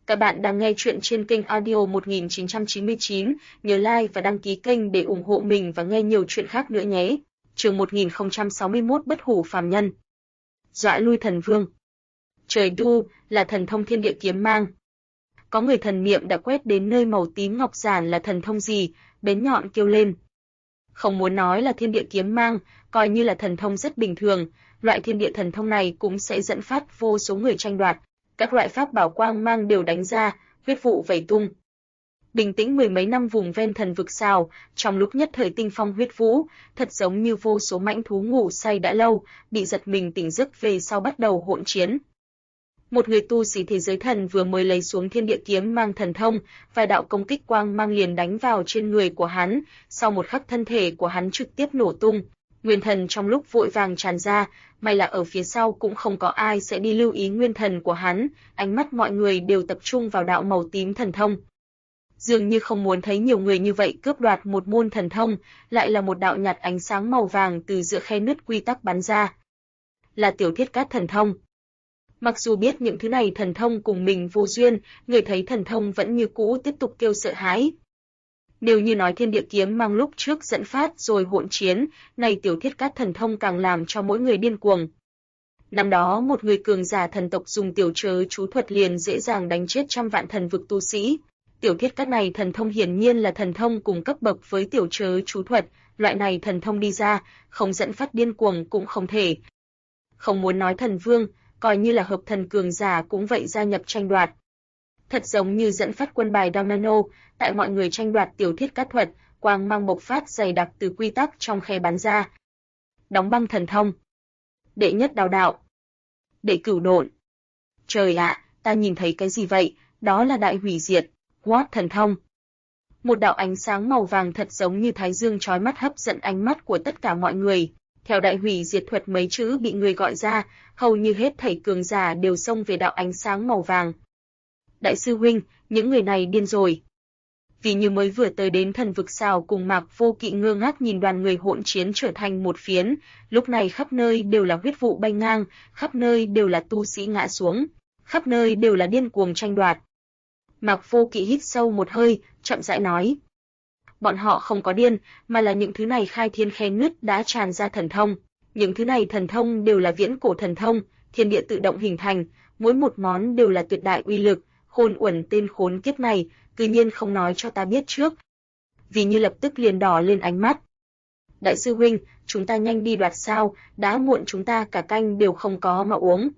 Các bạn đang nghe chuyện trên kênh audio 1999, nhớ like và đăng ký kênh để ủng hộ mình và nghe nhiều chuyện khác nữa nhé. Chương 1061 Bất hủ phàm nhân. Dọa lui thần vương. Trời đu là thần thông thiên địa kiếm mang. Có người thần niệm đã quét đến nơi màu tím ngọc giản là thần thông gì, bén nhọn kêu lên. Không muốn nói là thiên địa kiếm mang, coi như là thần thông rất bình thường, loại thiên địa thần thông này cũng sẽ dẫn phát vô số người tranh đoạt. Các loại pháp bảo quang mang đều đánh ra, huyết vụ vẩy tung. Bình tĩnh mười mấy năm vùng ven thần vực sao, trong lúc nhất thời tinh phong huyết vũ, thật giống như vô số mãnh thú ngủ say đã lâu, bị giật mình tỉnh giấc về sau bắt đầu hỗn chiến. Một người tu sĩ thế giới thần vừa mới lấy xuống thiên địa kiếm mang thần thông, vài đạo công kích quang mang liền đánh vào trên người của hắn, sau một khắc thân thể của hắn trực tiếp nổ tung. Nguyên thần trong lúc vội vàng tràn ra, may là ở phía sau cũng không có ai sẽ đi lưu ý nguyên thần của hắn, ánh mắt mọi người đều tập trung vào đạo màu tím thần thông. Dường như không muốn thấy nhiều người như vậy cướp đoạt một môn thần thông, lại là một đạo nhạt ánh sáng màu vàng từ giữa khe nứt quy tắc bắn ra. Là Tiểu Thiết Cát thần thông. Mặc dù biết những thứ này thần thông cùng mình vô duyên, người thấy thần thông vẫn như cũ tiếp tục kêu sợ hãi. Nếu như nói thiên địa kiếm mang lúc trước dẫn phát rồi hỗn chiến, này Tiểu Thiết Cát thần thông càng làm cho mỗi người điên cuồng. Năm đó một người cường giả thần tộc dùng tiểu chớ chú thuật liền dễ dàng đánh chết trăm vạn thần vực tu sĩ. Tiểu Thiết Cát này thần thông hiển nhiên là thần thông cùng cấp bậc với tiểu chớ chú thuật, loại này thần thông đi ra, không dẫn phát điên cuồng cũng không thể. Không muốn nói thần vương, coi như là hợp thần cường giả cũng vậy gia nhập tranh đoạt. Thật giống như dẫn phát quân bài đao nano, tại mọi người tranh đoạt tiểu thiết cát thuật, quang mang bộc phát dày đặc từ quy tắc trong khe bắn ra. Đóng băng thần thông. Đệ nhất đào đạo. Đệ cửu độn. Trời ạ, ta nhìn thấy cái gì vậy? Đó là đại hủy diệt. What thần thông? Một đạo ánh sáng màu vàng thật giống như thái dương chói mắt hấp dẫn ánh mắt của tất cả mọi người. Theo đại hủy diệt thuật mấy chữ bị người gọi ra, hầu như hết thảy cường giả đều xông về đạo ánh sáng màu vàng. Đại sư huynh, những người này điên rồi. Vì như mới vừa tới đến thần vực sao cùng Mạc Vô Kỵ ngơ ngác nhìn đoàn người hỗn chiến trở thành một phiến, lúc này khắp nơi đều là huyết vụ bay ngang, khắp nơi đều là tu sĩ ngã xuống, khắp nơi đều là điên cuồng tranh đoạt. Mạc Vô Kỵ hít sâu một hơi, chậm rãi nói. Bọn họ không có điên, mà là những thứ này khai thiên khe nứt đã tràn ra thần thông. Những thứ này thần thông đều là viễn cổ thần thông, thiên địa tự động hình thành, mỗi một món đều là tuyệt đại uy lực. Khôn Uẩn tên khốn kiếp này, cư nhiên không nói cho ta biết trước. Vì như lập tức liền đỏ lên ánh mắt. Đại sư huynh, chúng ta nhanh đi đoạt sao, đã muộn chúng ta cả canh đều không có mà uống.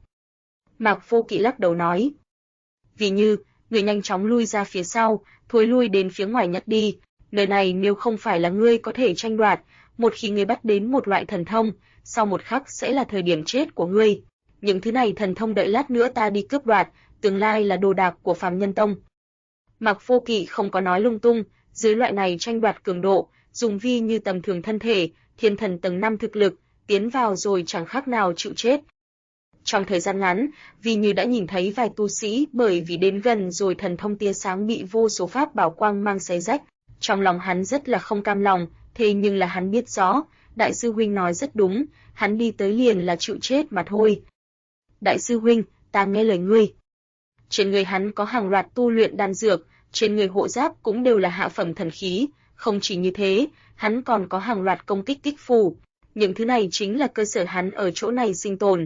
Mạc Vô Kỵ lắc đầu nói. Vì như, người nhanh chóng lui ra phía sau, thối lui đến phía ngoài nhất đi. Nơi này nếu không phải là ngươi có thể tranh đoạt, một khi ngươi bắt đến một loại thần thông, sau một khắc sẽ là thời điểm chết của ngươi. Những thứ này thần thông đợi lát nữa ta đi cướp đoạt, tương lai là đồ đạc của Phàm Nhân Tông. Mạc Vô Kỵ không có nói lung tung, dưới loại này tranh đoạt cường độ, dùng vi như tầm thường thân thể, thiên thần tầng 5 thực lực, tiến vào rồi chẳng khác nào chịu chết. Trong thời gian ngắn, vì như đã nhìn thấy vài tu sĩ bởi vì đến gần rồi thần thông tia sáng bị vô số pháp bảo quang mang xé rách. Trong lòng hắn rất là không cam lòng, thế nhưng là hắn biết rõ, đại sư huynh nói rất đúng, hắn đi tới liền là chịu chết mà thôi. Đại sư huynh, ta nghe lời ngươi. Trên người hắn có hàng loạt tu luyện đan dược, trên người hộ giáp cũng đều là hạ phẩm thần khí, không chỉ như thế, hắn còn có hàng loạt công kích kích phù, những thứ này chính là cơ sở hắn ở chỗ này sinh tồn.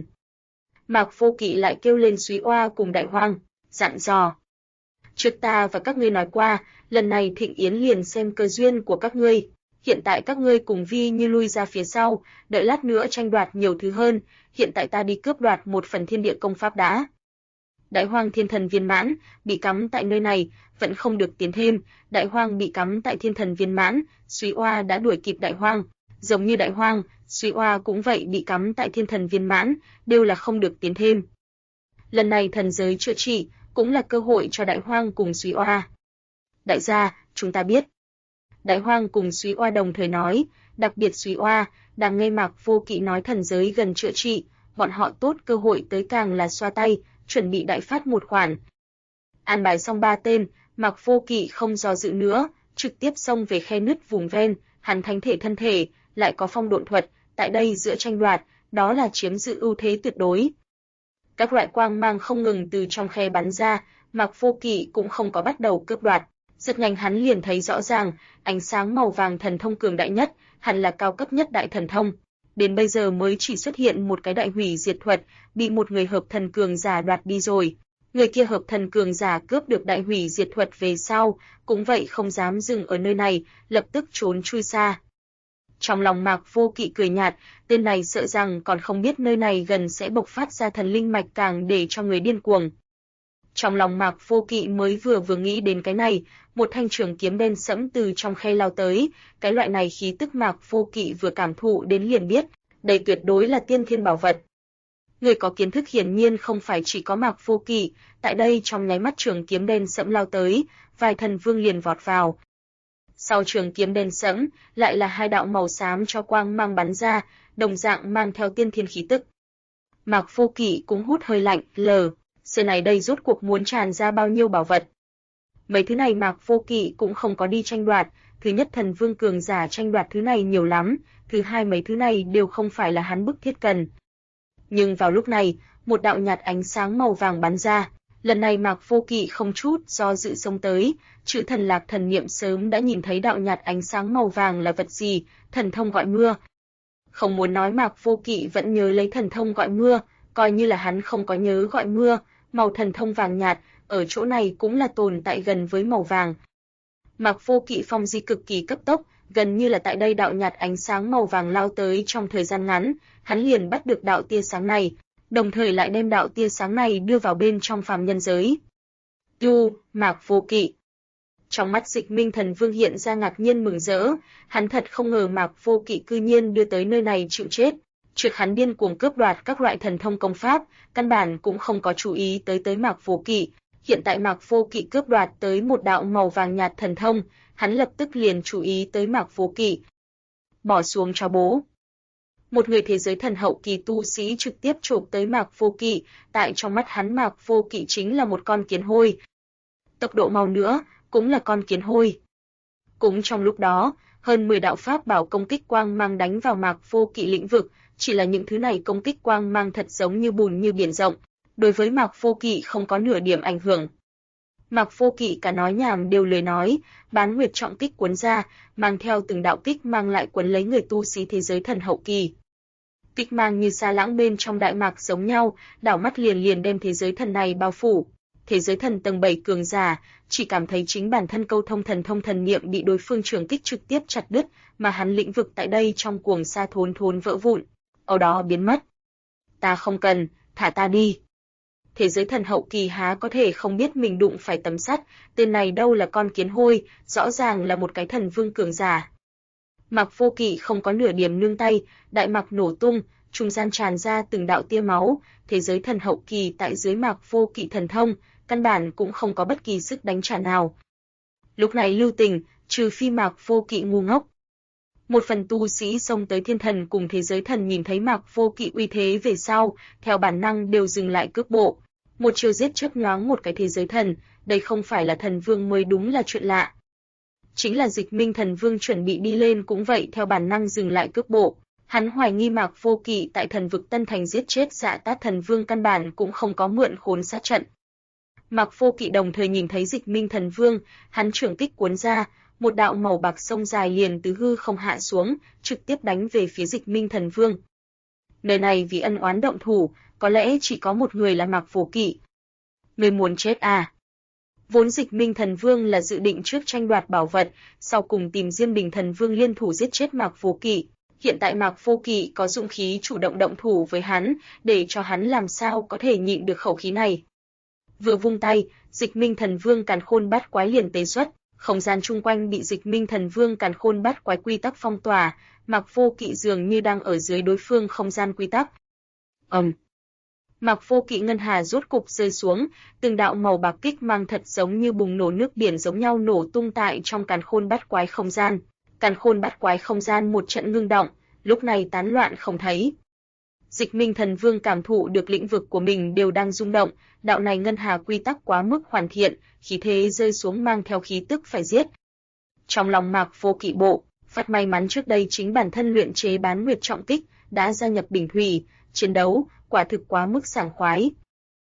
Mạc Vô Kỵ lại kêu lên Súy Oa cùng Đại Hoang, dặn dò. Trước ta và các ngươi nói qua, lần này thịnh yến liền xem cơ duyên của các ngươi. Hiện tại các ngươi cùng vi như lui ra phía sau, đợi lát nữa tranh đoạt nhiều thứ hơn, hiện tại ta đi cướp đoạt một phần thiên địa công pháp đã. Đại Hoang thiên thần viên mãn, bị cắm tại nơi này, vẫn không được tiến thêm, Đại Hoang bị cắm tại thiên thần viên mãn, Súy Oa đã đuổi kịp Đại Hoang, giống như Đại Hoang, Súy Oa cũng vậy bị cắm tại thiên thần viên mãn, đều là không được tiến thêm. Lần này thần giới chữa trị, cũng là cơ hội cho Đại Hoang cùng Súy Oa. Đại gia, chúng ta biết. Đại Hoang cùng Súy Oa đồng thời nói, đặc biệt Súy Oa, đang nghe Mạc Vô Kỵ nói thần giới gần chữa trị, bọn họ tốt cơ hội tới càng là xoa tay, chuẩn bị đại phát một khoản. An bài xong 3 tên, Mạc Vô Kỵ không do dự nữa, trực tiếp xông về khe nứt vùng ven, hắn thánh thể thân thể, lại có phong độn thuật, tại đây giữa tranh đoạt, đó là chiếm giữ ưu thế tuyệt đối. Các loại quang mang không ngừng từ trong khe bắn ra, Mạc Vô Kỵ cũng không có bắt đầu cướp đoạt. Rất nhanh hắn liền thấy rõ ràng, ánh sáng màu vàng thần thông cường đại nhất, hẳn là cao cấp nhất đại thần thông. Đến bây giờ mới chỉ xuất hiện một cái đại hủy diệt thuật, bị một người hợp thần cường giả đoạt đi rồi. Người kia hợp thần cường giả cướp được đại hủy diệt thuật về sau, cũng vậy không dám dừng ở nơi này, lập tức trốn chui xa. Trong lòng Mạc Vô Kỵ cười nhạt, tên này sợ rằng còn không biết nơi này gần sẽ bộc phát ra thần linh mạch càng để cho người điên cuồng. Trong lòng Mạc Vô Kỵ mới vừa nghĩ đến cái này, một thanh trường kiếm đen sẫm từ trong khe lao tới, cái loại này khí tức Mạc Vô Kỵ vừa cảm thụ đến liền biết, đây tuyệt đối là tiên thiên bảo vật. Người có kiến thức hiển nhiên không phải chỉ có Mạc Vô Kỵ, tại đây trong nháy mắt trường kiếm đen sẫm lao tới, vài thần vương liền vọt vào. Sau trường kiếm đen sẫm, lại là hai đạo màu xám cho quang mang bắn ra, đồng dạng mang theo tiên thiên khí tức. Mạc Vô Kỵ cũng hút hơi lạnh, sơn này đây rốt cuộc muốn tràn ra bao nhiêu bảo vật. Mấy thứ này Mạc Vô Kỵ cũng không có đi tranh đoạt, thứ nhất thần vương cường giả tranh đoạt thứ này nhiều lắm, thứ hai mấy thứ này đều không phải là hắn bức thiết cần. Nhưng vào lúc này, một đạo nhạt ánh sáng màu vàng bắn ra, lần này Mạc Vô Kỵ không chút do dự xông tới, chữ thần lạc thần niệm sớm đã nhìn thấy đạo nhạt ánh sáng màu vàng là vật gì, thần thông gọi mưa. Không muốn nói Mạc Vô Kỵ vẫn nhớ lấy thần thông gọi mưa, coi như là hắn không có nhớ gọi mưa, màu thần thông vàng nhạt, ở chỗ này cũng là tồn tại gần với màu vàng. Mạc Vô Kỵ phong di cực kỳ cấp tốc, gần như là tại đây đạo nhạt ánh sáng màu vàng lao tới trong thời gian ngắn, hắn liền bắt được đạo tia sáng này, đồng thời lại đem đạo tia sáng này đưa vào bên trong phàm nhân giới. Mạc Vô Kỵ. Trong mắt Dịch Minh Thần Vương hiện ra ngạc nhiên mừng rỡ, hắn thật không ngờ Mạc Vô Kỵ cư nhiên đưa tới nơi này chịu chết. Trước hắn điên cuồng cướp đoạt các loại thần thông công pháp, căn bản cũng không có chú ý tới Mạc Vô Kỵ. Hiện tại Mạc Vô Kỵ cướp đoạt tới một đạo màu vàng nhạt thần thông, hắn lập tức liền chú ý tới Mạc Vô Kỵ. Bỏ xuống cho bố. Một người thế giới thần hậu kỳ tu sĩ trực tiếp chộp tới Mạc Vô Kỵ, tại trong mắt hắn Mạc Vô Kỵ chính là một con kiến hôi. Tốc độ mau nữa, cũng là con kiến hôi. Cũng trong lúc đó, hơn 10 đạo pháp bảo công kích quang mang đánh vào Mạc Vô Kỵ lĩnh vực, chỉ là những thứ này công kích quang mang thật giống như bùn như biển rộng, đối với Mạc Vô Kỵ không có nửa điểm ảnh hưởng. Mạc Vô Kỵ cả nói nhảm đều lười nói, bán nguyệt trọng kích cuốn ra, mang theo từng đạo kích mang lại cuốn lấy người tu sĩ thế giới thần hậu kỳ. Kích mang như sa lãng bên trong đại mạc giống nhau, đảo mắt liền đem thế giới thần này bao phủ. Thế giới thần tầng 7 cường giả, chỉ cảm thấy chính bản thân câu thông thần niệm bị đối phương trường kích trực tiếp chặt đứt, mà hắn lĩnh vực tại đây trong cuồng sa thốn vỡ vụn, ở đó biến mất. Ta không cần, thả ta đi. Thế giới thần hậu kỳ há có thể không biết mình đụng phải tấm sắt, tên này đâu là con kiến hôi, rõ ràng là một cái thần vương cường giả. Mạc Vô Kỵ không có nửa điểm nương tay, đại mạc nổ tung, trung gian tràn ra từng đạo tia máu, thế giới thần hậu kỳ tại dưới Mạc Vô Kỵ thần thông, căn bản cũng không có bất kỳ sức đánh trả nào. Lúc này lưu tình, trừ phi Mạc Vô Kỵ ngu ngốc. Một phần tu sĩ xông tới thiên thần cùng thế giới thần nhìn thấy Mạc Vô Kỵ uy thế về sau, theo bản năng đều dừng lại cước bộ. Một chiêu giết chớp nhoáng một cái thế giới thần, đây không phải là thần vương mới đúng là chuyện lạ. Chính là Dịch Minh Thần Vương chuẩn bị đi lên cũng vậy theo bản năng dừng lại cước bộ. Hắn hoài nghi Mạc Vô Kỵ tại thần vực Tân Thành giết chết Dạ Tát Thần Vương căn bản cũng không có mượn khốn sát trận. Mạc Vô Kỵ đồng thời nhìn thấy Dịch Minh Thần Vương, hắn trưởng kích cuốn ra, một đạo màu bạc sông dài liền từ hư không hạ xuống, trực tiếp đánh về phía Dịch Minh Thần Vương. Nơi này vì ân oán động thủ, có lẽ chỉ có một người là Mạc Vô Kỵ. Ngươi muốn chết à? Vốn Dịch Minh Thần Vương là dự định trước tranh đoạt bảo vật, sau cùng tìm Diêm Bình Thần Vương liên thủ giết chết Mạc Vô Kỵ. Hiện tại Mạc Vô Kỵ có dũng khí chủ động động thủ với hắn, để cho hắn làm sao có thể nhịn được khẩu khí này. Vừa vung tay, Dịch Minh Thần Vương Càn Khôn Bát Quái liền tế xuất, không gian chung quanh bị Dịch Minh Thần Vương Càn Khôn Bát Quái quy tắc phong tỏa, Mạc Vô Kỵ dường như đang ở dưới đối phương không gian quy tắc. Mạc Vô Kỵ ngân hà rốt cục rơi xuống, từng đạo màu bạc kích mang thật giống như bùng nổ nước biển giống nhau nổ tung tại trong Càn Khôn Bát Quái không gian. Càn Khôn Bát Quái không gian một trận ngưng động, lúc này tán loạn không thấy. Dịch Minh Thần Vương cảm thụ được lĩnh vực của mình đều đang rung động, đạo này ngân hà quy tắc quá mức hoàn thiện, khí thế rơi xuống mang theo khí tức phải giết. Trong lòng Mạc Vô Kỵ bộ, phát may mắn trước đây chính bản thân luyện chế bán nguyệt trọng kích, đã gia nhập Bình Thủy, chiến đấu quả thực quá mức sảng khoái.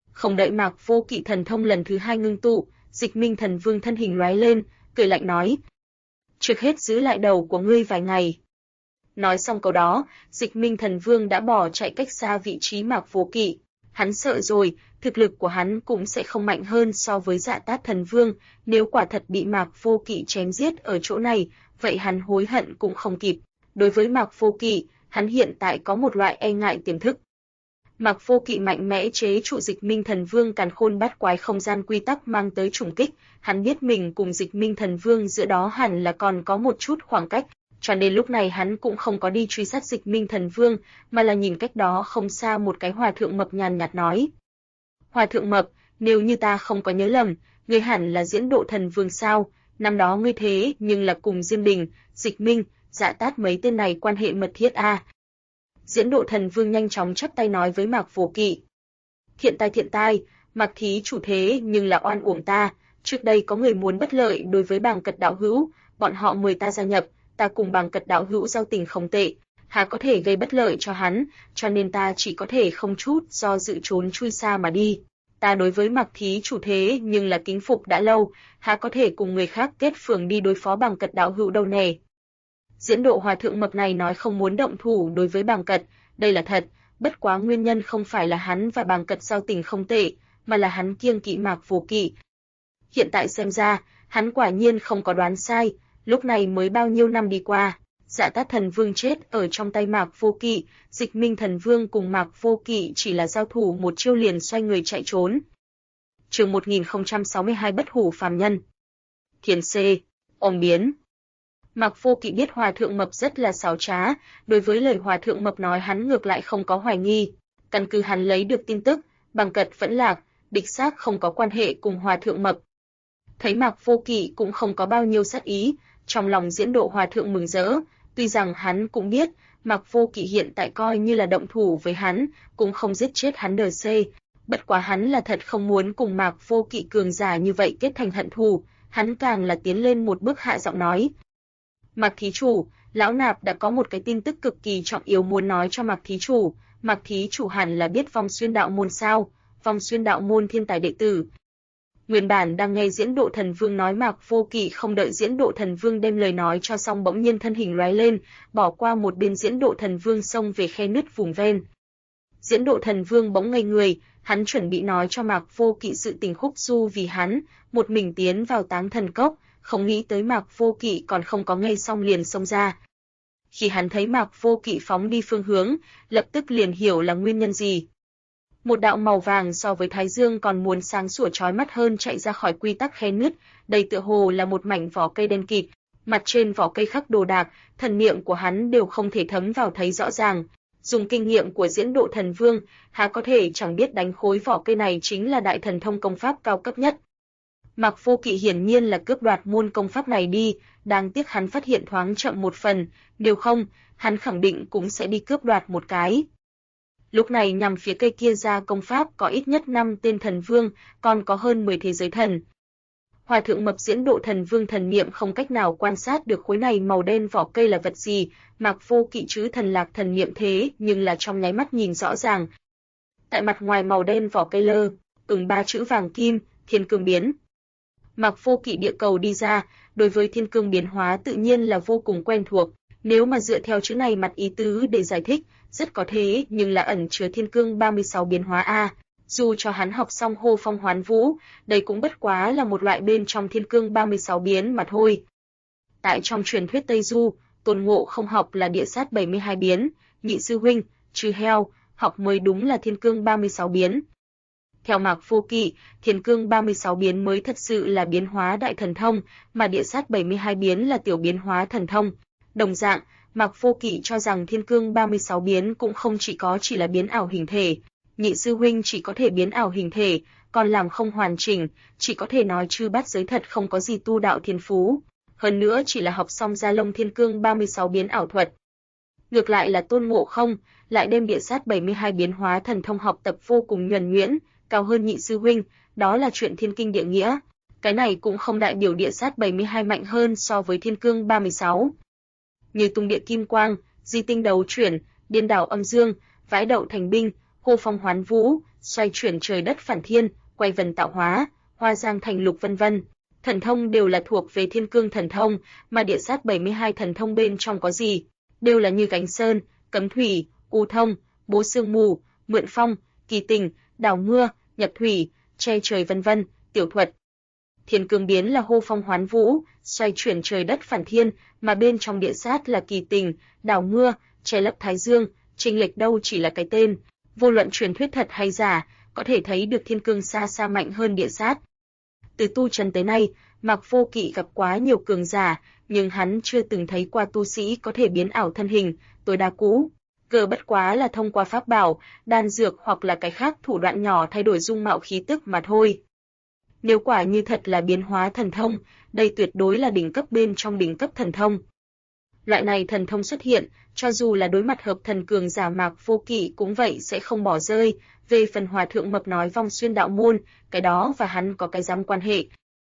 Không đợi Mạc Vô Kỵ thần thông lần thứ hai ngưng tụ, Dịch Minh Thần Vương thân hình lóe lên, cười lạnh nói: "Trước hết giữ lại đầu của ngươi vài ngày." Nói xong câu đó, Dịch Minh Thần Vương đã bỏ chạy cách xa vị trí Mạc Vô Kỵ. Hắn sợ rồi, thực lực của hắn cũng sẽ không mạnh hơn so với Dạ Tát Thần Vương, nếu quả thật bị Mạc Vô Kỵ chém giết ở chỗ này, vậy hắn hối hận cũng không kịp. Đối với Mạc Vô Kỵ, hắn hiện tại có một loại e ngại tiềm thức. Mạc Vô Kỵ mạnh mẽ chế trụ Dịch Minh Thần Vương càn khôn bát quái không gian quy tắc mang tới trùng kích, hắn biết mình cùng Dịch Minh Thần Vương giữa đó hẳn là còn có một chút khoảng cách, cho nên lúc này hắn cũng không có đi truy sát Dịch Minh Thần Vương, mà là nhìn cách đó không xa một cái hòa thượng mập nhàn nhạt nói: "Hòa thượng mập, nếu như ta không có nhớ lầm, ngươi hẳn là Diễn Độ Thần Vương sao? Năm đó ngươi thế nhưng là cùng Diêm Đình, Dịch Minh, Dạ Tát mấy tên này quan hệ mật thiết a." Diễn Độ Thần Vương nhanh chóng chắp tay nói với Mạc Vô Kỵ: thiện tai, Mạc thí chủ thế nhưng là oan uổng ta, trước đây có người muốn bất lợi đối với Bàng Cật đạo hữu, bọn họ mời ta gia nhập, ta cùng Bàng Cật đạo hữu giao tình không tệ, há có thể gây bất lợi cho hắn, cho nên ta chỉ có thể không chút do dự trốn chui xa mà đi. Ta đối với Mạc thí chủ thế nhưng là kính phục đã lâu, há có thể cùng người khác kết phường đi đối phó Bàng Cật đạo hữu đâu nè. Diễn Độ hòa thượng mập này nói không muốn động thủ đối với Bàng Cật, đây là thật, bất quá nguyên nhân không phải là hắn và Bàng Cật giao tình không tệ, mà là hắn kiêng kỵ Mạc Vô Kỵ. Hiện tại xem ra, hắn quả nhiên không có đoán sai, lúc này mới bao nhiêu năm đi qua, Dạ Tát Thần Vương chết ở trong tay Mạc Vô Kỵ, Dịch Minh Thần Vương cùng Mạc Vô Kỵ chỉ là giao thủ một chiêu liền xoay người chạy trốn. Chương 1062 Bất hủ phàm nhân. Thiền C. Ôm biến. Mạc Vô Kỵ biết hòa thượng mập rất là xảo trá, đối với lời hòa thượng mập nói hắn ngược lại không có hoài nghi. Căn cứ hắn lấy được tin tức, Bàng Cật vẫn lạc, đích xác không có quan hệ cùng hòa thượng mập. Thấy Mạc Vô Kỵ cũng không có bao nhiêu sát ý, trong lòng Diễn Độ hòa thượng mừng rỡ, tuy rằng hắn cũng biết Mạc Vô Kỵ hiện tại coi như là động thủ với hắn, cũng không giết chết hắn đời C, bất quá hắn là thật không muốn cùng Mạc Vô Kỵ cường giả như vậy kết thành hận thù, hắn càng là tiến lên một bước hạ giọng nói: Mạc thí chủ, lão nạp đã có một cái tin tức cực kỳ trọng yếu muốn nói cho Mạc thí chủ. Mạc thí chủ hẳn là biết Vong Xuyên đạo môn sao? Vong Xuyên đạo môn thiên tài đệ tử. Nguyên bản đang nghe Diễn Độ Thần Vương nói, Mạc Vô Kỵ không đợi Diễn Độ Thần Vương đem lời nói cho xong bỗng nhiên thân hình lóe lên, bỏ qua một bên Diễn Độ Thần Vương xông về khe nứt vùng ven. Diễn Độ Thần Vương bỗng ngây người, hắn chuẩn bị nói cho Mạc Vô Kỵ sự tình khúc du vì hắn một mình tiến vào Táng Thần Cốc, không nghĩ tới Mạc Vô Kỵ còn không có nghe xong liền xông ra. Khi hắn thấy Mạc Vô Kỵ phóng đi phương hướng, lập tức liền hiểu là nguyên nhân gì. Một đạo màu vàng so với thái dương còn muốn sáng sủa chói mắt hơn chạy ra khỏi quy tắc khe nứt, đây tựa hồ là một mảnh vỏ cây đen kịt, mặt trên vỏ cây khắc đồ đạc, thần niệm của hắn đều không thể thấm vào thấy rõ ràng. Dùng kinh nghiệm của Diễn Độ Thần Vương, há có thể chẳng biết đánh khối vỏ cây này chính là đại thần thông công pháp cao cấp nhất. Mạc Vô Kỵ hiển nhiên là cướp đoạt môn công pháp này đi, đáng tiếc hắn phát hiện thoáng chậm một phần, nếu không, hắn khẳng định cũng sẽ đi cướp đoạt một cái. Lúc này nhằm phía cây kia ra công pháp có ít nhất 5 tên thần vương, còn có hơn 10 thế giới thần. Hòa thượng mập Diễn Độ Thần Vương thần niệm không cách nào quan sát được khối này màu đen vỏ cây là vật gì, Mạc Vô Kỵ chứ thần lạc thần niệm thế nhưng là trong nháy mắt nhìn rõ ràng. Tại mặt ngoài màu đen vỏ cây lơ, ửng 3 chữ vàng kim, Thiên Cương biến. Mạc Vô Kỵ địa cầu đi ra, đối với thiên cương biến hóa tự nhiên là vô cùng quen thuộc, nếu mà dựa theo chữ này mặt ý tứ để giải thích, rất có thế nhưng là ẩn chứa thiên cương 36 biến hóa a. Dù cho hắn học xong hô phong hoán vũ, đây cũng bất quá là một loại bên trong thiên cương 36 biến mà thôi. Tại trong truyền thuyết Tây Du, Tôn Ngộ không học là địa sát 72 biến, nhị sư huynh, trừ heo, học mới đúng là thiên cương 36 biến. Theo Mạc Vô Kỵ, thiên cương 36 biến mới thật sự là biến hóa đại thần thông, mà địa sát 72 biến là tiểu biến hóa thần thông. Đồng dạng, Mạc Vô Kỵ cho rằng thiên cương 36 biến cũng không chỉ là biến ảo hình thể, nhị sư huynh chỉ có thể biến ảo hình thể, còn làm không hoàn chỉnh, chỉ có thể nói chư bát giới thật không có gì tu đạo thiên phú, hơn nữa chỉ là học xong Gia Long thiên cương 36 biến ảo thuật. Ngược lại là Tôn Ngộ không, lại đem địa sát 72 biến hóa thần thông học tập vô cùng nhuần nhuyễn, cao hơn nhị sư huynh, đó là chuyện thiên kinh địa nghĩa. Cái này cũng không đại biểu địa sát 72 mạnh hơn so với thiên cương 36. Như tung địa kim quang, di tinh đấu chuyển, điên đảo âm dương, vãi đậu thành binh, hô phong hoán vũ, xoay chuyển trời đất phản thiên, quay vần tạo hóa, hoa giang thành lục vân vân. Thần thông đều là thuộc về Thiên Cương thần thông, mà địa sát 72 thần thông bên trong có gì? Đều là như gánh sơn, cấm thủy, u thông, bố sương mù, mượn phong, kỳ tình, đảo mưa, nhập thủy, che trời vân vân, tiểu thuật. Thiên Cương biến là hô phong hoán vũ, xoay chuyển trời đất phản thiên, mà bên trong địa sát là kỳ tình, đảo mưa, che lấp thái dương, chênh lệch đâu chỉ là cái tên. Vô luận truyền thuyết thật hay giả, có thể thấy được Thiên Cương xa xa mạnh hơn địa sát. Từ tu chân tới nay, Mạc Vô Kỵ gặp quá nhiều cường giả, nhưng hắn chưa từng thấy qua tu sĩ có thể biến ảo thân hình, tối đa cũ. Bất quá là thông qua pháp bảo, đan dược hoặc là cái khác thủ đoạn nhỏ thay đổi dung mạo khí tức mà thôi. Nếu quả như thật là biến hóa thần thông, đây tuyệt đối là đỉnh cấp bên trong đỉnh cấp thần thông. Loại này thần thông xuất hiện, cho dù là đối mặt hợp thần cường giả Mạc Vô Kỵ cũng vậy sẽ không bỏ rơi. Về phần hòa thượng mập nói vong xuyên đạo môn, cái đó và hắn có cái dám quan hệ.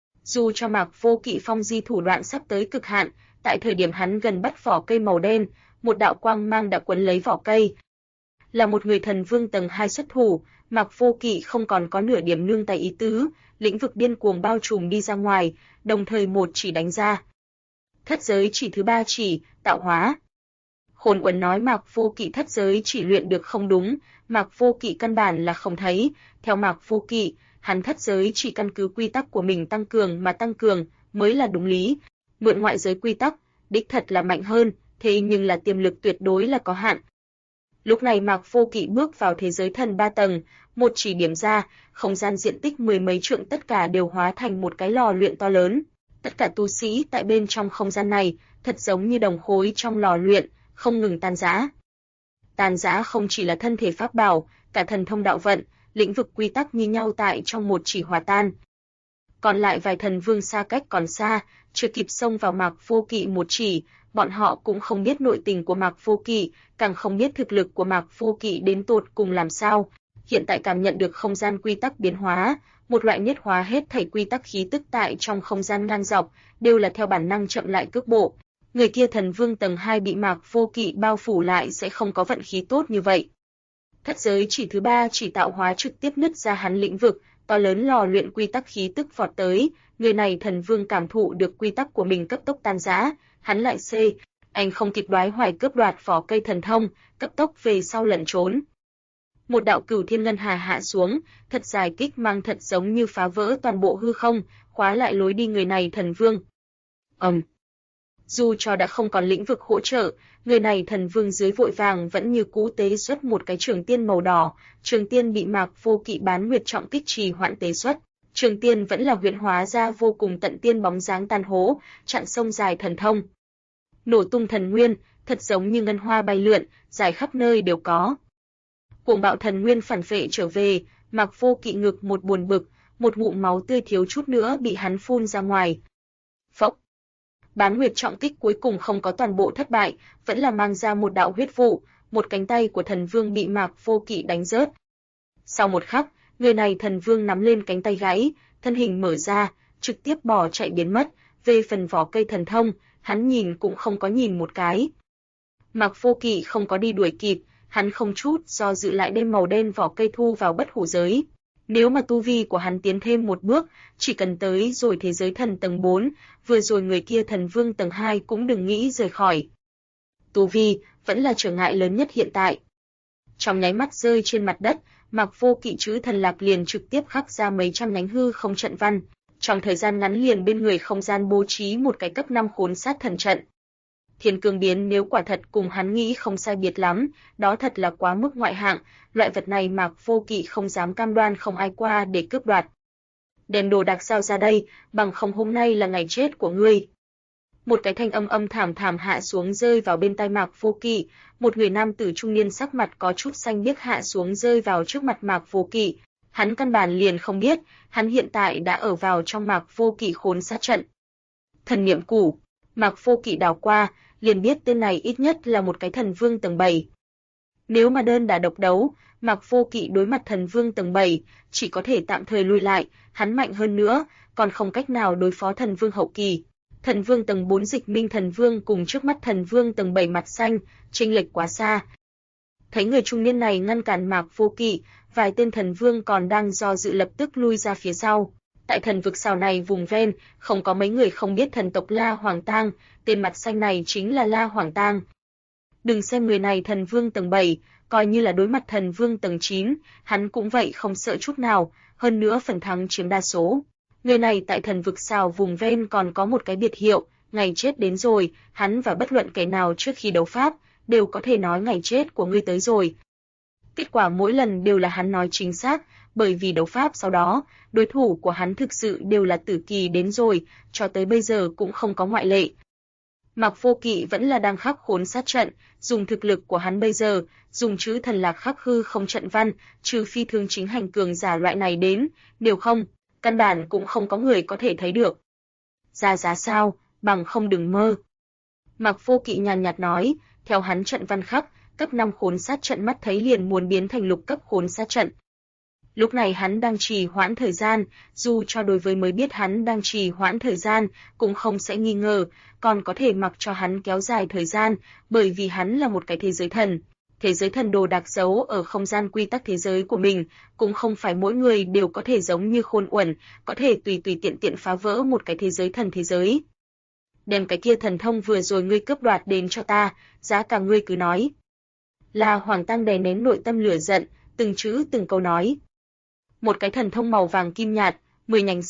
Dù cho Mạc Vô Kỵ phong di thủ đoạn sắp tới cực hạn, tại thời điểm hắn gần bắt vỏ cây màu đen, một đạo quang mang đã quấn lấy vỏ cây. Là một người thần vương tầng 2 xuất thủ, Mạc Vô Kỵ không còn có nửa điểm nương tay ý tứ, lĩnh vực điên cuồng bao trùm đi ra ngoài, đồng thời một chỉ đánh ra. Thất giới chỉ thứ 3 chỉ, tạo hóa. Khôn Uẩn nói Mạc Vô Kỵ thất giới chỉ luyện được không đúng, Mạc Vô Kỵ căn bản là không thấy, theo Mạc Vô Kỵ, hắn thất giới chỉ căn cứ quy tắc của mình tăng cường mà tăng cường mới là đúng lý, mượn ngoại giới quy tắc, đích thật là mạnh hơn, thế nhưng là tiềm lực tuyệt đối là có hạn. Lúc này Mạc Vô Kỵ bước vào thế giới thần 3 tầng, một chỉ điểm ra, không gian diện tích mười mấy trượng tất cả đều hóa thành một cái lò luyện to lớn. Tất cả tu sĩ tại bên trong không gian này, thật giống như đồng khối trong lò luyện, không ngừng tan rã. Tan rã không chỉ là thân thể pháp bảo, cả thần thông đạo vận, lĩnh vực quy tắc như nhau tại trong một chỉ hòa tan. Còn lại vài thần vương xa cách còn xa, chưa kịp xông vào Mạc Vô Kỵ một chỉ, bọn họ cũng không biết nội tình của Mạc Vô Kỵ, càng không biết thực lực của Mạc Vô Kỵ đến tột cùng làm sao. Hiện tại cảm nhận được không gian quy tắc biến hóa, một loại nhất hóa hết thảy quy tắc khí tức tại trong không gian ngang dọc, đều là theo bản năng chậm lại cước bộ. Người kia thần vương tầng 2 bị Mạc Vô Kỵ bao phủ lại sẽ không có vận khí tốt như vậy. Thất giới chỉ thứ 3 chỉ tạo hóa trực tiếp nứt ra hắn lĩnh vực, to lớn lò luyện quy tắc khí tức vọt tới, người này thần vương cảm thụ được quy tắc của mình cấp tốc tan rã, hắn lại anh không kịp đoái hoài cướp đoạt vỏ cây thần thông, cấp tốc về sau lẩn trốn. Một đạo cửu thiên ngân hà hạ xuống, thật dài kích mang thật giống như phá vỡ toàn bộ hư không, khóa lại lối đi người này thần vương. Dù cho đã không còn lĩnh vực hỗ trợ, người này thần vương dưới vội vàng vẫn như cũ tế xuất một cái trường tiên màu đỏ, trường tiên bị Mạc Vô Kỵ bán nguyệt trọng kích trì hoãn tế xuất. Trường tiên vẫn là huyễn hóa ra vô cùng tận tiên bóng dáng tàn hố, chặn sông dài thần thông. Nổ tung thần nguyên, thật giống như ngân hoa bay lượn, dài khắp nơi đều có. Cuồng bạo thần nguyên phản phệ trở về, Mạc Vô Kỵ ngực một buồn bực, một ngụm máu tươi thiếu chút nữa bị hắn phun ra ngoài. Phốc. Bán nguyệt trọng kích cuối cùng không có toàn bộ thất bại, vẫn là mang ra một đạo huyết vụ, một cánh tay của thần vương bị Mạc Vô Kỵ đánh rớt. Sau một khắc, người này thần vương nắm lên cánh tay gãy, thân hình mở ra, trực tiếp bỏ chạy biến mất, về phần vỏ cây thần thông, hắn nhìn cũng không có nhìn một cái. Mạc Vô Kỵ không có đi đuổi kịp, hắn không chút do dự lại đem màu đen vỏ cây thu vào bất hủ giới. Nếu mà tu vi của hắn tiến thêm một bước, chỉ cần tới rồi thế giới thần tầng 4, vừa rồi người kia thần vương tầng 2 cũng đừng nghĩ rời khỏi. Tu vi vẫn là trở ngại lớn nhất hiện tại. Trong nháy mắt rơi trên mặt đất, Mạc Vô Kỵ chữ thần lạc liền trực tiếp khắc ra mấy trăm nhánh hư không trận văn, trong thời gian ngắn liền bên người không gian bố trí một cái cấp 5 khốn sát thần trận. Thiên Cương biến nếu quả thật cùng hắn nghĩ không sai biệt lắm, đó thật là quá mức ngoại hạng, loại vật này Mạc Vô Kỵ không dám cam đoan không ai qua để cướp đoạt. Đem đồ đạc sao ra đây, bằng không hôm nay là ngày chết của ngươi. Một cái thanh âm thảm thảm hạ xuống rơi vào bên tai Mạc Vô Kỵ, một người nam tử trung niên sắc mặt có chút xanh biếc hạ xuống rơi vào trước mặt Mạc Vô Kỵ. Hắn căn bản liền không biết, hắn hiện tại đã ở vào trong Mạc Vô Kỵ khốn sát trận. Thần niệm củ, Mạc Vô Kỵ đảo qua, liền biết tên này ít nhất là một cái thần vương tầng 7. Nếu mà đơn đả độc đấu, Mạc Vô Kỵ đối mặt thần vương tầng 7, chỉ có thể tạm thời lùi lại, hắn mạnh hơn nữa, còn không cách nào đối phó thần vương hậu kỳ. Thần vương tầng 4 Dịch Minh thần vương cùng trước mắt thần vương tầng 7 mặt xanh, chênh lệch quá xa. Thấy người trung niên này ngăn cản Mạc Vô Kỵ, vài tên thần vương còn đang do dự lập tức lui ra phía sau. Tại thần vực sao này vùng ven, không có mấy người không biết thần tộc La Hoàng Tang, tên mặt xanh này chính là La Hoàng Tang. Đừng xem người này thần vương tầng 7, coi như là đối mặt thần vương tầng 9, hắn cũng vậy không sợ chút nào, hơn nữa phần thắng chiếm đa số. Người này tại thần vực sao vùng ven còn có một cái biệt hiệu, ngày chết đến rồi, hắn và bất luận kẻ nào trước khi đấu pháp, đều có thể nói ngày chết của ngươi tới rồi. Kết quả mỗi lần đều là hắn nói chính xác, bởi vì đấu pháp sau đó, đối thủ của hắn thực sự đều là tử kỳ đến rồi, cho tới bây giờ cũng không có ngoại lệ. Mạc Vô Kỵ vẫn là đang khắc khốn sát trận, dùng thực lực của hắn bây giờ, dùng chữ thần lạc khắc hư không trận văn, trừ phi thương chính hành cường giả loại này đến, nếu không, căn bản cũng không có người có thể thấy được. Ra giá sao, bằng không đừng mơ. Mạc Vô Kỵ nhàn nhạt nói, theo hắn trận văn khắc, cấp 5 khốn sát trận mắt thấy liền muốn biến thành lục cấp khốn sát trận. Lúc này hắn đang trì hoãn thời gian, dù cho đối với mới biết hắn đang trì hoãn thời gian, cũng không sẽ nghi ngờ, còn có thể mặc cho hắn kéo dài thời gian, bởi vì hắn là một cái thế giới thần. Thế giới thần đồ đặc giấu ở không gian quy tắc thế giới của mình, cũng không phải mỗi người đều có thể giống như Khôn Uẩn, có thể tùy tùy tiện tiện phá vỡ một cái thế giới thần thế giới. Đem cái kia thần thông vừa rồi ngươi cướp đoạt đến cho ta, giá cả ngươi cứ nói. La Hoàng Tang đè nén nội tâm lửa giận, từng chữ từng câu nói. Một cái thần thông màu vàng kim nhạt, 10 nhánh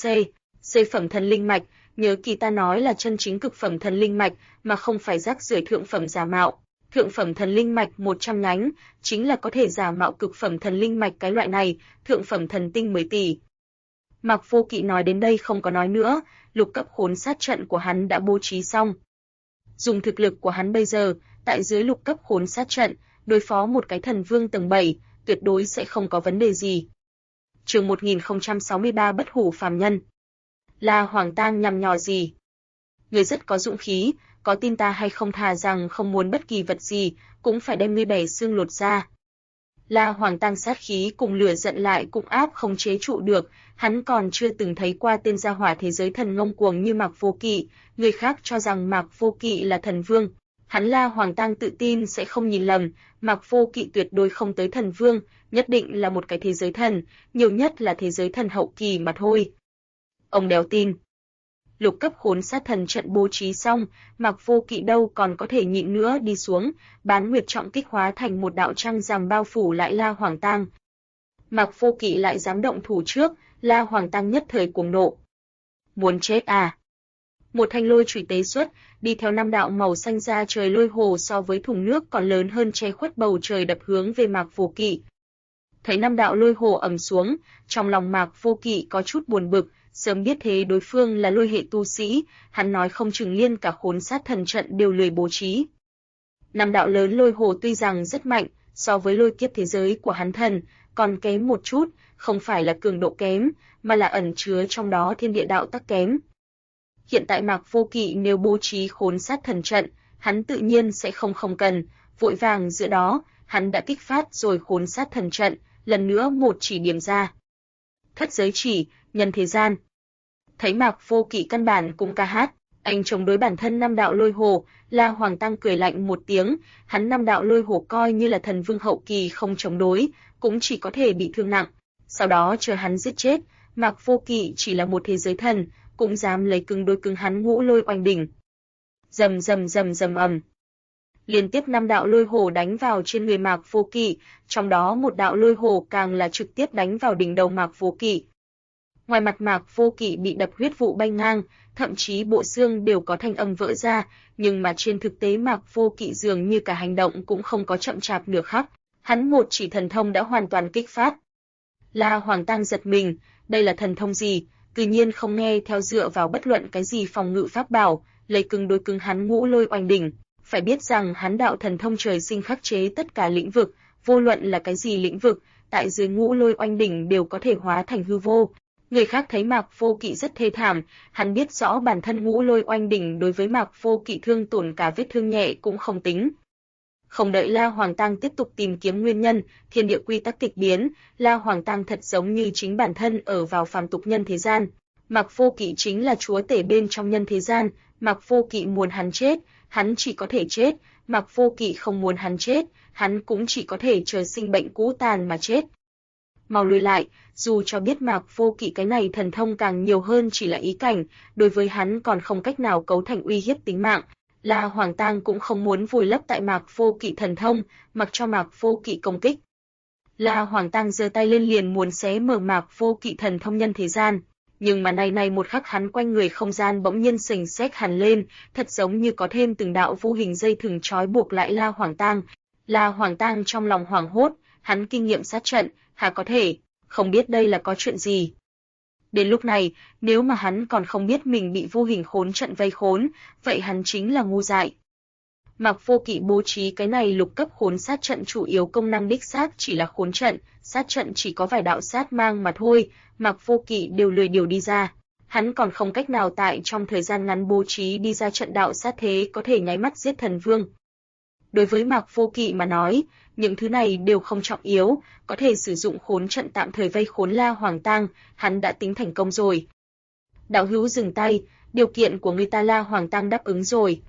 C phẩm thần linh mạch, nhớ kỳ ta nói là chân chính cực phẩm thần linh mạch, mà không phải rác rưởi thượng phẩm giả mạo. Thượng phẩm thần linh mạch 100 nhánh, chính là có thể giả mạo cực phẩm thần linh mạch cái loại này, thượng phẩm thần tinh 10 tỷ. Mạc Vô Kỵ nói đến đây không có nói nữa, lục cấp khốn sát trận của hắn đã bố trí xong. Dùng thực lực của hắn bây giờ, tại dưới lục cấp khốn sát trận, đối phó một cái thần vương tầng 7, tuyệt đối sẽ không có vấn đề gì. Chương 1063 bất hủ phàm nhân. La Hoàng Tang nhằm nhò gì? Ngươi rất có dũng khí, có tin ta hay không, thà rằng không muốn bất kỳ vật gì, cũng phải đem ngươi bẻ xương lột ra. La Hoàng Tang sát khí cùng lửa giận lại cũng áp không chế trụ được, hắn còn chưa từng thấy qua tên gia hỏa thế giới thần ngông cuồng như Mạc Vô Kỵ, người khác cho rằng Mạc Vô Kỵ là thần vương. Hắn La Hoàng Tang tự tin sẽ không nhìn lầm, Mạc Vô Kỵ tuyệt đối không tới thần vương, nhất định là một cái thế giới thần, nhiều nhất là thế giới thần hậu kỳ mà thôi. Ông đéo tin. Lục cấp khốn sát thần trận bố trí xong, Mạc Vô Kỵ đâu còn có thể nhịn nữa đi xuống, bán nguyệt trọng kích hóa thành một đạo trăng rằm bao phủ lại La Hoàng Tang. Mạc Vô Kỵ lại dám động thủ trước, La Hoàng Tang nhất thời cuồng nộ. Muốn chết à? Một thanh lôi chủy tế xuất, đi theo 5 đạo màu xanh ra trời lôi hồ so với thùng nước còn lớn hơn che khuất bầu trời đập hướng về Mạc Vô Kỵ. Thấy 5 đạo lôi hồ ầm xuống, trong lòng Mạc Vô Kỵ có chút buồn bực, sớm biết thế đối phương là lôi hệ tu sĩ, hắn nói không chừng liên cả khốn sát thần trận đều lười bố trí. 5 đạo lớn lôi hồ tuy rằng rất mạnh, so với lôi kiếp thế giới của hắn thần, còn kém một chút, không phải là cường độ kém, mà là ẩn chứa trong đó thiên địa đạo tắc kém. Hiện tại Mạc Vô Kỵ nếu bố trí khốn sát thần trận, hắn tự nhiên sẽ không cần, vội vàng giữa đó, hắn đã kích phát rồi khốn sát thần trận, lần nữa một chỉ điểm ra. Thất giới chỉ, nhân thế gian. Thấy Mạc Vô Kỵ căn bản cũng ca hát, anh chống đối bản thân 5 đạo lôi hồ, La Hoàng Tang cười lạnh một tiếng, hắn 5 đạo lôi hồ coi như là thần vương hậu kỳ không chống đối, cũng chỉ có thể bị thương nặng. Sau đó chờ hắn giết chết, Mạc Vô Kỵ chỉ là một thế giới thần, cũng dám lấy cứng đối cứng hắn ngũ lôi oanh đỉnh. Rầm rầm rầm rầm ầm. Liên tiếp 5 đạo lôi hồ đánh vào trên người Mạc Vô Kỵ, trong đó một đạo lôi hồ càng là trực tiếp đánh vào đỉnh đầu Mạc Vô Kỵ. Ngoài mặt Mạc Vô Kỵ bị đập huyết vụ bay ngang, thậm chí bộ xương đều có thanh âm vỡ ra, nhưng mà trên thực tế Mạc Vô Kỵ dường như cả hành động cũng không có chậm chạp nửa khắc, hắn một chỉ thần thông đã hoàn toàn kích phát. La Hoàng Tang giật mình, đây là thần thông gì, tự nhiên không nghe theo dựa vào bất luận cái gì phòng ngự pháp bảo, lấy cứng đối cứng hắn ngũ lôi oanh đỉnh. Phải biết rằng hắn đạo thần thông trời sinh khắc chế tất cả lĩnh vực, vô luận là cái gì lĩnh vực, tại dưới ngũ lôi oanh đỉnh đều có thể hóa thành hư vô. Người khác thấy Mạc Vô Kỵ rất thê thảm, hắn biết rõ bản thân ngũ lôi oanh đỉnh đối với Mạc Vô Kỵ thương tổn cả vết thương nhẹ cũng không tính. Không đợi La Hoàng Tang tiếp tục tìm kiếm nguyên nhân, thiên địa quy tắc kịch biến, La Hoàng Tang thật giống như chính bản thân ở vào phàm tục nhân thế gian. Mạc Vô Kỵ chính là chúa tể bên trong nhân thế gian, Mạc Vô Kỵ muốn hắn chết, hắn chỉ có thể chết, Mạc Vô Kỵ không muốn hắn chết, hắn cũng chỉ có thể chờ sinh bệnh cũ tàn mà chết. mau lùi lại, dù cho biết Mạc Vô Kỵ cái này thần thông càng nhiều hơn chỉ là ý cảnh, đối với hắn còn không cách nào cấu thành uy hiếp tính mạng. La Hoàng Tang cũng không muốn vùi lấp tại Mạc Vô Kỵ thần thông, mặc cho Mạc Vô Kỵ công kích. La Hoàng Tang giơ tay lên liền muốn xé mở Mạc Vô Kỵ thần thông nhân thế gian, nhưng mà này một khắc hắn quanh người không gian bỗng nhiên sình sét hẳn lên, thật giống như có thêm từng đạo vô hình dây thừng trói buộc lại La Hoàng Tang. La Hoàng Tang trong lòng hoảng hốt, hắn kinh nghiệm sát trận, há có thể không biết đây là có chuyện gì. Đến lúc này, nếu mà hắn còn không biết mình bị vô hình khốn trận vây khốn, vậy hắn chính là ngu dại. Mạc Vô Kỵ bố trí cái này lục cấp khốn sát trận chủ yếu công năng đích xác chỉ là khốn trận, sát trận chỉ có vài đạo sát mang mà thôi, Mạc Vô Kỵ đều lười điều đi ra. Hắn còn không cách nào tại trong thời gian ngắn bố trí đi ra trận đạo sát thế có thể nháy mắt giết thần vương. Đối với Mạc Vô Kỵ mà nói, những thứ này đều không trọng yếu, có thể sử dụng khốn trận tạm thời vây khốn La Hoàng Tang, hắn đã tính thành công rồi. Đạo hữu dừng tay, điều kiện của người ta La Hoàng Tang đáp ứng rồi.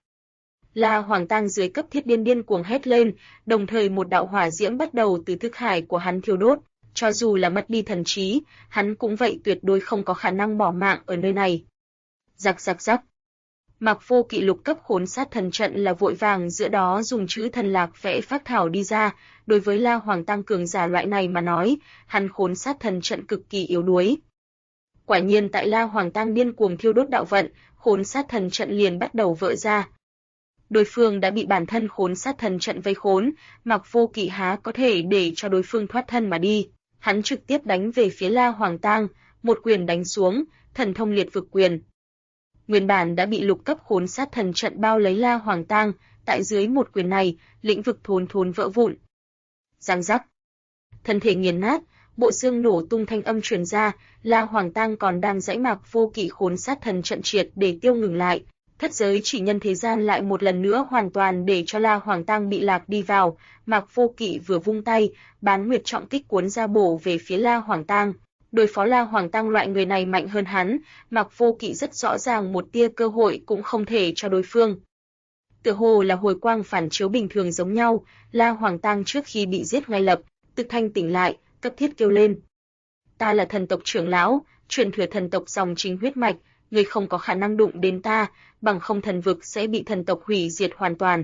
La Hoàng Tang dưới cấp thiết điên cuồng hét lên, đồng thời một đạo hỏa diễm bắt đầu từ thức hải của hắn thiêu đốt, cho dù là mất đi thần trí, hắn cũng vậy tuyệt đối không có khả năng bỏ mạng ở nơi này. Rắc rắc rắc. Mạc Vô Kỵ lục cấp khốn sát thần trận là vội vàng giữa đó dùng chữ thần lạc vẽ phác thảo đi ra, đối với La Hoàng Tang cường giả loại này mà nói, hắn khốn sát thần trận cực kỳ yếu đuối. Quả nhiên tại La Hoàng Tang điên cuồng thiêu đốt đạo vận, khốn sát thần trận liền bắt đầu vỡ ra. Đối phương đã bị bản thân khốn sát thần trận vây khốn, Mạc Vô Kỵ há có thể để cho đối phương thoát thân mà đi. Hắn trực tiếp đánh về phía La Hoàng Tang, một quyền đánh xuống, thần thông liệt vực quyền. Nguyên bản đã bị lục cấp khốn sát thần trận bao lấy La Hoàng Tang, tại dưới một quyền này, lĩnh vực thốn vỡ vụn. Giang giác. Thân thể nghiền nát, bộ xương nổ tung thanh âm truyền ra, La Hoàng Tang còn đang giãy Mạc Vô Kỵ khốn sát thần trận triệt để tiêu ngừng lại. Thất giới chỉ nhân thế gian lại một lần nữa hoàn toàn để cho La Hoàng Tang bị lạc đi vào, Mạc Vô Kỵ vừa vung tay, bán nguyệt trọng kích cuốn ra bổ về phía La Hoàng Tang. Đối phó La Hoàng Tang loại người này mạnh hơn hắn, Mạc Vô Kỵ rất rõ ràng một tia cơ hội cũng không thể cho đối phương. Tựa hồ là hồi quang phản chiếu bình thường giống nhau, La Hoàng Tang trước khi bị giết ngay lập tức thanh tỉnh lại, cấp thiết kêu lên: "Ta là thần tộc trưởng lão, truyền thừa thần tộc dòng chính huyết mạch, ngươi không có khả năng đụng đến ta, bằng không thần vực sẽ bị thần tộc hủy diệt hoàn toàn."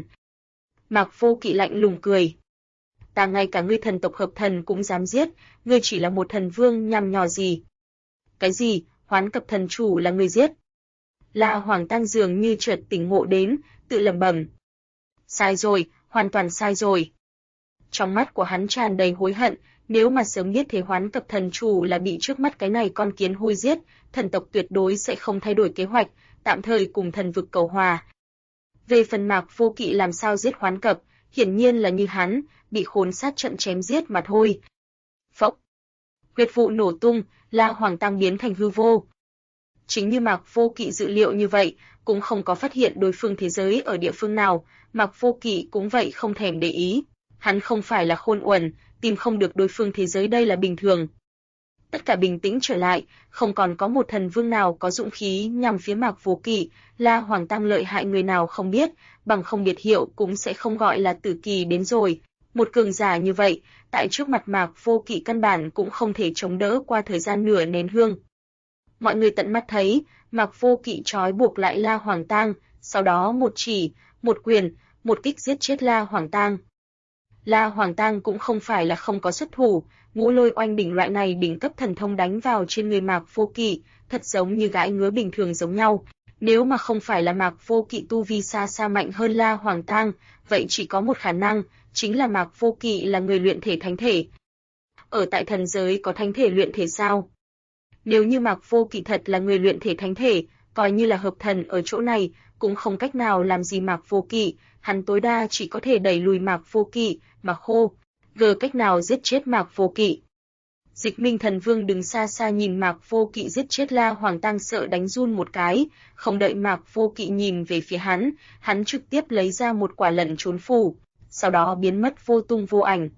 Mạc Vô Kỵ lạnh lùng cười: "Ta ngay cả ngươi thần tộc hợp thần cũng dám giết, ngươi chỉ là một thần vương nhằm nhò gì?" "Cái gì? Hoán Cập thần chủ là ngươi giết?" La Hoàng Tang dường như chợt tỉnh ngộ đến, tự lẩm bẩm: "Sai rồi, hoàn toàn sai rồi." Trong mắt của hắn tràn đầy hối hận, nếu mà sớm biết thế Hoán Cập thần chủ là bị trước mắt cái này con kiến hôi giết, thần tộc tuyệt đối sẽ không thay đổi kế hoạch, tạm thời cùng thần vực cầu hòa. Về phần Mạc Vô Kỵ làm sao giết Hoán Cập, hiển nhiên là như hắn, bị khốn sát trận chém giết mà thôi. Phốc. Huyết vụ nổ tung, La Hoàng Tang biến thành hư vô. Chính như Mạc Vô Kỵ dự liệu như vậy, cũng không có phát hiện đối phương thế giới ở địa phương nào, Mạc Vô Kỵ cũng vậy không thèm để ý. Hắn không phải là khôn uẩn, tìm không được đối phương thế giới đây là bình thường. Tất cả bình tĩnh trở lại, không còn có một thần vương nào có dũng khí nhằm phía Mạc Vô Kỵ, La Hoàng Tang lợi hại người nào không biết, bằng không biệt hiệu cũng sẽ không gọi là Tử Kỳ đến rồi. Một cường giả như vậy, tại trước mặt Mạc Vô Kỵ căn bản cũng không thể chống đỡ qua thời gian nửa nén hương. Mọi người tận mắt thấy, Mạc Vô Kỵ trói buộc lại La Hoàng Tang, sau đó một chỉ, một quyền, một kích giết chết La Hoàng Tang. La Hoàng Tang cũng không phải là không có xuất thủ, ngũ lôi oanh đỉnh loại này đỉnh cấp thần thông đánh vào trên người Mạc Vô Kỵ, thật giống như gãi ngứa bình thường giống nhau. Nếu mà không phải là Mạc Vô Kỵ tu vi xa xa mạnh hơn La Hoàng Tang, vậy chỉ có một khả năng, chính là Mạc Vô Kỵ là người luyện thể thánh thể. Ở tại thần giới có thánh thể luyện thể sao? Nếu như Mạc Vô Kỵ thật là người luyện thể thánh thể, coi như là hợp thần ở chỗ này, cũng không cách nào làm gì Mạc Vô Kỵ, hắn tối đa chỉ có thể đẩy lùi Mạc Vô Kỵ, mà khô, gờ cách nào giết chết Mạc Vô Kỵ. Dịch Minh Thần Vương đứng xa xa nhìn Mạc Vô Kỵ giết chết La Hoàng Tang sợ đánh run một cái, không đợi Mạc Vô Kỵ nhìn về phía hắn trực tiếp lấy ra một quả lẩn trốn phù, sau đó biến mất vô tung vô ảnh.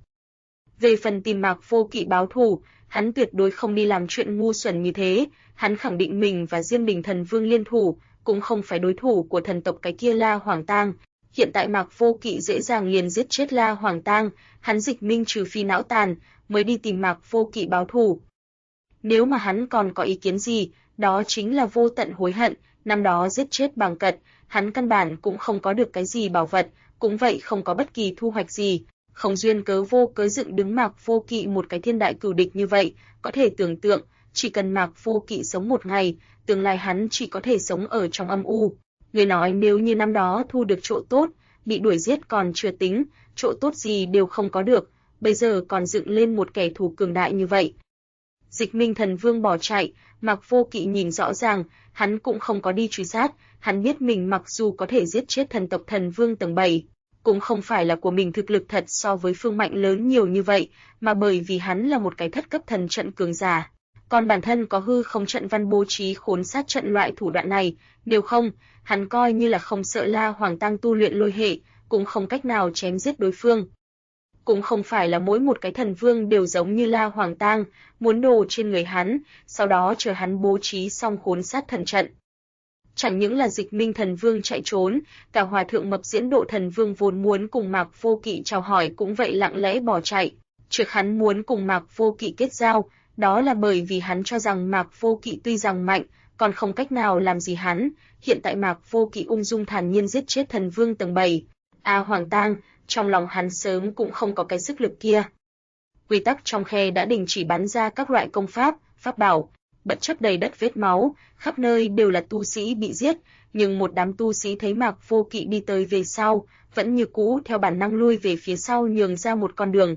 Về phần tìm Mạc Vô Kỵ báo thù, hắn tuyệt đối không đi làm chuyện ngu xuẩn như thế, hắn khẳng định mình và Diêm Đình Thần Vương liên thủ, cũng không phải đối thủ của thần tộc cái kia La Hoàng Tang. Hiện tại Mạc Vô Kỵ dễ dàng liền giết chết La Hoàng Tang, hắn Dịch Minh trừ phi não tàn, mới đi tìm Mạc Vô Kỵ báo thù. Nếu mà hắn còn có ý kiến gì, đó chính là vô tận hối hận, năm đó giết chết Bàng Cật, hắn căn bản cũng không có được cái gì bảo vật, cũng vậy không có bất kỳ thu hoạch gì, không duyên cớ vô cớ dựng đứng Mạc Vô Kỵ một cái thiên đại cửu địch như vậy, có thể tưởng tượng, chỉ cần Mạc Vô Kỵ sống một ngày, tương lai hắn chỉ có thể sống ở trong âm u. Người nói nếu như năm đó thu được chỗ tốt, bị đuổi giết còn chưa tính, chỗ tốt gì đều không có được, bây giờ còn dựng lên một kẻ thù cường đại như vậy. Dịch Minh Thần Vương bỏ chạy, Mạc Vô Kỵ nhìn rõ ràng, hắn cũng không có đi truy sát, hắn biết mình mặc dù có thể giết chết thần tộc Thần Vương tầng 7, cũng không phải là của mình thực lực thật so với phương mạnh lớn nhiều như vậy, mà bởi vì hắn là một cái thất cấp thần trận cường giả. Còn bản thân có hư không trận văn bố trí khốn sát trận loại thủ đoạn này, nếu không, hắn coi như là không sợ La Hoàng Tang tu luyện lôi hệ, cũng không cách nào chém giết đối phương. Cũng không phải là mỗi một cái thần vương đều giống như La Hoàng Tang, muốn đồ trên người hắn, sau đó chờ hắn bố trí xong khốn sát thần trận. Chẳng những là Dịch Minh Thần Vương chạy trốn, cả Hòa Thượng Mập Diễn Độ Thần Vương vốn muốn cùng Mạc Vô Kỵ chào hỏi cũng vậy lặng lẽ bỏ chạy. Trước hắn muốn cùng Mạc Vô Kỵ kết giao, đó là bởi vì hắn cho rằng Mạc Vô Kỵ tuy rằng mạnh, còn không cách nào làm gì hắn. Hiện tại Mạc Vô Kỵ ung dung thản nhiên giết chết Thần Vương tầng 7, Hoàng Tang, trong lòng hắn sớm cũng không có cái sức lực kia. Quy tắc trong khe đã đình chỉ bắn ra các loại công pháp, pháp bảo, bất chấp đầy đất vết máu, khắp nơi đều là tu sĩ bị giết, nhưng một đám tu sĩ thấy Mạc Vô Kỵ đi tới về sau, vẫn như cũ theo bản năng lui về phía sau nhường ra một con đường.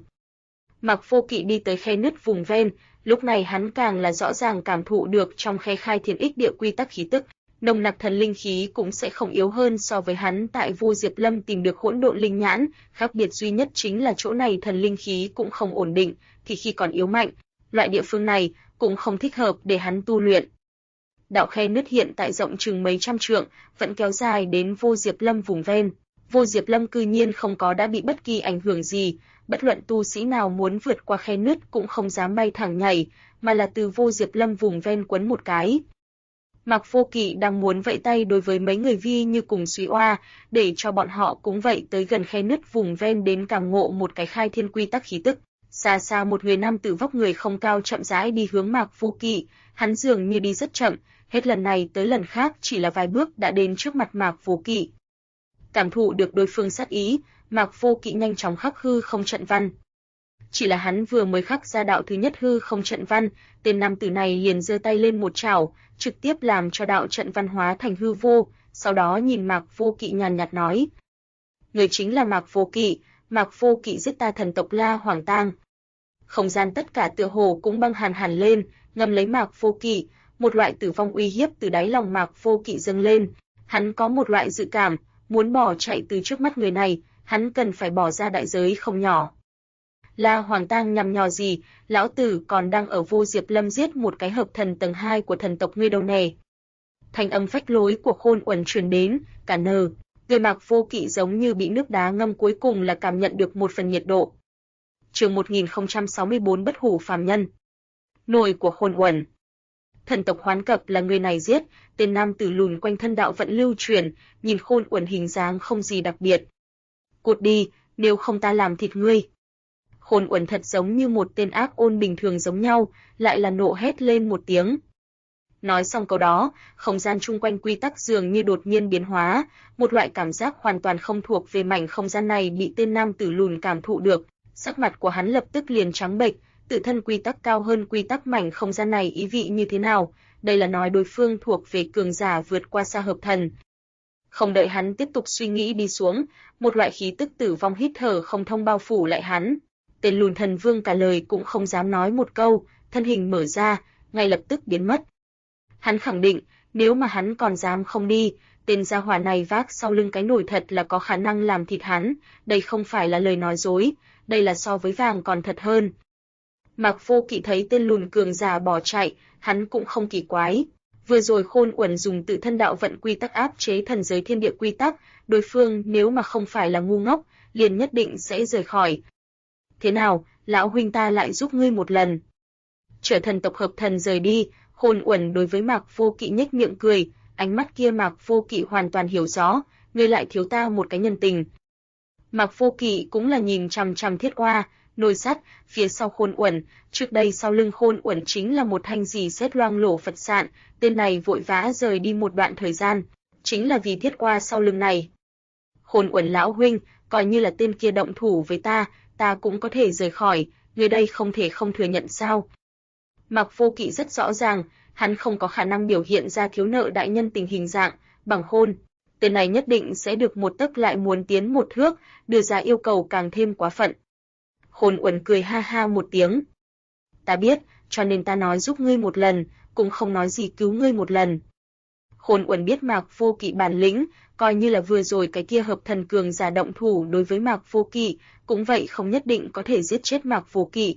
Mạc Vô Kỵ đi tới khe nứt vùng ven, lúc này hắn càng là rõ ràng cảm thụ được trong khe khai thiên ích địa quy tắc khí tức, nồng nặc thần linh khí cũng sẽ không yếu hơn so với hắn tại Vô Diệp Lâm tìm được hỗn độn linh nhãn, khác biệt duy nhất chính là chỗ này thần linh khí cũng không ổn định, thì khi còn yếu mạnh, loại địa phương này cũng không thích hợp để hắn tu luyện. Đạo khe nứt hiện tại rộng chừng mấy trăm trượng, vẫn kéo dài đến Vô Diệp Lâm vùng ven. Vô Diệp Lâm cư nhiên không có đã bị bất kỳ ảnh hưởng gì, bất luận tu sĩ nào muốn vượt qua khe nứt cũng không dám bay thẳng nhảy, mà là từ Vô Diệp Lâm vùng ven quấn một cái. Mạc Vô Kỵ đang muốn vẫy tay đối với mấy người Vi Như cùng Súy Oa, để cho bọn họ cũng vậy tới gần khe nứt vùng ven đến cảm ngộ một cái khai thiên quy tắc khí tức. Xa xa một người nam tử vóc người không cao chậm rãi đi hướng Mạc Vô Kỵ, hắn dường như đi rất chậm, hết lần này tới lần khác chỉ là vài bước đã đến trước mặt Mạc Vô Kỵ. Cảm thụ được đối phương sát ý, Mạc Vô Kỵ nhanh chóng khắc hư không trận văn. Chỉ là hắn vừa mới khắc ra đạo thứ nhất hư không trận văn, tên nam tử này liền giơ tay lên một chảo, trực tiếp làm cho đạo trận văn hóa thành hư vô, sau đó nhìn Mạc Vô Kỵ nhàn nhạt nói: "Người chính là Mạc Vô Kỵ, Mạc Vô Kỵ giết ta thần tộc La Hoàng Tang." Không gian tất cả tựa hồ cũng băng hàn hẳn lên, ngầm lấy Mạc Vô Kỵ, một loại tử vong uy hiếp từ đáy lòng Mạc Vô Kỵ dâng lên, hắn có một loại dự cảm, muốn bỏ chạy từ trước mắt người này, hắn cần phải bỏ ra đại giới không nhỏ. La Hoàng Tang nhằm nhò gì, lão tử còn đang ở Vô Diệp Lâm giết một cái hợp thần tầng 2 của thần tộc ngươi đâu nè. Thanh âm phách lối của Khôn Uẩn truyền đến, cả nờ, người Mạc Vô Kỵ giống như bị nước đá ngâm, cuối cùng là cảm nhận được một phần nhiệt độ. Chương 1064 Bất hủ phàm nhân. Nổi của Khôn Uẩn. Thần tộc Hoán Cập là người này giết, tên nam tử lùn quanh thân đạo vận lưu truyền, nhìn Khôn Uẩn hình dáng không gì đặc biệt. Cút đi, nếu không ta làm thịt ngươi. Khôn Uẩn thật giống như một tên ác ôn bình thường giống nhau, lại là nộ hét lên một tiếng. Nói xong câu đó, không gian chung quanh quy tắc dường như đột nhiên biến hóa, một loại cảm giác hoàn toàn không thuộc về mảnh không gian này bị tên nam tử lùn cảm thụ được, sắc mặt của hắn lập tức liền trắng bệch, tự thân quy tắc cao hơn quy tắc mảnh không gian này ý vị như thế nào, đây là nói đối phương thuộc về cường giả vượt qua xa hợp thần. Không đợi hắn tiếp tục suy nghĩ đi xuống, một loại khí tức tử vong hít thở không thông bao phủ lại hắn. Tên lùn thần vương cả lời cũng không dám nói một câu, thân hình mở ra, ngay lập tức biến mất. Hắn khẳng định, nếu mà hắn còn dám không đi, tên gia hỏa này vác sau lưng cái nổi thật là có khả năng làm thịt hắn, đây không phải là lời nói dối, đây là so với vàng còn thật hơn. Mạc Vô Kỵ thấy tên lùn cường giả bỏ chạy, hắn cũng không kỳ quái. Vừa rồi Khôn Uẩn dùng tự thân đạo vận quy tắc áp chế thần giới thiên địa quy tắc, đối phương nếu mà không phải là ngu ngốc, liền nhất định sẽ rời khỏi. Thế nào, lão huynh ta lại giúp ngươi một lần. Trở thần tộc hợp thần rời đi, Khôn Uẩn đối với Mạc Vô Kỵ nhếch miệng cười, ánh mắt kia Mạc Vô Kỵ hoàn toàn hiểu rõ, ngươi lại thiếu ta một cái nhân tình. Mạc Vô Kỵ cũng là nhìn chằm chằm Thiết Oa, nồi sắt, phía sau Khôn Uẩn, trước đây sau lưng Khôn Uẩn chính là một thanh rì sét loang lổ Phật sạn, tên này vội vã rời đi một đoạn thời gian, chính là vì Thiết Oa sau lưng này. Khôn Uẩn lão huynh, coi như là tên kia động thủ với ta cũng có thể rời khỏi, người đây không thể không thừa nhận sao? Mạc Vô Kỵ rất rõ ràng, hắn không có khả năng biểu hiện ra thiếu nợ đại nhân tình hình dạng, bằng khôn. Tên này nhất định sẽ được một tấc lại muốn tiến một thước, đưa ra yêu cầu càng thêm quá phận. Khôn Uẩn cười ha ha một tiếng. Ta biết, cho nên ta nói giúp ngươi một lần, cũng không nói gì cứu ngươi một lần. Khôn Uẩn biết Mạc Vô Kỵ bản lĩnh, coi như là vừa rồi cái kia hợp thần cường giả động thủ đối với Mạc Vô Kỵ, cũng vậy không nhất định có thể giết chết Mạc Vô Kỵ.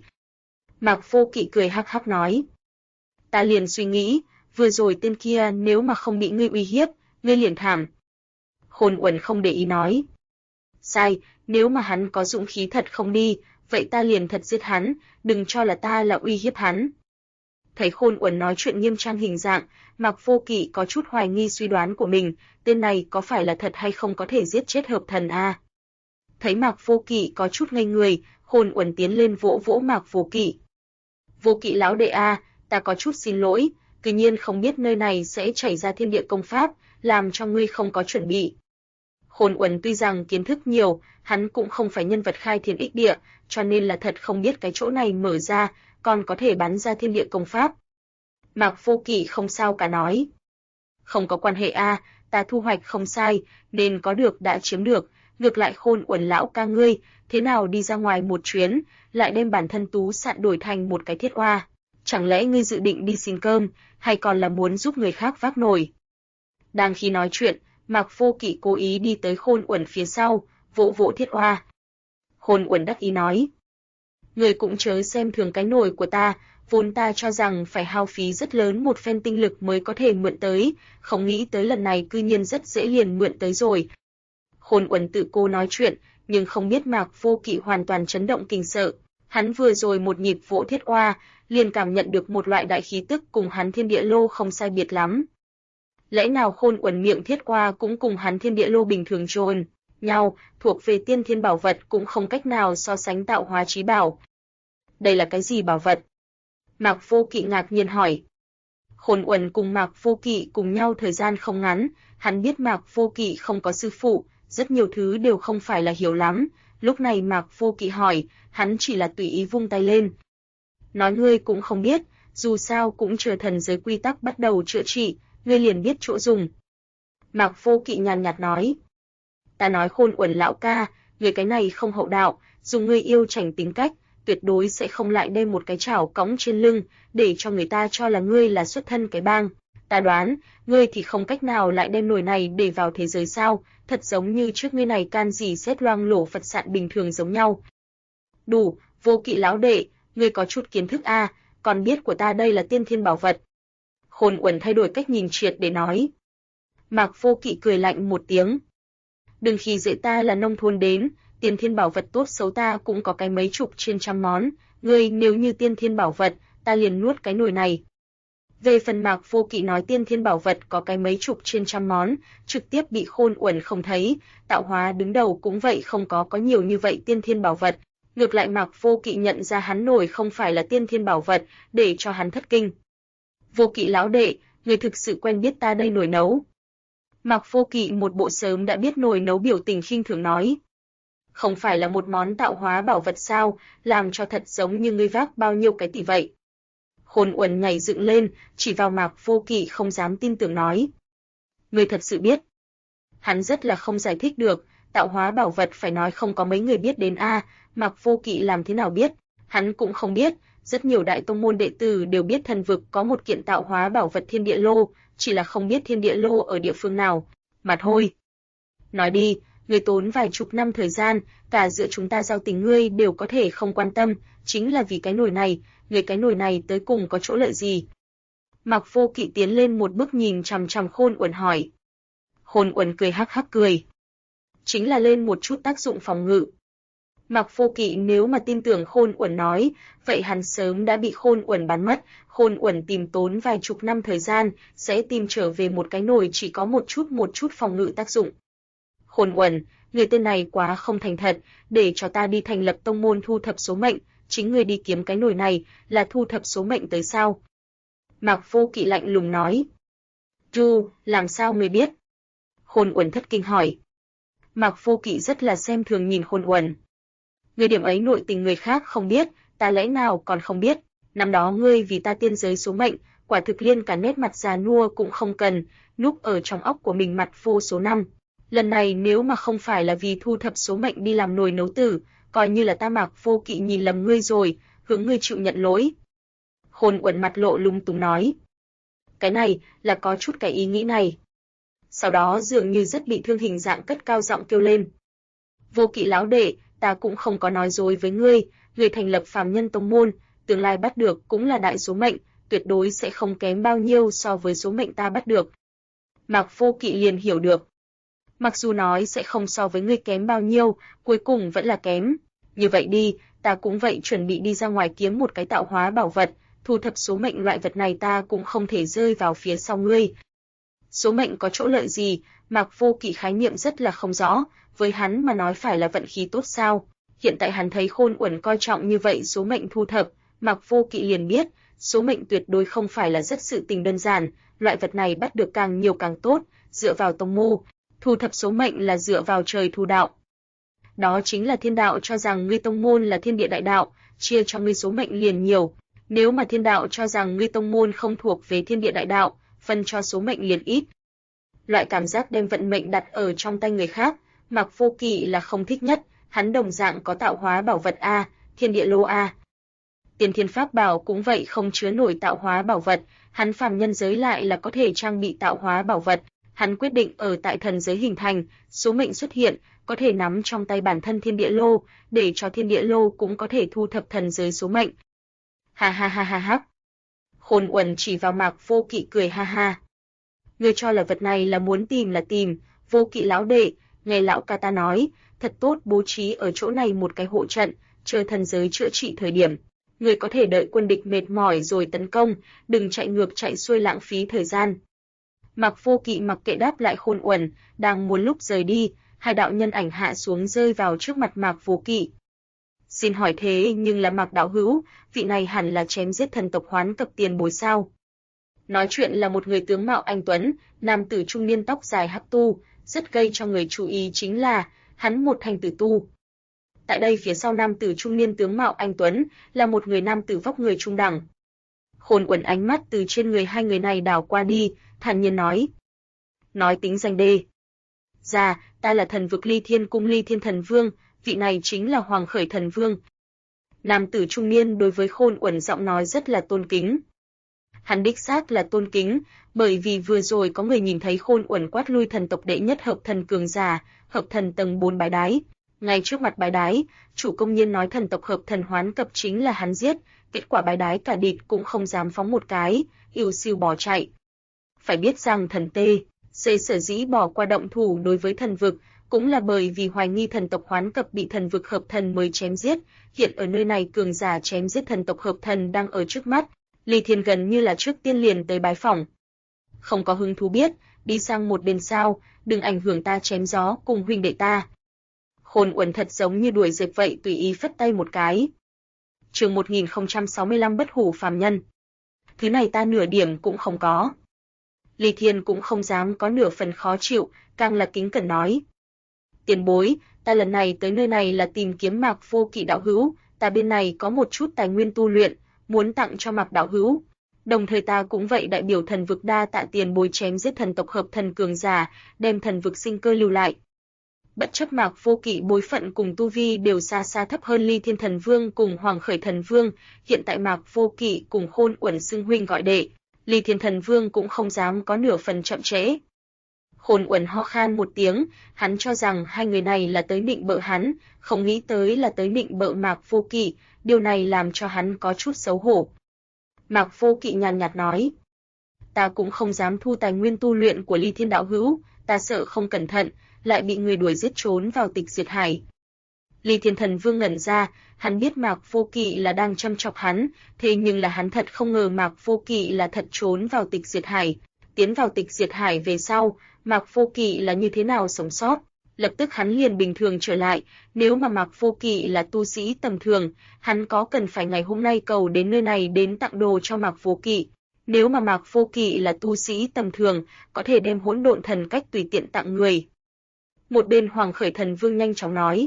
Mạc Vô Kỵ cười hắc hắc nói. Ta liền suy nghĩ, vừa rồi tên kia nếu mà không bị ngươi uy hiếp, ngươi liền thảm. Khôn Uẩn không để ý nói. Sai, nếu mà hắn có dũng khí thật không đi, vậy ta liền thật giết hắn, đừng cho là ta là uy hiếp hắn. Thấy Khôn Uẩn nói chuyện nghiêm trang hình dạng, Mạc Vô Kỵ có chút hoài nghi suy đoán của mình, tên này có phải là thật hay không có thể giết chết hợp thần a? Thấy Mạc Vô Kỵ có chút ngây người, Khôn Uẩn tiến lên vỗ vỗ Mạc Vô Kỵ. Vô Kỵ lão đệ a, ta có chút xin lỗi, tự nhiên không biết nơi này sẽ chảy ra thiên địa công pháp, làm cho ngươi không có chuẩn bị. Khôn Uẩn tuy rằng kiến thức nhiều, hắn cũng không phải nhân vật khai thiên ích địa, cho nên là thật không biết cái chỗ này mở ra, còn có thể bắn ra thiên địa công pháp. Mạc Vô Kỵ không sao cả nói. Không có quan hệ a, ta thu hoạch không sai, nên có được đã chiếm được, ngược lại Khôn Uẩn lão ca ngươi, thế nào đi ra ngoài một chuyến, lại đem bản thân tú sạn đổi thành một cái Thiết Oa. Chẳng lẽ ngươi dự định đi xin cơm, hay còn là muốn giúp người khác vác nồi? Đang khi nói chuyện, Mạc Vô Kỵ cố ý đi tới Khôn Uẩn phía sau, vỗ vỗ Thiết Oa. Khôn Uẩn đắc ý nói. Người cũng chớ xem thường cái nồi của ta, vốn ta cho rằng phải hao phí rất lớn một phen tinh lực mới có thể mượn tới, không nghĩ tới lần này cư nhiên rất dễ liền mượn tới rồi. Khôn Uẩn tự cô nói chuyện, nhưng không biết Mạc Vô Kỵ hoàn toàn chấn động kinh sợ. Hắn vừa rồi một nhịp vỗ Thiết Oa, liền cảm nhận được một loại đại khí tức cùng hắn thiên địa lô không sai biệt lắm. Lẽ nào Khôn Uẩn miệng Thiết Oa cũng cùng hắn thiên địa lô bình thường trồn nhau, thuộc về tiên thiên bảo vật cũng không cách nào so sánh tạo hóa chí bảo. Đây là cái gì bảo vật? Mạc Vô Kỵ ngạc nhiên hỏi. Khôn Uẩn cùng Mạc Vô Kỵ cùng nhau thời gian không ngắn, hắn biết Mạc Vô Kỵ không có sư phụ, rất nhiều thứ đều không phải là hiểu lắm, lúc này Mạc Vô Kỵ hỏi, hắn chỉ là tùy ý vung tay lên. Nói ngươi cũng không biết, dù sao cũng chờ thần giới quy tắc bắt đầu chữa trị, ngươi liền biết chỗ dùng. Mạc Vô Kỵ nhàn nhạt nói. Ta nói Khôn Uẩn lão ca, ngươi cái này không hậu đạo, dùng ngươi yêu chảnh tính cách, tuyệt đối sẽ không lại đem một cái chảo cõng trên lưng, để cho người ta cho là ngươi là xuất thân cái bang. Ta đoán, ngươi thì không cách nào lại đem nồi này để vào thế giới sao, thật giống như trước ngươi này can gì xét loang lổ Phật sạn bình thường giống nhau. Đủ, Vô Kỵ lão đệ, ngươi có chút kiến thức a, còn biết của ta đây là tiên thiên bảo vật. Khôn Uẩn thay đổi cách nhìn triệt để nói. Mạc Vô Kỵ cười lạnh một tiếng. Đừng khi dễ ta là nông thôn đến, tiên thiên bảo vật tốt xấu ta cũng có cái mấy chục trên trăm món, ngươi nếu như tiên thiên bảo vật, ta liền nuốt cái nồi này. Về phần Mạc Vô Kỵ nói tiên thiên bảo vật có cái mấy chục trên trăm món, trực tiếp bị Khôn Uẩn không thấy, tạo hóa đứng đầu cũng vậy không có nhiều như vậy tiên thiên bảo vật. Ngược lại Mạc Vô Kỵ nhận ra hắn nồi không phải là tiên thiên bảo vật, để cho hắn thất kinh. Vô Kỵ lão đệ, người thực sự quen biết ta đây nồi nấu. Mạc Vô Kỵ một bộ sớm đã biết nồi nấu biểu tình khinh thường nói. Không phải là một món tạo hóa bảo vật sao, làm cho thật giống như ngươi vác bao nhiêu cái tỷ vậy. Khôn Uẩn nhảy dựng lên, chỉ vào Mạc Vô Kỵ không dám tin tưởng nói. Ngươi thật sự biết. Hắn rất là không giải thích được, tạo hóa bảo vật phải nói không có mấy người biết đến a, Mạc Vô Kỵ làm thế nào biết, hắn cũng không biết, rất nhiều đại tông môn đệ tử đều biết thần vực có một kiện tạo hóa bảo vật thiên địa lô, chỉ là không biết thiên địa lô ở địa phương nào, mà thôi. Nói đi, ngươi tốn vài chục năm thời gian, cả giữa chúng ta giao tình ngươi đều có thể không quan tâm, chính là vì cái nồi này, người cái nồi này tới cùng có chỗ lợi gì? Mạc Vô Kỵ tiến lên một bước nhìn chằm chằm Khôn Uẩn hỏi. Khôn Uẩn cười hắc hắc cười. Chính là lên một chút tác dụng phòng ngự. Mạc Vô Kỵ nếu mà tin tưởng Khôn Uẩn nói, vậy hắn sớm đã bị Khôn Uẩn bắn mất, Khôn Uẩn tìm tốn vài chục năm thời gian, sẽ tìm trở về một cái nồi chỉ có một chút phòng ngự tác dụng. Khôn Uẩn, người tên này quá không thành thật, để cho ta đi thành lập tông môn thu thập số mệnh, chính ngươi đi kiếm cái nồi này, là thu thập số mệnh tới sao? Mạc Vô Kỵ lạnh lùng nói. Làm sao ngươi biết? Khôn Uẩn thất kinh hỏi. Mạc Vô Kỵ rất là xem thường nhìn Khôn Uẩn. Ngươi điểm ấy nội tình người khác không biết, ta lẽ nào còn không biết? Năm đó ngươi vì ta tiên giới số mệnh, quả thực liên cả nét mặt già nua cũng không cần, núp ở trong óc của mình mặt vô số năm. Lần này nếu mà không phải là vì thu thập số mệnh đi làm nồi nấu tử, coi như là ta Mạc Vô Kỵ nhìn lầm ngươi rồi, hướng ngươi chịu nhận lỗi. Khôn Uẩn mặt lộ lúng túng nói. Cái này là có chút cái ý nghĩ này. Sau đó dường như rất bị thương hình dạng cất cao giọng kêu lên. Vô Kỵ lão đệ, ta cũng không có nói dối với ngươi, ngươi thành lập phàm nhân tông môn, tương lai bắt được cũng là đại số mệnh, tuyệt đối sẽ không kém bao nhiêu so với số mệnh ta bắt được. Mạc Vô Kỵ liền hiểu được. Mặc dù nói sẽ không so với ngươi kém bao nhiêu, cuối cùng vẫn là kém. Như vậy đi, ta cũng vậy chuẩn bị đi ra ngoài kiếm một cái tạo hóa bảo vật, thu thập số mệnh loại vật này ta cũng không thể rơi vào phía sau ngươi. Số mệnh có chỗ lợi gì, Mạc Vô Kỵ khái niệm rất là không rõ, với hắn mà nói phải là vận khí tốt sao. Hiện tại hắn thấy Khôn Uẩn coi trọng như vậy số mệnh thu thập, Mạc Vô Kỵ liền biết, số mệnh tuyệt đối không phải là rất sự tình đơn giản, loại vật này bắt được càng nhiều càng tốt, dựa vào tông môn, thu thập số mệnh là dựa vào trời thu đạo. Đó chính là thiên đạo cho rằng ngươi tông môn là thiên địa đại đạo, chia cho ngươi số mệnh liền nhiều. Nếu mà thiên đạo cho rằng ngươi tông môn không thuộc về thiên địa đại đạo, phân cho số mệnh liền ít. Loại cảm giác đem vận mệnh đặt ở trong tay người khác, Mạc Vô Kỵ là không thích nhất, hắn đồng dạng có tạo hóa bảo vật A, thiên địa lô A. Tiên thiên pháp bảo cũng vậy không chứa nổi tạo hóa bảo vật, hắn phàm nhân giới lại là có thể trang bị tạo hóa bảo vật, hắn quyết định ở tại thần giới hình thành, số mệnh xuất hiện, có thể nắm trong tay bản thân thiên địa lô, để cho thiên địa lô cũng có thể thu thập thần giới số mệnh. Ha ha ha ha ha. Khôn Uẩn chỉ vào Mạc Vô Kỵ cười ha ha. Ngươi cho là vật này là muốn tìm là tìm, Vô Kỵ lão đệ, nghe lão ca ta nói, thật tốt bố trí ở chỗ này một cái hộ trận, chờ thần giới chữa trị thời điểm. Ngươi có thể đợi quân địch mệt mỏi rồi tấn công, đừng chạy ngược chạy xuôi lãng phí thời gian. Mạc Vô Kỵ mặc kệ đáp lại Khôn Uẩn, đang muốn lúc rời đi, hai đạo nhân ảnh hạ xuống rơi vào trước mặt Mạc Vô Kỵ. Xin hỏi thế nhưng là Mạc đạo hữu, vị này hẳn là chém giết thần tộc Hoán Cập tiền bối sao? Nói chuyện là một người tướng mạo anh tuấn, nam tử trung niên tóc dài hắc tu, rất gây cho người chú ý chính là hắn một thành tử tu. Tại đây phía sau nam tử trung niên tướng mạo anh tuấn là một người nam tử vóc người trung đẳng. Khôn Uẩn ánh mắt từ trên người hai người này đảo qua đi, thản nhiên nói: "Nói tính danh đê. Dạ, ta là thần vực Ly Thiên cung Ly Thiên Thần Vương, vị này chính là Hoàng Khởi Thần Vương." Nam tử trung niên đối với Khôn Uẩn giọng nói rất là tôn kính. Hắn đích xác là tôn kính, bởi vì vừa rồi có người nhìn thấy Khôn Uẩn quát lui thần tộc đệ nhất hợp thần cường giả, hợp thần tầng 4 bái đái. Ngay trước mặt bái đái, chủ công nhiên nói thần tộc hợp thần Hoán Cập chính là hắn giết, kết quả bái đái cả địt cũng không dám phóng một cái, ỉu xìu bỏ chạy. Phải biết rằng thần tê, C sở dĩ bỏ qua động thủ đối với thần vực, cũng là bởi vì hoài nghi thần tộc Hoán Cập bị thần vực hợp thần mới chém giết, hiện ở nơi này cường giả chém giết thần tộc hợp thần đang ở trước mắt, Ly Thiên gần như là trước tiên liền tới bái phỏng. Không có hứng thú biết, đi sang một bên sao, đừng ảnh hưởng ta chém gió cùng huynh đệ ta. Khôn Uẩn thật giống như đuổi dẹp vậy tùy ý phất tay một cái. Chương 1065 bất hủ phàm nhân. Thứ này ta nửa điểm cũng không có. Ly Thiên cũng không dám có nửa phần khó chịu, càng là kính cẩn nói: "Tiền bối, ta lần này tới nơi này là tìm kiếm Mạc Vô Kỵ đạo hữu, ta bên này có một chút tài nguyên tu luyện, muốn tặng cho Mạc đạo hữu. Đồng thời ta cũng vậy đại biểu thần vực đa tạ tiền bối chém giết thần tộc hợp thần cường giả, đem thần vực sinh cơ lưu lại." Bất chấp Mạc Vô Kỵ bối phận cùng tu vi đều xa xa thấp hơn Ly Thiên Thần Vương cùng Hoàng Khởi Thần Vương, hiện tại Mạc Vô Kỵ cùng Khôn Uẩn xưng huynh gọi đệ, Ly Thiên Thần Vương cũng không dám có nửa phần chậm trễ. Khôn Uẩn ho khan một tiếng, hắn cho rằng hai người này là tới định bợ hắn, không nghĩ tới là tới định bợ Mạc Vô Kỵ, điều này làm cho hắn có chút xấu hổ. Mạc Vô Kỵ nhàn nhạt nói: "Ta cũng không dám thu tài nguyên tu luyện của Ly Thiên đạo hữu, ta sợ không cẩn thận lại bị người đuổi giết trốn vào Tịch Diệt Hải." Ly Thiên Thần Vương ngẩn ra, hắn biết Mạc Vô Kỵ là đang châm chọc hắn, thế nhưng là hắn thật không ngờ Mạc Vô Kỵ là thật trốn vào Tịch Diệt Hải. Tiến vào Tịch Diệt Hải về sau, Mạc Vô Kỵ là như thế nào sống sót, Lập tức hắn liền bình thường trở lại, nếu mà Mạc Vô Kỵ là tu sĩ tầm thường, hắn có cần phải ngày hôm nay cầu đến nơi này đến tặng đồ cho Mạc Vô Kỵ. Nếu mà Mạc Vô Kỵ là tu sĩ tầm thường, có thể đem Hỗn Độn Thần Cách tùy tiện tặng người. Một bên Hoàng Khởi Thần Vương nhanh chóng nói: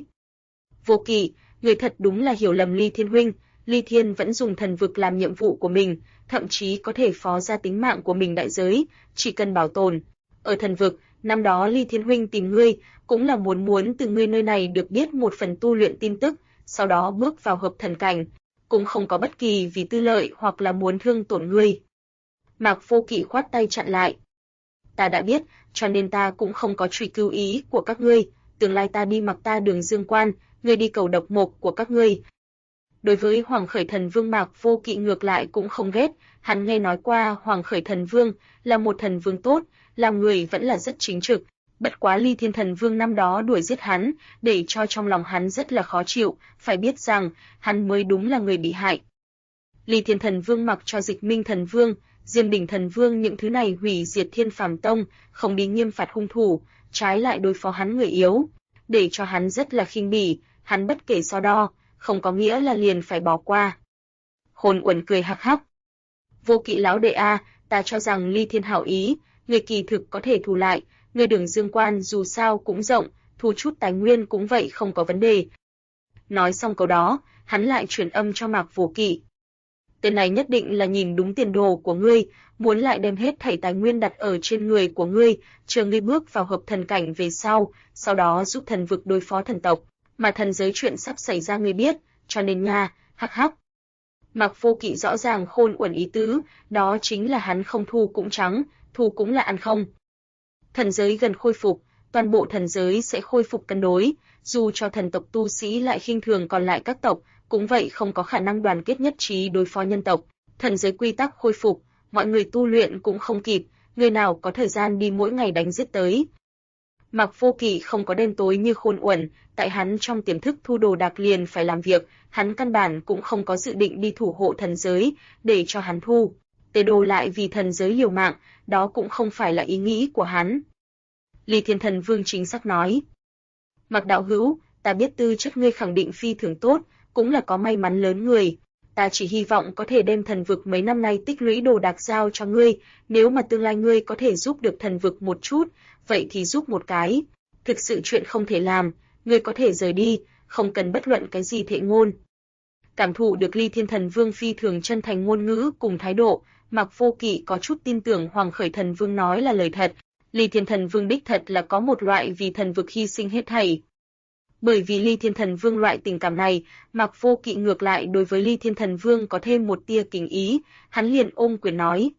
Vô Kỵ, người thật đúng là hiểu lầm Ly Thiên huynh, Ly Thiên vẫn dùng thần vực làm nhiệm vụ của mình, thậm chí có thể phó ra tính mạng của mình đại giới, chỉ cần bảo tồn. Ở thần vực, năm đó Ly Thiên huynh tìm ngươi, cũng là muốn từ ngươi nơi này được biết một phần tu luyện tin tức, sau đó bước vào hợp thần cảnh, cũng không có bất kỳ vì tư lợi hoặc là muốn thương tổn ngươi. Mạc Vô Kỵ khoát tay chặn lại. Ta đã biết, cho nên ta cũng không có truy cứu ý của các ngươi, tương lai ta đi mặc ta Đường Dương Quan, ngươi đi cầu độc mộc của các ngươi. Đối với Hoàng Khởi Thần Vương Mạc Vô Kỵ ngược lại cũng không ghét, hắn nghe nói qua Hoàng Khởi Thần Vương là một thần vương tốt, làm người vẫn là rất chính trực, bất quá Ly Thiên Thần Vương năm đó đuổi giết hắn, để cho trong lòng hắn rất là khó chịu, phải biết rằng hắn mới đúng là người bị hại. Ly Thiên Thần Vương mặc cho Dịch Minh Thần Vương, Diêm Đỉnh Thần Vương những thứ này hủy diệt Thiên Phàm Tông, không đi nghiêm phạt hung thủ, trái lại đối phó hắn người yếu, để cho hắn rất là khinh bỉ, hắn bất kể so đo, không có nghĩa là liền phải bỏ qua. Hồn Uẩn cười hắc hắc. Vô Kỵ lão đệ a, ta cho rằng Ly Thiên hảo ý, người kỳ thực có thể thu lại, người Đường Dương Quan dù sao cũng rộng, thu chút tài nguyên cũng vậy không có vấn đề. Nói xong câu đó, hắn lại truyền âm cho Mạc Vô Kỵ. Tên này nhất định là nhìn đúng tiền đồ của ngươi, muốn lại đem hết thảy tài nguyên đặt ở trên người của ngươi, chờ ngươi bước vào hợp thần cảnh về sau đó giúp thần vực đối phó thần tộc, mà thần giới chuyện sắp xảy ra ngươi biết, cho nên nha, hắc hắc. Mạc Vô Kỵ rõ ràng Khôn Uẩn ý tứ, đó chính là hắn không thu cũng trắng, thu cũng là ăn không. Thần giới gần khôi phục, toàn bộ thần giới sẽ khôi phục cân đối, dù cho thần tộc tu sĩ lại khinh thường còn lại các tộc, cũng vậy không có khả năng đoàn kết nhất trí đối phó nhân tộc. Thần giới quy tắc khôi phục, mọi người tu luyện cũng không kịp, người nào có thời gian đi mỗi ngày đánh giết tới. Mạc Vô Kỵ không có đen tối như Khôn Uẩn, tại hắn trong tiềm thức thu đồ đạc liền phải làm việc, hắn căn bản cũng không có dự định đi thủ hộ thần giới, để cho hắn thu. Tề Đồ lại vì thần giới liều mạng, đó cũng không phải là ý nghĩ của hắn. Ly Thiên Thần Vương chính xác nói. Mạc đạo hữu, ta biết tư chất ngươi khẳng định phi thường tốt, cũng là có may mắn lớn người. Ta chỉ hy vọng có thể đem thần vực mấy năm nay tích lũy đồ đạc giao cho ngươi, nếu mà tương lai ngươi có thể giúp được thần vực một chút, vậy thì giúp một cái. Thực sự chuyện không thể làm, ngươi có thể rời đi, không cần bất luận cái gì thệ ngôn. Cảm thụ được Ly Thiên Thần Vương phi thường chân thành ngôn ngữ cùng thái độ, Mạc Vô Kỵ có chút tin tưởng Hoàng Khởi Thần Vương nói là lời thật. Ly Thiên Thần Vương đích thật là có một loại vì thần vực hy sinh hết thảy. Bởi vì Ly Thiên Thần Vương loại tình cảm này, Mạc Vô Kỵ ngược lại đối với Ly Thiên Thần Vương có thêm một tia kính ý, hắn liền ôm quyền nói.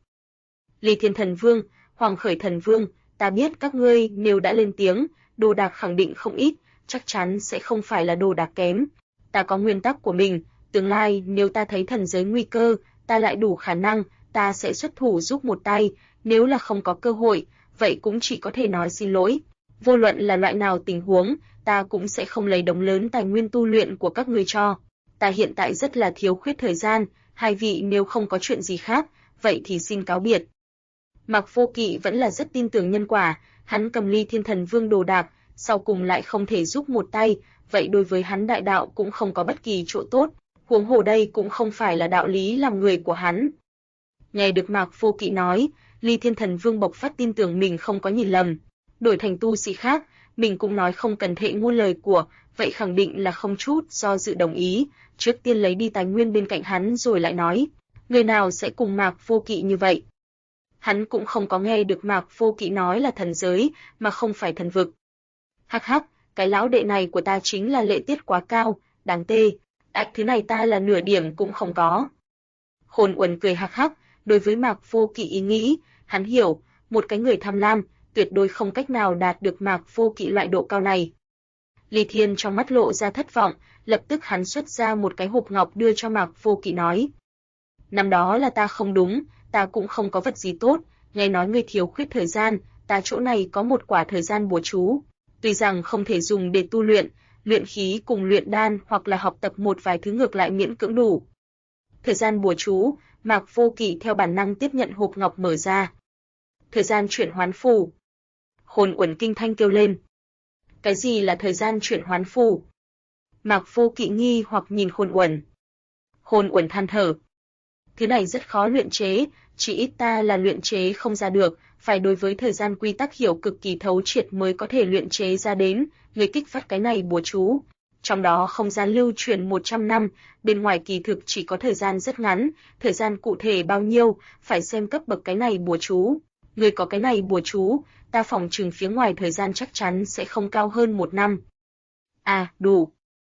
Ly Thiên Thần Vương, Hoàng Khởi Thần Vương, ta biết các ngươi nếu đã lên tiếng, đồ đạc khẳng định không ít, chắc chắn sẽ không phải là đồ đạc kém. Ta có nguyên tắc của mình, tương lai nếu ta thấy thần giới nguy cơ, ta lại đủ khả năng, ta sẽ xuất thủ giúp một tay, nếu là không có cơ hội, vậy cũng chỉ có thể nói xin lỗi. Vô luận là loại nào tình huống, ta cũng sẽ không lấy đống lớn tài nguyên tu luyện của các ngươi cho. Ta hiện tại rất là thiếu khuyết thời gian, hai vị nếu không có chuyện gì khác, vậy thì xin cáo biệt. Mạc Vô Kỵ vẫn là rất tin tưởng nhân quả, hắn cầm Ly Thiên Thần Vương đồ đạc, sau cùng lại không thể giúp một tay, vậy đối với hắn đại đạo cũng không có bất kỳ chỗ tốt, huống hồ đây cũng không phải là đạo lý làm người của hắn. Nghe được Mạc Vô Kỵ nói, Ly Thiên Thần Vương bộc phát tin tưởng mình không có nhìn lầm. Đổi thành tu sĩ khác, mình cũng nói không cần thệ ngôn lời của, vậy khẳng định là không chút do dự đồng ý, trước tiên lấy đi tài nguyên bên cạnh hắn rồi lại nói, người nào sẽ cùng Mạc Vô Kỵ như vậy. Hắn cũng không có nghe được Mạc Vô Kỵ nói là thần giới, mà không phải thần vực. Hắc hắc, cái lão đệ này của ta chính là lệ tiết quá cao, đáng tê, thứ này ta là nửa điểm cũng không có. Khôn Uẩn cười hắc hắc, đối với Mạc Vô Kỵ ý nghĩ, hắn hiểu, một cái người tham lam, tuyệt đối không cách nào đạt được Mạc Vô Kỵ loại độ cao này. Ly Thiên trong mắt lộ ra thất vọng, lập tức hắn xuất ra một cái hộp ngọc đưa cho Mạc Vô Kỵ nói. Năm đó là ta không đúng, ta cũng không có vật gì tốt, nghe nói ngươi thiếu khuyết thời gian, ta chỗ này có một quả thời gian bùa chú. Tuy rằng không thể dùng để tu luyện, luyện khí cùng luyện đan hoặc là học tập một vài thứ ngược lại miễn cưỡng đủ. Thời gian bùa chú, Mạc Vô Kỵ theo bản năng tiếp nhận hộp ngọc mở ra. Thời gian chuyển hoán phù. Khôn Uẩn kinh thanh kêu lên. Cái gì là thời gian chuyển hoán phù? Mạc Vô Kỵ nghi hoặc nhìn Khôn Uẩn. Khôn Uẩn than thở. Thứ này rất khó luyện chế, chỉ ít ta là luyện chế không ra được, phải đối với thời gian quy tắc hiểu cực kỳ thấu triệt mới có thể luyện chế ra đến, người kích phát cái này bùa chú. Trong đó không gian lưu truyền 100 năm, bên ngoài kỳ thực chỉ có thời gian rất ngắn, thời gian cụ thể bao nhiêu, phải xem cấp bậc cái này bùa chú. Người có cái này bùa chú, ta phỏng chừng phía ngoài thời gian chắc chắn sẽ không cao hơn 1 năm. À, đủ.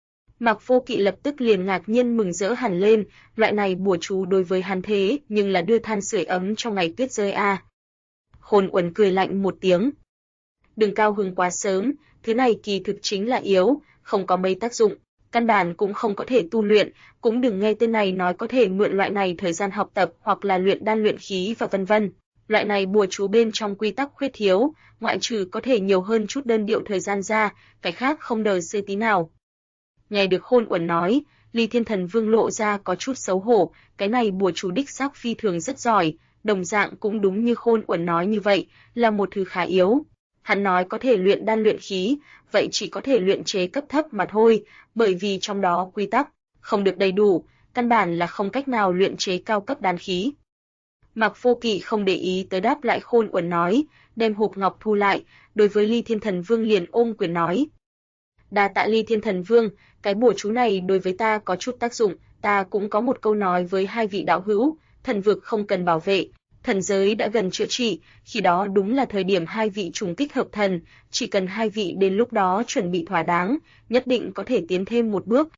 Mạc Vô Kỵ lập tức liền ngạc nhiên mừng rỡ hẳn lên, loại này bùa chú đối với hắn thế nhưng là đưa than sưởi ấm trong ngày tuyết rơi a. Khôn Uẩn cười lạnh một tiếng. Đừng cao hứng quá sớm, thứ này kỳ thực chính là yếu, không có mấy tác dụng, căn bản cũng không có thể tu luyện, cũng đừng nghe tên này nói có thể mượn loại này thời gian học tập hoặc là luyện đan luyện khí và vân vân. Loại này bùa chú bên trong quy tắc khuyết thiếu, ngoại trừ có thể nhiều hơn chút đơn điệu thời gian ra, cái khác không đời xê tí nào. Nghe được Khôn Uẩn nói, Ly Thiên Thần Vương lộ ra có chút xấu hổ, cái này bùa chú đích xác phi thường rất giỏi, đồng dạng cũng đúng như Khôn Uẩn nói như vậy, là một thứ khá yếu. Hắn nói có thể luyện đan luyện khí, vậy chỉ có thể luyện chế cấp thấp mà thôi, bởi vì trong đó quy tắc không được đầy đủ, căn bản là không cách nào luyện chế cao cấp đan khí. Mạc Vô Kỵ không để ý tới đáp lại Khôn Uẩn nói, đem hộp ngọc thu lại, đối với Ly Thiên Thần Vương liền ôm quyền nói. Đa tạ Ly Thiên Thần Vương, cái bùa chú này đối với ta có chút tác dụng, ta cũng có một câu nói với hai vị đạo hữu, thần vực không cần bảo vệ, thần giới đã gần chữa trị, khi đó đúng là thời điểm hai vị trùng kích hợp thần, chỉ cần hai vị đến lúc đó chuẩn bị thỏa đáng, nhất định có thể tiến thêm một bước.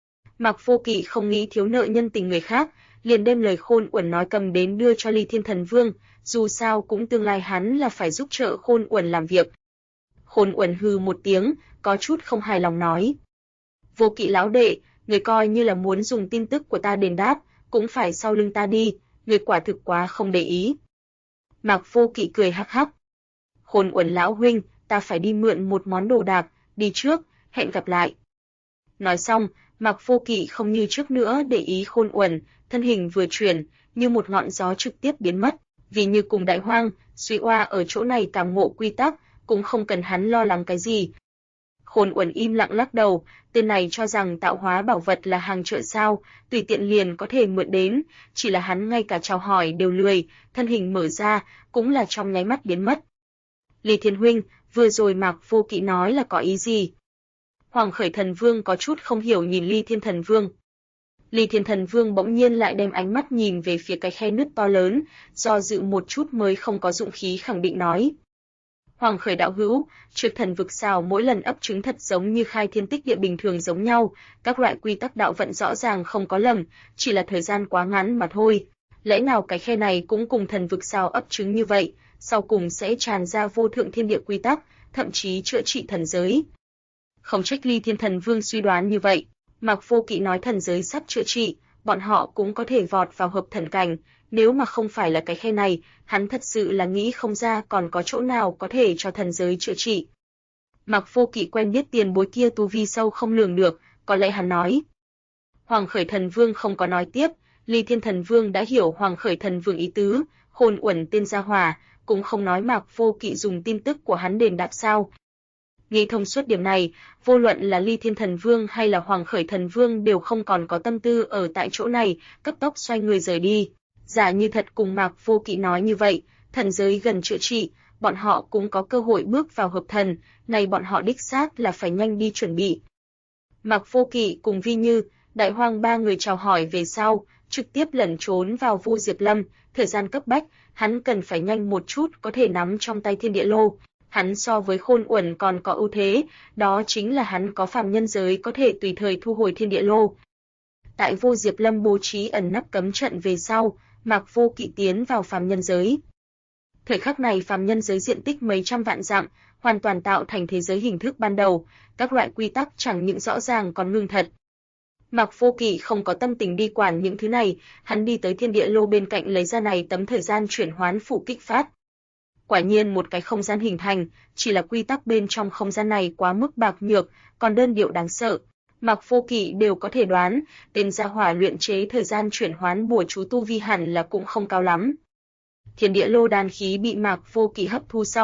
Mạc Vô Kỵ không nghĩ thiếu nợ nhân tình người khác, liền đem lời Khôn Uẩn nói cầm đến đưa cho Ly Thiên Thần Vương, dù sao cũng tương lai hắn là phải giúp trợ Khôn Uẩn làm việc. Khôn Uẩn hừ một tiếng, có chút không hài lòng nói. Vô Kỵ lão đệ, người coi như là muốn dùng tin tức của ta đền đáp, cũng phải sau lưng ta đi, người quả thực quá không để ý. Mạc Vô Kỵ cười hắc hắc. Khôn Uẩn lão huynh, ta phải đi mượn một món đồ đạc, đi trước, hẹn gặp lại. Nói xong, Mạc Vô Kỵ không như trước nữa để ý Khôn Uẩn, thân hình vừa chuyển, như một ngọn gió trực tiếp biến mất, vì như cùng Đại Hoang, Suy Oa ở chỗ này cảm ngộ quy tắc, cũng không cần hắn lo lắng cái gì. Khôn Uẩn im lặng lắc đầu, tên này cho rằng tạo hóa bảo vật là hàng chợ sao, tùy tiện liền có thể mượn đến, chỉ là hắn ngay cả chào hỏi đều lười, thân hình mở ra, cũng là trong nháy mắt biến mất. Ly Thiên huynh, vừa rồi Mạc Vô Kỵ nói là có ý gì? Hoàng Khởi Thần Vương có chút không hiểu nhìn Ly Thiên Thần Vương. Ly Thiên Thần Vương bỗng nhiên lại đem ánh mắt nhìn về phía cái khe nứt to lớn, do dự một chút mới không có dụng khí khẳng định nói. Hoàng Khởi đạo hữu, Trược Thần vực sao mỗi lần ấp trứng thật giống như khai thiên tích địa bình thường giống nhau, các loại quy tắc đạo vận rõ ràng không có lầm, chỉ là thời gian quá ngắn mà thôi. Lẽ nào cái khe này cũng cùng thần vực sao ấp trứng như vậy, sau cùng sẽ tràn ra vô thượng thiên địa quy tắc, thậm chí chữa trị thần giới. Không trách Ly Thiên Thần Vương suy đoán như vậy, Mạc Vô Kỵ nói thần giới sắp chữa trị, bọn họ cũng có thể vọt vào hợp thần cảnh, nếu mà không phải là cái khe này, hắn thật sự là nghĩ không ra còn có chỗ nào có thể cho thần giới chữa trị. Mạc Vô Kỵ quen biết tiền bối kia tu vi sâu không lường được, có lẽ hắn nói. Hoàng Khởi Thần Vương không có nói tiếp, Ly Thiên Thần Vương đã hiểu Hoàng Khởi Thần Vương ý tứ, Khôn Uẩn tên gia hỏa, cũng không nói Mạc Vô Kỵ dùng tin tức của hắn đền đáp sao. Nghĩ thông suốt điểm này, vô luận là Ly Thiên Thần Vương hay là Hoàng Khởi Thần Vương đều không còn có tâm tư ở tại chỗ này, cấp tốc xoay người rời đi. Giả như thật cùng Mạc Vô Kỵ nói như vậy, thần giới gần chữa trị, bọn họ cũng có cơ hội bước vào hợp thần, này bọn họ đích xác là phải nhanh đi chuẩn bị. Mạc Vô Kỵ cùng Vi Như, Đại Hoang ba người chào hỏi về sau, trực tiếp lẩn trốn vào Vu Diệp Lâm, thời gian cấp bách, hắn cần phải nhanh một chút có thể nắm trong tay thiên địa lô. Hắn so với Khôn Uẩn còn có ưu thế, đó chính là hắn có phàm nhân giới có thể tùy thời thu hồi thiên địa lô. Tại Vô Diệp Lâm bố trí ẩn nấp cấm trận về sau, Mạc Vô Kỵ tiến vào phàm nhân giới. Thời khắc này phàm nhân giới diện tích mấy trăm vạn dặm, hoàn toàn tạo thành thế giới hình thức ban đầu, các loại quy tắc chẳng những rõ ràng còn ngưng thật. Mạc Vô Kỵ không có tâm tình đi quản những thứ này, hắn đi tới thiên địa lô bên cạnh lấy ra này tấm thời gian chuyển hoán phủ kích phát. Quả nhiên một cái không gian hình thành, chỉ là quy tắc bên trong không gian này quá mức bạc nhược, còn đơn điệu đáng sợ. Mạc Vô Kỵ đều có thể đoán, tên gia hỏa luyện chế thời gian chuyển hoán bùa chú tu vi hẳn là cũng không cao lắm. Thiên địa lô đan khí bị Mạc Vô Kỵ hấp thu xong,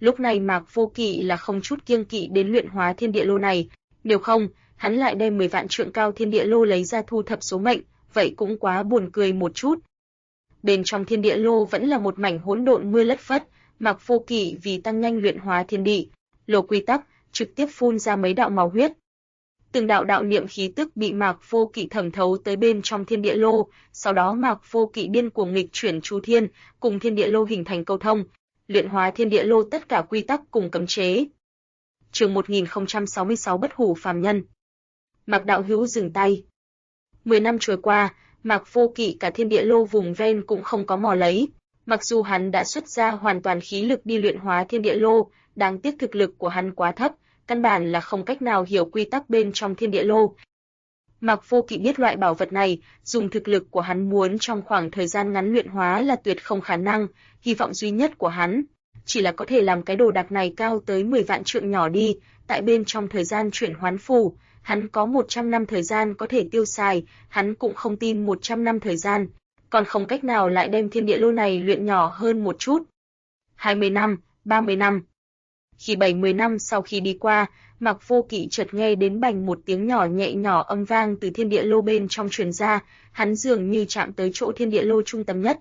Lúc này Mạc Vô Kỵ là không chút kiêng kỵ đến luyện hóa thiên địa lô này, nếu không, hắn lại đem 10 vạn trượng cao thiên địa lô lấy ra thu thập số mệnh, vậy cũng quá buồn cười một chút. Bên trong thiên địa lô vẫn là một mảnh hỗn độn mưa lất phất, Mạc Vô Kỵ vì tăng nhanh luyện hóa thiên địa lô quy tắc, trực tiếp phun ra mấy đạo máu huyết. Từng đạo đạo niệm khí tức bị Mạc Vô Kỵ thẩm thấu tới bên trong thiên địa lô, sau đó Mạc Vô Kỵ điên cuồng nghịch chuyển chu thiên, cùng thiên địa lô hình thành câu thông, luyện hóa thiên địa lô tất cả quy tắc cùng cấm chế. Chương 1066 Bất hủ phàm nhân. Mạc đạo hữu dừng tay. 10 năm trôi qua, Mạc Vô Kỵ cả thiên địa lô vùng ven cũng không có mò lấy, mặc dù hắn đã xuất ra hoàn toàn khí lực đi luyện hóa thiên địa lô, đáng tiếc thực lực của hắn quá thấp, căn bản là không cách nào hiểu quy tắc bên trong thiên địa lô. Mạc Vô Kỵ biết loại bảo vật này, dùng thực lực của hắn muốn trong khoảng thời gian ngắn luyện hóa là tuyệt không khả năng, hy vọng duy nhất của hắn chỉ là có thể làm cái đồ đạc này cao tới 10 vạn trượng nhỏ đi, tại bên trong thời gian chuyển hoán phù, hắn có 100 năm thời gian có thể tiêu xài, hắn cũng không tin 100 năm thời gian, còn không cách nào lại đem thiên địa lô này luyện nhỏ hơn một chút. 20 năm, 30 năm. Khi 70 năm sau khi đi qua, Mạc Vô Kỵ chợt nghe đến bành một tiếng nhỏ nhẹ nhỏ âm vang từ thiên địa lô bên trong truyền ra, hắn dường như chạm tới chỗ thiên địa lô trung tâm nhất.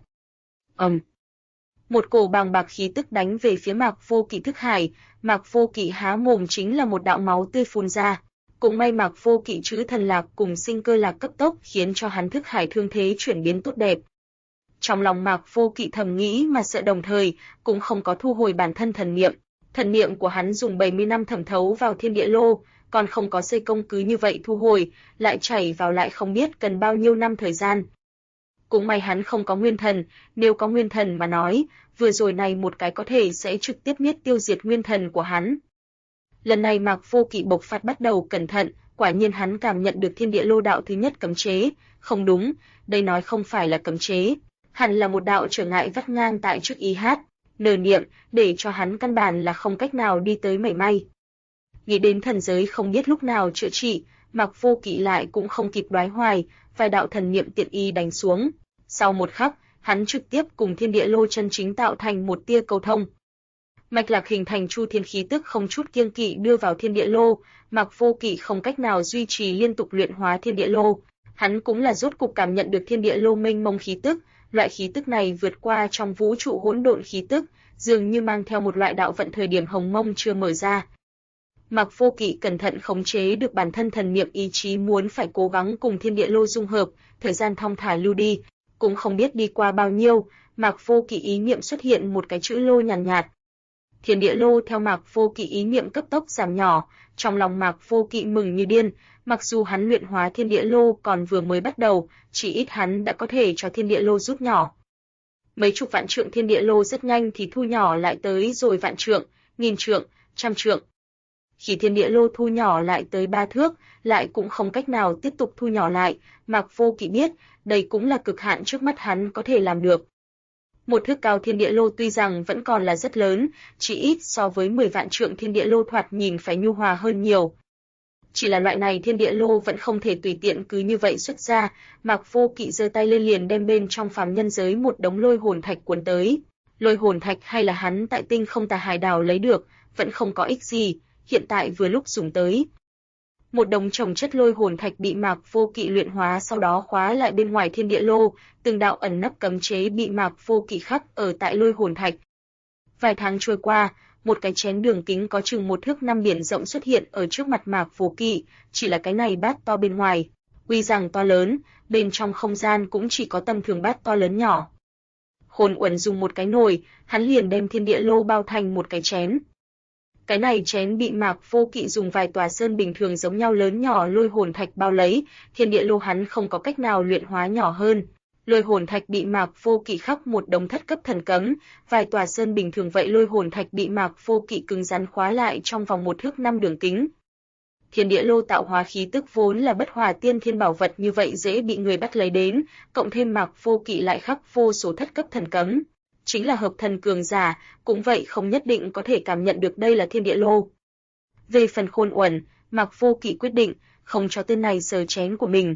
Một cổ bàng bạc khí tức đánh về phía Mạc Vô Kỵ thức hải, Mạc Vô Kỵ há mồm chính là một đạo máu tươi phun ra. Cũng may Mạc Vô Kỵ chữ thần lạc cùng sinh cơ lạc cấp tốc khiến cho hắn thức hải thương thế chuyển biến tốt đẹp. Trong lòng Mạc Vô Kỵ thầm nghĩ mà sợ, đồng thời cũng không có thu hồi bản thân thần niệm. Thần niệm của hắn dùng 70 năm thẩm thấu vào thiên địa lô, còn không có xây công cứ như vậy thu hồi, lại chảy vào lại không biết cần bao nhiêu năm thời gian. Cũng may hắn không có nguyên thần, nếu có nguyên thần mà nói, vừa rồi này một cái có thể sẽ trực tiếp miết tiêu diệt nguyên thần của hắn. Lần này Mạc Vô Kỵ bộc phát bắt đầu cẩn thận, quả nhiên hắn cảm nhận được thiên địa lô đạo thứ nhất cấm chế, không đúng, đây nói không phải là cấm chế, hẳn là một đạo trở ngại vắt ngang tại trước niệm, để cho hắn căn bản là không cách nào đi tới mảy may. Nghĩ đến thần giới không biết lúc nào chữa trị, Mạc Vô Kỵ lại cũng không kịp đoái hoài, vài đạo thần niệm tiện y đánh xuống. Sau một khắc, hắn trực tiếp cùng thiên địa lô chân chính tạo thành một tia cầu thông. Mạch lạc hình thành chu thiên khí tức không chút kiêng kỵ đưa vào thiên địa lô, Mạc Vô Kỵ không cách nào duy trì liên tục luyện hóa thiên địa lô, hắn cũng là rốt cục cảm nhận được thiên địa lô mênh mông khí tức, loại khí tức này vượt qua trong vũ trụ hỗn độn khí tức, dường như mang theo một loại đạo vận thời điểm hồng mông chưa mở ra. Mạc Vô Kỵ cẩn thận khống chế được bản thân thần niệm ý chí muốn phải cố gắng cùng thiên địa lô dung hợp, thời gian thong thả lưu đi, cũng không biết đi qua bao nhiêu, Mạc Vô Kỵ ý niệm xuất hiện một cái chữ lô nhàn nhạt. Thiên địa lô theo Mạc Vô Kỵ ý niệm cấp tốc giảm nhỏ, trong lòng Mạc Vô Kỵ mừng như điên, mặc dù hắn luyện hóa thiên địa lô còn vừa mới bắt đầu, chỉ ít hắn đã có thể cho thiên địa lô rút nhỏ. Mấy chục vạn trượng thiên địa lô rất nhanh thì thu nhỏ lại tới rồi vạn trượng, nghìn trượng, trăm trượng. Khi thiên địa lô thu nhỏ lại tới 3 thước, lại cũng không cách nào tiếp tục thu nhỏ lại, Mạc Vô Kỵ biết, đây cũng là cực hạn trước mắt hắn có thể làm được. Một thước cao thiên địa lô tuy rằng vẫn còn là rất lớn, chỉ ít so với 10 vạn trượng thiên địa lô thoạt nhìn phải nhu hòa hơn nhiều. Chỉ là loại này thiên địa lô vẫn không thể tùy tiện cứ như vậy xuất ra, Mạc Vô Kỵ giơ tay lên liền đem bên trong phàm nhân giới một đống lôi hồn thạch cuốn tới. Lôi hồn thạch hay là hắn tại Tinh Không Tà Hải đảo lấy được, vẫn không có ích gì, hiện tại vừa lúc dùng tới. Một đống chồng chất lôi hồn thạch bị Mạc Vô Kỵ luyện hóa sau đó khóa lại bên ngoài thiên địa lô, từng đạo ẩn nấp cấm chế bị Mạc Vô Kỵ khắc ở tại lôi hồn thạch. Vài tháng trôi qua, một cái chén đường kính có chừng 1 thước 5 biển rộng xuất hiện ở trước mặt Mạc Vô Kỵ, chỉ là cái này bát to bên ngoài, tuy rằng to lớn, bên trong không gian cũng chỉ có tầm thường bát to lớn nhỏ. Khôn Uẩn dùng một cái nồi, hắn liền đem thiên địa lô bao thành một cái chén. Cái này chén bị Mạc Vô Kỵ dùng vài tòa sơn bình thường giống nhau lớn nhỏ lôi hồn thạch bao lấy, thiên địa lô hắn không có cách nào luyện hóa nhỏ hơn. Lôi hồn thạch bị Mạc Vô Kỵ khắc một đống thất cấp thần cấm, vài tòa sơn bình thường vậy lôi hồn thạch bị Mạc Vô Kỵ cứng rắn khóa lại trong vòng 1 thước 5 đường kính. Thiên địa lô tạo hóa khí tức vốn là bất hòa tiên thiên bảo vật như vậy dễ bị người bắt lấy đến, cộng thêm Mạc Vô Kỵ lại khắc vô số thất cấp thần cấm. Chính là hợp thần cường giả, cũng vậy không nhất định có thể cảm nhận được đây là thiên địa lô. Về phần Khôn Uẩn, Mạc Vô Kỵ quyết định không cho tên này sờ chén của mình.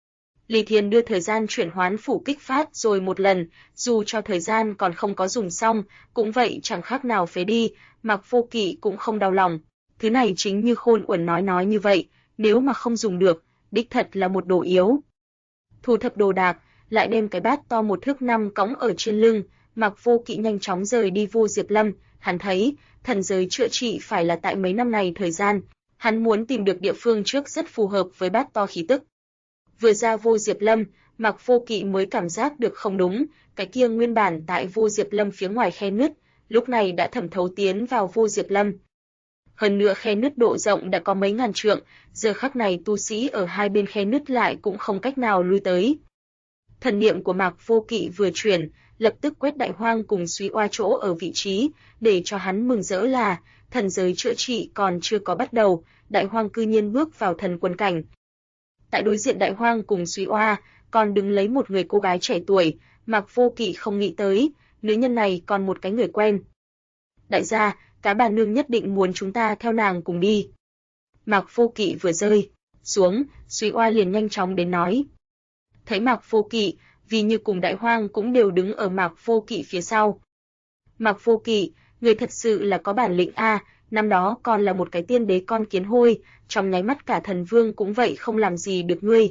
Lý Thiên đưa thời gian chuyển hoán phủ kích phát rồi một lần, dù cho thời gian còn không có dùng xong, cũng vậy chẳng khác nào phế đi, Mạc Vô Kỵ cũng không đau lòng. Thứ này chính như Khôn Uẩn nói như vậy, nếu mà không dùng được, đích thật là một đồ yếu. Thu thập đồ đạc, lại đem cái bát to 1 thước 5 cõng ở trên lưng, Mạc Vô Kỵ nhanh chóng rời đi Vô Diệp Lâm. Hắn thấy, thần giới chữa trị phải là tại mấy năm này thời gian, hắn muốn tìm được địa phương trước rất phù hợp với bát to khí tức. Vừa ra Vô Diệp Lâm, Mạc Vô Kỵ mới cảm giác được không đúng, cái kia nguyên bản tại Vô Diệp Lâm phía ngoài khe nứt, lúc này đã thẩm thấu tiến vào Vô Diệp Lâm. Hơn nữa khe nứt độ rộng đã có mấy ngàn trượng, giờ khắc này tu sĩ ở hai bên khe nứt lại cũng không cách nào lui tới. Thần niệm của Mạc Vô Kỵ vừa chuyển, lập tức quét Đại Hoang cùng Súy Oa chỗ ở vị trí, để cho hắn mừng rỡ là thần giới chữa trị còn chưa có bắt đầu, Đại Hoang cư nhiên bước vào thần quân cảnh. Tại đối diện Đại Hoang cùng Súy Oa, còn đứng lấy một người cô gái trẻ tuổi, Mạc Vô Kỵ không nghĩ tới, nữ nhân này còn một cái người quen. Đại gia, Cá bà nương nhất định muốn chúng ta theo nàng cùng đi. Mạc Vô Kỵ vừa rơi xuống, Súy Oa liền nhanh chóng đến nói. Thấy Mạc Vô Kỵ, vì như cùng Đại Hoang cũng đều đứng ở Mạc Vô Kỵ phía sau. Mạc Vô Kỵ, người thật sự là có bản lĩnh a, năm đó còn là một cái tiên đế con kiến hôi, trong nháy mắt cả thần vương cũng vậy không làm gì được ngươi.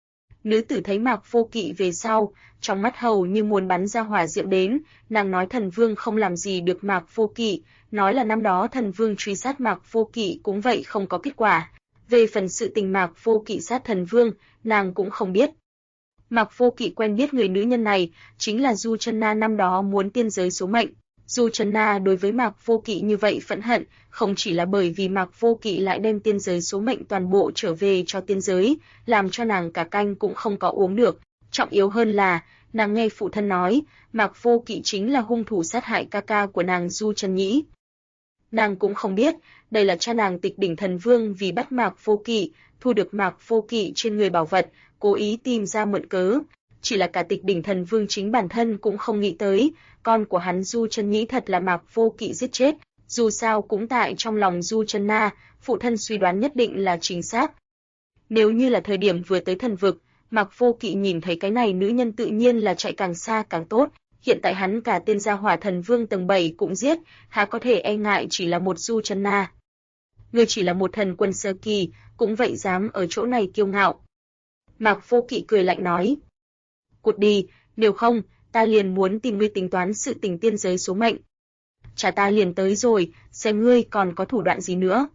Nữ tử thấy Mạc Vô Kỵ về sau, trong mắt hầu như muốn bắn ra hỏa diệm đến, nàng nói thần vương không làm gì được Mạc Vô Kỵ, nói là năm đó thần vương truy sát Mạc Vô Kỵ cũng vậy không có kết quả. Về phần sự tình Mạc Vô Kỵ sát thần vương, nàng cũng không biết. Mạc Vô Kỵ quen biết người nữ nhân này, chính là Du Chân Na năm đó muốn tiên giới số mệnh. Du Chân Na đối với Mạc Vô Kỵ như vậy phẫn hận, không chỉ là bởi vì Mạc Vô Kỵ lại đem tiên giới số mệnh toàn bộ trở về cho tiên giới, làm cho nàng cả canh cũng không có uống được. Trọng yếu hơn là, nàng nghe phụ thân nói, Mạc Vô Kỵ chính là hung thủ sát hại ca ca của nàng Du Chân Nhĩ. Nàng cũng không biết, đây là cha nàng Tịch Đỉnh Thần Vương vì bắt Mạc Vô Kỵ, thu được Mạc Vô Kỵ trên người bảo vật, cố ý tìm ra mượn cớ. Chỉ là cả Tịch Đỉnh Thần Vương chính bản thân cũng không nghĩ tới, con của hắn Du Chân Nhĩ thật là Mạc Vô Kỵ giết chết, dù sao cũng tại trong lòng Du Chân Na, phụ thân suy đoán nhất định là chính xác. Nếu như là thời điểm vừa tới thần vực, Mạc Vô Kỵ nhìn thấy cái này nữ nhân tự nhiên là chạy càng xa càng tốt, hiện tại hắn cả tên gia hỏa thần vương tầng 7 cũng giết, há có thể e ngại chỉ là một Du Chân Na. Ngươi chỉ là một thần quân sơ kỳ, cũng vậy dám ở chỗ này kiêu ngạo. Mạc Vô Kỵ cười lạnh nói. Cút đi, nếu không, ta liền muốn tìm ngươi tính toán sự tình tiên giới số mệnh. Cha ta liền tới rồi, xem ngươi còn có thủ đoạn gì nữa.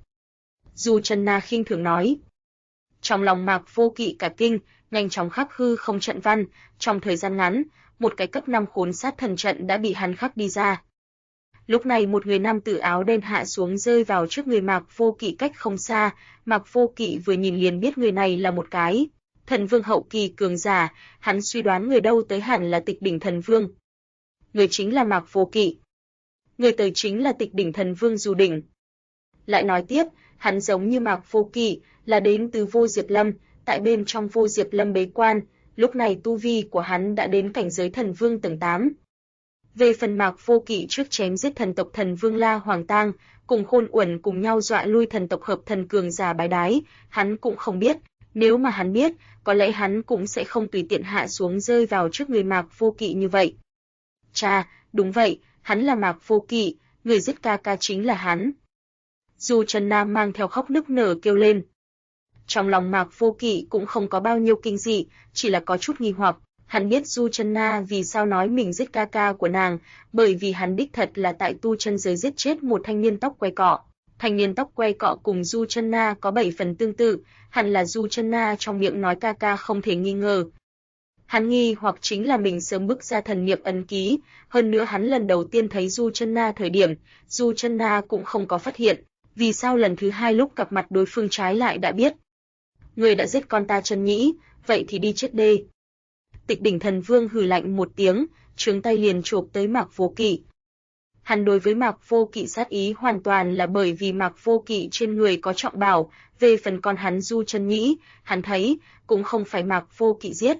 Du Chân Na khinh thường nói. Trong lòng Mạc Vô Kỵ cả kinh, nhanh chóng khắc hư không trận văn, trong thời gian ngắn, một cái cấp 5 khốn sát thần trận đã bị hắn khắc đi ra. Lúc này một người nam tử áo đen hạ xuống rơi vào trước người Mạc Vô Kỵ cách không xa, Mạc Vô Kỵ vừa nhìn liền biết người này là một cái thần vương hậu kỳ cường giả, hắn suy đoán người đâu tới hẳn là Tịch Đỉnh Thần Vương. Người chính là Mạc Vô Kỵ. Người tới chính là Tịch Đỉnh Thần Vương Du Đỉnh. Lại nói tiếp, hắn giống như Mạc Vô Kỵ, là đến từ Vô Diệp Lâm, tại bên trong Vô Diệp Lâm bế quan, lúc này tu vi của hắn đã đến cảnh giới thần vương tầng 8. Về phần Mạc Vô Kỵ trước chém giết thần tộc thần vương La Hoàng Tang, cùng Khôn Uẩn cùng nhau dọa lui thần tộc hợp thần cường giả bái đái, hắn cũng không biết, nếu mà hắn biết, có lẽ hắn cũng sẽ không tùy tiện hạ xuống rơi vào trước người Mạc Vô Kỵ như vậy. Cha, đúng vậy, hắn là Mạc Vô Kỵ, người giết ca ca chính là hắn. Du Chân Na mang theo khóc nức nở kêu lên. Trong lòng Mạc Vô Kỵ cũng không có bao nhiêu kinh dị, chỉ là có chút nghi hoặc. Hắn biết Du Chân Na vì sao nói mình giết ca ca của nàng, bởi vì hắn đích thật là tại tu chân giới giết chết một thanh niên tóc quay cọ. Thanh niên tóc quay cọ cùng Du Chân Na có 7 phần tương tự, hẳn là Du Chân Na trong miệng nói ca ca không thể nghi ngờ. Hắn nghi hoặc chính là mình sớm bức ra thần niệm ấn ký, hơn nữa hắn lần đầu tiên thấy Du Chân Na thời điểm, Du Chân Na cũng không có phát hiện, vì sao lần thứ hai lúc gặp mặt đối phương trái lại đã biết. Người đã giết con ta Chân Nhĩ, vậy thì đi chết đi. Tịch Đỉnh Thần Vương hừ lạnh một tiếng, trướng tay liền chộp tới Mạc Vô Kỵ. Hắn đối với Mạc Vô Kỵ sát ý hoàn toàn là bởi vì Mạc Vô Kỵ trên người có trọng bảo, về phần con hắn Du Chân Nhĩ, hắn thấy cũng không phải Mạc Vô Kỵ giết.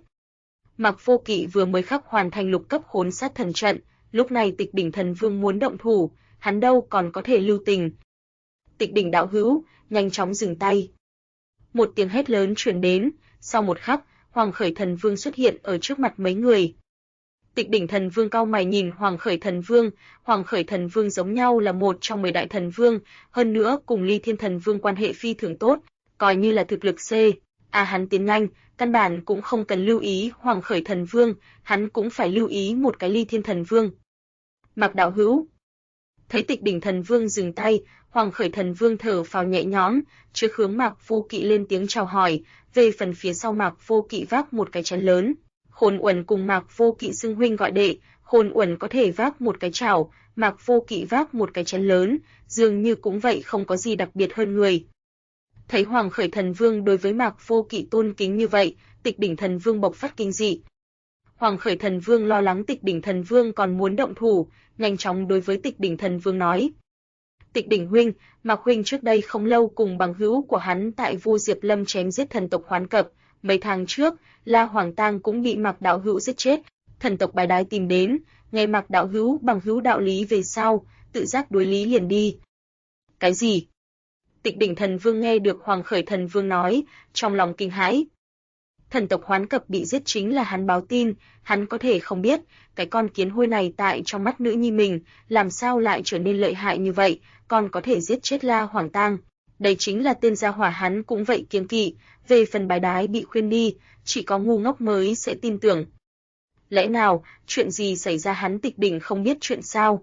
Mạc Vô Kỵ vừa mới khắc hoàn thành lục cấp khốn sát thần trận, lúc này Tịch Đỉnh Thần Vương muốn động thủ, hắn đâu còn có thể lưu tình. Tịch Đỉnh đạo hữu, nhanh chóng dừng tay. Một tiếng hét lớn truyền đến, sau một khắc, Hoàng Khởi Thần Vương xuất hiện ở trước mặt mấy người. Tịch Đỉnh Thần Vương cau mày nhìn Hoàng Khởi Thần Vương, Hoàng Khởi Thần Vương giống nhau là một trong 10 đại thần vương, hơn nữa cùng Ly Thiên Thần Vương quan hệ phi thường tốt, coi như là thực lực C. Hắn tiến nhanh, căn bản cũng không cần lưu ý Hoàng Khởi Thần Vương, hắn cũng phải lưu ý một cái Ly Thiên Thần Vương. Mạc đạo hữu. Thấy Tịch Đỉnh Thần Vương dừng tay, Hoàng Khởi Thần Vương thở phào nhẹ nhõm, trước hướng Mạc Vô Kỵ lên tiếng chào hỏi, về phần phía sau Mạc Vô Kỵ vác một cái chén lớn. Khôn Uẩn cùng Mạc Vô Kỵ xưng huynh gọi đệ, Khôn Uẩn có thể vác một cái chảo, Mạc Vô Kỵ vác một cái chén lớn, dường như cũng vậy không có gì đặc biệt hơn người. Thấy Hoàng Khởi Thần Vương đối với Mạc Vô Kỵ tôn kính như vậy, Tịch Đỉnh Thần Vương bộc phát kinh dị. Hoàng Khởi Thần Vương lo lắng Tịch Đỉnh Thần Vương còn muốn động thủ, nhanh chóng đối với Tịch Đỉnh Thần Vương nói: Tịch Đỉnh huynh, Mạc huynh trước đây không lâu cùng bằng hữu của hắn tại Vu Diệp Lâm chém giết thần tộc Hoán Cập, mấy tháng trước, La Hoàng Tang cũng bị Mạc đạo hữu giết chết, thần tộc Bái Đái tìm đến, nghe Mạc đạo hữu bằng hữu đạo lý về sau, tự giác đối lý liền đi. Cái gì? Tịch Đỉnh Thần Vương nghe được Hoàng Khởi Thần Vương nói, trong lòng kinh hãi. Thần tộc Hoán Cập bị giết chính là hắn báo tin, hắn có thể không biết, cái con kiến hôi này tại trong mắt nữ nhi mình, làm sao lại trở nên lợi hại như vậy, còn có thể giết chết La Hoàng Tang. Đây chính là tên gia hỏa hắn cũng vậy kiêng kỵ, về phần Bái Đái bị khuyên đi, chỉ có ngu ngốc mới sẽ tin tưởng. Lẽ nào, chuyện gì xảy ra hắn Tịch Đỉnh không biết chuyện sao?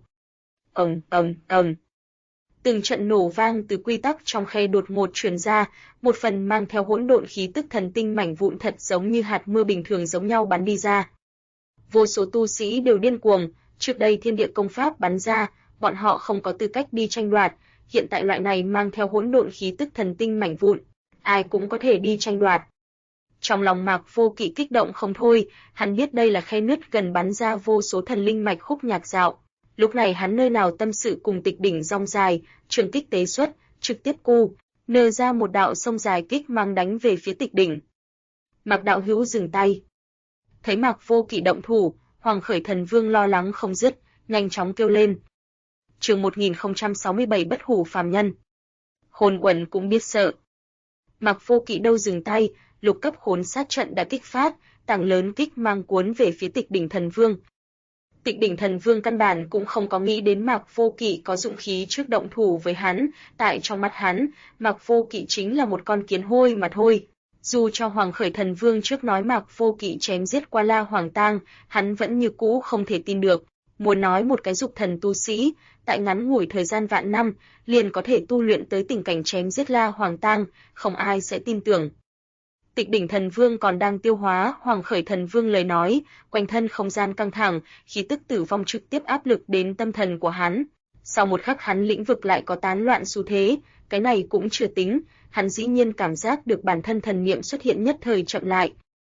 Từng trận nổ vang từ quy tắc trong khe đột ngột truyền ra, một phần mang theo hỗn độn khí tức thần tinh mảnh vụn thật giống như hạt mưa bình thường giống nhau bắn đi ra. Vô số tu sĩ đều điên cuồng, trước đây thiên địa công pháp bắn ra, bọn họ không có tư cách đi tranh đoạt, hiện tại loại này mang theo hỗn độn khí tức thần tinh mảnh vụn, ai cũng có thể đi tranh đoạt. Trong lòng Mạc Vô Kỵ kích động không thôi, hắn biết đây là khe nứt gần bắn ra vô số thần linh mạch khúc nhạc dạo. Lúc này hắn nơi nào tâm sự cùng Tịch Đỉnh rong dài, trường kích tế xuất, trực tiếp nở ra một đạo sông dài kích mang đánh về phía Tịch Đỉnh. Mạc đạo hữu dừng tay. Thấy Mạc Vô Kỵ động thủ, Hoàng Khởi Thần Vương lo lắng không dứt, nhanh chóng kêu lên. Chương 1067 Bất hủ phàm nhân. Khôn Uẩn cũng biết sợ. Mạc Vô Kỵ đâu dừng tay, lục cấp khốn sát trận đã kích phát, tảng lớn kích mang cuốn về phía Tịch Đỉnh Thần Vương. Tịch Đỉnh Thần Vương căn bản cũng không có nghĩ đến Mạc Vô Kỵ có dụng khí trước động thủ với hắn, tại trong mắt hắn, Mạc Vô Kỵ chính là một con kiến hôi mà thôi. Dù cho Hoàng Khởi Thần Vương trước nói Mạc Vô Kỵ chém giết qua La Hoàng Tang, hắn vẫn như cũ không thể tin được. Muốn nói một cái dục thần tu sĩ, tại ngắn ngủi thời gian vạn năm, liền có thể tu luyện tới tình cảnh chém giết La Hoàng Tang, không ai sẽ tin tưởng. Tịch Đỉnh Thần Vương còn đang tiêu hóa Hoàng Khởi Thần Vương lời nói, quanh thân không gian căng thẳng, khí tức tử vong trực tiếp áp lực đến tâm thần của hắn. Sau một khắc hắn lĩnh vực lại có tán loạn xu thế, cái này cũng chưa tính, hắn dĩ nhiên cảm giác được bản thân thần niệm xuất hiện nhất thời chậm lại.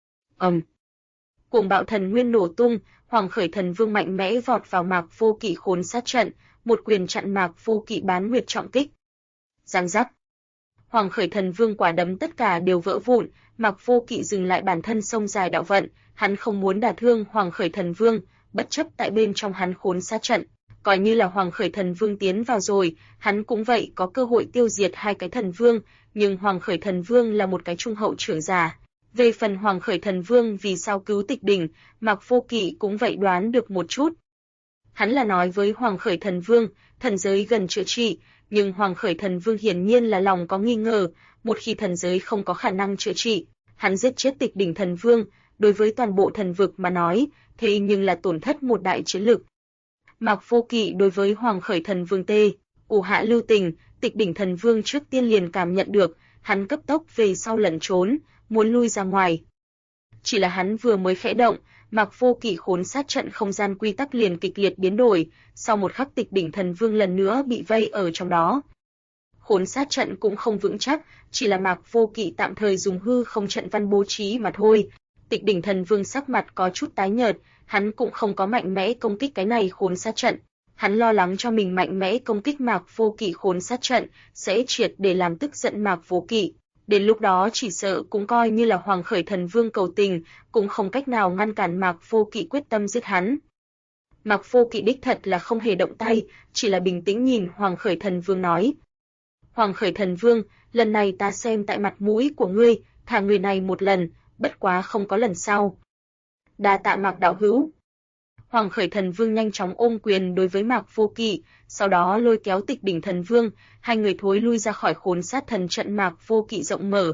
Cuồng bạo thần nguyên nổ tung, Hoàng Khởi Thần Vương mạnh mẽ vọt vào Mạc Vô Kỵ khốn sát trận, một quyền chặn Mạc Vô Kỵ bán nguyệt trọng kích. Giang giác. Hoàng Khởi Thần Vương quả đấm tất cả đều vỡ vụn, Mạc Vô Kỵ dừng lại bản thân sông dài đạo vận, hắn không muốn đả thương Hoàng Khởi Thần Vương, bất chấp tại bên trong hắn khốn sát trận, coi như là Hoàng Khởi Thần Vương tiến vào rồi, hắn cũng vậy có cơ hội tiêu diệt hai cái thần vương, nhưng Hoàng Khởi Thần Vương là một cái trung hậu trưởng giả. Về phần Hoàng Khởi Thần Vương vì sao cứu Tịch Đỉnh, Mạc Vô Kỵ cũng vậy đoán được một chút. Hắn là nói với Hoàng Khởi Thần Vương, thần giới gần chữa trị, nhưng Hoàng Khởi Thần Vương hiển nhiên là lòng có nghi ngờ, một khi thần giới không có khả năng chữa trị, hắn giết chết Tịch Đỉnh Thần Vương, đối với toàn bộ thần vực mà nói, thế nhưng là tổn thất một đại chiến lực. Mạc Vô Kỵ đối với Hoàng Khởi Thần Vương hạ lưu tình, Tịch Đỉnh Thần Vương trước tiên liền cảm nhận được, hắn cấp tốc về sau lẩn trốn, muốn lui ra ngoài. Chỉ là hắn vừa mới khẽ động, Mạc Vô Kỵ khốn sát trận không gian quy tắc liền kịch liệt biến đổi, sau một khắc Tịch Đỉnh Thần Vương lần nữa bị vây ở trong đó. Khốn sát trận cũng không vững chắc, chỉ là Mạc Vô Kỵ tạm thời dùng hư không trận văn bố trí mà thôi. Tịch Đỉnh Thần Vương sắc mặt có chút tái nhợt, hắn cũng không có mạnh mẽ công kích cái này khốn sát trận. Hắn lo lắng cho mình mạnh mẽ công kích Mạc Vô Kỵ khốn sát trận sẽ triệt để làm tức giận Mạc Vô Kỵ. Đến lúc đó chỉ sợ cũng coi như là Hoàng Khởi Thần Vương cầu tình, cũng không cách nào ngăn cản Mạc Vô Kỵ quyết tâm giết hắn. Mạc Vô Kỵ đích thật là không hề động tay, chỉ là bình tĩnh nhìn Hoàng Khởi Thần Vương nói. Hoàng Khởi Thần Vương, lần này ta xem tại mặt mũi của ngươi, thả người này một lần, bất quá không có lần sau. Đa tạ Mạc đạo hữu. Hoàng Khởi Thần Vương nhanh chóng ôm quyền đối với Mạc Vô Kỵ, sau đó lôi kéo Tịch Đỉnh Thần Vương, hai người thối lui ra khỏi Khốn Sát Thần trận Mạc Vô Kỵ rộng mở.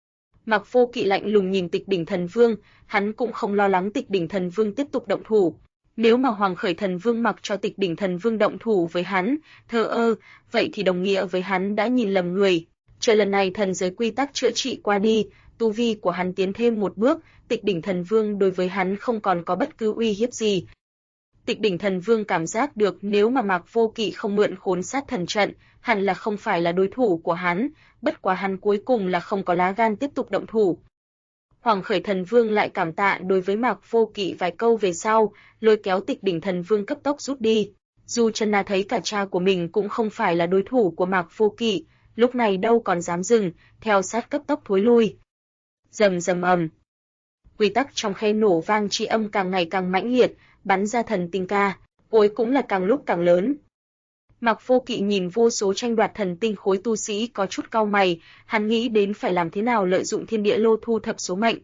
Mạc Vô Kỵ lạnh lùng nhìn Tịch Đỉnh Thần Vương, hắn cũng không lo lắng Tịch Đỉnh Thần Vương tiếp tục động thủ. Nếu mà Hoàng Khởi Thần Vương mặc cho Tịch Đỉnh Thần Vương động thủ với hắn, thờ ơ, vậy thì đồng nghĩa với hắn đã nhìn lầm người. Chờ lần này thần giới quy tắc chữa trị qua đi, tu vi của hắn tiến thêm một bước, Tịch Đỉnh Thần Vương đối với hắn không còn có bất cứ uy hiếp gì. Tịch Đỉnh Thần Vương cảm giác được nếu mà Mạc Vô Kỵ không mượn Khốn Sát Thần trận, hẳn là không phải là đối thủ của hắn, bất quá hắn cuối cùng là không có lá gan tiếp tục động thủ. Hoàng Khởi Thần Vương lại cảm tạ đối với Mạc Vô Kỵ vài câu về sau, lôi kéo Tịch Đỉnh Thần Vương cấp tốc rút đi. Dù Chân Na thấy cả cha của mình cũng không phải là đối thủ của Mạc Vô Kỵ, lúc này đâu còn dám dừng, theo sát cấp tốc thối lui. Rầm rầm ầm. Quy tắc trong khe nổ vang chi âm càng ngày càng mãnh liệt, bắn ra thần tinh ca, cuối cũng là càng lúc càng lớn. Mạc Vô Kỵ nhìn vô số tranh đoạt thần tinh khối tu sĩ có chút cau mày, hắn nghĩ đến phải làm thế nào lợi dụng thiên địa lô thu thập số mệnh.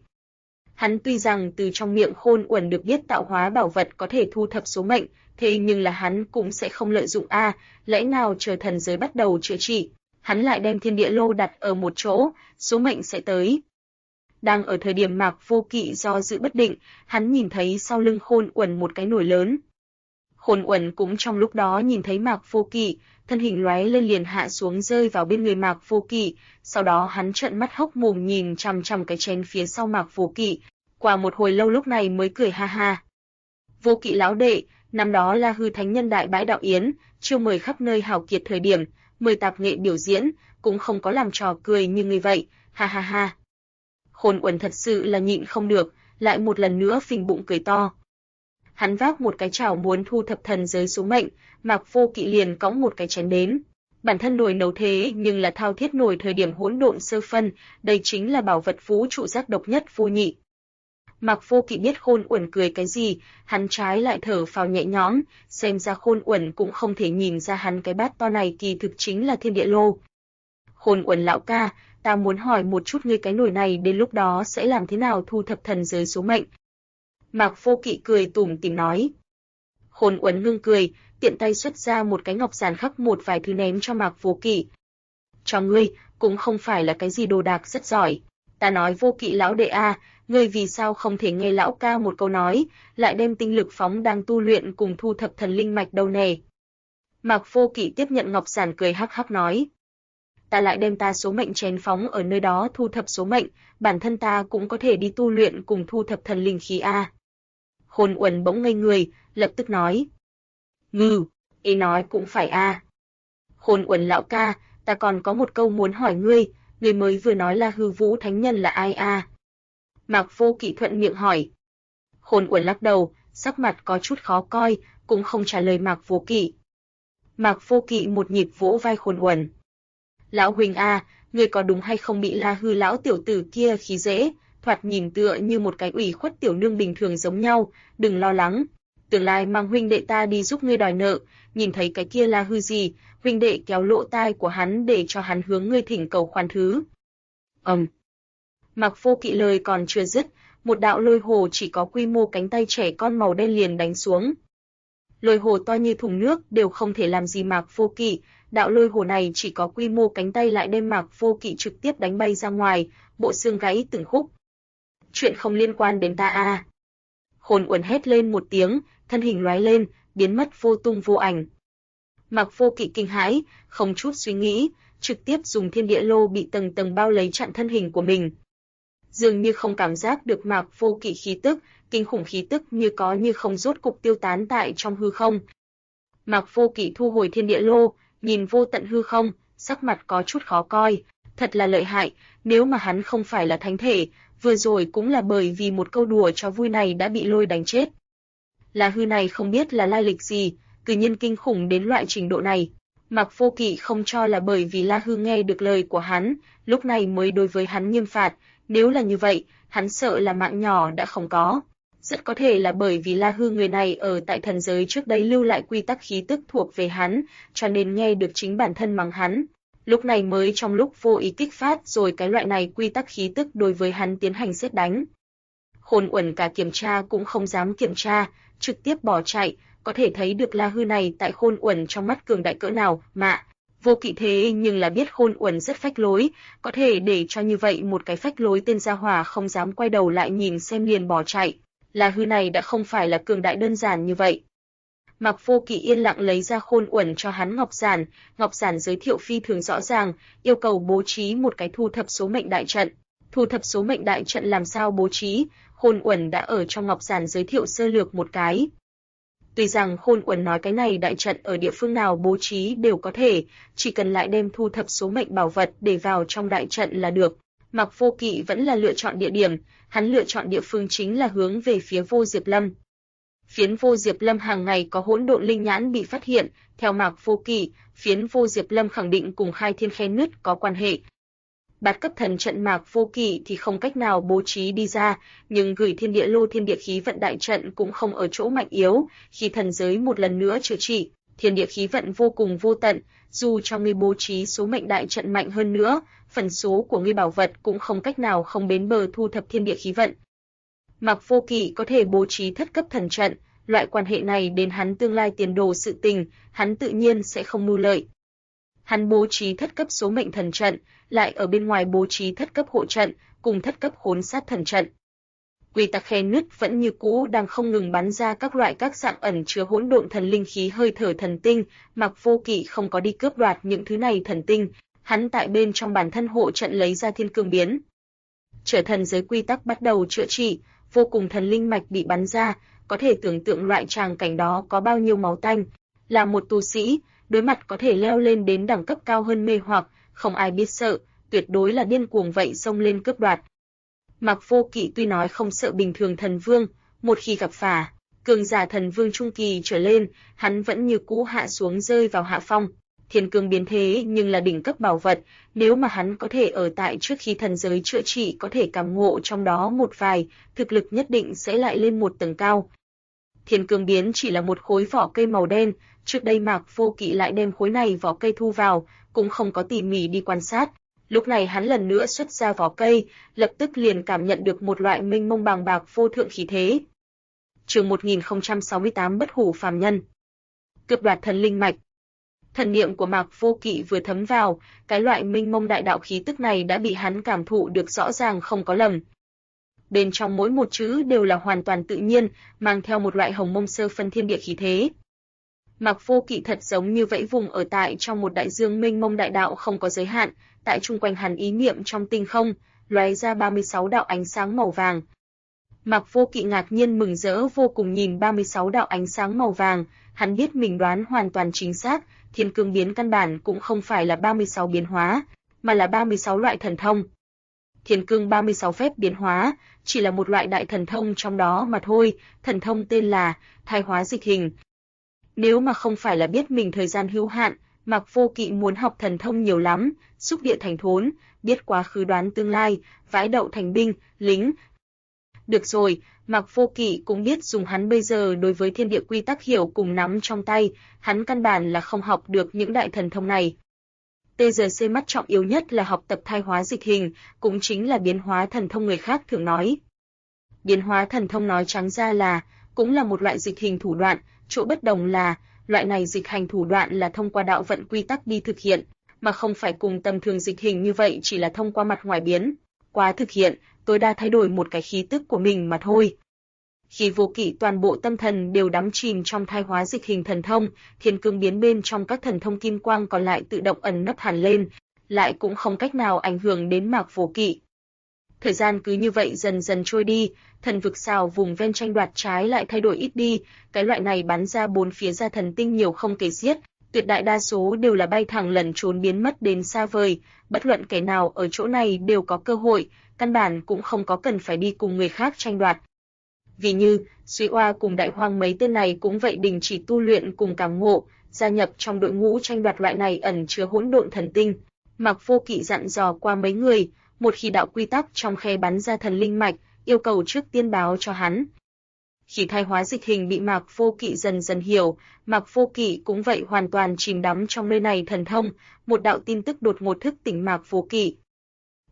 Hắn tuy rằng từ trong miệng Khôn Uẩn được biết tạo hóa bảo vật có thể thu thập số mệnh, thế nhưng là hắn cũng sẽ không lợi dụng lẽ nào chờ thần giới bắt đầu chữa trị, hắn lại đem thiên địa lô đặt ở một chỗ, số mệnh sẽ tới. Đang ở thời điểm Mạc Vô Kỵ do dự bất định, hắn nhìn thấy sau lưng Khôn Uẩn một cái nồi lớn. Khôn Uẩn cũng trong lúc đó nhìn thấy Mạc Vô Kỵ, thân hình lóe lên liền hạ xuống rơi vào bên người Mạc Vô Kỵ, sau đó hắn trợn mắt hốc mồm nhìn chằm chằm cái chén phía sau Mạc Vô Kỵ, qua một hồi lâu lúc này mới cười ha ha. Vô Kỵ lão đệ, năm đó La Hư Thánh Nhân đại bãi đạo yến, chiêu mời khắp nơi hào kiệt thời điểm, mời tạp nghệ biểu diễn, cũng không có làm trò cười như người vậy, ha ha ha. Khôn Uẩn thật sự là nhịn không được, lại một lần nữa phình bụng cười to. Hắn vác một cái chảo muốn thu thập thần giới số mệnh, Mạc Vô Kỵ liền cõng một cái chén đến. Bản thân nồi nấu thế nhưng là thao thiết nồi thời điểm hỗn độn sơ phân, đây chính là bảo vật vũ trụ giác độc nhất vô nhị. Mạc Vô Kỵ biết Khôn Uẩn cười cái gì, hắn trái lại thở phào nhẹ nhõm, xem ra Khôn Uẩn cũng không thể nhìn ra hắn cái bát to này kỳ thực chính là thiên địa lô. Khôn Uẩn lão ca, ta muốn hỏi một chút ngươi cái nồi này đến lúc đó sẽ làm thế nào thu thập thần giới số mệnh? Mạc Vô Kỵ cười tủm tỉm nói. Khôn Uẩn ngưng cười, tiện tay xuất ra một cái ngọc giản khắc một vài thứ ném cho Mạc Vô Kỵ. Cho ngươi, cũng không phải là cái gì đồ đạc rất giỏi. Ta nói Vô Kỵ lão đệ ngươi vì sao không thể nghe lão ca một câu nói, lại đem tinh lực phóng đang tu luyện cùng thu thập thần linh mạch đâu nè. Mạc Vô Kỵ tiếp nhận ngọc giản cười hắc hắc nói. Ta lại đem ta số mệnh chén phóng ở nơi đó thu thập số mệnh, bản thân ta cũng có thể đi tu luyện cùng thu thập thần linh khí Khôn Uẩn bỗng ngây người, lập tức nói. Ngừ, ý nói cũng phải Khôn Uẩn lão ca, ta còn có một câu muốn hỏi ngươi, ngươi mới vừa nói là Hư Vũ Thánh Nhân là ai Mạc Vô Kỵ thuận miệng hỏi. Khôn Uẩn lắc đầu, sắc mặt có chút khó coi, cũng không trả lời Mạc Vô Kỵ. Mạc Vô Kỵ một nhịp vỗ vai Khôn Uẩn. Lão huynh ngươi có đúng hay không bị La Hư lão tiểu tử kia khí dễ, thoạt nhìn tựa như một cái ủy khuất tiểu nương bình thường giống nhau, đừng lo lắng. Tương lai mang huynh đệ ta đi giúp ngươi đòi nợ, nhìn thấy cái kia La Hư gì, huynh đệ kéo lỗ tai của hắn để cho hắn hướng ngươi thỉnh cầu khoan thứ. Mạc Vô Kỵ lời còn chưa dứt, một đạo lôi hồ chỉ có quy mô cánh tay trẻ con màu đen liền đánh xuống. Lôi hồ to như thùng nước đều không thể làm gì Mạc Vô Kỵ, đạo lôi hồ này chỉ có quy mô cánh tay lại đem Mạc Vô Kỵ trực tiếp đánh bay ra ngoài, bộ xương gãy từng khúc. Chuyện không liên quan đến ta Khôn Uẩn hét lên một tiếng, thân hình lóe lên, biến mất vô tung vô ảnh. Mạc Vô Kỵ kinh hãi, không chút suy nghĩ, trực tiếp dùng thiên địa lô bị tầng tầng bao lấy chặn thân hình của mình. Dường như không cảm giác được Mạc Vô Kỵ khí tức, kinh khủng khí tức như có như không rốt cục tiêu tán tại trong hư không. Mạc Vô Kỵ thu hồi thiên địa lô, nhìn vô tận hư không, sắc mặt có chút khó coi, thật là lợi hại, nếu mà hắn không phải là thánh thể, vừa rồi cũng là bởi vì một câu đùa cho vui này đã bị lôi đánh chết. La Hư này không biết là lai lịch gì, cử nhân kinh khủng đến loại trình độ này. Mạc Vô Kỵ không cho là bởi vì La Hư nghe được lời của hắn, lúc này mới đối với hắn nghiêm phạt, nếu là như vậy, hắn sợ là mạng nhỏ đã không có. Rất có thể là bởi vì La Hư người này ở tại thần giới trước đây lưu lại quy tắc khí tức thuộc về hắn, cho nên nghe được chính bản thân mắng hắn. Lúc này mới trong lúc vô ý kích phát rồi cái loại này quy tắc khí tức đối với hắn tiến hành xét đánh. Khôn Uẩn cả kiểm tra cũng không dám kiểm tra, trực tiếp bỏ chạy, có thể thấy được La Hư này tại Khôn Uẩn trong mắt cường đại cỡ nào mà. Vô Kỵ thế nhưng là biết Khôn Uẩn rất phách lối, có thể để cho như vậy một cái phách lối tên gia hỏa không dám quay đầu lại nhìn xem liền bỏ chạy. La Hư này đã không phải là cường đại đơn giản như vậy. Mạc Vô Kỵ yên lặng lấy ra Khôn Uẩn cho hắn Ngọc Giản giới thiệu phi thường rõ ràng, yêu cầu bố trí một cái thu thập số mệnh đại trận. Thu thập số mệnh đại trận làm sao bố trí, Khôn Uẩn đã ở trong Ngọc Giản giới thiệu sơ lược một cái. Tuy rằng Khôn Uẩn nói cái này đại trận ở địa phương nào bố trí đều có thể, chỉ cần lại đem thu thập số mệnh bảo vật để vào trong đại trận là được. Mạc Vô Kỵ vẫn là lựa chọn địa điểm, hắn lựa chọn địa phương chính là hướng về phía Vô Diệp Lâm. Phiến Vô Diệp Lâm hàng ngày có hỗn độn linh nhãn bị phát hiện, theo Mạc Vô Kỵ, phiến Vô Diệp Lâm khẳng định cùng Khai Thiên Khe Nứt có quan hệ. Bát cấp thần trận Mạc Vô Kỵ thì không cách nào bố trí đi ra, nhưng gửi thiên địa lô thiên địa khí vận đại trận cũng không ở chỗ mạnh yếu, khi thần giới một lần nữa chữa trị, thiên địa khí vận vô cùng vô tận, dù cho ngươi bố trí số mệnh đại trận mạnh hơn nữa, phần số của ngươi bảo vật cũng không cách nào không bến bờ thu thập thiên địa khí vận. Mạc Vô Kỵ có thể bố trí thất cấp thần trận, loại quan hệ này đến hắn tương lai tiền đồ sự tình, hắn tự nhiên sẽ không mưu lợi. Hắn bố trí thất cấp số mệnh thần trận, lại ở bên ngoài bố trí thất cấp hộ trận, cùng thất cấp khốn sát thần trận. Quy tắc khe nứt vẫn như cũ đang không ngừng bắn ra các loại các dạng ẩn chứa hỗn độn thần linh khí hơi thở thần tinh, Mạc Vô Kỵ không có đi cướp đoạt những thứ này thần tinh, hắn tại bên trong bản thân hộ trận lấy ra thiên cương biến. Trở thần giới quy tắc bắt đầu chữa trị, vô cùng thần linh mạch bị bắn ra, có thể tưởng tượng loại tràng cảnh đó có bao nhiêu máu tanh. Là một tu sĩ, đối mặt có thể leo lên đến đẳng cấp cao hơn mê hoặc, không ai biết sợ, tuyệt đối là điên cuồng vậy xông lên cướp đoạt. Mạc Vô Kỵ tuy nói không sợ bình thường thần vương, một khi gặp phải cường giả thần vương trung kỳ trở lên, hắn vẫn như cũ hạ xuống rơi vào hạ phong. Thiên cương biến thế nhưng là đỉnh cấp bảo vật, nếu mà hắn có thể ở tại trước khi thần giới chữa trị có thể cảm ngộ trong đó một vài, thực lực nhất định sẽ lại lên một tầng cao. Thiên cương biến chỉ là một khối vỏ cây màu đen, trước đây Mạc Vô Kỵ lại đem khối này vỏ cây thu vào, cũng không có tỉ mỉ đi quan sát. Lúc này hắn lần nữa xuất ra vỏ cây, lập tức liền cảm nhận được một loại mênh mông bàng bạc vô thượng khí thế. Chương 1068 Bất hủ phàm nhân. Cướp đoạt thần linh mạch. Thần niệm của Mạc Vô Kỵ vừa thấm vào, cái loại mênh mông đại đạo khí tức này đã bị hắn cảm thụ được rõ ràng không có lầm. Bên trong mỗi một chữ đều là hoàn toàn tự nhiên, mang theo một loại hồng mông sơ phân thiên địa khí thế. Mạc Vô Kỵ thật giống như vẫy vùng ở tại trong một đại dương mênh mông đại đạo không có giới hạn, tại chung quanh hắn ý niệm trong tinh không, lóe ra 36 đạo ánh sáng màu vàng. Mạc Vô Kỵ ngạc nhiên mừng rỡ vô cùng nhìn 36 đạo ánh sáng màu vàng, hắn biết mình đoán hoàn toàn chính xác, thiên cương biến căn bản cũng không phải là 36 biến hóa, mà là 36 loại thần thông. Thiên cương 36 phép biến hóa, chỉ là một loại đại thần thông trong đó mà thôi, thần thông tên là Thai hóa dịch hình. Nếu mà không phải là biết mình thời gian hữu hạn, Mạc Vô Kỵ muốn học thần thông nhiều lắm, xúc địa thành thốn, biết quá khứ đoán tương lai, vãi đậu thành binh, lính. Được rồi, Mạc Vô Kỵ cũng biết dùng hắn bây giờ đối với thiên địa quy tắc hiểu cùng nắm trong tay, hắn căn bản là không học được những đại thần thông này. TGC mắt trọng yếu nhất là học tập thai hóa dịch hình, cũng chính là biến hóa thần thông người khác thường nói. Biến hóa thần thông nói trắng ra là, cũng là một loại dịch hình thủ đoạn, chỗ bất đồng là, loại này dịch hành thủ đoạn là thông qua đạo vận quy tắc đi thực hiện, mà không phải cùng tầm thường dịch hình như vậy chỉ là thông qua mặt ngoài biến. Quá thực hiện, tối đa thay đổi một cái khí tức của mình mà thôi. Khi Vô Kỵ toàn bộ tâm thần đều đắm chìm trong thai hóa dịch hình thần thông, thiên cương biến bên trong các thần thông kim quang còn lại tự động ẩn nấp hẳn lên, lại cũng không cách nào ảnh hưởng đến Mạc Vô Kỵ. Thời gian cứ như vậy dần dần trôi đi, thần vực xào vùng ven tranh đoạt trái lại thay đổi ít đi, cái loại này bắn ra bốn phía ra thần tinh nhiều không kể xiết, tuyệt đại đa số đều là bay thẳng lẩn trốn biến mất đến xa vời, bất luận kẻ nào ở chỗ này đều có cơ hội, căn bản cũng không có cần phải đi cùng người khác tranh đoạt. Vì như, Suy Oa cùng Đại Hoang mấy tên này cũng vậy đình chỉ tu luyện cùng cảm ngộ, gia nhập trong đội ngũ tranh đoạt loại này ẩn chứa hỗn độn thần tinh. Mạc Vô Kỵ dặn dò qua mấy người, một khi đạo quy tắc trong khe bắn ra thần linh mạch, yêu cầu trước tiên báo cho hắn. Khi thai hóa dịch hình bị Mạc Vô Kỵ dần dần hiểu, Mạc Vô Kỵ cũng vậy hoàn toàn chìm đắm trong nơi này thần thông, một đạo tin tức đột ngột thức tỉnh Mạc Vô Kỵ.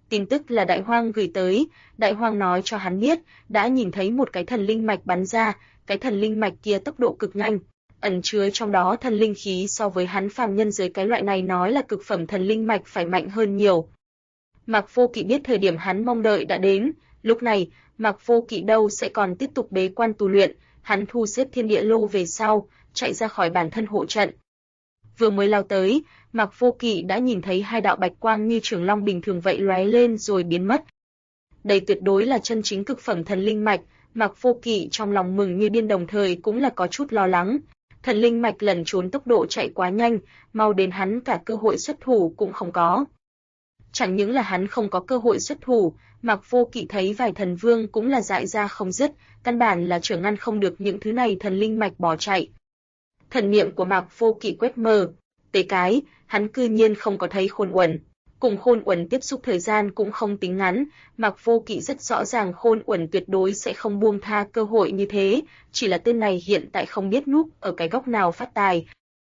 Tin tức là Đại Hoang gửi tới, Đại Hoang nói cho hắn biết, đã nhìn thấy một cái thần linh mạch bắn ra, cái thần linh mạch kia tốc độ cực nhanh, ẩn chứa trong đó thần linh khí so với hắn phàm nhân giới cái loại này nói là cực phẩm thần linh mạch phải mạnh hơn nhiều. Mạc Vô Kỵ biết thời điểm hắn mong đợi đã đến, lúc này, Mạc Vô Kỵ đâu sẽ còn tiếp tục bế quan tu luyện, hắn thu xếp thiên địa lô về sau, chạy ra khỏi bản thân hộ trận. Vừa mới lao tới, Mạc Vô Kỵ đã nhìn thấy hai đạo bạch quang như trường long bình thường vậy lóe lên rồi biến mất. Đây tuyệt đối là chân chính cực phẩm thần linh mạch, Mạc Vô Kỵ trong lòng mừng như điên đồng thời cũng là có chút lo lắng. Thần linh mạch lẩn trốn tốc độ chạy quá nhanh, mau đến hắn cả cơ hội xuất thủ cũng không có. Chẳng những là hắn không có cơ hội xuất thủ, Mạc Vô Kỵ thấy vài thần vương cũng là dại ra không dứt, căn bản là trở ngăn không được những thứ này thần linh mạch bỏ chạy. Thần niệm của Mạc Vô Kỵ quét mờ, tế cái, hắn cư nhiên không có thấy Khôn Uẩn. Cùng Khôn Uẩn tiếp xúc thời gian cũng không tính ngắn, Mạc Vô Kỵ rất rõ ràng Khôn Uẩn tuyệt đối sẽ không buông tha cơ hội như thế, chỉ là tên này hiện tại không biết núp ở cái góc nào phát tài.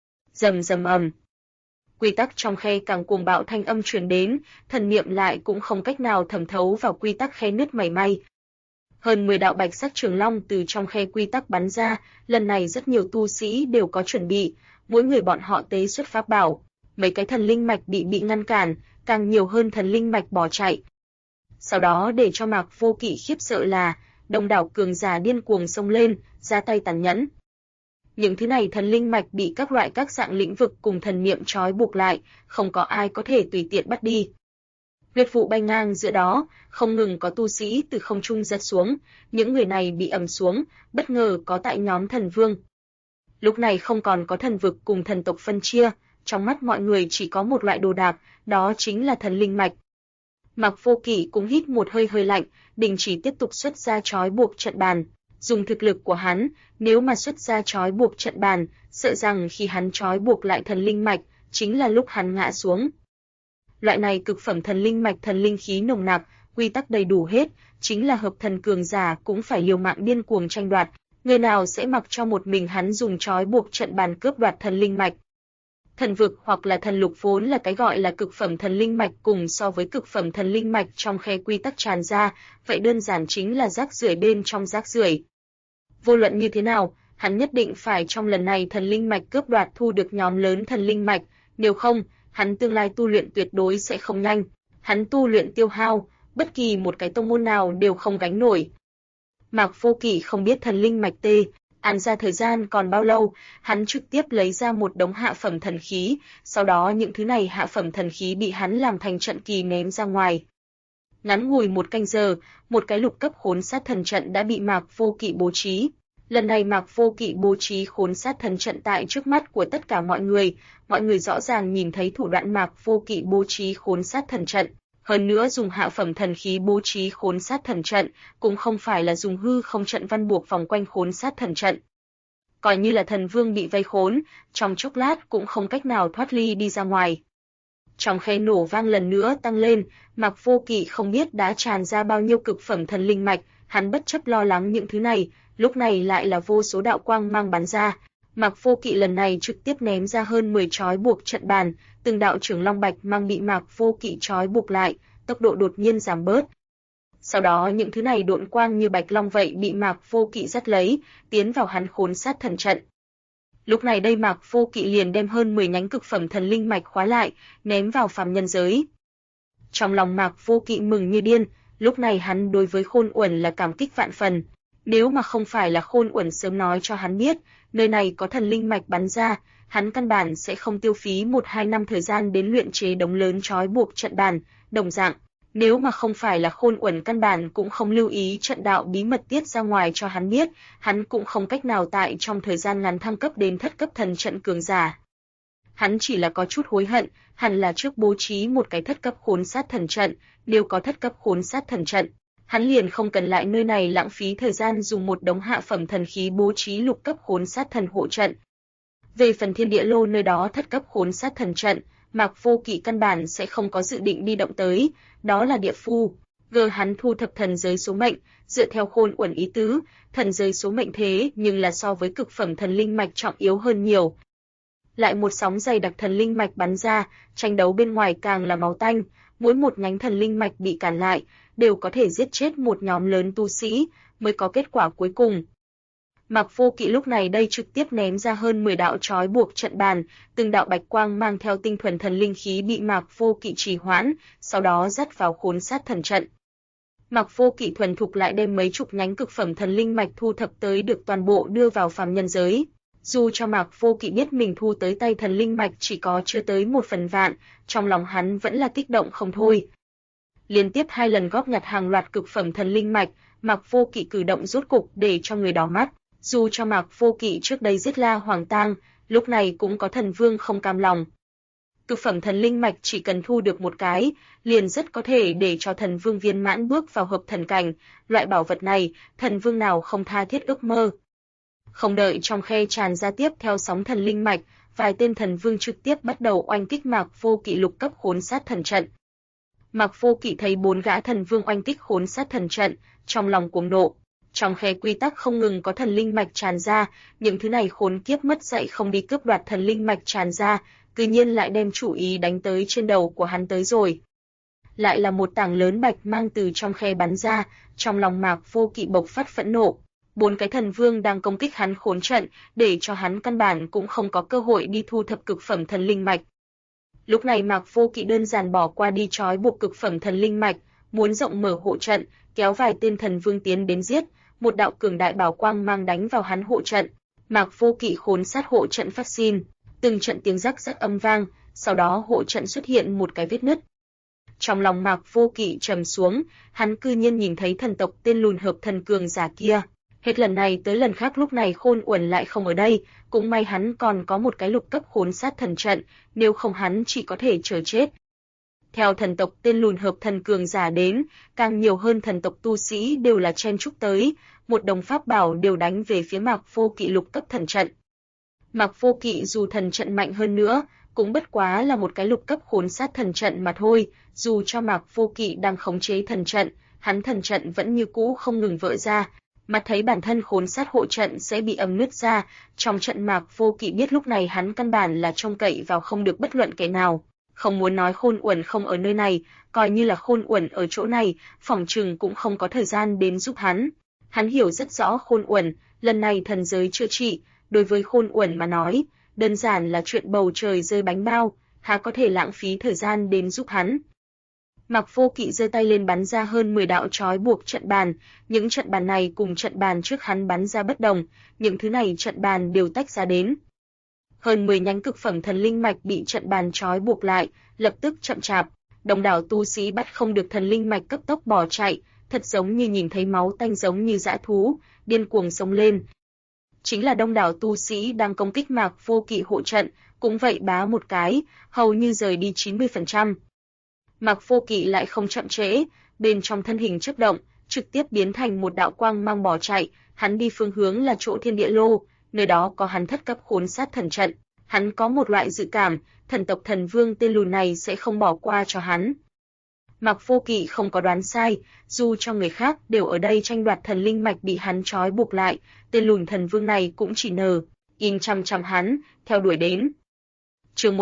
Rầm rầm ầm. Quy tắc trong khe càng cuồng bạo thanh âm truyền đến, thần niệm lại cũng không cách nào thẩm thấu vào quy tắc khe nứt mảy may. Hơn 10 đạo bạch sắc trường long từ trong khe quy tắc bắn ra, lần này rất nhiều tu sĩ đều có chuẩn bị, mỗi người bọn họ tế xuất pháp bảo, mấy cái thần linh mạch bị ngăn cản, càng nhiều hơn thần linh mạch bỏ chạy. Sau đó để cho Mạc Vô Kỵ khiếp sợ là, đông đảo cường giả điên cuồng xông lên, ra tay tàn nhẫn. Những thứ này thần linh mạch bị các dạng lĩnh vực cùng thần niệm trói buộc lại, không có ai có thể tùy tiện bắt đi. Huyết vụ bay ngang giữa đó, không ngừng có tu sĩ từ không trung giật xuống, những người này bị ầm xuống, bất ngờ có tại nhóm thần vương. Lúc này không còn có thần vực cùng thần tộc phân chia, trong mắt mọi người chỉ có một loại đồ đạc, đó chính là thần linh mạch. Mạc Vô Kỵ cũng hít một hơi lạnh, đình chỉ tiếp tục xuất ra trói buộc trận bàn. Dùng thực lực của hắn, nếu mà xuất ra trói buộc trận bàn, sợ rằng khi hắn trói buộc lại thần linh mạch, chính là lúc hắn ngã xuống. Loại này cực phẩm thần linh mạch thần linh khí nồng nặc, quy tắc đầy đủ hết, chính là hợp thần cường giả cũng phải liều mạng điên cuồng tranh đoạt, người nào sẽ mặc cho một mình hắn dùng trói buộc trận bàn cướp đoạt thần linh mạch. Thần vực hoặc là thần lục vốn là cái gọi là cực phẩm thần linh mạch cùng so với cực phẩm thần linh mạch trong khe quy tắc tràn ra, vậy đơn giản chính là rác rưởi bên trong rác rưởi. Vô luận như thế nào, hắn nhất định phải trong lần này thần linh mạch cướp đoạt thu được nhóm lớn thần linh mạch, nếu không, hắn tương lai tu luyện tuyệt đối sẽ không nhanh. Hắn tu luyện tiêu hao, bất kỳ một cái tông môn nào đều không gánh nổi. Mạc Vô Kỵ không biết thần linh mạch tê, ăn ra thời gian còn bao lâu, hắn trực tiếp lấy ra một đống hạ phẩm thần khí, sau đó những thứ này hạ phẩm thần khí bị hắn làm thành trận kỳ ném ra ngoài. Ngắn ngủi một canh giờ, một cái lục cấp khốn sát thần trận đã bị Mạc Vô Kỵ bố trí. Lần này Mạc Vô Kỵ bố trí khốn sát thần trận tại trước mắt của tất cả mọi người rõ ràng nhìn thấy thủ đoạn Mạc Vô Kỵ bố trí khốn sát thần trận. Hơn nữa dùng hạ phẩm thần khí bố trí khốn sát thần trận, cũng không phải là dùng hư không trận văn buộc vòng quanh khốn sát thần trận. Coi như là thần vương bị vây khốn, trong chốc lát cũng không cách nào thoát ly đi ra ngoài. Trong khe nổ vang lần nữa tăng lên, Mạc Vô Kỵ không biết đã tràn ra bao nhiêu cực phẩm thần linh mạch, hắn bất chấp lo lắng những thứ này, lúc này lại là vô số đạo quang mang bắn ra. Mạc Vô Kỵ lần này trực tiếp ném ra hơn 10 trói buộc trận bàn, từng đạo trưởng long bạch mang bị Mạc Vô Kỵ trói buộc lại, tốc độ đột nhiên giảm bớt. Sau đó những thứ này độn quang như bạch long vậy bị Mạc Vô Kỵ dắt lấy, tiến vào hắn khốn sát thần trận. Lúc này đây Mạc Vô Kỵ liền đem hơn 10 nhánh cực phẩm thần linh mạch khóa lại, ném vào phàm nhân giới. Trong lòng Mạc Vô Kỵ mừng như điên, lúc này hắn đối với Khôn Uẩn là cảm kích vạn phần. Nếu mà không phải là Khôn Uẩn sớm nói cho hắn biết, nơi này có thần linh mạch bắn ra, hắn căn bản sẽ không tiêu phí 1-2 năm thời gian đến luyện chế đống lớn trói buộc trận bàn, đồng dạng. Nếu mà không phải là Khôn Uẩn căn bản cũng không lưu ý trận đạo bí mật tiết ra ngoài cho hắn biết, hắn cũng không cách nào tại trong thời gian ngắn thăng cấp đến thất cấp thần trận cường giả. Hắn chỉ là có chút hối hận, hẳn là trước bố trí một cái thất cấp khốn sát thần trận, nếu có thất cấp khốn sát thần trận, hắn liền không cần lại nơi này lãng phí thời gian dùng một đống hạ phẩm thần khí bố trí lục cấp khốn sát thần hộ trận. Về phần thiên địa lô nơi đó thất cấp khốn sát thần trận, Mạc Vô Kỵ căn bản sẽ không có dự định đi động tới, đó là địa phu. Hắn thu thập thần giới số mệnh, dựa theo Khôn Uẩn ý tứ, thần giới số mệnh thế nhưng là so với cực phẩm thần linh mạch trọng yếu hơn nhiều. Lại một sóng dày đặc thần linh mạch bắn ra, tranh đấu bên ngoài càng là máu tanh, mỗi một nhánh thần linh mạch bị cản lại, đều có thể giết chết một nhóm lớn tu sĩ, mới có kết quả cuối cùng. Mạc Vô Kỵ lúc này đây trực tiếp ném ra hơn 10 đạo trói buộc trận bàn, từng đạo bạch quang mang theo tinh thuần thần linh khí bị Mạc Vô Kỵ trì hoãn, sau đó dắt vào khốn sát thần trận. Mạc Vô Kỵ thuần thục lại đem mấy chục nhánh cực phẩm thần linh mạch thu thập tới được toàn bộ đưa vào phàm nhân giới. Dù cho Mạc Vô Kỵ biết mình thu tới tay thần linh mạch chỉ có chưa tới 1/1000, trong lòng hắn vẫn là kích động không thôi. Liên tiếp 2 lần góp nhặt hàng loạt cực phẩm thần linh mạch, Mạc Vô Kỵ cử động rốt cục để cho người đỏ mắt. Dù cho Mạc Vô Kỵ trước đây giết La Hoàng Tang, lúc này cũng có thần vương không cam lòng. Cực phẩm thần linh mạch chỉ cần thu được một cái, liền rất có thể để cho thần vương viên mãn bước vào hợp thần cảnh, loại bảo vật này, thần vương nào không tha thiết ước mơ. Không đợi trong khe tràn ra tiếp theo sóng thần linh mạch, vài tên thần vương trực tiếp bắt đầu oanh kích Mạc Vô Kỵ lục cấp khốn sát thần trận. Mạc Vô Kỵ thấy 4 gã thần vương oanh kích khốn sát thần trận, trong lòng cuồng nộ. Trong khe quy tắc không ngừng có thần linh mạch tràn ra, những thứ này khốn kiếp mất dạy không đi cướp đoạt thần linh mạch tràn ra, cư nhiên lại đem chủ ý đánh tới trên đầu của hắn tới rồi. Lại là một tảng lớn bạch mang từ trong khe bắn ra, trong lòng Mạc Vô Kỵ bộc phát phẫn nộ. 4 cái thần vương đang công kích hắn khốn trận, để cho hắn căn bản cũng không có cơ hội đi thu thập cực phẩm thần linh mạch. Lúc này Mạc Vô Kỵ đơn giản bỏ qua đi trói buộc cực phẩm thần linh mạch, muốn rộng mở hộ trận, kéo vài tên thần vương tiến đến giết. Một đạo cường đại bảo quang mang đánh vào hắn hộ trận, Mạc Vô Kỵ khốn sát hộ trận phát xin, từng trận tiếng rắc rắc âm vang, sau đó hộ trận xuất hiện một cái vết nứt. Trong lòng Mạc Vô Kỵ trầm xuống, hắn cư nhiên nhìn thấy thần tộc tên lùn hợp thần cường giả kia. Hết lần này tới lần khác lúc này Khôn Uẩn lại không ở đây, cũng may hắn còn có một cái lục cấp khốn sát thần trận, nếu không hắn chỉ có thể chờ chết. Theo thần tộc tên lùn hợp thần cường giả đến, càng nhiều hơn thần tộc tu sĩ đều là chen chúc tới, một đồng pháp bảo đều đánh về phía Mạc Vô Kỵ lục cấp thần trận. Mạc Vô Kỵ dù thần trận mạnh hơn nữa, cũng bất quá là một cái lục cấp khốn sát thần trận mà thôi, dù cho Mạc Vô Kỵ đang khống chế thần trận, hắn thần trận vẫn như cũ không ngừng vỡ ra, mà thấy bản thân khốn sát hộ trận sẽ bị ầm nứt ra, trong trận Mạc Vô Kỵ biết lúc này hắn căn bản là trông cậy vào không được bất luận kẻ nào. Không muốn nói Khôn Uẩn không ở nơi này, coi như là Khôn Uẩn ở chỗ này, phỏng chừng cũng không có thời gian đến giúp hắn. Hắn hiểu rất rõ Khôn Uẩn, lần này thần giới chữa trị, đối với Khôn Uẩn mà nói, đơn giản là chuyện bầu trời rơi bánh bao, há có thể lãng phí thời gian đến giúp hắn. Mạc Vô Kỵ giơ tay lên bắn ra hơn 10 đạo trói buộc trận bàn, những trận bàn này cùng trận bàn trước hắn bắn ra bất đồng, những thứ này trận bàn đều tách ra đến. Hơn 10 nhánh cực phẩm thần linh mạch bị trận bàn trói buộc lại, lập tức chậm chạp, đông đảo tu sĩ bắt không được thần linh mạch cấp tốc bỏ chạy, thật giống như nhìn thấy máu tanh giống như dã thú, điên cuồng xông lên. Chính là đông đảo tu sĩ đang công kích Mạc Vô Kỵ hộ trận, cũng vậy bá một cái, hầu như rời đi 90%. Mạc Vô Kỵ lại không chậm trễ, bên trong thân hình chớp động, trực tiếp biến thành một đạo quang mang bỏ chạy, hắn đi phương hướng là chỗ Thiên Địa Lô, nơi đó có hắn thất cấp khốn sát thần trận. Hắn có một loại dự cảm, thần tộc thần vương tên lùn này sẽ không bỏ qua cho hắn. Mạc Vô Kỵ không có đoán sai, dù cho người khác đều ở đây tranh đoạt thần linh mạch bị hắn trói buộc lại, tên lùn thần vương này cũng chỉ in chăm chăm hắn, theo đuổi đến. Chương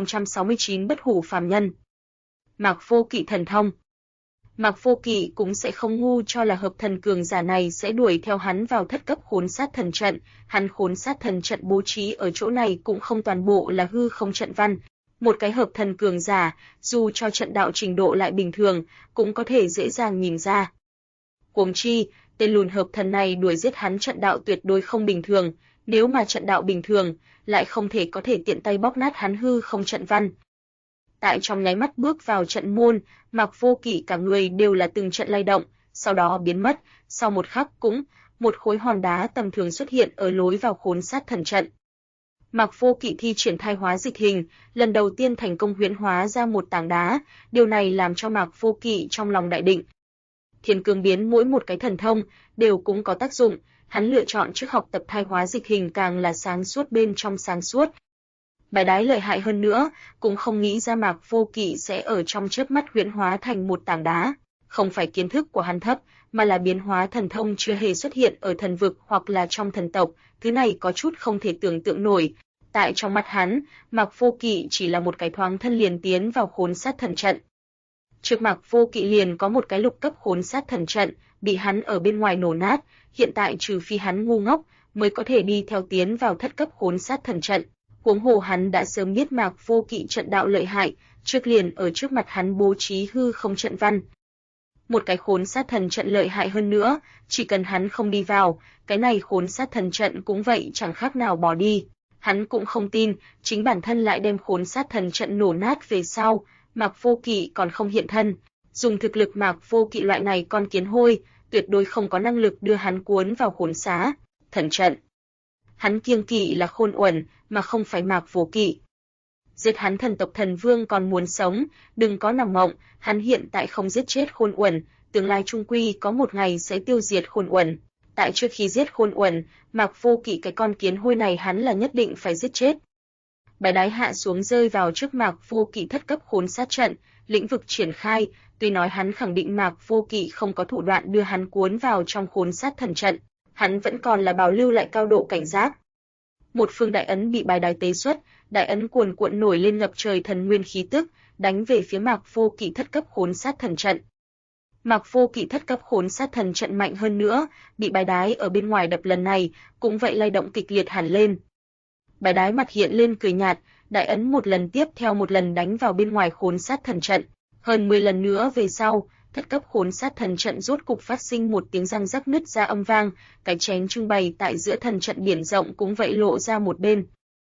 1069 Bất hủ phàm nhân. Mạc Vô Kỵ thần thông. Mạc Vô Kỵ cũng sẽ không ngu cho là hợp thần cường giả này sẽ đuổi theo hắn vào thất cấp khốn sát thần trận, hắn khốn sát thần trận bố trí ở chỗ này cũng không toàn bộ là hư không trận văn. Một cái hợp thần cường giả, dù cho trận đạo trình độ lại bình thường, cũng có thể dễ dàng nhìn ra. Huống chi, tên lùn hợp thần này đuổi giết hắn trận đạo tuyệt đối không bình thường, nếu mà trận đạo bình thường, lại không thể có thể tiện tay bóp nát hắn hư không trận văn. Tại trong nháy mắt bước vào trận môn, Mạc Vô Kỵ cả người đều là từng trận lay động, sau đó biến mất, sau một khắc cũng, một khối hòn đá tầm thường xuất hiện ở lối vào khốn sát thần trận. Mạc Vô Kỵ thi triển thai hóa dịch hình, lần đầu tiên thành công huyễn hóa ra một tảng đá, điều này làm cho Mạc Vô Kỵ trong lòng đại định. Thiên Cương biến mỗi một cái thần thông đều cũng có tác dụng, hắn lựa chọn trước học tập thai hóa dịch hình càng là sáng suốt bên trong sáng suốt. Bài đái lợi hại hơn nữa, cũng không nghĩ ra Mạc Vô Kỵ sẽ ở trong chớp mắt huyễn hóa thành một tảng đá, không phải kiến thức của hắn thấp, mà là biến hóa thần thông chưa hề xuất hiện ở thần vực hoặc là trong thần tộc, thứ này có chút không thể tưởng tượng nổi. Tại trong mắt hắn, Mạc Vô Kỵ chỉ là một cái thoáng thân liền tiến vào khốn sát thần trận. Trước Mạc Vô Kỵ liền có một cái lục cấp khốn sát thần trận, bị hắn ở bên ngoài nổ nát, hiện tại trừ phi hắn ngu ngốc mới có thể đi theo tiến vào thất cấp khốn sát thần trận. Huống hồ hắn đã sớm biết Mạc Vô Kỵ trận đạo lợi hại, trước liền ở trước mặt hắn bố trí hư không trận văn. Một cái khốn sát thần trận lợi hại hơn nữa, chỉ cần hắn không đi vào, cái này khốn sát thần trận cũng vậy chẳng khác nào bỏ đi. Hắn cũng không tin, chính bản thân lại đem khốn sát thần trận nổ nát về sau, Mạc Vô Kỵ còn không hiện thân. Dùng thực lực Mạc Vô Kỵ loại này con kiến hôi, tuyệt đối không có năng lực đưa hắn cuốn vào khốn sát thần trận. Hắn kiêng kỵ là Khôn Uẩn, mà không phải Mạc Vô Kỵ. Giết hắn thần tộc thần vương còn muốn sống, đừng có nằm mộng, hắn hiện tại không giết chết Khôn Uẩn, tương lai trung quy có một ngày sẽ tiêu diệt Khôn Uẩn. Tại trước khi giết Khôn Uẩn, Mạc Vô Kỵ cái con kiến hôi này hắn là nhất định phải giết chết. Bài đái hạ xuống rơi vào trước Mạc Vô Kỵ thất cấp khốn sát trận, lĩnh vực triển khai, tuy nói hắn khẳng định Mạc Vô Kỵ không có thủ đoạn đưa hắn cuốn vào trong khốn sát thần trận, hắn vẫn còn là bảo lưu lại cao độ cảnh giác. Một phương đại ấn bị bài đái tế xuất, đại ấn cuồn cuộn nổi lên ngập trời thần nguyên khí tức, đánh về phía Mạc Vô Kỵ thất cấp khốn sát thần trận. Mạc Vô Kỵ thất cấp khốn sát thần trận mạnh hơn nữa, bị bài đái ở bên ngoài đập lần này, cũng vậy lay động kịch liệt hẳn lên. Bài đái mặt hiện lên cười nhạt, đại ấn một lần tiếp theo một lần đánh vào bên ngoài khốn sát thần trận. Hơn 10 lần nữa về sau, thất cấp khốn sát thần trận rốt cục phát sinh một tiếng răng rắc nứt ra âm vang, cái chén trưng bày tại giữa thần trận biển rộng cũng vậy lộ ra một bên.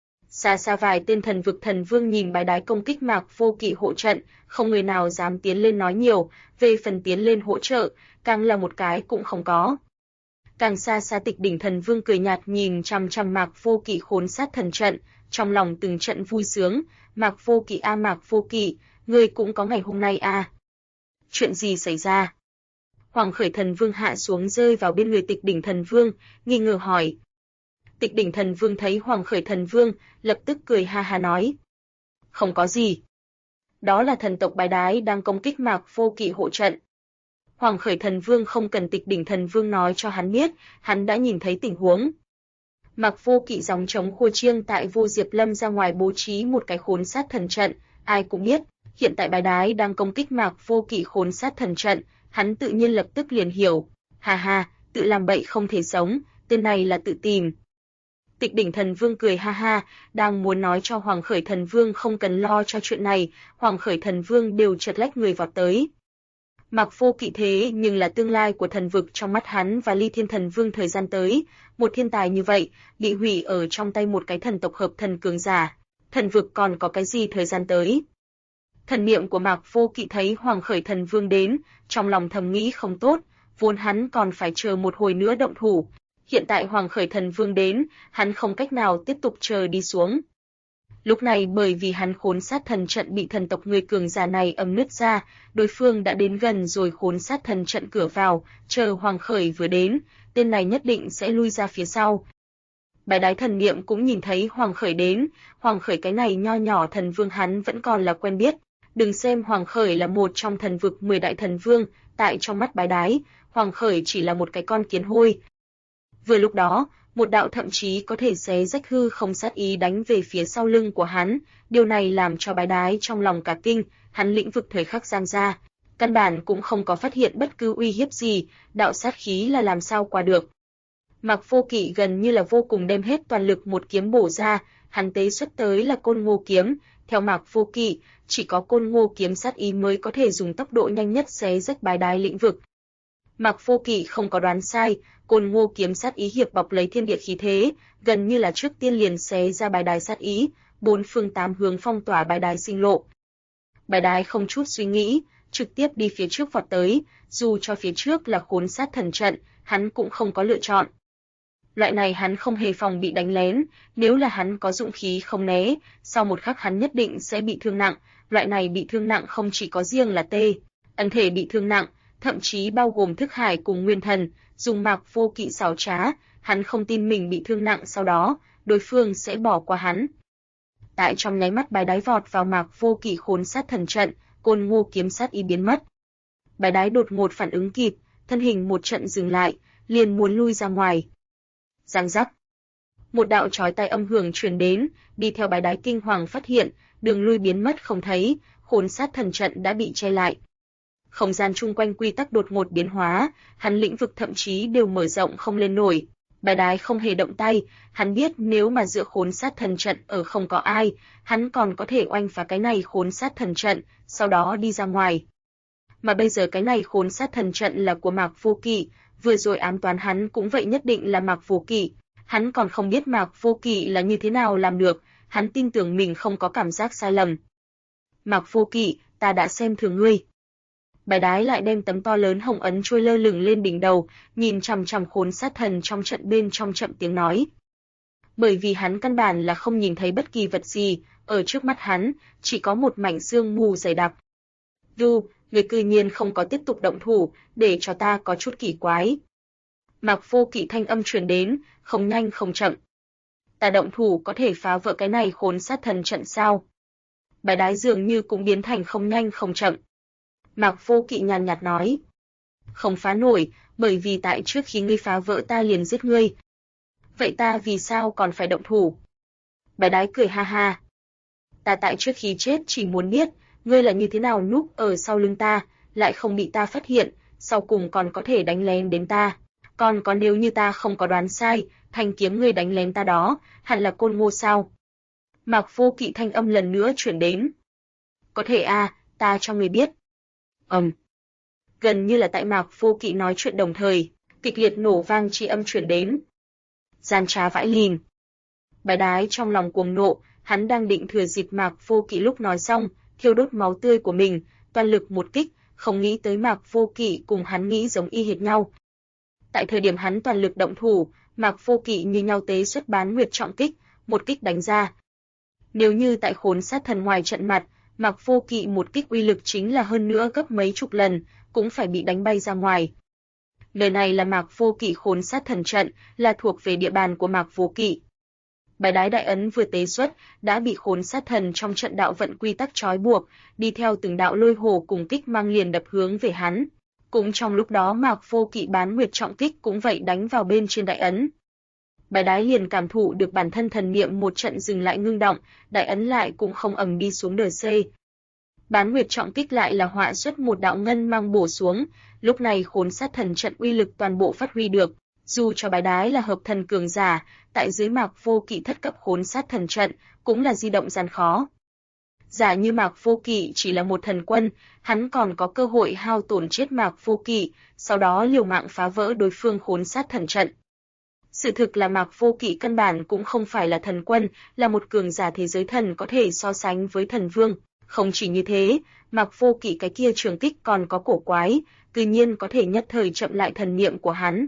Xa xa vài tên thần vực thần vương nhìn bài đái công kích Mạc Vô Kỵ hộ trận, không người nào dám tiến lên nói nhiều, về phần tiến lên hỗ trợ, càng là một cái cũng không có. Càng xa xa Tịch Đỉnh thần vương cười nhạt nhìn chằm chằm Mạc Vô Kỵ khốn sát thần trận, trong lòng từng trận vui sướng, Mạc Vô Kỵ a Mạc Vô Kỵ, ngươi cũng có ngày hôm nay a. Chuyện gì xảy ra? Hoàng Khởi thần vương hạ xuống rơi vào bên người Tịch Đỉnh thần vương, nghi ngờ hỏi. Tịch Đỉnh thần vương thấy Hoàng Khởi thần vương, lập tức cười ha ha nói. Không có gì. Đó là thần tộc bài đái đang công kích Mạc Vô Kỵ hộ trận. Hoàng Khởi thần vương không cần Tịch Đỉnh thần vương nói cho hắn biết, hắn đã nhìn thấy tình huống. Mạc Vô Kỵ gióng trống khua chiêng tại Vô Diệp Lâm ra ngoài bố trí một cái khốn sát thần trận, ai cũng biết, hiện tại bài đái đang công kích Mạc Vô Kỵ khốn sát thần trận, hắn tự nhiên lập tức liền hiểu. Ha ha, tự làm bậy không thể sống, tên này là tự tìm. Tịch Đỉnh thần vương cười ha ha, đang muốn nói cho Hoàng Khởi thần vương không cần lo cho chuyện này, Hoàng Khởi thần vương đều chợt lách người vọt tới. Mạc Vô Kỵ thế nhưng là tương lai của thần vực trong mắt hắn và Ly Thiên thần vương thời gian tới, một thiên tài như vậy, bị hủy ở trong tay một cái thần tộc hợp thần cường giả, thần vực còn có cái gì thời gian tới. Thần niệm của Mạc Vô Kỵ thấy Hoàng Khởi thần vương đến, trong lòng thầm nghĩ không tốt, vốn hắn còn phải chờ một hồi nữa động thủ. Hiện tại Hoàng Khởi thần vương đến, hắn không cách nào tiếp tục chờ đi xuống. Lúc này bởi vì hắn khốn sát thần trận bị thần tộc người cường giả này ầm nứt ra, đối phương đã đến gần rồi khốn sát thần trận cửa vào, chờ Hoàng Khởi vừa đến, tên này nhất định sẽ lui ra phía sau. Bài đái thần niệm cũng nhìn thấy Hoàng Khởi đến, Hoàng Khởi cái này nho nhỏ thần vương hắn vẫn còn là quen biết. Đừng xem Hoàng Khởi là một trong thần vực 10 đại thần vương, tại trong mắt bài đái, Hoàng Khởi chỉ là một cái con kiến hôi. Vừa lúc đó, một đạo thậm chí có thể xé rách hư không sát ý đánh về phía sau lưng của hắn, điều này làm cho bài đái trong lòng cả kinh, hắn lĩnh vực thời khắc giang ra, căn bản cũng không có phát hiện bất cứ uy hiếp gì, đạo sát khí là làm sao qua được. Mạc Vô Kỵ gần như là vô cùng đem hết toàn lực một kiếm bổ ra, hắn tế xuất tới là Côn Ngô kiếm, theo Mạc Vô Kỵ, chỉ có Côn Ngô kiếm sát ý mới có thể dùng tốc độ nhanh nhất xé rách bài đái lĩnh vực. Mạc Vô Kỵ không có đoán sai, Côn Ngô kiếm sát ý hiệp bọc lấy thiên địa khí thế, gần như là trước tiên liền xé ra bài đái sát ý, bốn phương tám hướng phong tỏa bài đái sinh lộ. Bài đái không chút suy nghĩ, trực tiếp đi phía trước vọt tới, dù cho phía trước là khốn sát thần trận, hắn cũng không có lựa chọn. Loại này hắn không hề phòng bị đánh lén, nếu là hắn có dũng khí không né, sau một khắc hắn nhất định sẽ bị thương nặng, loại này bị thương nặng không chỉ có riêng là ẩn thể bị thương nặng, thậm chí bao gồm thức hải cùng nguyên thần, dùng Mạc Vô Kỵ xảo trá, hắn không tin mình bị thương nặng sau đó, đối phương sẽ bỏ qua hắn. Tại trong nháy mắt bài đái vọt vào Mạc Vô Kỵ khốn sát thần trận, Côn Ngô kiếm sát ý biến mất. Bài đái đột ngột phản ứng kịp, thân hình một trận dừng lại, liền muốn lui ra ngoài. Giang rắc. Một đạo chói tai âm hưởng truyền đến, đi theo bài đái kinh hoàng phát hiện, đường lui biến mất không thấy, khốn sát thần trận đã bị che lại, không gian chung quanh quy tắc đột ngột biến hóa, hắn lĩnh vực thậm chí đều mở rộng không lên nổi. Bái Đái không hề động tay, hắn biết nếu mà giữa khốn sát thần trận ở không có ai, hắn còn có thể oanh phá cái này khốn sát thần trận, sau đó đi ra ngoài. Mà bây giờ cái này khốn sát thần trận là của Mạc Vô Kỵ, vừa rồi ám toán hắn cũng vậy nhất định là Mạc Vô Kỵ. Hắn còn không biết Mạc Vô Kỵ là như thế nào làm được, hắn tin tưởng mình không có cảm giác sai lầm. Mạc Vô Kỵ, ta đã xem thường ngươi. Bái Đái lại đem tấm to lớn hồng ấn trôi lơ lửng lên đỉnh đầu, nhìn chằm chằm khốn sát thần trong trận bên trong chậm tiếng nói. Bởi vì hắn căn bản là không nhìn thấy bất kỳ vật gì, ở trước mắt hắn, chỉ có một mảnh sương mù dày đặc. Người cư nhiên không có tiếp tục động thủ, để cho ta có chút kỳ quái. Mạc Vô Kỵ thanh âm truyền đến, không nhanh không chậm. Ta động thủ có thể phá vỡ cái này khốn sát thần trận sao? Bái Đái dường như cũng biến thành không nhanh không chậm. Mạc Vô Kỵ nhàn nhạt nói. Không phá nổi, bởi vì tại trước khi ngươi phá vỡ ta liền giết ngươi. Vậy ta vì sao còn phải động thủ? Bái Đái cười ha ha. Ta tại trước khi chết chỉ muốn biết, ngươi là như thế nào núp ở sau lưng ta, lại không bị ta phát hiện, sau cùng còn có thể đánh lén đến ta. Còn có nếu như ta không có đoán sai, thanh kiếm ngươi đánh lén ta đó, hẳn là Côn Ngô sao? Mạc Vô Kỵ thanh âm lần nữa chuyển đến. Có thể ta cho ngươi biết. Gần như là tại Mạc Vô Kỵ nói chuyện đồng thời, kịch liệt nổ vang chi âm chuyển đến. Gian trá vãi lìn. Bái Đái trong lòng cuồng nộ, hắn đang định thừa dịp Mạc Vô Kỵ lúc nói xong, thiêu đốt máu tươi của mình, toàn lực một kích, không nghĩ tới Mạc Vô Kỵ cùng hắn nghĩ giống y hệt nhau. Tại thời điểm hắn toàn lực động thủ, Mạc Vô Kỵ như nhau tế xuất bán nguyệt trọng kích, một kích đánh ra. Nếu như tại khốn sát thần ngoài trận mặt, Mạc Vô Kỵ một kích uy lực chính là hơn nữa gấp mấy chục lần, cũng phải bị đánh bay ra ngoài. Nơi này là Mạc Vô Kỵ khốn sát thần trận, là thuộc về địa bàn của Mạc Vô Kỵ. Bái Đái đại ấn vừa tế xuất, đã bị khốn sát thần trong trận đạo vận quy tắc trói buộc, đi theo từng đạo lôi hồ cùng kích mang liền đập hướng về hắn. Cũng trong lúc đó Mạc Vô Kỵ bán nguyệt trọng kích cũng vậy đánh vào bên trên đại ấn. Bái Đái liền cảm thụ được bản thân thần niệm một trận dừng lại ngưng động, đại ấn lại cũng không ầm đi xuống đời C. Bán nguyệt trọng kích lại là họa xuất một đạo ngân mang bổ xuống, lúc này khốn sát thần trận uy lực toàn bộ phát huy được, dù cho Bái Đái là hợp thần cường giả, tại dưới Mạc Vô Kỵ thất cấp khốn sát thần trận, cũng là di động gian khó. Giả như Mạc Vô Kỵ chỉ là một thần quân, hắn còn có cơ hội hao tổn chết Mạc Vô Kỵ, sau đó liều mạng phá vỡ đối phương khốn sát thần trận. Sự thực là Mạc Vô Kỵ căn bản cũng không phải là thần quân, là một cường giả thế giới thần có thể so sánh với thần vương. Không chỉ như thế, Mạc Vô Kỵ cái kia trường kích còn có cổ quái, tự nhiên có thể nhất thời chậm lại thần niệm của hắn.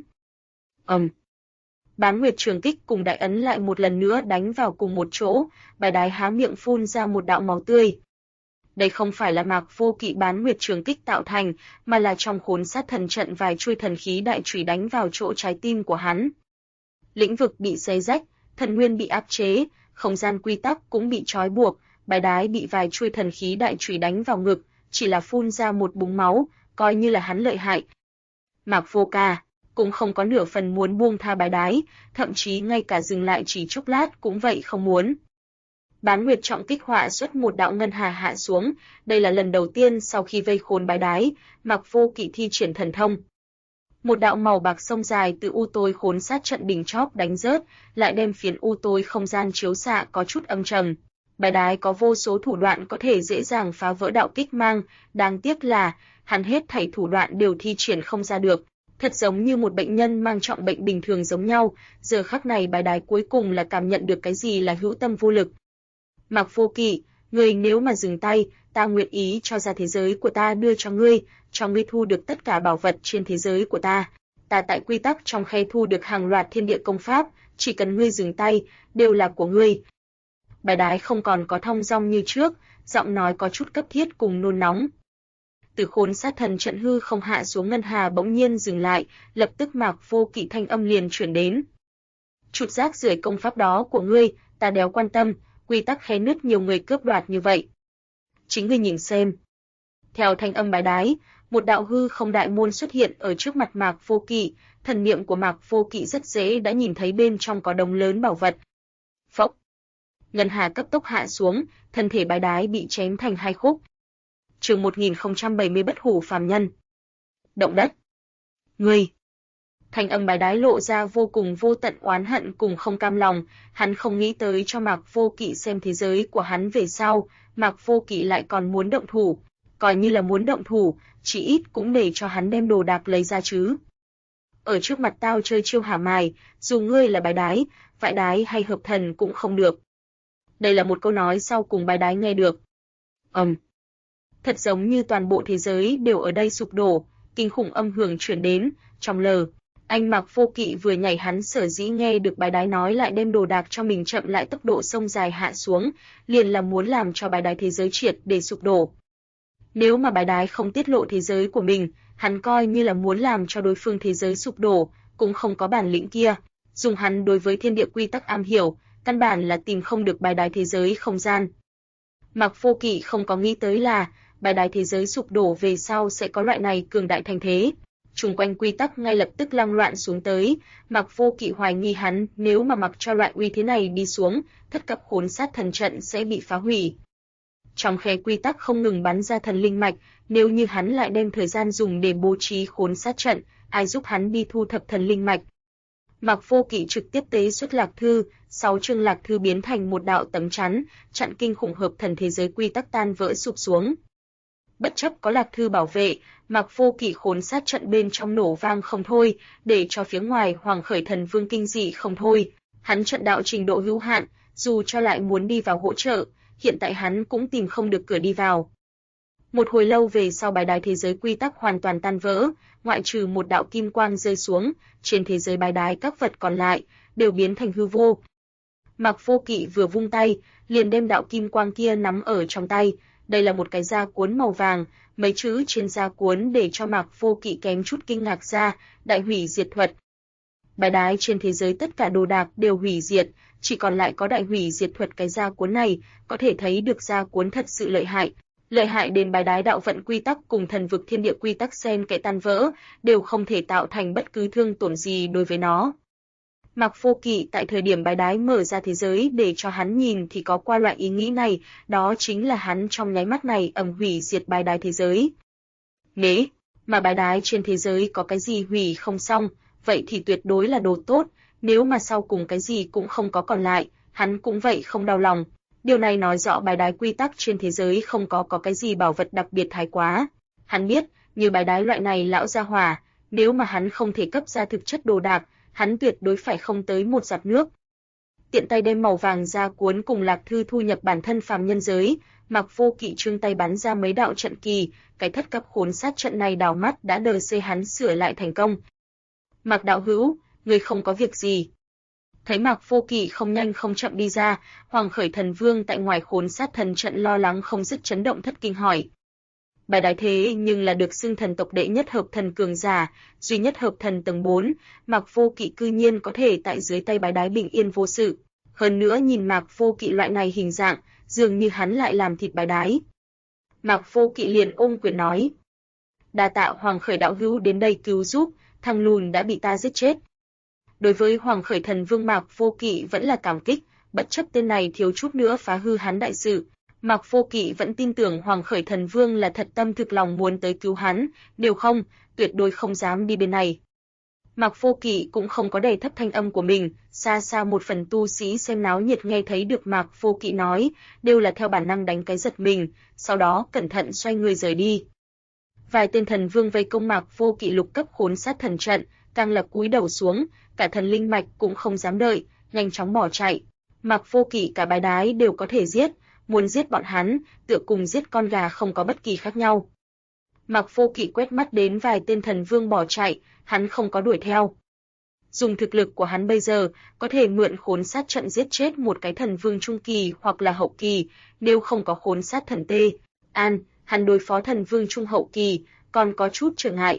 Bán nguyệt trường kích cùng đại ấn lại một lần nữa đánh vào cùng một chỗ, Bái Đái há miệng phun ra một đạo máu tươi. Đây không phải là Mạc Vô Kỵ bán nguyệt trường kích tạo thành, mà là trong khốn sát thần trận vài chuôi thần khí đại chùy đánh vào chỗ trái tim của hắn. Lĩnh vực bị xé rách, thần nguyên bị áp chế, không gian quy tắc cũng bị trói buộc, Bái Đái bị vài chuôi thần khí đại chùy đánh vào ngực, chỉ là phun ra một búng máu, coi như là hắn lợi hại. Mạc Vô Ca cũng không có nửa phần muốn buông tha Bái Đái, thậm chí ngay cả dừng lại chỉ chốc lát cũng vậy không muốn. Bán nguyệt trọng kích họa xuất một đạo ngân hà hạ xuống, đây là lần đầu tiên sau khi vây khốn Bái Đái, Mạc Vô Kỵ thi triển thần thông. Một đạo màu bạc sông dài từ u tối khốn sát trận đỉnh chóp đánh rớt, lại đem phiến u tối không gian chiếu xạ có chút âm trầm. Bái Đái có vô số thủ đoạn có thể dễ dàng phá vỡ đạo kích mang, đáng tiếc là hắn hết thảy thủ đoạn đều thi triển không ra được. Thật giống như một bệnh nhân mang trọng bệnh bình thường giống nhau, giờ khắc này Bái Đái cuối cùng là cảm nhận được cái gì là hữu tâm vô lực. Mạc Vô Kỵ, ngươi nếu mà dừng tay, ta nguyện ý cho ra thế giới của ta đưa cho ngươi thu được tất cả bảo vật trên thế giới của ta. Ta tại quy tắc trong khe thu được hàng loạt thiên địa công pháp, chỉ cần ngươi dừng tay, đều là của ngươi. Bái Đái không còn có thong dong như trước, giọng nói có chút cấp thiết cùng nôn nóng. Từ khốn sát thần trận hư không hạ xuống ngân hà bỗng nhiên dừng lại, lập tức Mạc Vô Kỵ thanh âm liền chuyển đến. Chút rác rưởi công pháp đó của ngươi, ta đéo quan tâm, quy tắc khe nứt nhiều người cướp đoạt như vậy. Chính ngươi nhìn xem. Theo thanh âm Bái Đái, một đạo hư không đại môn xuất hiện ở trước mặt Mạc Vô Kỵ, thần niệm của Mạc Vô Kỵ rất dễ đã nhìn thấy bên trong có đống lớn bảo vật. Phốc. Ngân hà cấp tốc hạ xuống, thân thể Bái Đái bị chém thành hai khúc. Chương 1070 Bất hủ phàm nhân. Động đất. Ngươi. Thanh âm Bái Đái lộ ra vô cùng vô tận oán hận cùng không cam lòng, hắn không nghĩ tới cho Mạc Vô Kỵ xem thế giới của hắn về sau, Mạc Vô Kỵ lại còn muốn động thủ, coi như là muốn động thủ, chỉ ít cũng để cho hắn đem đồ đạc lấy ra chứ. Ở trước mặt tao chơi chiêu hả mài, dù ngươi là Bái Đái, Vãi Đái hay Hợp Thần cũng không được. Đây là một câu nói sau cùng Bái Đái nghe được. Thật giống như toàn bộ thế giới đều ở đây sụp đổ, kinh khủng âm hưởng chuyển đến, trong lờ. Anh Mạc Vô Kỵ vừa nhảy hắn sở dĩ nghe được Bái Đái nói lại đem đồ đạc cho mình chậm lại tốc độ sông dài hạ xuống, liền là muốn làm cho Bái Đái thế giới triệt để sụp đổ. Nếu mà Bái Đái không tiết lộ thế giới của mình, hắn coi như là muốn làm cho đối phương thế giới sụp đổ, cũng không có bản lĩnh kia. Dùng hắn đối với thiên địa quy tắc am hiểu, căn bản là tìm không được Bái Đái thế giới không gian. Mạc Vô Kỵ không có nghĩ tới là Bái Đái thế giới sụp đổ về sau sẽ có loại này cường đại thành thế. Chung quanh quy tắc ngay lập tức lăng loạn xuống tới, Mạc Vô Kỵ hoài nghi hắn nếu mà mặc cho loại uy thế này đi xuống, thất cấp khốn sát thần trận sẽ bị phá hủy. Trong khe quy tắc không ngừng bắn ra thần linh mạch, nếu như hắn lại đem thời gian dùng để bố trí khốn sát trận, ai giúp hắn đi thu thập thần linh mạch. Mạc Vô Kỵ trực tiếp tế xuất lạc thư, 6 chương lạc thư biến thành một đạo tấm chắn, chặn kinh khủng hợp thần thế giới quy tắc tan vỡ sụp xuống. Bất chấp có lạc thư bảo vệ, Mạc Vô Kỵ khốn sát trận bên trong nổ vang không thôi, để cho phía ngoài Hoàng Khởi Thần Vương kinh dị không thôi. Hắn trận đạo trình độ hữu hạn, dù cho lại muốn đi vào hỗ trợ, hiện tại hắn cũng tìm không được cửa đi vào. Một hồi lâu về sau Bái Đái thế giới quy tắc hoàn toàn tan vỡ, ngoại trừ một đạo kim quang rơi xuống, trên thế giới Bái Đái các vật còn lại đều biến thành hư vô. Mạc Vô Kỵ vừa vung tay, liền đem đạo kim quang kia nắm ở trong tay. Đây là một cái da cuốn màu vàng, mấy chữ trên da cuốn để cho Mạc Vô Kỵ kém chút kinh ngạc ra, đại hủy diệt thuật. Bái Đái trên thế giới tất cả đồ đạc đều hủy diệt, chỉ còn lại có đại hủy diệt thuật cái da cuốn này, có thể thấy được da cuốn thật sự lợi hại đến Bái Đái đạo vận quy tắc cùng thần vực thiên địa quy tắc xen kẽ tan vỡ, đều không thể tạo thành bất cứ thương tổn gì đối với nó. Mạc Vô Kỵ tại thời điểm Bái Đái mở ra thế giới để cho hắn nhìn thì có qua loại ý nghĩ này, đó chính là hắn trong nháy mắt này hủy diệt Bái Đái thế giới. Nếu mà Bái Đái trên thế giới có cái gì hủy không xong, vậy thì tuyệt đối là đồ tốt, nếu mà sau cùng cái gì cũng không có còn lại, hắn cũng vậy không đau lòng. Điều này nói rõ Bái Đái quy tắc trên thế giới không có cái gì bảo vật đặc biệt thái quá. Hắn biết, như Bái Đái loại này lão gia hỏa, nếu mà hắn không thể cấp ra thực chất đồ đạc, hắn tuyệt đối phải không tới một giọt nước. Tiện tay đem màu vàng ra cuốn cùng lạc thư thu nhập bản thân phàm nhân giới, Mạc Vô Kỵ trương tay bắn ra mấy đạo trận kỳ, cái thất cấp khốn sát trận này đào mắt đã đờ xê hắn sửa lại thành công. Mạc đạo hữu, người không có việc gì. Thấy Mạc Vô Kỵ không nhanh không chậm đi ra, Hoàng Khởi Thần Vương tại ngoài khốn sát thần trận lo lắng không dứt chấn động thất kinh hỏi. Bái Đái thế nhưng là được xưng thần tộc đệ nhất hợp thần cường giả, duy nhất hợp thần tầng 4, Mạc Vô Kỵ cư nhiên có thể tại dưới tay Bái Đái bình yên vô sự. Hơn nữa nhìn Mạc Vô Kỵ loại này hình dạng, dường như hắn lại làm thịt Bái Đái. Mạc Vô Kỵ liền ôm quyền nói. Đa tạ Hoàng Khởi đạo hữu đến đây cứu giúp, thằng lùn đã bị ta giết chết. Đối với Hoàng Khởi Thần Vương Mạc Vô Kỵ vẫn là cảm kích, bất chấp tên này thiếu chút nữa phá hư hắn đại sự. Mạc Vô Kỵ vẫn tin tưởng Hoàng Khởi Thần Vương là thật tâm thực lòng muốn tới cứu hắn, nếu không, tuyệt đối không dám đi bên này. Mạc Vô Kỵ cũng không có đè thấp thanh âm của mình, xa xa một phần tu sĩ xem náo nhiệt nghe thấy được Mạc Vô Kỵ nói, đều là theo bản năng đánh cái giật mình, sau đó cẩn thận xoay người rời đi. Vài tên thần vương vây công Mạc Vô Kỵ lục cấp khốn sát thần trận, càng là cúi đầu xuống, cả thần linh mạch cũng không dám đợi, nhanh chóng bỏ chạy. Mạc Vô Kỵ cả Bái Đái đều có thể giết, muốn giết bọn hắn, tựa cùng giết con gà không có bất kỳ khác nhau. Mạc Vô Kỵ quét mắt đến vài tên thần vương bỏ chạy, hắn không có đuổi theo. Dùng thực lực của hắn bây giờ, có thể mượn khốn sát trận giết chết một cái thần vương trung kỳ hoặc là hậu kỳ, nếu không có khốn sát thần tê. Hắn đối phó thần vương trung hậu kỳ, còn có chút trở ngại.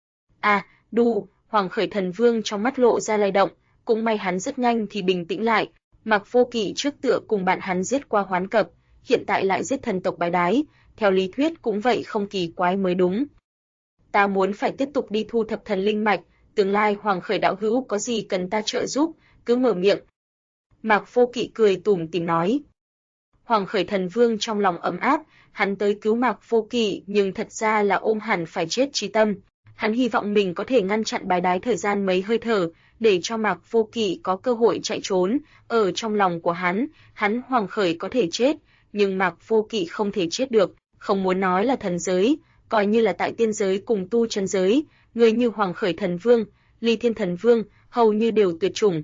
Hoàng Khởi Thần Vương trong mắt lộ ra lay động, cũng may hắn rất nhanh thì bình tĩnh lại. Mạc Vô Kỵ trước tựa cùng bạn hắn giết qua hoán cập, hiện tại lại giết thần tộc Bái Đái, theo lý thuyết cũng vậy không kỳ quái mới đúng. Ta muốn phải tiếp tục đi thu thập thần linh mạch, tương lai Hoàng Khởi đạo hữu có gì cần ta trợ giúp, cứ mở miệng. Mạc Vô Kỵ cười tủm tỉm nói. Hoàng Khởi Thần Vương trong lòng ấm áp, hắn tới cứu Mạc Vô Kỵ nhưng thật ra là ôm hẳn phải chết chí tâm. Hắn hy vọng mình có thể ngăn chặn bái đái thời gian mấy hơi thở, để cho Mạc Vô Kỵ có cơ hội chạy trốn. Ở trong lòng của hắn Hoàng Khởi có thể chết, nhưng Mạc Vô Kỵ không thể chết được. Không muốn nói là thần giới, coi như là tại tiên giới cùng tu chân giới, người như Hoàng Khởi Thần Vương, Ly Thiên Thần Vương hầu như đều tuyệt chủng.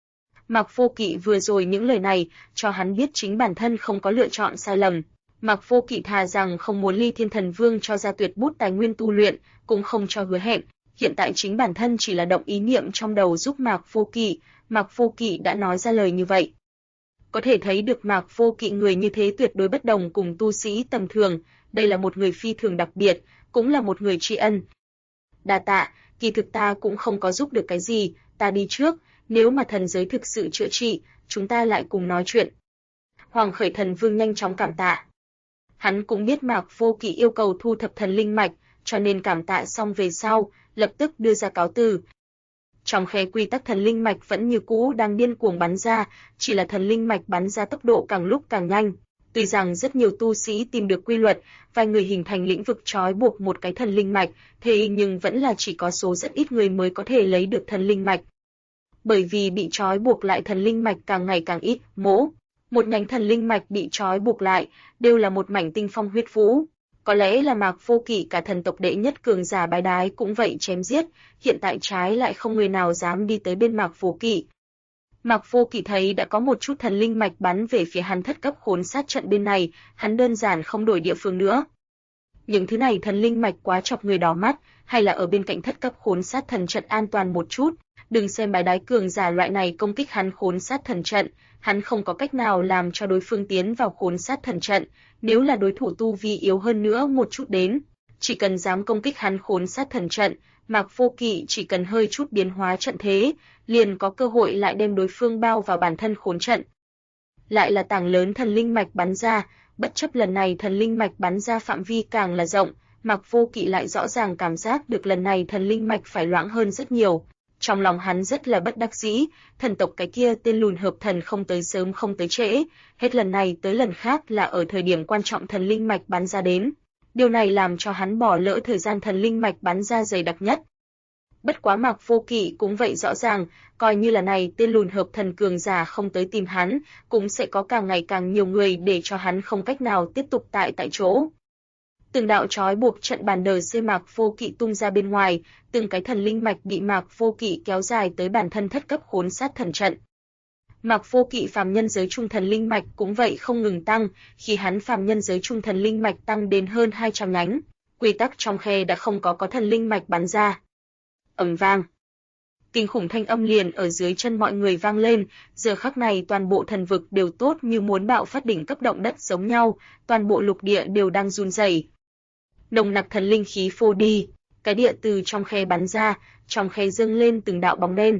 Mạc Vô Kỵ vừa rồi những lời này cho hắn biết chính bản thân không có lựa chọn sai lầm. Mạc Vô Kỵ thà rằng không muốn Ly Thiên Thần Vương cho ra tuyệt bút tài nguyên tu luyện, cũng không cho hứa hẹn. Hiện tại chính bản thân chỉ là động ý niệm trong đầu giúp Mạc Vô Kỵ, Mạc Vô Kỵ đã nói ra lời như vậy. Có thể thấy được Mạc Vô Kỵ người như thế tuyệt đối bất đồng cùng tu sĩ tầm thường, đây là một người phi thường đặc biệt, cũng là một người tri ân. Đa tạ, kỳ thực ta cũng không có giúp được cái gì, ta đi trước, nếu mà thần giới thực sự chữa trị, chúng ta lại cùng nói chuyện. Hoàng Khởi Thần Vương nhanh chóng cảm tạ. Hắn cũng biết Mạc Vô Kỵ yêu cầu thu thập thần linh mạch, cho nên cảm tạ xong về sau, lập tức đưa ra cáo từ. Trong khe quy tắc thần linh mạch vẫn như cũ đang điên cuồng bắn ra, chỉ là thần linh mạch bắn ra tốc độ càng lúc càng nhanh. Tuy rằng rất nhiều tu sĩ tìm được quy luật, vài người hình thành lĩnh vực trói buộc một cái thần linh mạch, thế nhưng vẫn là chỉ có số rất ít người mới có thể lấy được thần linh mạch. Bởi vì bị trói buộc lại thần linh mạch càng ngày càng ít, một nhánh thần linh mạch bị trói buộc lại, đều là một mảnh tinh phong huyết vũ. Có lẽ là Mạc Vô Kỵ cả thần tộc đệ nhất cường giả bái đái cũng vậy chém giết, hiện tại trái lại không người nào dám đi tới bên Mạc Vô Kỵ. Mạc Vô Kỵ thấy đã có một chút thần linh mạch bắn về phía hắn thất cấp khốn sát trận bên này, hắn đơn giản không đổi địa phương nữa. Những thứ này thần linh mạch quá chọc người đỏ mắt, hay là ở bên cạnh thất cấp khốn sát thần trận an toàn một chút, đừng xem bái đái cường giả loại này công kích hắn khốn sát thần trận, hắn không có cách nào làm cho đối phương tiến vào khốn sát thần trận, nếu là đối thủ tu vi yếu hơn nữa một chút đến, chỉ cần dám công kích hắn khốn sát thần trận, Mạc Vô Kỵ chỉ cần hơi chút biến hóa trận thế, liền có cơ hội lại đem đối phương bao vào bản thân khốn trận. Lại là tảng lớn thần linh mạch bắn ra, bất chấp lần này thần linh mạch bắn ra phạm vi càng là rộng, Mạc Vô Kỵ lại rõ ràng cảm giác được lần này thần linh mạch phải loãng hơn rất nhiều. Trong lòng hắn rất là bất đắc dĩ, thần tộc cái kia tên lùn hợp thần không tới sớm không tới trễ, hết lần này tới lần khác là ở thời điểm quan trọng thần linh mạch bắn ra đến. Điều này làm cho hắn bỏ lỡ thời gian thần linh mạch bắn ra dày đặc nhất. Bất quá Mạc Vô Kỵ cũng vậy rõ ràng, coi như là này tên lùn hợp thần cường giả không tới tìm hắn, cũng sẽ có càng ngày càng nhiều người để cho hắn không cách nào tiếp tục tại chỗ. Từng đạo trói buộc trận bàn đờ xê Mạc Vô Kỵ tung ra bên ngoài, từng cái thần linh mạch bị Mạc Vô Kỵ kéo dài tới bản thân thất cấp khốn sát thần trận. Mạc Vô Kỵ phàm nhân giới trung thần linh mạch cũng vậy không ngừng tăng, khi hắn phàm nhân giới trung thần linh mạch tăng đến hơn 200 nhánh, quy tắc trong khe đã không có thần linh mạch bắn ra. Ầm vang. Kinh khủng thanh âm liền ở dưới chân mọi người vang lên, giờ khắc này toàn bộ thần vực đều tốt như muốn bạo phát đỉnh cấp động đất giống nhau, toàn bộ lục địa đều đang run rẩy. Nồng nặc thần linh khí phô đi, cái địa từ trong khe bắn ra, trong khe dâng lên từng đạo bóng đen.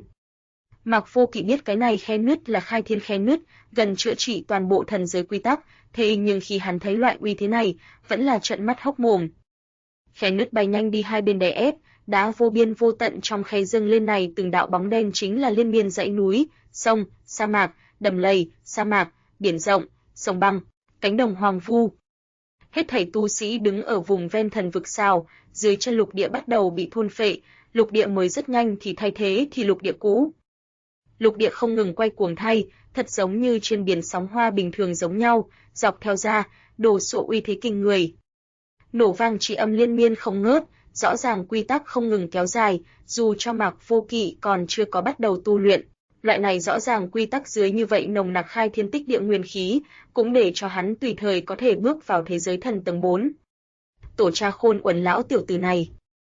Mạc Vô Kỵ biết cái này khe nứt là khai thiên khe nứt, gần chữa trị toàn bộ thần giới quy tắc, thế nhưng khi hắn thấy loại uy thế này, vẫn là trợn mắt hốc mồm. Khe nứt bay nhanh đi hai bên đè ép, đá vô biên vô tận trong khe dâng lên này từng đạo bóng đen chính là liên miên dãy núi, sông, sa mạc, đầm lầy, sa mạc, biển rộng, sông băng, cánh đồng hoang vu. Hết thảy tu sĩ đứng ở vùng ven thần vực sao, dưới chân lục địa bắt đầu bị thôn phệ, lục địa mới rất nhanh thì thay thế thì lục địa cũ. Lục địa không ngừng quay cuồng thay, thật giống như trên biển sóng hoa bình thường giống nhau, dọc theo ra, đổ sộ uy thế kinh người. Nổ vang chỉ âm liên miên không ngớt, rõ ràng quy tắc không ngừng kéo dài, dù cho Mạc Vô Kỵ còn chưa có bắt đầu tu luyện. Loại này rõ ràng quy tắc dưới như vậy nồng nặc khai thiên tích địa nguyên khí, cũng để cho hắn tùy thời có thể bước vào thế giới thần tầng 4. Tổ cha khôn uẩn lão tiểu tử này.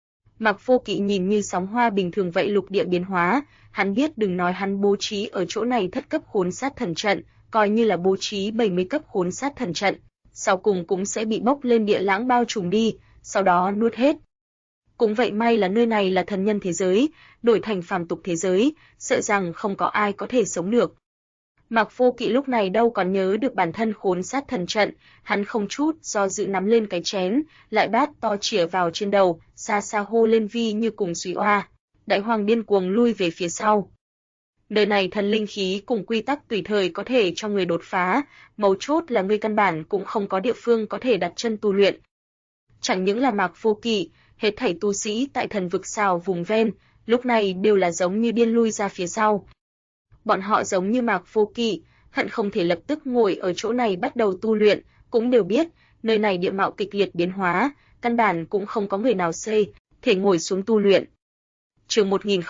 Mạc Vô Kỵ nhìn như sóng hoa bình thường vậy lục địa biến hóa, hắn biết đừng nói hắn bố trí ở chỗ này thất cấp khốn sát thần trận, coi như là bố trí 70 cấp khốn sát thần trận, sau cùng cũng sẽ bị bốc lên địa lãng bao trùm đi, sau đó nuốt hết. Cũng vậy may là nơi này là thần nhân thế giới, đổi thành phàm tục thế giới, sợ rằng không có ai có thể sống được. Mạc Vô Kỵ lúc này đâu còn nhớ được bản thân khốn sát thần trận, hắn không chút do dự nắm lên cái chén, lại bát to chĩa vào trên đầu, xa xa hô lên vi như cùng suy oa. Đại hoàng điên cuồng lui về phía sau. Đời này thần linh khí cùng quy tắc tùy thời có thể cho người đột phá, mấu chốt là người căn bản cũng không có địa phương có thể đặt chân tu luyện. Chẳng những là Mạc Vô Kỵ, hết thảy tu sĩ tại thần vực xào vùng ven, lúc này đều là giống như điên lui ra phía sau. Bọn họ giống như Mạc Vô Kỵ, hận không thể lập tức ngồi ở chỗ này bắt đầu tu luyện, cũng đều biết, nơi này địa mạo kịch liệt biến hóa, căn bản cũng không có người nào thể ngồi xuống tu luyện. Chương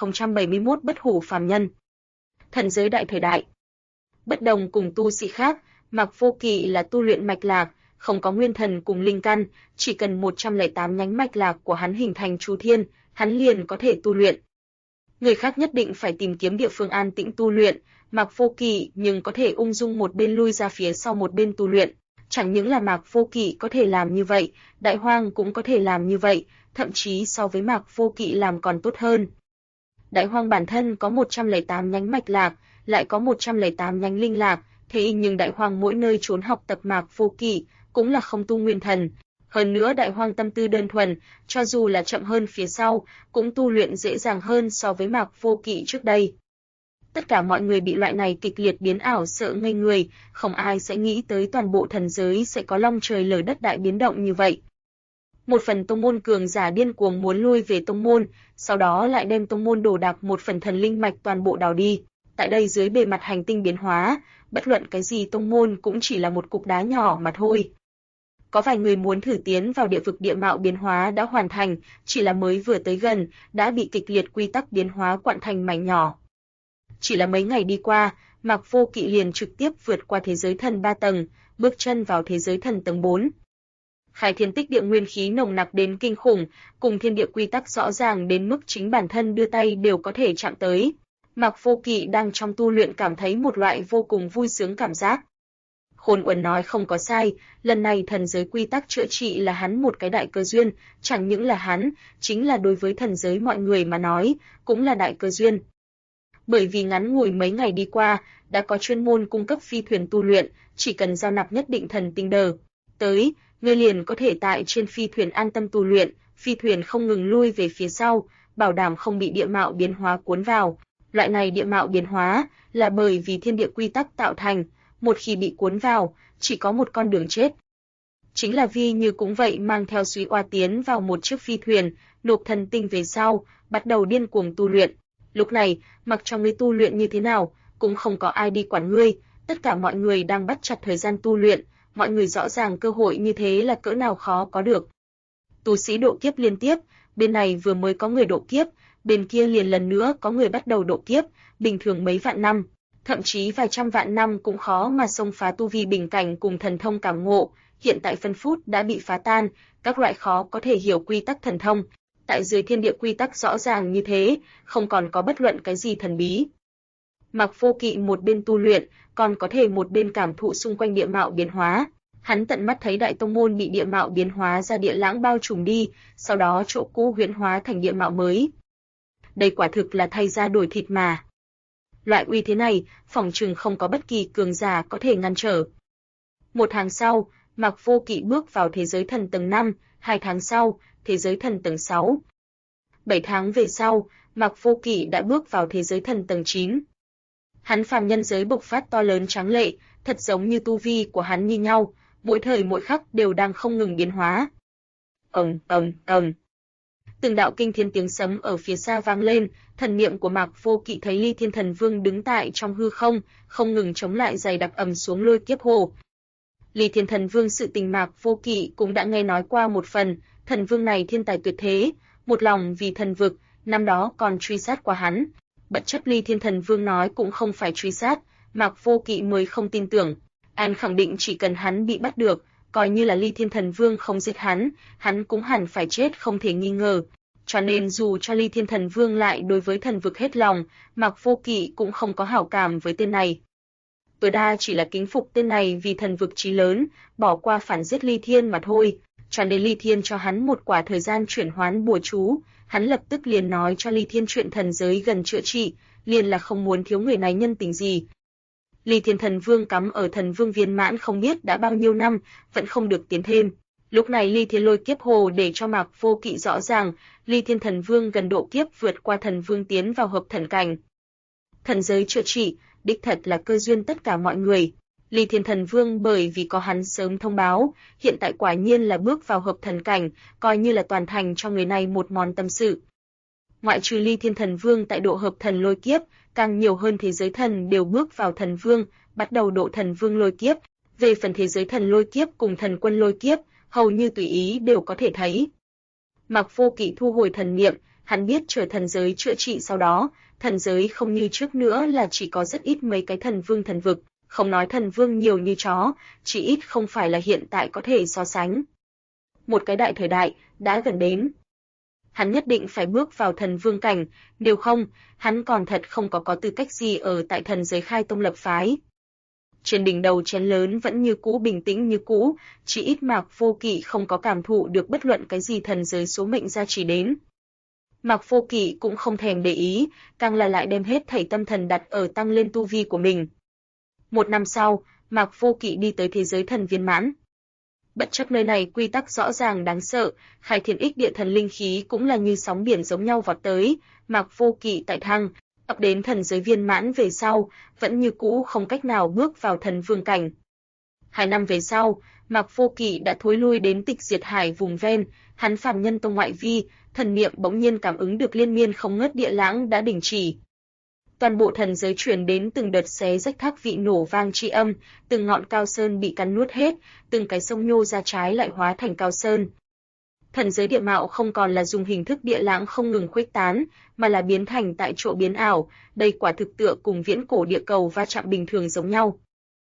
1071 Bất hủ phàm nhân. Thần giới đại thời đại. Bất đồng cùng tu sĩ khác, Mạc Vô Kỵ là tu luyện mạch lạc, không có nguyên thần cùng linh căn, chỉ cần 108 nhánh mạch lạc của hắn hình thành chu thiên, hắn liền có thể tu luyện. Người khác nhất định phải tìm kiếm địa phương an tĩnh tu luyện, Mạc Vô Kỵ nhưng có thể ung dung một bên lui ra phía sau một bên tu luyện. Chẳng những là Mạc Vô Kỵ có thể làm như vậy, Đại Hoang cũng có thể làm như vậy, thậm chí so với Mạc Vô Kỵ làm còn tốt hơn. Đại Hoang bản thân có 108 nhánh mạch lạc, lại có 108 nhánh linh lạc, thế nhưng Đại Hoang mỗi nơi trốn học tập Mạc Vô Kỵ, cũng là không tu nguyên thần. Hơn nữa Đại Hoang tâm tư đơn thuần, cho dù là chậm hơn phía sau, cũng tu luyện dễ dàng hơn so với Mạc Vô Kỵ trước đây. Tất cả mọi người bị loại này kịch liệt biến ảo sợ ngây người, không ai sẽ nghĩ tới toàn bộ thần giới sẽ có long trời lở đất đại biến động như vậy. Một phần tông môn cường giả điên cuồng muốn lui về tông môn, sau đó lại đem tông môn đồ đạc một phần thần linh mạch toàn bộ đào đi. Tại đây dưới bề mặt hành tinh biến hóa, bất luận cái gì tông môn cũng chỉ là một cục đá nhỏ mà thôi. Có vài người muốn thử tiến vào địa vực địa mạo biến hóa đã hoàn thành, chỉ là mới vừa tới gần, đã bị kịch liệt quy tắc biến hóa quặn thành mảnh nhỏ. Chỉ là mấy ngày đi qua, Mạc Vô Kỵ liền trực tiếp vượt qua thế giới thần 3 tầng, bước chân vào thế giới thần tầng 4. Khai thiên tích địa nguyên khí nồng nặc đến kinh khủng, cùng thiên địa quy tắc rõ ràng đến mức chính bản thân đưa tay đều có thể chạm tới. Mạc Vô Kỵ đang trong tu luyện cảm thấy một loại vô cùng vui sướng cảm giác. Khôn Uẩn nói không có sai, lần này thần giới quy tắc chữa trị là hắn một cái đại cơ duyên, chẳng những là hắn, chính là đối với thần giới mọi người mà nói, cũng là đại cơ duyên. Bởi vì ngắn ngủi mấy ngày đi qua, đã có chuyên môn cung cấp phi thuyền tu luyện, chỉ cần giao nạp nhất định thần tinh đờ tới, người liền có thể tại trên phi thuyền an tâm tu luyện, phi thuyền không ngừng lui về phía sau, bảo đảm không bị địa mạo biến hóa cuốn vào. Loại này địa mạo biến hóa là bởi vì thiên địa quy tắc tạo thành, một khi bị cuốn vào, chỉ có một con đường chết. Chính là Vi Như cũng vậy mang theo Súy Oa tiến vào một chiếc phi thuyền, nộp thần tinh về sau, bắt đầu điên cuồng tu luyện. Lúc này, mặc cho ngươi tu luyện như thế nào, cũng không có ai đi quản ngươi, tất cả mọi người đang bắt chặt thời gian tu luyện, mọi người rõ ràng cơ hội như thế là cỡ nào khó có được. Tu sĩ độ kiếp liên tiếp, bên này vừa mới có người độ kiếp, bên kia liền lần nữa có người bắt đầu độ kiếp, bình thường mấy vạn năm, thậm chí vài trăm vạn năm cũng khó mà xông phá tu vi bình cảnh cùng thần thông cảm ngộ, hiện tại phân phút đã bị phá tan, các loại khó có thể hiểu quy tắc thần thông. Tại dưới thiên địa quy tắc rõ ràng như thế, không còn có bất luận cái gì thần bí. Mạc Vô Kỵ một bên tu luyện, còn có thể một bên cảm thụ xung quanh địa mạo biến hóa. Hắn tận mắt thấy đại tông môn bị địa mạo biến hóa ra địa lãng bao trùm đi, sau đó chỗ cũ huyễn hóa thành địa mạo mới. Đây quả thực là thay da đổi thịt mà. Loại uy thế này, phỏng chừng không có bất kỳ cường giả có thể ngăn trở. Một tháng sau, Mạc Vô Kỵ bước vào thế giới thần tầng 5, 2 tháng sau, thế giới thần tầng 6. 7 tháng về sau, Mạc Vô Kỵ đã bước vào thế giới thần tầng 9. Hắn phàm nhân giới bộc phát to lớn tráng lệ, thật giống như tu vi của hắn như nhau, mỗi thời mỗi khắc đều đang không ngừng biến hóa. Từng đạo kinh thiên tiếng sấm ở phía xa vang lên, thần niệm của Mạc Vô Kỵ thấy Ly Thiên Thần Vương đứng tại trong hư không, không ngừng chống lại dày đặc ầm xuống lôi kiếp hồ. Ly Thiên Thần Vương sự tình Mạc Vô Kỵ cũng đã nghe nói qua một phần, thần vương này thiên tài tuyệt thế, một lòng vì thần vực, năm đó còn truy sát qua hắn. Bất chấp Ly Thiên Thần Vương nói cũng không phải truy sát, Mạc Vô Kỵ mới không tin tưởng. Anh khẳng định chỉ cần hắn bị bắt được, coi như là Ly Thiên Thần Vương không giết hắn cũng hẳn phải chết không thể nghi ngờ. Cho nên dù cho Ly Thiên Thần Vương lại đối với thần vực hết lòng, Mạc Vô Kỵ cũng không có hảo cảm với tên này. Tối đa chỉ là kính phục tên này vì thần vực chí lớn, bỏ qua phản giết Ly Thiên mà thôi. Cho nên Ly Thiên cho hắn một quả thời gian chuyển hoán bùa chú, hắn lập tức liền nói cho Ly Thiên chuyện thần giới gần chữa trị, liền là không muốn thiếu người này nhân tình gì. Ly Thiên Thần Vương cắm ở thần vương viên mãn không biết đã bao nhiêu năm, vẫn không được tiến thêm. Lúc này Ly Thiên lôi kiếp hồ để cho Mạc Vô Kỵ rõ ràng, Ly Thiên Thần Vương gần độ kiếp vượt qua thần vương tiến vào hợp thần cảnh. Thần giới chữa trị, đích thật là cơ duyên tất cả mọi người. Ly Thiên Thần Vương bởi vì có hắn sớm thông báo, hiện tại quả nhiên là bước vào hợp thần cảnh, coi như là toàn thành cho người này một món tâm sự. Ngoại trừ Ly Thiên Thần Vương tại độ hợp thần lôi kiếp, càng nhiều hơn thế giới thần đều bước vào thần vương, bắt đầu độ thần vương lôi kiếp. Về phần thế giới thần lôi kiếp cùng thần quân lôi kiếp, hầu như tùy ý đều có thể thấy. Mạc Vô Kỵ thu hồi thần niệm, hắn biết chờ thần giới chữa trị sau đó, thần giới không như trước nữa là chỉ có rất ít mấy cái thần vương thần vực, không nói thần vương nhiều như chó, chỉ ít không phải là hiện tại có thể so sánh. Một cái đại thời đại đã gần đến. Hắn nhất định phải bước vào thần vương cảnh, nếu không, hắn còn thật không có tư cách gì ở tại thần giới khai tông lập phái. Trên đỉnh đầu chén lớn vẫn như cũ bình tĩnh như cũ, chỉ ít Mạc Vô Kỵ không có cảm thụ được bất luận cái gì thần giới số mệnh gia chỉ đến. Mạc Vô Kỵ cũng không thèm để ý, càng là lại đem hết thảy tâm thần đặt ở tăng lên tu vi của mình. Một năm sau, Mạc Vô Kỵ đi tới thế giới thần viên mãn. Bất chấp nơi này quy tắc rõ ràng đáng sợ, khai thiên ích địa thần linh khí cũng là như sóng biển giống nhau vọt tới, Mạc Vô Kỵ tại thăng, ập đến thần giới viên mãn về sau, vẫn như cũ không cách nào bước vào thần vương cảnh. 2 năm về sau, Mạc Vô Kỵ đã thối lui đến Tịch Diệt Hải vùng ven, hắn phàm nhân tông ngoại vi, thần niệm bỗng nhiên cảm ứng được liên miên không ngớt địa lãng đã đình chỉ. Toàn bộ thần giới truyền đến từng đợt xé rách thác vị nổ vang chi âm, từng ngọn cao sơn bị cắn nuốt hết, từng cái sông nhô ra trái lại hóa thành cao sơn. Thần giới địa mạo không còn là dùng hình thức địa lãng không ngừng khuếch tán, mà là biến thành tại chỗ biến ảo, đây quả thực tựa cùng viễn cổ địa cầu va chạm bình thường giống nhau.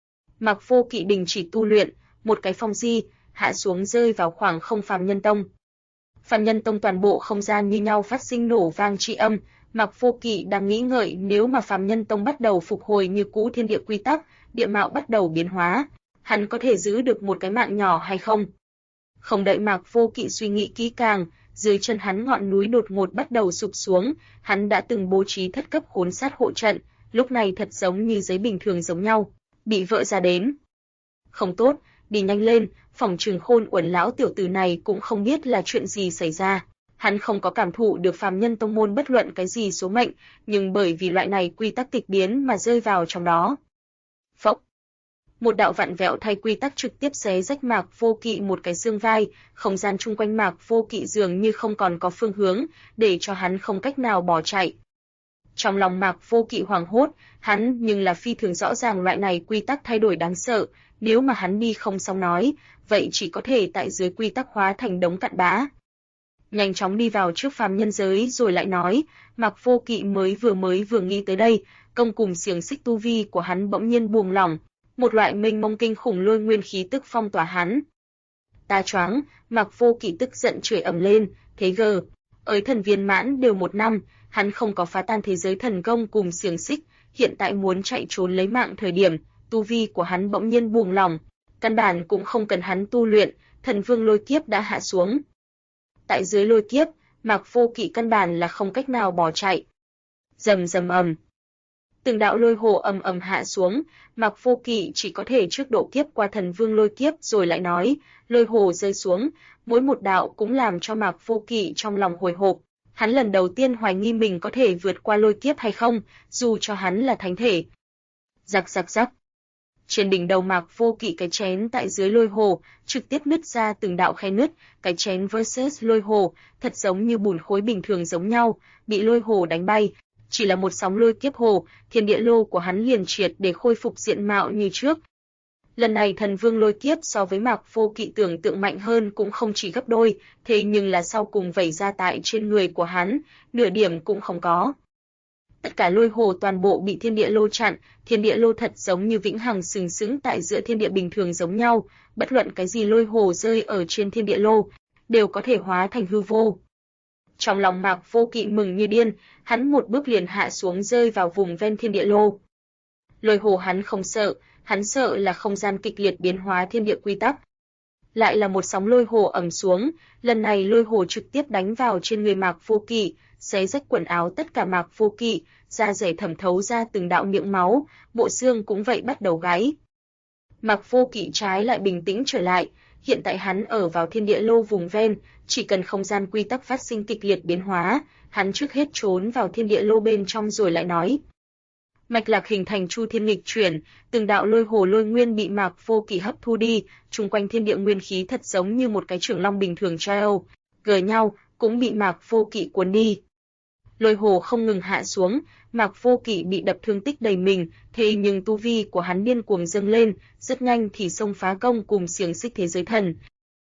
Mạc Vô Kỵ đình chỉ tu luyện, một cái phong di hạ xuống rơi vào khoảng không phàm nhân tông. Phàm nhân tông toàn bộ không gian như nhau phát sinh nổ vang chi âm, Mạc Vô Kỵ đang nghĩ ngợi nếu mà phàm nhân tông bắt đầu phục hồi như cũ thiên địa quy tắc, địa mạo bắt đầu biến hóa, hắn có thể giữ được một cái mạng nhỏ hay không? Không đợi Mạc Vô Kỵ suy nghĩ kỹ càng, dưới chân hắn ngọn núi đột ngột bắt đầu sụp xuống, hắn đã từng bố trí thất cấp khốn sát hộ trận, lúc này thật giống như giấy bình thường giống nhau, bị vỡ ra đến. Không tốt, đi nhanh lên, phỏng chừng Khôn Uẩn lão tiểu tử này cũng không biết là chuyện gì xảy ra. Hắn không có cảm thụ được phàm nhân tông môn bất luận cái gì số mệnh, nhưng bởi vì loại này quy tắc tịch biến mà rơi vào trong đó. Phốc. Một đạo vặn vẹo thay quy tắc trực tiếp xé rách Mạc Vô Kỵ một cái xương vai, không gian chung quanh Mạc Vô Kỵ dường như không còn có phương hướng, để cho hắn không cách nào bỏ chạy. Trong lòng Mạc Vô Kỵ hoảng hốt, hắn nhưng là phi thường rõ ràng loại này quy tắc thay đổi đáng sợ, nếu mà hắn đi không xong nói, vậy chỉ có thể tại dưới quy tắc hóa thành đống cặn bã. Nhanh chóng đi vào trước phàm nhân giới rồi lại nói, Mạc Vô Kỵ mới vừa nghĩ tới đây, công cùng xiềng xích tu vi của hắn bỗng nhiên buông lỏng, một loại mênh mông kinh khủng lôi nguyên khí tức phong tỏa hắn. Ta choáng, Mạc Vô Kỵ tức giận chửi ầm lên, thế gờ, ới thần viên mãn đều 1 năm, hắn không có phá tan thế giới thần công cùng xiềng xích, hiện tại muốn chạy trốn lấy mạng thời điểm, tu vi của hắn bỗng nhiên buông lỏng, căn bản cũng không cần hắn tu luyện, thần vương lôi kiếp đã hạ xuống. Tại dưới lôi kiếp, Mạc Vô Kỵ căn bản là không cách nào bỏ chạy. Rầm rầm ầm. Từng đạo lôi hồ ầm ầm hạ xuống, Mạc Vô Kỵ chỉ có thể trước độ kiếp qua thần vương lôi kiếp rồi lại nói, lôi hồ rơi xuống, mỗi một đạo cũng làm cho Mạc Vô Kỵ trong lòng hồi hộp. Hắn lần đầu tiên hoài nghi mình có thể vượt qua lôi kiếp hay không, dù cho hắn là thánh thể. Rắc rắc rắc. Trên đỉnh đầu Mạc Vô Kỵ cái chén tại dưới lôi hồ, trực tiếp nứt ra từng đạo khe nứt, cái chén versus lôi hồ, thật giống như bùn khối bình thường giống nhau, bị lôi hồ đánh bay. Chỉ là một sóng lôi kiếp hồ, thiên địa lô của hắn liền triệt để khôi phục diện mạo như trước. Lần này thần vương lôi kiếp so với Mạc Vô Kỵ tưởng tượng mạnh hơn cũng không chỉ gấp đôi, thế nhưng là sau cùng vẩy ra tại trên người của hắn, nửa điểm cũng không có. Tất cả lôi hồ toàn bộ bị thiên địa lô chặn, thiên địa lô thật giống như vĩnh hằng sừng sững tại giữa thiên địa bình thường giống nhau, bất luận cái gì lôi hồ rơi ở trên thiên địa lô, đều có thể hóa thành hư vô. Trong lòng Mạc Vô Kỵ mừng như điên, hắn một bước liền hạ xuống rơi vào vùng ven thiên địa lô. Lôi hồ hắn không sợ, hắn sợ là không gian kịch liệt biến hóa thiên địa quy tắc. Lại là một sóng lôi hồ ầm xuống, lần này lôi hồ trực tiếp đánh vào trên người Mạc Vô Kỵ, xé rách quần áo tất cả Mạc Vô Kỵ, da dày thẩm thấu ra từng đạo miệng máu, bộ xương cũng vậy bắt đầu gáy. Mạc Vô Kỵ trái lại bình tĩnh trở lại, hiện tại hắn ở vào thiên địa lô vùng ven, chỉ cần không gian quy tắc phát sinh kịch liệt biến hóa, hắn trước hết trốn vào thiên địa lô bên trong rồi lại nói. Mạch lạc hình thành chu thiên nghịch chuyển, từng đạo lôi hồ lôi nguyên bị Mạc Vô Kỵ hấp thu đi, chung quanh thiên địa nguyên khí thật giống như một cái trường long bình thường treo gờ nhau, cũng bị Mạc Vô Kỵ cuốn đi. Lôi hồ không ngừng hạ xuống, Mạc Vô Kỵ bị đập thương tích đầy mình, thế nhưng tu vi của hắn điên cuồng dâng lên, rất nhanh thì xông phá công cùng xiềng xích thế giới thần.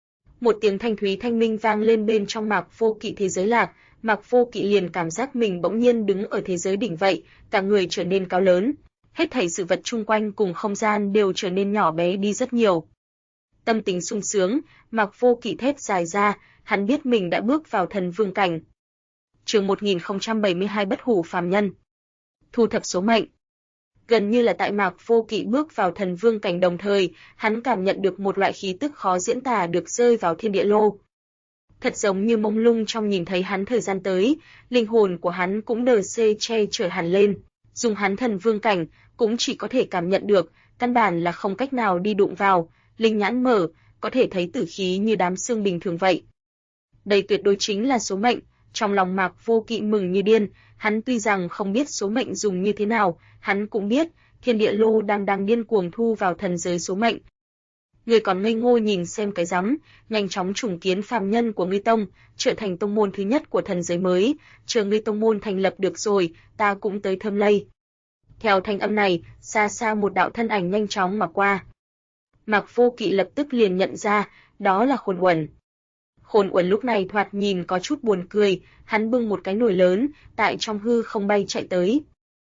Một tiếng thanh thúy thanh minh vang lên bên trong Mạc Vô Kỵ thế giới lạc, Mạc Vô Kỵ liền cảm giác mình bỗng nhiên đứng ở thế giới đỉnh vậy, cả người trở nên cao lớn, hết thảy sự vật chung quanh cùng không gian đều trở nên nhỏ bé đi rất nhiều. Tâm tình sung sướng, Mạc Vô Kỵ thét dài ra, hắn biết mình đã bước vào thần vương cảnh. Chương 1072 Bất hủ phàm nhân. Thu thập số mệnh. Gần như là tại Mạc Vô Kỵ bước vào thần vương cảnh đồng thời, hắn cảm nhận được một loại khí tức khó diễn tả được rơi vào thiên địa lô. Thật giống như mông lung trong nhìn thấy hắn thời gian tới, linh hồn của hắn cũng đờ xê che chở hẳn lên, dùng hắn thần vương cảnh cũng chỉ có thể cảm nhận được, căn bản là không cách nào đi đụng vào, linh nhãn mở, có thể thấy tử khí như đám sương bình thường vậy. Đây tuyệt đối chính là số mệnh, trong lòng Mạc Vô Kỵ mừng như điên, hắn tuy rằng không biết số mệnh dùng như thế nào, hắn cũng biết, thiên địa lô đang điên cuồng thu vào thần giới số mệnh. Người còn ngây ngô nhìn xem cái rắm, nhanh chóng trùng kiến phàm nhân của ngươi tông, trở thành tông môn thứ nhất của thần giới mới, chờ ngươi tông môn thành lập được rồi, ta cũng tới thơm lây. Theo thanh âm này, xa xa một đạo thân ảnh nhanh chóng mà qua. Mạc Vô Kỵ lập tức liền nhận ra, đó là Khôn Uẩn. Khôn Uẩn lúc này thoạt nhìn có chút buồn cười, hắn bưng một cái nồi lớn, tại trong hư không bay chạy tới.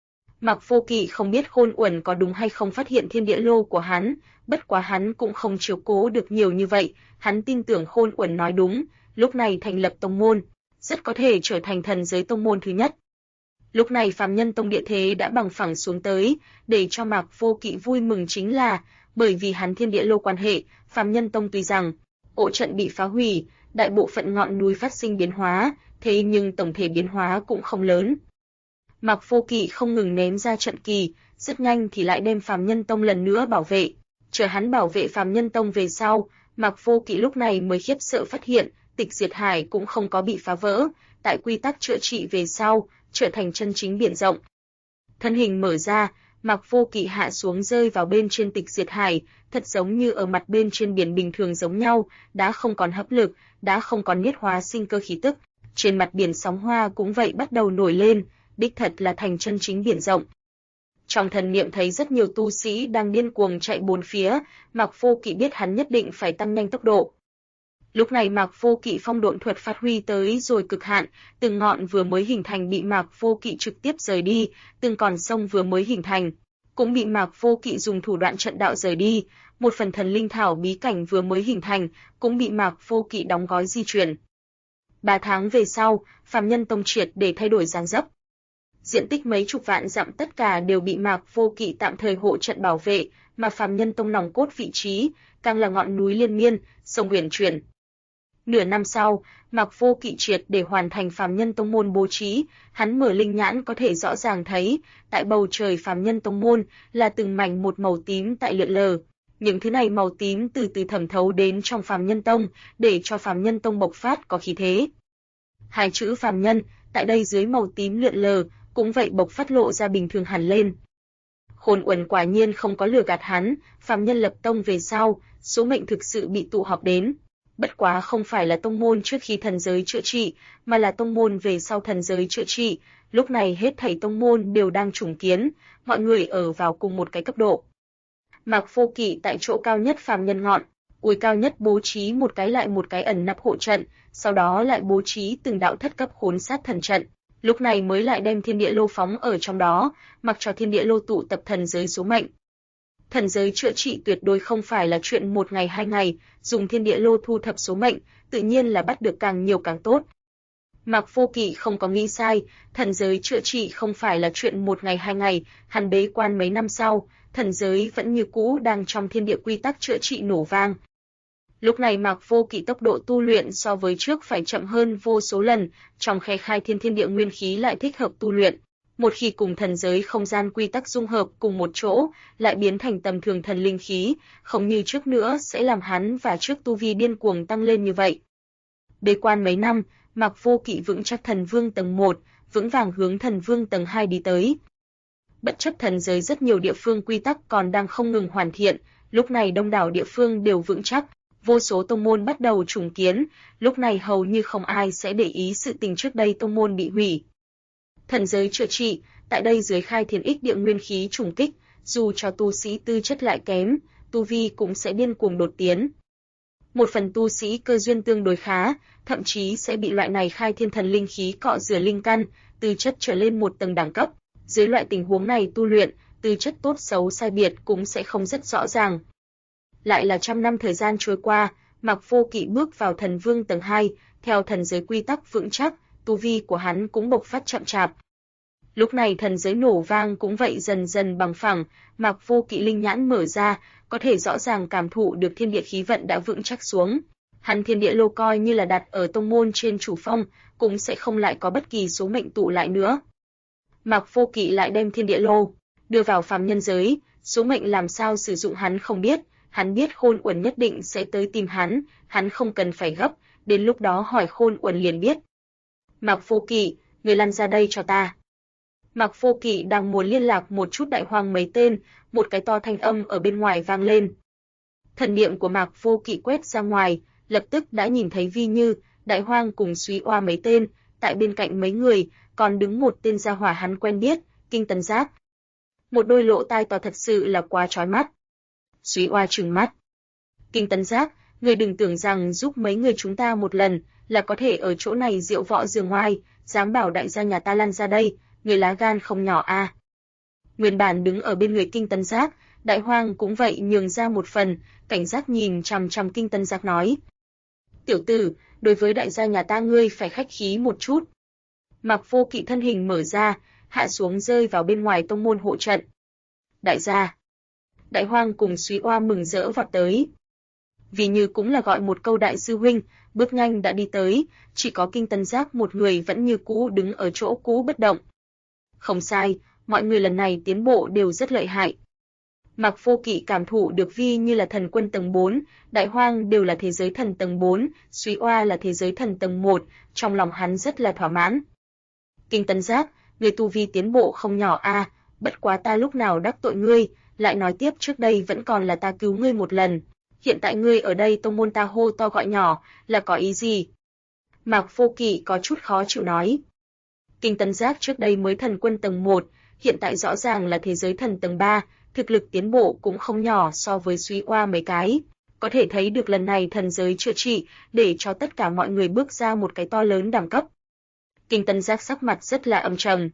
Mạc Vô Kỵ không biết Khôn Uẩn có đúng hay không phát hiện thiên địa lô của hắn, bất quá hắn cũng không chiếu cố được nhiều như vậy, hắn tin tưởng Khôn Uẩn nói đúng, lúc này thành lập tông môn, rất có thể trở thành thần giới tông môn thứ nhất. Lúc này phàm nhân tông địa thế đã bằng phẳng xuống tới, để cho Mạc Vô Kỵ vui mừng chính là, bởi vì hắn thiên địa lô quan hệ, phàm nhân tông tuy rằng ổ trận bị phá hủy, đại bộ phận ngọn núi phát sinh biến hóa, thế nhưng tổng thể biến hóa cũng không lớn. Mạc Vô Kỵ không ngừng ném ra trận kỳ, rất nhanh thì lại đem phàm nhân tông lần nữa bảo vệ. Chờ hắn bảo vệ phàm nhân tông về sau, Mạc Vô Kỵ lúc này mới khiếp sợ phát hiện, Tịch Diệt Hải cũng không có bị phá vỡ, tại quy tắc chữa trị về sau, trở thành chân chính biển rộng. Thân hình mở ra, Mạc Vô Kỵ hạ xuống rơi vào bên trên Tịch Diệt Hải, thật giống như ở mặt bên trên biển bình thường giống nhau, đã không còn hấp lực, đã không còn nhiết hóa sinh cơ khí tức, trên mặt biển sóng hoa cũng vậy bắt đầu nổi lên, đích thật là thành chân chính biển rộng. Trong thần niệm thấy rất nhiều tu sĩ đang điên cuồng chạy bốn phía, Mạc Vô Kỵ biết hắn nhất định phải tăng nhanh tốc độ. Lúc này Mạc Vô Kỵ phong độn thuật phát huy tới rồi cực hạn, từng ngọn vừa mới hình thành bị Mạc Vô Kỵ trực tiếp rời đi, từng con sông vừa mới hình thành cũng bị Mạc Vô Kỵ dùng thủ đoạn trận đạo rời đi, một phần thần linh thảo bí cảnh vừa mới hình thành cũng bị Mạc Vô Kỵ đóng gói di chuyển. 3 tháng về sau, phàm nhân tông triệt để thay đổi dáng dấp. Diện tích mấy chục vạn dặm tất cả đều bị Mạc Vô Kỵ tạm thời hộ trận bảo vệ, mà phàm nhân tông nòng cốt vị trí càng là ngọn núi liên miên, sông uyển chuyển. Nửa năm sau, Mạc Vô Kỵ triệt để hoàn thành phàm nhân tông môn bố trí, hắn mở linh nhãn có thể rõ ràng thấy, tại bầu trời phàm nhân tông môn là từng mảnh một màu tím tại lượn lờ. Những thứ này màu tím từ từ thẩm thấu đến trong phàm nhân tông, để cho phàm nhân tông bộc phát có khí thế. Hai chữ phàm nhân, tại đây dưới màu tím lượn lờ, cũng vậy bộc phát lộ ra bình thường hẳn lên. Khôn Uẩn quả nhiên không có lừa gạt hắn, phàm nhân lập tông về sau, số mệnh thực sự bị tụ họp đến. Bất quá không phải là tông môn trước khi thần giới chữa trị, mà là tông môn về sau thần giới chữa trị, lúc này hết thảy tông môn đều đang trùng kiến, mọi người ở vào cùng một cái cấp độ. Mạc Vô Kỵ tại chỗ cao nhất phàm nhân ngọn, cuối cao nhất bố trí một cái lại một cái ẩn nấp hộ trận, sau đó lại bố trí từng đạo thất cấp khốn sát thần trận, lúc này mới lại đem thiên địa lô phóng ở trong đó, mặc cho thiên địa lô tụ tập thần giới số mệnh. Thần giới chữa trị tuyệt đối không phải là chuyện một ngày hai ngày, dùng thiên địa lô thu thập số mệnh, tự nhiên là bắt được càng nhiều càng tốt. Mạc Vô Kỵ không có nghĩ sai, thần giới chữa trị không phải là chuyện một ngày hai ngày, hắn bế quan mấy năm sau, thần giới vẫn như cũ đang trong thiên địa quy tắc chữa trị nổ vang. Lúc này Mạc Vô Kỵ tốc độ tu luyện so với trước phải chậm hơn vô số lần, trong khe khai thiên địa nguyên khí lại thích hợp tu luyện. Một khi cùng thần giới không gian quy tắc dung hợp cùng một chỗ, lại biến thành tầm thường thần linh khí, không như trước nữa sẽ làm hắn và trước tu vi điên cuồng tăng lên như vậy. Bế quan mấy năm, Mạc Vô Kỵ vững chắc thần vương tầng 1, vững vàng hướng thần vương tầng 2 đi tới. Bất chấp thần giới rất nhiều địa phương quy tắc còn đang không ngừng hoàn thiện, lúc này đông đảo địa phương đều vững chắc, vô số tông môn bắt đầu trùng kiến, lúc này hầu như không ai sẽ để ý sự tình trước đây tông môn bị hủy. Thần giới chữa trị, tại đây dưới khai thiên ích địa nguyên khí trùng kích, dù cho tu sĩ tư chất lại kém, tu vi cũng sẽ điên cuồng đột tiến. Một phần tu sĩ cơ duyên tương đối khá, thậm chí sẽ bị loại này khai thiên thần linh khí cọ rửa linh căn, tư chất trở lên một tầng đẳng cấp. Dưới loại tình huống này tu luyện, tư chất tốt xấu sai biệt cũng sẽ không rất rõ ràng. Lại là trăm năm thời gian trôi qua, Mạc Vô Kỵ bước vào thần vương tầng 2, theo thần giới quy tắc vững chắc, tu vi của hắn cũng bộc phát chậm chạp. Lúc này thần giới nổ vang cũng vậy dần dần bằng phẳng, Mạc Vô Kỵ linh nhãn mở ra, có thể rõ ràng cảm thụ được thiên địa khí vận đã vững chắc xuống. Hắn thiên địa lô coi như là đặt ở tông môn trên chủ phong, cũng sẽ không lại có bất kỳ số mệnh tụ lại nữa. Mạc Vô Kỵ lại đem thiên địa lô đưa vào phàm nhân giới, số mệnh làm sao sử dụng hắn không biết, hắn biết Khôn Uẩn nhất định sẽ tới tìm hắn không cần phải gấp, đến lúc đó hỏi Khôn Uẩn liền biết. Mạc Vô Kỵ, người lăn ra đây cho ta. Mạc Vô Kỵ đang muốn liên lạc một chút đại hoang mấy tên, một cái to thanh âm ở bên ngoài vang lên. Thần niệm của Mạc Vô Kỵ quét ra ngoài, lập tức đã nhìn thấy Vi Như, đại hoang cùng Súy Oa mấy tên, tại bên cạnh mấy người, còn đứng một tên gia hỏa hắn quen biết, Kinh Tấn Giác. Một đôi lỗ tai to thật sự là quá chói mắt. Súy Oa trừng mắt. Kinh Tấn Giác, người đừng tưởng rằng giúp mấy người chúng ta một lần là có thể ở chỗ này diệu võ dương ngoai, dám bảo đại gia nhà ta lăn ra đây, người lá gan không nhỏ a. Nguyên bản đứng ở bên người Kinh Tấn Giác, đại hoang cũng vậy nhường ra một phần, cảnh giác nhìn chằm chằm Kinh Tấn Giác nói: "Tiểu tử, đối với đại gia nhà ta ngươi phải khách khí một chút." Mạc Vô Kỵ thân hình mở ra, hạ xuống rơi vào bên ngoài tông môn hộ trận. "Đại gia." Đại hoang cùng Súy Oa mừng rỡ vọt tới. Vì Như cũng là gọi một câu đại sư huynh, bước nhanh đã đi tới, chỉ có Kinh Tấn Giác một người vẫn như cũ đứng ở chỗ cũ bất động. Không sai, mọi người lần này tiến bộ đều rất lợi hại. Mạc Vô Kỵ cảm thụ được Vi Như là thần quân tầng 4, đại hoang đều là thế giới thần tầng 4, Súy Oa là thế giới thần tầng 1, trong lòng hắn rất là thỏa mãn. Kinh Tấn Giác, người tu vi tiến bộ không nhỏ a, bất quá ta lúc nào đắc tội ngươi, lại nói tiếp trước đây vẫn còn là ta cứu ngươi một lần, hiện tại ngươi ở đây tông môn ta hô to gọi nhỏ, là có ý gì? Mạc Vô Kỵ có chút khó chịu nói. Kinh Tấn Giác trước đây mới thần quân tầng 1, hiện tại rõ ràng là thế giới thần tầng 3, thực lực tiến bộ cũng không nhỏ so với Súy Oa mấy cái. Có thể thấy được lần này thần giới chữa trị, để cho tất cả mọi người bước ra một cái to lớn đẳng cấp. Kinh Tấn Giác sắc mặt rất là âm trầm.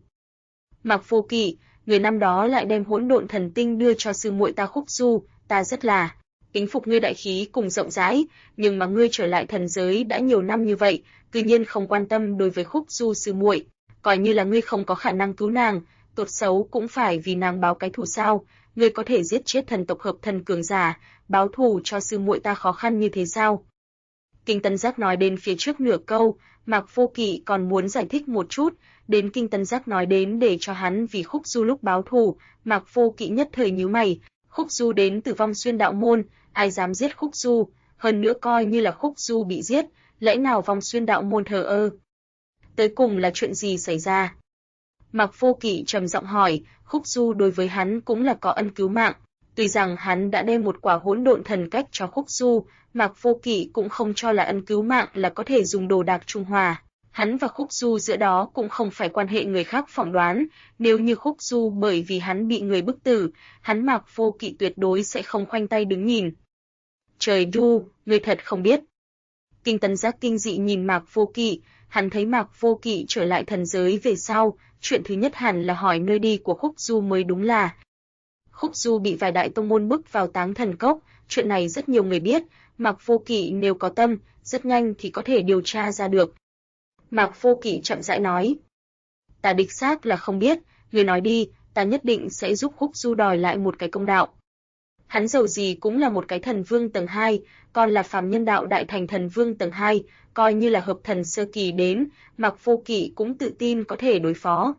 Mạc Vô Kỵ, người năm đó lại đem hỗn độn thần tinh đưa cho sư muội ta Khúc Du, ta rất là kính phục ngươi đại khí cùng rộng rãi, nhưng mà ngươi trở lại thần giới đã nhiều năm như vậy, cư nhiên không quan tâm đối với Khúc Du sư muội, coi như là ngươi không có khả năng cứu nàng, tốt xấu cũng phải vì nàng báo cái thù sao? Ngươi có thể giết chết thần tộc hợp thần cường giả, báo thù cho sư muội ta khó khăn như thế sao? Kinh Tấn Giác nói đến phía trước nửa câu, Mạc Vô Kỵ còn muốn giải thích một chút, đến Kinh Tấn Giác nói đến để cho hắn vì Khúc Du lúc báo thù, Mạc Vô Kỵ nhất thời nhíu mày, Khúc Du đến từ Vong Xuyên đạo môn, ai dám giết Khúc Du, hơn nữa coi như là Khúc Du bị giết, lẽ nào Vong Xuyên đạo môn thờ ơ? Tới cùng là chuyện gì xảy ra? Mạc Vô Kỵ trầm giọng hỏi, Khúc Du đối với hắn cũng là có ân cứu mạng, tuy rằng hắn đã đem một quả hỗn độn thần cách cho Khúc Du, Mạc Vô Kỵ cũng không cho là ân cứu mạng là có thể dùng đồ đạc trung hòa. Hắn và Khúc Du giữa đó cũng không phải quan hệ người khác phỏng đoán, nếu như Khúc Du bởi vì hắn bị người bức tử, hắn Mạc Vô Kỵ tuyệt đối sẽ không khoanh tay đứng nhìn. Trời đu, người thật không biết. Kinh Tấn Giác kinh dị nhìn Mạc Vô Kỵ, hắn thấy Mạc Vô Kỵ trở lại thần giới về sau, chuyện thứ nhất hẳn là hỏi nơi đi của Khúc Du mới đúng là. Khúc Du bị vài đại tông môn bức vào Táng Thần Cốc, chuyện này rất nhiều người biết, Mạc Vô Kỵ nếu có tâm, rất nhanh thì có thể điều tra ra được. Mạc Vô Kỵ chậm rãi nói, ta đích xác là không biết, người nói đi, ta nhất định sẽ giúp Khúc Du đòi lại một cái công đạo. Hắn dầu gì cũng là một cái thần vương tầng 2, còn là phàm nhân đạo đại thành thần vương tầng 2, coi như là hợp thần sơ kỳ đến, Mạc Vô Kỵ cũng tự tin có thể đối phó.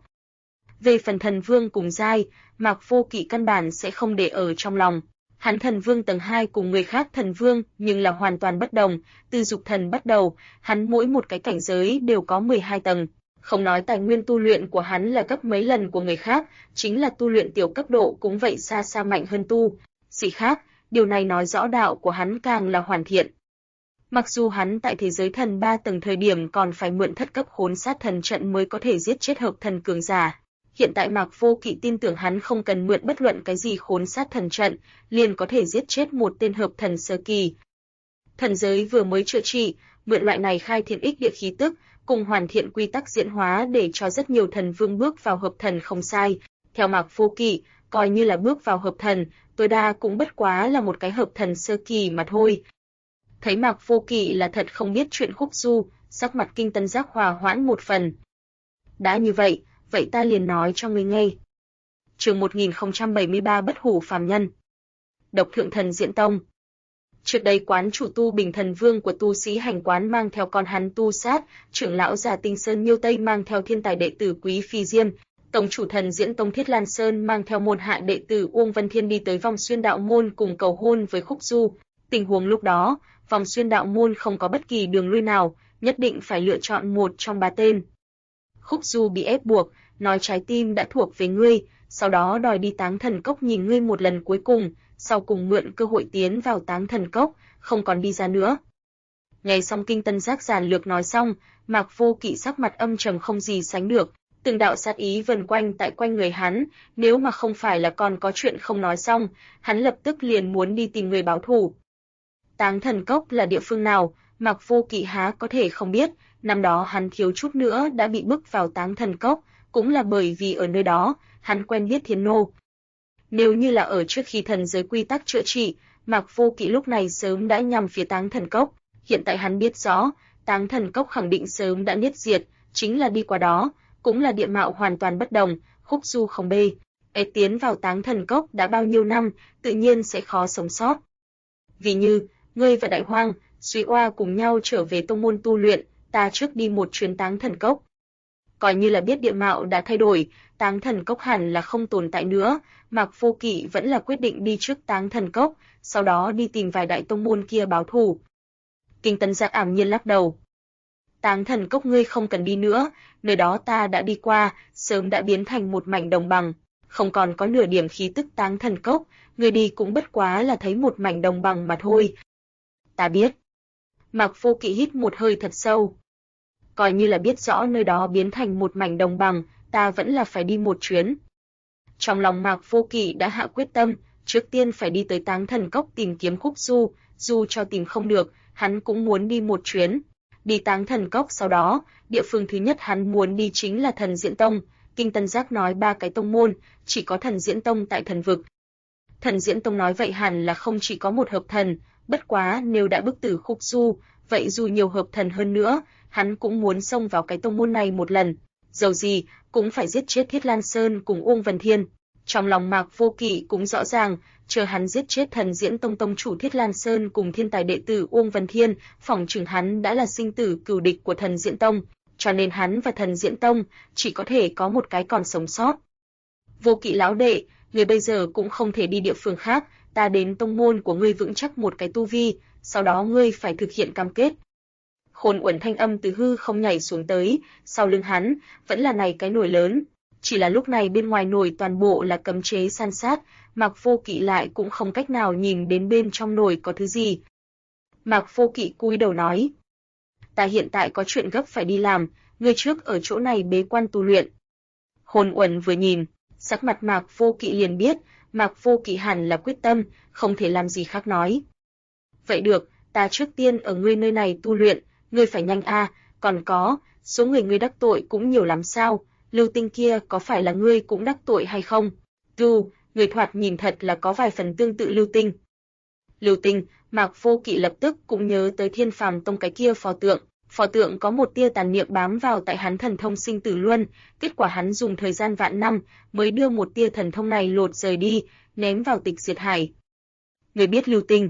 Về phần thần vương cùng giai, Mạc Vô Kỵ căn bản sẽ không để ở trong lòng. Hắn thần vương tầng 2 cùng người khác thần vương nhưng là hoàn toàn bất đồng, từ dục thần bắt đầu, hắn mỗi một cái cảnh giới đều có 12 tầng, Không nói tài nguyên tu luyện của hắn là gấp mấy lần của người khác, chính là tu luyện tiểu cấp độ cũng vậy xa xa mạnh hơn tu sĩ khác, điều này nói rõ đạo của hắn càng là hoàn thiện. Mặc dù hắn tại thế giới thần 3 tầng thời điểm còn phải mượn thất cấp hồn sát thần trận mới có thể giết chết hợp thần cường giả, hiện tại Mạc Vô Kỵ tin tưởng hắn không cần mượn bất luận cái gì khốn sát thần trận, liền có thể giết chết một tên hợp thần sơ kỳ. Thần giới vừa mới chữa trị, mượn loại này khai thiên ích địa khí tức, cùng hoàn thiện quy tắc diễn hóa để cho rất nhiều thần vương bước vào hợp thần không sai. Theo Mạc Vô Kỵ, coi như là bước vào hợp thần, tối đa cũng bất quá là một cái hợp thần sơ kỳ mà thôi. Thấy Mạc Vô Kỵ là thật không biết chuyện khúc du, sắc mặt Kinh Tân Giác hòa hoãn một phần. Đã như vậy, vậy ta liền nói cho ngươi nghe. Chương 1073 Bất hủ phàm nhân. Độc Thượng Thần Diễn Tông. Trước đây quán chủ Tu Bình Thần Vương của tu sĩ hành quán mang theo con hắn Tu Sát, trưởng lão già Tinh Sơn Miêu Tây mang theo thiên tài đệ tử Quý Phi Diêm, tổng chủ Thần Diễn Tông Thiết Lan Sơn mang theo môn hạ đệ tử Uông Vân Thiên đi tới Vòng Xuyên Đạo Môn cùng cầu hôn với Khúc Du. Tình huống lúc đó, Vòng Xuyên Đạo Môn không có bất kỳ đường lui nào, nhất định phải lựa chọn một trong ba tên. Khúc Du bị ép buộc, nói trái tim đã thuộc về ngươi, sau đó đòi đi Táng Thần Cốc nhìn ngươi một lần cuối cùng, sau cùng mượn cơ hội tiến vào Táng Thần Cốc, không còn đi ra nữa. Nghe xong Kinh Tân Giác giản lược nói xong, Mạc Vô Kỵ sắc mặt âm trầm không gì sánh được, từng đạo sát ý vần quanh tại quanh người hắn, nếu mà không phải là còn có chuyện không nói xong, hắn lập tức liền muốn đi tìm người báo thù. Táng Thần Cốc là địa phương nào, Mạc Vô Kỵ há có thể không biết, năm đó hắn thiếu chút nữa đã bị bức vào Táng Thần Cốc, cũng là bởi vì ở nơi đó, hắn quen biết Thiên Nô. Nếu như là ở trước khi thần giới quy tắc chữa trị, Mạc Vô Kỵ lúc này sớm đã nhằm phía Táng Thần Cốc, hiện tại hắn biết rõ, Táng Thần Cốc khẳng định sớm đã niết diệt, chính là đi qua đó, cũng là địa mạo hoàn toàn bất đồng, Khúc Du không bê. Tiến vào Táng Thần Cốc đã bao nhiêu năm, tự nhiên sẽ khó sống sót. Vì như, ngươi và Đại Hoang, Suy Oa cùng nhau trở về tông môn tu luyện, ta trước đi một chuyến Táng Thần Cốc. Coi như là biết địa mạo đã thay đổi, Táng Thần Cốc hẳn là không tồn tại nữa, Mạc Vô Kỵ vẫn là quyết định đi trước Táng Thần Cốc, sau đó đi tìm vài đại tông môn kia báo thù. Kinh Tân Giác ảm nhiên lắc đầu. Táng Thần Cốc ngươi không cần đi nữa, nơi đó ta đã đi qua, sớm đã biến thành một mảnh đồng bằng, không còn có nửa điểm khí tức Táng Thần Cốc, ngươi đi cũng bất quá là thấy một mảnh đồng bằng mà thôi. Ta biết. Mạc Vô Kỵ hít một hơi thật sâu. Coi như là biết rõ nơi đó biến thành một mảnh đồng bằng, ta vẫn là phải đi một chuyến. Trong lòng Mạc Vô Kỵ đã hạ quyết tâm, trước tiên phải đi tới Táng Thần Cốc tìm kiếm Khúc Du, dù cho tìm không được, hắn cũng muốn đi một chuyến. Đi Táng Thần Cốc sau đó, địa phương thứ nhất hắn muốn đi chính là Thần Diễn Tông. Kinh Tân Giác nói ba cái tông môn, chỉ có Thần Diễn Tông tại thần vực. Thần Diễn Tông nói vậy hẳn là không chỉ có một hợp thần, bất quá nếu đã bức tử Khúc Du, vậy dù nhiều hợp thần hơn nữa, hắn cũng muốn xông vào cái tông môn này một lần. Dầu gì, cũng phải giết chết Thiết Lan Sơn cùng Uông Vân Thiên. Trong lòng Mạc Vô Kỵ cũng rõ ràng, chờ hắn giết chết Thần Diễn Tông tông chủ Thiết Lan Sơn cùng thiên tài đệ tử Uông Vân Thiên, phỏng chừng hắn đã là sinh tử cừu địch của Thần Diễn Tông, cho nên hắn và Thần Diễn Tông chỉ có thể có một cái còn sống sót. Vô Kỵ lão đệ, người bây giờ cũng không thể đi địa phương khác, ta đến tông môn của ngươi vững chắc một cái tu vi, sau đó ngươi phải thực hiện cam kết. Khôn Uẩn thanh âm từ hư không nhảy xuống tới, sau lưng hắn vẫn là này cái nồi lớn, chỉ là lúc này bên ngoài nồi toàn bộ là cấm chế san sát, Mạc Vô Kỵ lại cũng không cách nào nhìn đến bên trong nồi có thứ gì. Mạc Vô Kỵ cúi đầu nói: "Ta hiện tại có chuyện gấp phải đi làm, ngươi trước ở chỗ này bế quan tu luyện." Khôn Uẩn vừa nhìn, sắc mặt Mạc Vô Kỵ liền biết, Mạc Vô Kỵ hẳn là quyết tâm, không thể làm gì khác nói. "Vậy được, ta trước tiên ở ngươi nơi này tu luyện, ngươi phải nhanh a, còn có, số người ngươi đắc tội cũng nhiều lắm sao? Lưu Tinh kia có phải là ngươi cũng đắc tội hay không?" Người thoạt nhìn thật là có vài phần tương tự Lưu Tinh. Lưu Tinh, Mạc Vô Kỵ lập tức cũng nhớ tới Thiên Phàm Tông cái kia pho tượng có một tia tàn niệm bám vào tại hắn thần thông sinh tử luân, kết quả hắn dùng thời gian vạn năm mới đưa một tia thần thông này lột rời đi, ném vào Tịch Diệt Hải. Người biết Lưu Tinh?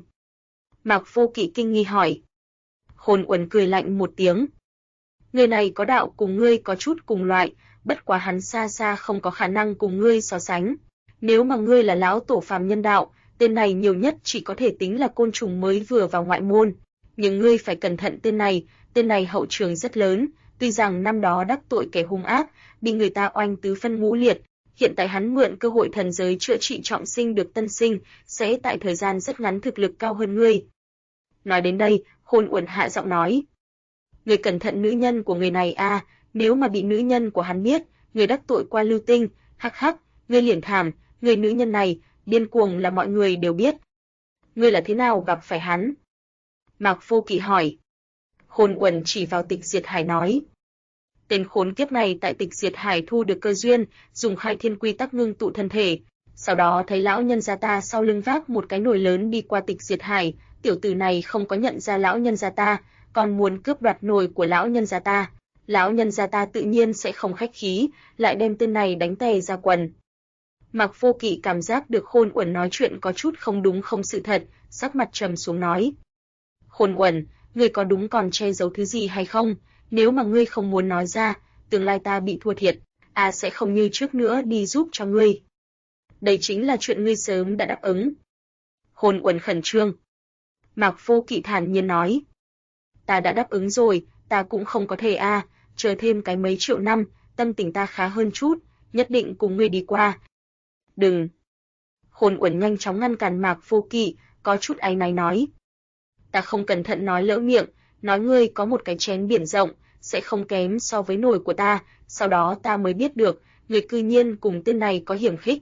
Mạc Vô Kỵ kinh nghi hỏi. Khôn Uẩn cười lạnh một tiếng. Người này có đạo cùng ngươi có chút cùng loại, bất quá hắn xa xa không có khả năng cùng ngươi so sánh. Nếu mà ngươi là lão tổ phàm nhân đạo, tên này nhiều nhất chỉ có thể tính là côn trùng mới vừa vào ngoại môn. Nhưng ngươi phải cẩn thận tên này hậu trường rất lớn, Tuy rằng năm đó đắc tội kẻ hung ác, bị người ta oanh tứ phân ngũ liệt, hiện tại hắn mượn cơ hội thần giới chữa trị trọng sinh được tân sinh, sẽ tại thời gian rất ngắn thực lực cao hơn ngươi. Nói đến đây, Khôn Uẩn hạ giọng nói: "Ngươi cẩn thận nữ nhân của người này a, nếu mà bị nữ nhân của hắn biết, ngươi đắc tội qua Lưu Tinh, hắc hắc, ngươi liền thảm, người nữ nhân này, điên cuồng là mọi người đều biết. Ngươi là thế nào gặp phải hắn?" Mạc Vô Kỵ hỏi. Khôn Uẩn chỉ vào Tịch Diệt Hải nói: "Tên khốn kiếp này tại Tịch Diệt Hải thu được cơ duyên, dùng Khai Thiên quy tắc ngưng tụ thân thể, sau đó thấy lão nhân gia ta sau lưng vác một cái nồi lớn đi qua Tịch Diệt Hải, tiểu tử này không có nhận ra lão nhân gia ta, còn muốn cướp đoạt nồi của lão nhân gia ta. Lão nhân gia ta tự nhiên sẽ không khách khí, lại đem tên này đánh tè ra quần." Mạc Vô Kỵ cảm giác được Khôn Uẩn nói chuyện có chút không đúng không sự thật, sắc mặt trầm xuống nói: "Khôn Uẩn, ngươi có đúng còn che giấu thứ gì hay không? Nếu mà ngươi không muốn nói ra, tương lai ta bị thua thiệt, sẽ không như trước nữa đi giúp cho ngươi. Đây chính là chuyện ngươi sớm đã đáp ứng." Khôn Uẩn khẩn trương. Mạc Vô Kỵ thản nhiên nói: "Ta đã đáp ứng rồi, ta cũng không có thể chờ thêm cái mấy triệu năm, tâm tình ta khá hơn chút, nhất định cùng ngươi đi qua." "Đừng." Khôn Uẩn nhanh chóng ngăn cản Mạc Vô Kỵ, có chút áy náy nói: "Ta không cẩn thận nói lỡ miệng, nói ngươi có một cái chén biển rộng, sẽ không kém so với nồi của ta, sau đó ta mới biết được, ngươi cư nhiên cùng tên này có hiểm khích."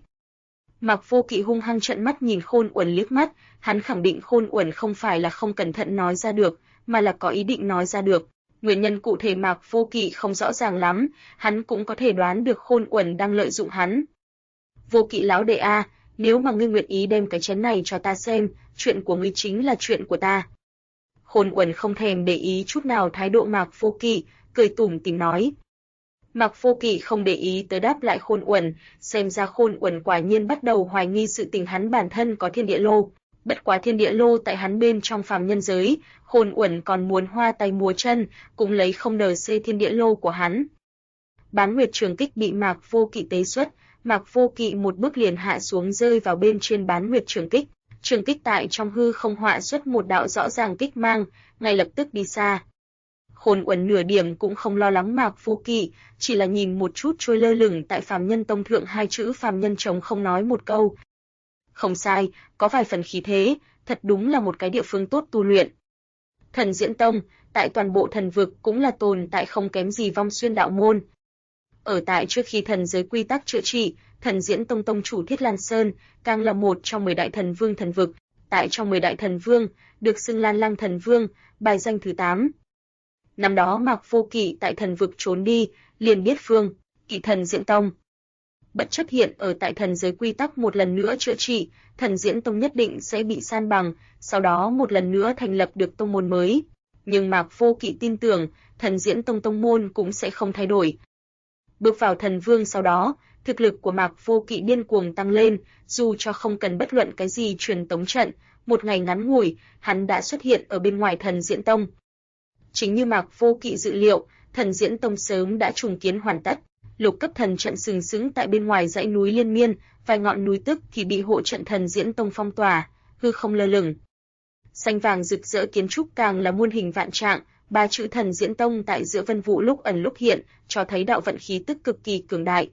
Mạc Vô Kỵ hung hăng trợn mắt nhìn Khôn Uẩn liếc mắt, hắn khẳng định Khôn Uẩn không phải là không cẩn thận nói ra được, mà là có ý định nói ra được. Nguyên nhân cụ thể Mạc Vô Kỵ không rõ ràng lắm, hắn cũng có thể đoán được Khôn Uẩn đang lợi dụng hắn. "Vô Kỵ lão đệ nếu mà ngươi nguyện ý đem cái chén này cho ta xem, chuyện của ngươi chính là chuyện của ta." Khôn Uẩn không thèm để ý chút nào thái độ Mạc Vô Kỵ, cười tủm tỉm nói. Mạc Vô Kỵ không để ý tới đáp lại Khôn Uẩn, xem ra Khôn Uẩn quả nhiên bắt đầu hoài nghi sự tình hắn bản thân có thiên địa lô. Bất quá thiên địa lô tại hắn bên trong phàm nhân giới, Khôn Uẩn còn muốn hoa tay múa chân, cũng lấy không NC thiên địa lô của hắn. Bán Nguyệt Trường Kích bị Mạc Vô Kỵ tế xuất, Mạc Vô Kỵ một bước liền hạ xuống rơi vào bên trên Bán Nguyệt Trường Kích. Trường kích tại trong hư không họa xuất một đạo rõ ràng kích mang, ngay lập tức đi xa. Khôn Uẩn nửa điểm cũng không lo lắng Mạc Vô Kỵ, chỉ là nhìn một chút trôi lơ lửng tại phàm nhân tông thượng hai chữ phàm nhân trống không nói một câu. Không sai, có vài phần khí thế, thật đúng là một cái địa phương tốt tu luyện. Thần Diễn Tông, tại toàn bộ thần vực cũng là tồn tại không kém gì Vong Xuyên đạo môn. Ở tại trước khi thần giới quy tắc chữa trị, Thần Diễn Tông tông chủ Thiết Lan Sơn, càng là một trong 10 đại thần vương thần vực, tại trong 10 đại thần vương, được xưng Lan Lăng thần vương, bài danh thứ 8. Năm đó Mạc Vô Kỵ tại thần vực trốn đi, liền biết phương, Kỵ Thần Diễn Tông. Bất chấp hiện ở tại thần giới quy tắc một lần nữa chữa trị, Thần Diễn Tông nhất định sẽ bị san bằng, sau đó một lần nữa thành lập được tông môn mới. Nhưng Mạc Vô Kỵ tin tưởng, Thần Diễn Tông tông môn cũng sẽ không thay đổi. Bước vào thần vương sau đó, thực lực của Mạc Vô Kỵ điên cuồng tăng lên, dù cho không cần bất luận cái gì truyền tống trận, một ngày ngắn ngủi, hắn đã xuất hiện ở bên ngoài Thần Diễn Tông. Chính như Mạc Vô Kỵ dự liệu, Thần Diễn Tông sớm đã trùng kiến hoàn tất, lục cấp thần trận sừng sững tại bên ngoài dãy núi liên miên, vài ngọn núi tức thì bị hộ trận Thần Diễn Tông phong tỏa, hư không lơ lửng. Xanh vàng rực rỡ kiến trúc càng là muôn hình vạn trạng, ba chữ Thần Diễn Tông tại giữa vân vụ lúc ẩn lúc hiện, cho thấy đạo vận khí tức cực kỳ cường đại.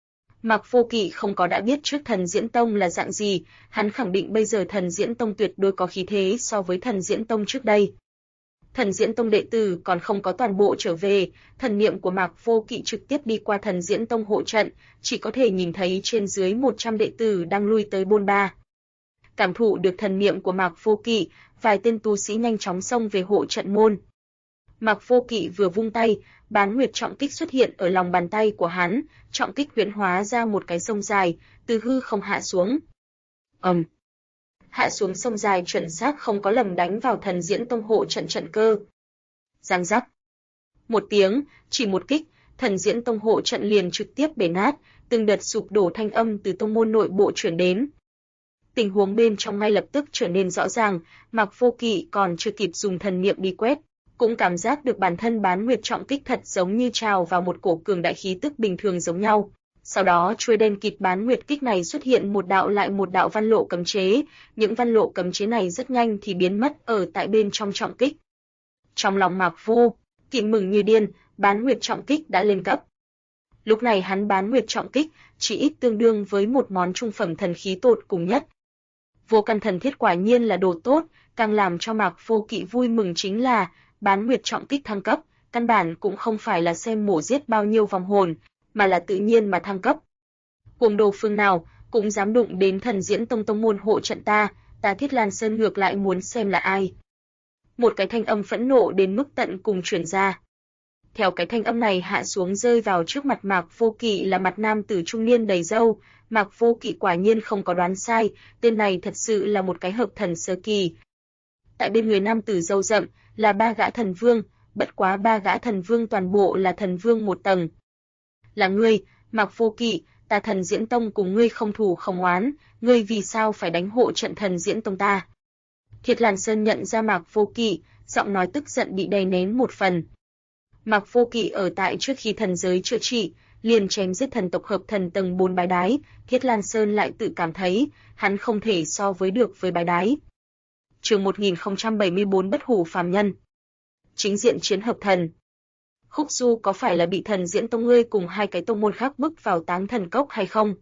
Mạc Vô Kỵ không có đã biết trước Thần Diễn Tông là dạng gì, hắn khẳng định bây giờ Thần Diễn Tông tuyệt đối có khí thế so với Thần Diễn Tông trước đây. Thần Diễn Tông đệ tử còn không có toàn bộ trở về, thần niệm của Mạc Vô Kỵ trực tiếp đi qua Thần Diễn Tông hộ trận, chỉ có thể nhìn thấy trên dưới 100 đệ tử đang lui tới bôn ba. Cảm thụ được thần niệm của Mạc Vô Kỵ, vài tên tu sĩ nhanh chóng xông về hộ trận môn. Mạc Vô Kỵ vừa vung tay, Bán Nguyệt trọng kích xuất hiện ở lòng bàn tay của hắn, trọng kích huyễn hóa ra một cái sông dài, từ hư không hạ xuống. Hạ xuống sông dài chuẩn xác không có lầm đánh vào Thần Diễn Tông hộ trận trận cơ. Giang giác. Một tiếng, chỉ một kích, Thần Diễn Tông hộ trận liền trực tiếp bể nát, từng đợt sụp đổ thanh âm từ tông môn nội bộ truyền đến. Tình huống bên trong ngay lập tức trở nên rõ ràng, Mạc Vô Kỵ còn chưa kịp dùng thần niệm đi quét, cũng cảm giác được bản thân Bán Nguyệt trọng kích thật giống như trào vào một cổ cường đại khí tức bình thường giống nhau. Sau đó chuôi đen kịt Bán Nguyệt kích này xuất hiện một đạo lại một đạo văn lộ cấm chế, những văn lộ cấm chế này rất nhanh thì biến mất ở tại bên trong trọng kích. Trong lòng Mạc Vô Kỵ mừng như điên, Bán Nguyệt Trọng Kích đã lên cấp. Lúc này hắn Bán Nguyệt Trọng Kích chỉ ít tương đương với một món trung phẩm thần khí tột cùng nhất. Vô Căn Thần Thiết quả nhiên là đồ tốt, càng làm cho Mạc Vô Kỵ vui mừng chính là Bán Nguyệt Trọng Kích thăng cấp, căn bản cũng không phải là xem mổ giết bao nhiêu vòng hồn, mà là tự nhiên mà thăng cấp. Cuồng đồ phương nào cũng dám đụng đến Thần Diễn Tông tông môn hộ trận ta Thiết Lan Sơn ngược lại muốn xem là ai. Một cái thanh âm phẫn nộ đến mức tận cùng truyền ra. Theo cái thanh âm này hạ xuống rơi vào trước mặt Mạc Vô Kỵ là mặt nam tử trung niên đầy râu. Mạc Vô Kỵ quả nhiên không có đoán sai, tên này thật sự là một cái hợp thần sơ kỳ. Tại bên người nam tử râu rậm là 3 gã thần vương, bất quá 3 gã thần vương toàn bộ là thần vương một tầng. Là ngươi, Mạc Vô Kỵ, ta Thần Diễn Tông cùng ngươi không thù không oán, ngươi vì sao phải đánh hộ trận Thần Diễn Tông ta? Thiết Lan Sơn nhận ra Mạc Vô Kỵ, giọng nói tức giận bị đè nén một phần. Mạc Vô Kỵ ở tại trước khi thần giới chữa trị, liền chém giết thần tộc hợp thần tầng 4 bái đái, Thiết Lan Sơn lại tự cảm thấy hắn không thể so với được với bái đái. Chương 1074 Bất hủ phàm nhân. Chính diện chiến hợp thần. Khúc Du có phải là bị Thần Diễn Tông ngươi cùng 2 cái tông môn khác bức vào Táng Thần Cốc hay không?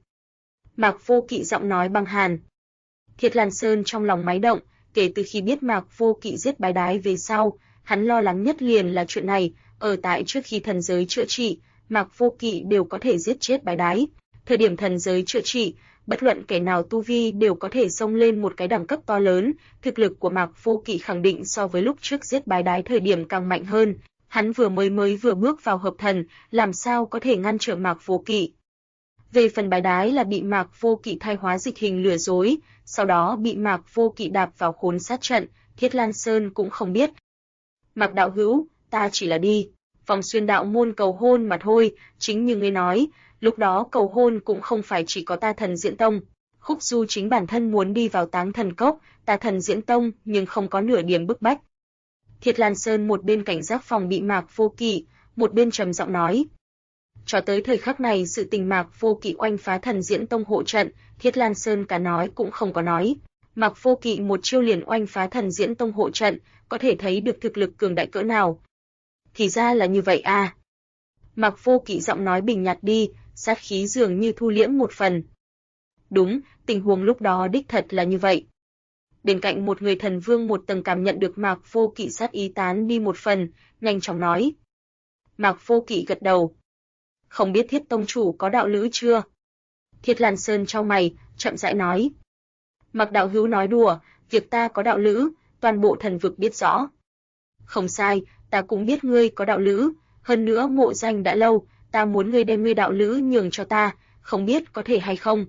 Mạc Vô Kỵ giọng nói băng hàn. Thiết Lan Sơn trong lòng máy động, kể từ khi biết Mạc Vô Kỵ giết bái đái về sau, hắn lo lắng nhất liền là chuyện này, ở tại trước khi thần giới chữa trị, Mạc Vô Kỵ đều có thể giết chết bái đái. Thời điểm thần giới chữa trị, bất luận kẻ nào tu vi đều có thể xông lên một cái đẳng cấp to lớn, thực lực của Mạc Vô Kỵ khẳng định so với lúc trước giết bái đái thời điểm càng mạnh hơn. Hắn vừa bước vào hợp thần, làm sao có thể ngăn trở Mạc Vô Kỵ. Về phần bái đái là bị Mạc Vô Kỵ thay hóa dịch hình lừa dối, sau đó bị Mạc Vô Kỵ đạp vào khốn sát trận, Thiết Lan Sơn cũng không biết. Mạc đạo hữu, ta chỉ là đi vòng xuyên đạo môn cầu hôn mà thôi, chính như ngươi nói, lúc đó cầu hôn cũng không phải chỉ có ta Thần Diễn Tông. Khúc Du chính bản thân muốn đi vào Táng Thần Cốc, ta Thần Diễn Tông nhưng không có nửa điểm bức bách. Thiết Lan Sơn một bên cảnh giác phòng bị Mạc Vô Kỵ, một bên trầm giọng nói. Cho tới thời khắc này sự tình Mạc Vô Kỵ oanh phá Thần Diễn Tông hộ trận, Thiết Lan Sơn cả nói cũng không có nói. Mạc Vô Kỵ một chiêu liền oanh phá Thần Diễn Tông hộ trận, có thể thấy được thực lực cường đại cỡ nào. Thì ra là như vậy à. Mạc Vô Kỵ giọng nói bình nhạt đi, sát khí dường như thu liễm một phần. Đúng, tình huống lúc đó đích thật là như vậy. Bên cạnh một người thần vương một tầng cảm nhận được Mạc Vô Kỵ sát ý tán đi một phần, nhanh chóng nói. Mạc Vô Kỵ gật đầu. Không biết Thiết tông chủ có đạo lữ chưa? Thiết Lan Sơn chau mày, chậm rãi nói. Mạc đạo hữu nói đùa, việc ta có đạo lữ, toàn bộ thần vực biết rõ. Không sai, ta cũng biết ngươi có đạo lữ, hơn nữa mộ danh đã lâu, ta muốn ngươi đem ngươi đạo lữ nhường cho ta, không biết có thể hay không.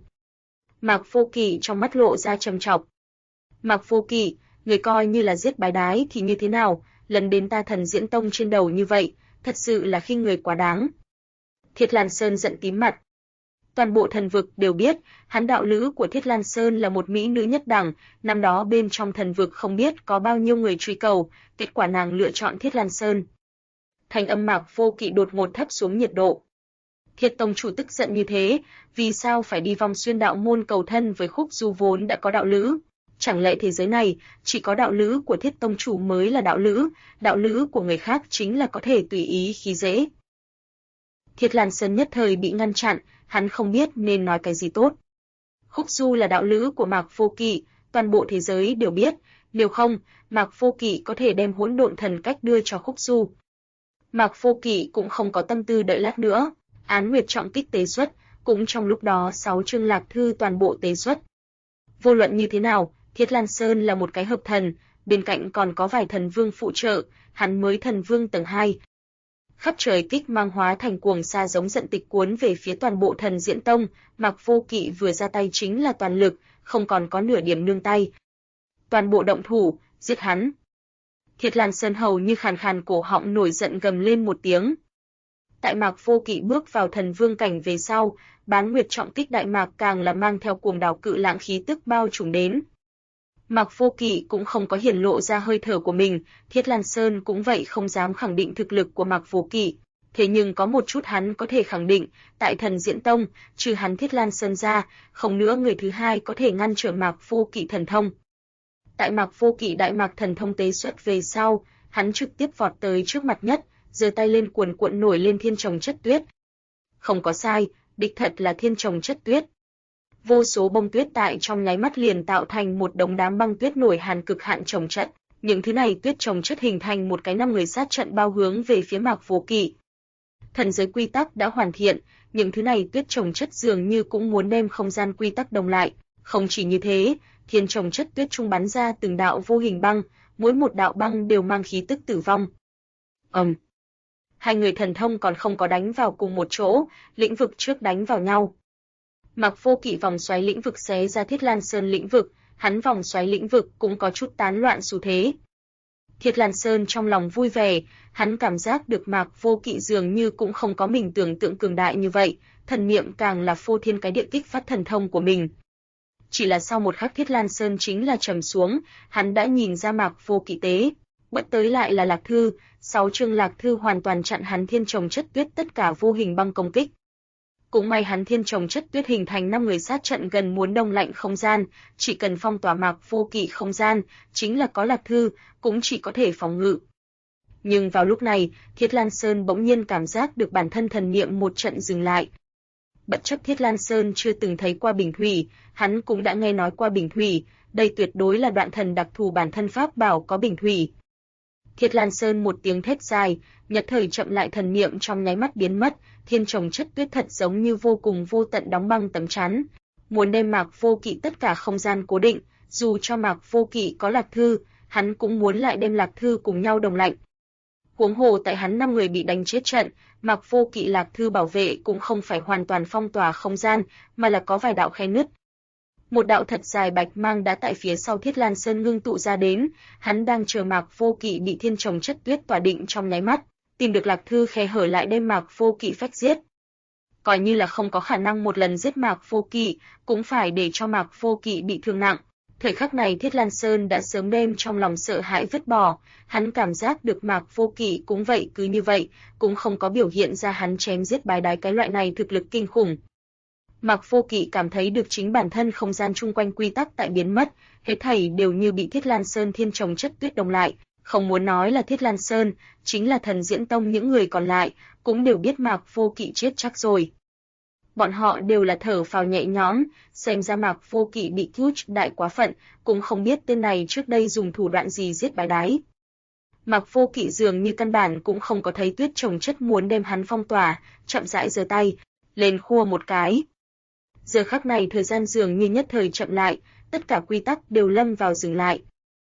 Mạc Vô Kỵ trong mắt lộ ra trầm trọng. Mạc Vô Kỵ, người coi như là giết bái đái thì như thế nào, lần đến ta Thần Diễn Tông trên đầu như vậy, thật sự là khinh người quá đáng. Thiết Lan Sơn giận tím mặt. Toàn bộ thần vực đều biết, hắn đạo lữ của Thiết Lan Sơn là một mỹ nữ nhất đẳng, năm đó bên trong thần vực không biết có bao nhiêu người truy cầu, kết quả nàng lựa chọn Thiết Lan Sơn. Thanh âm Mạc Vô Kỵ đột ngột thấp xuống nhiệt độ. Thiết tông chủ tức giận như thế, vì sao phải đi vòng xuyên đạo môn cầu thân với Khúc Du vốn đã có đạo lữ? Chẳng lẽ thế giới này chỉ có đạo lữ của Thiết tông chủ mới là đạo lữ của người khác chính là có thể tùy ý khi dễ? Thiết Lan Sơn nhất thời bị ngăn chặn, hắn không biết nên nói cái gì tốt. Khúc Du là đạo lữ của Mạc Vô Kỵ, toàn bộ thế giới đều biết, nếu không, Mạc Vô Kỵ có thể đem hỗn độn thần cách đưa cho Khúc Du. Mạc Vô Kỵ cũng không có tâm tư đợi lát nữa, Án Nguyệt Trọng Kích tế xuất, cũng trong lúc đó 6 chương lạc thư toàn bộ tế xuất. Vô luận như thế nào, Thiết Lan Sơn là một cái hợp thần, bên cạnh còn có vài thần vương phụ trợ, hắn mới thần vương tầng 2. Khắp trời kích mang hóa thành cuồng sa giống giận tịch cuốn về phía toàn bộ Thần Diễn Tông, Mạc Vô Kỵ vừa ra tay chính là toàn lực, không còn có nửa điểm nương tay. Toàn bộ động thủ, giết hắn. Thiết Lan Sơn hầu như khàn khàn cổ họng nổi giận gầm lên một tiếng. Tại Mạc Vô Kỵ bước vào thần vương cảnh về sau, Bán Nguyệt Trọng Kích đại mạc càng là mang theo cuồng đảo cự lãng khí tức bao trùm đến. Mạc Vô Kỵ cũng không có hiển lộ ra hơi thở của mình, Thiết Lan Sơn cũng vậy không dám khẳng định thực lực của Mạc Vô Kỵ. Thế nhưng có một chút hắn có thể khẳng định, tại Thần Diễn Tông, trừ hắn Thiết Lan Sơn ra, không nữa người thứ hai có thể ngăn trở Mạc Vô Kỵ thần thông. Tại Mạc Vô Kỵ đại mạc thần thông tế xuất về sau, hắn trực tiếp vọt tới trước mặt nhất, giơ tay lên cuồn cuộn nổi lên thiên chồng chất tuyết. Không có sai, đích thật là thiên chồng chất tuyết. Vô số bông tuyết tại trong nháy mắt liền tạo thành một đống đám băng tuyết nổi hàn cực hạn chồng chất. Những thứ này tuyết chồng chất hình thành một cái 5 người sát trận bao hướng về phía Mạc Vô Kỵ. Thần giới quy tắc đã hoàn thiện, những thứ này tuyết chồng chất dường như cũng muốn đem không gian quy tắc đồng lại. Không chỉ như thế, thiên chồng chất tuyết trung bắn ra từng đạo vô hình băng, mỗi một đạo băng đều mang khí tức tử vong. Hai người thần thông còn không có đánh vào cùng một chỗ, lĩnh vực trước đánh vào nhau. Mạc Vô Kỵ vòng xoáy lĩnh vực xé ra Thiết Lan Sơn lĩnh vực, hắn vòng xoáy lĩnh vực cũng có chút tán loạn xu thế. Thiết Lan Sơn trong lòng vui vẻ, hắn cảm giác được Mạc Vô Kỵ dường như cũng không có mình tưởng tượng cường đại như vậy, thần niệm càng là phô thiên cái địa kích phát thần thông của mình. Chỉ là sau một khắc Thiết Lan Sơn chính là trầm xuống, hắn đã nhìn ra Mạc Vô Kỵ tế, bất tới lại là Lạc Thư, 6 chương Lạc Thư hoàn toàn chặn hắn thiên chồng chất tuyết tất cả vô hình băng công kích. Cũng may hắn thiên chồng chất tuyết hình thành 5 người sát trận gần muốn đông lạnh không gian, chỉ cần phong tỏa Mạc Vô Kỵ không gian, chính là có Lạc Thư, cũng chỉ có thể phòng ngự. Nhưng vào lúc này, Thiết Lan Sơn bỗng nhiên cảm giác được bản thân thần niệm một trận dừng lại. Bất chấp Thiết Lan Sơn chưa từng thấy qua bình thủy, hắn cũng đã nghe nói qua bình thủy, đây tuyệt đối là đoạn thần đặc thù bản thân pháp bảo có bình thủy. Thiết Lan Sơn một tiếng thét dài, nhất thời chậm lại thần niệm trong nháy mắt biến mất, thiên chồng chất tuyết thật giống như vô cùng vô tận đóng băng tấm chắn, muốn đem Mạc Vô Kỵ tất cả không gian cố định, dù cho Mạc Vô Kỵ có Lạc Thư, hắn cũng muốn lại đem Lạc Thư cùng nhau đồng lạnh. Huống hồ tại hắn 5 người bị đánh chết trận, Mạc Vô Kỵ Lạc Thư bảo vệ cũng không phải hoàn toàn phong tỏa không gian, mà là có vài đạo khe nứt. Một đạo thật dài bạch mang đã tại phía sau Thiết Lan Sơn ngưng tụ ra đến, hắn đang chờ Mạc Vô Kỵ bị thiên chồng chất tuyết tỏa định trong nháy mắt, tìm được Lạc Thư khe hở lại đem Mạc Vô Kỵ phách giết. Coi như là không có khả năng một lần giết Mạc Vô Kỵ, cũng phải để cho Mạc Vô Kỵ bị thương nặng. Thời khắc này Thiết Lan Sơn đã sớm đem trong lòng sợ hãi vứt bỏ, hắn cảm giác được Mạc Vô Kỵ cũng vậy cứ như vậy, cũng không có biểu hiện ra hắn chém giết bái đái cái loại này thực lực kinh khủng. Mạc Vô Kỵ cảm thấy được chính bản thân không gian chung quanh quy tắc tại biến mất, hết thảy đều như bị Thiết Lan Sơn thiên chồng chất tuyết đồng lại, không muốn nói là Thiết Lan Sơn, chính là Thần Diễn Tông những người còn lại, cũng đều biết Mạc Vô Kỵ chết chắc rồi. Bọn họ đều là thở phào nhẹ nhõm, xem ra Mạc Vô Kỵ bị cứu đại quá phận, cũng không biết tên này trước đây dùng thủ đoạn gì giết bái đái. Mạc Vô Kỵ dường như căn bản cũng không có thấy tuyết chồng chất muốn đem hắn phong tỏa, chậm rãi giơ tay, lên khua một cái. Giờ khắc này thời gian dường như nhất thời chậm lại, tất cả quy tắc đều lâm vào dừng lại.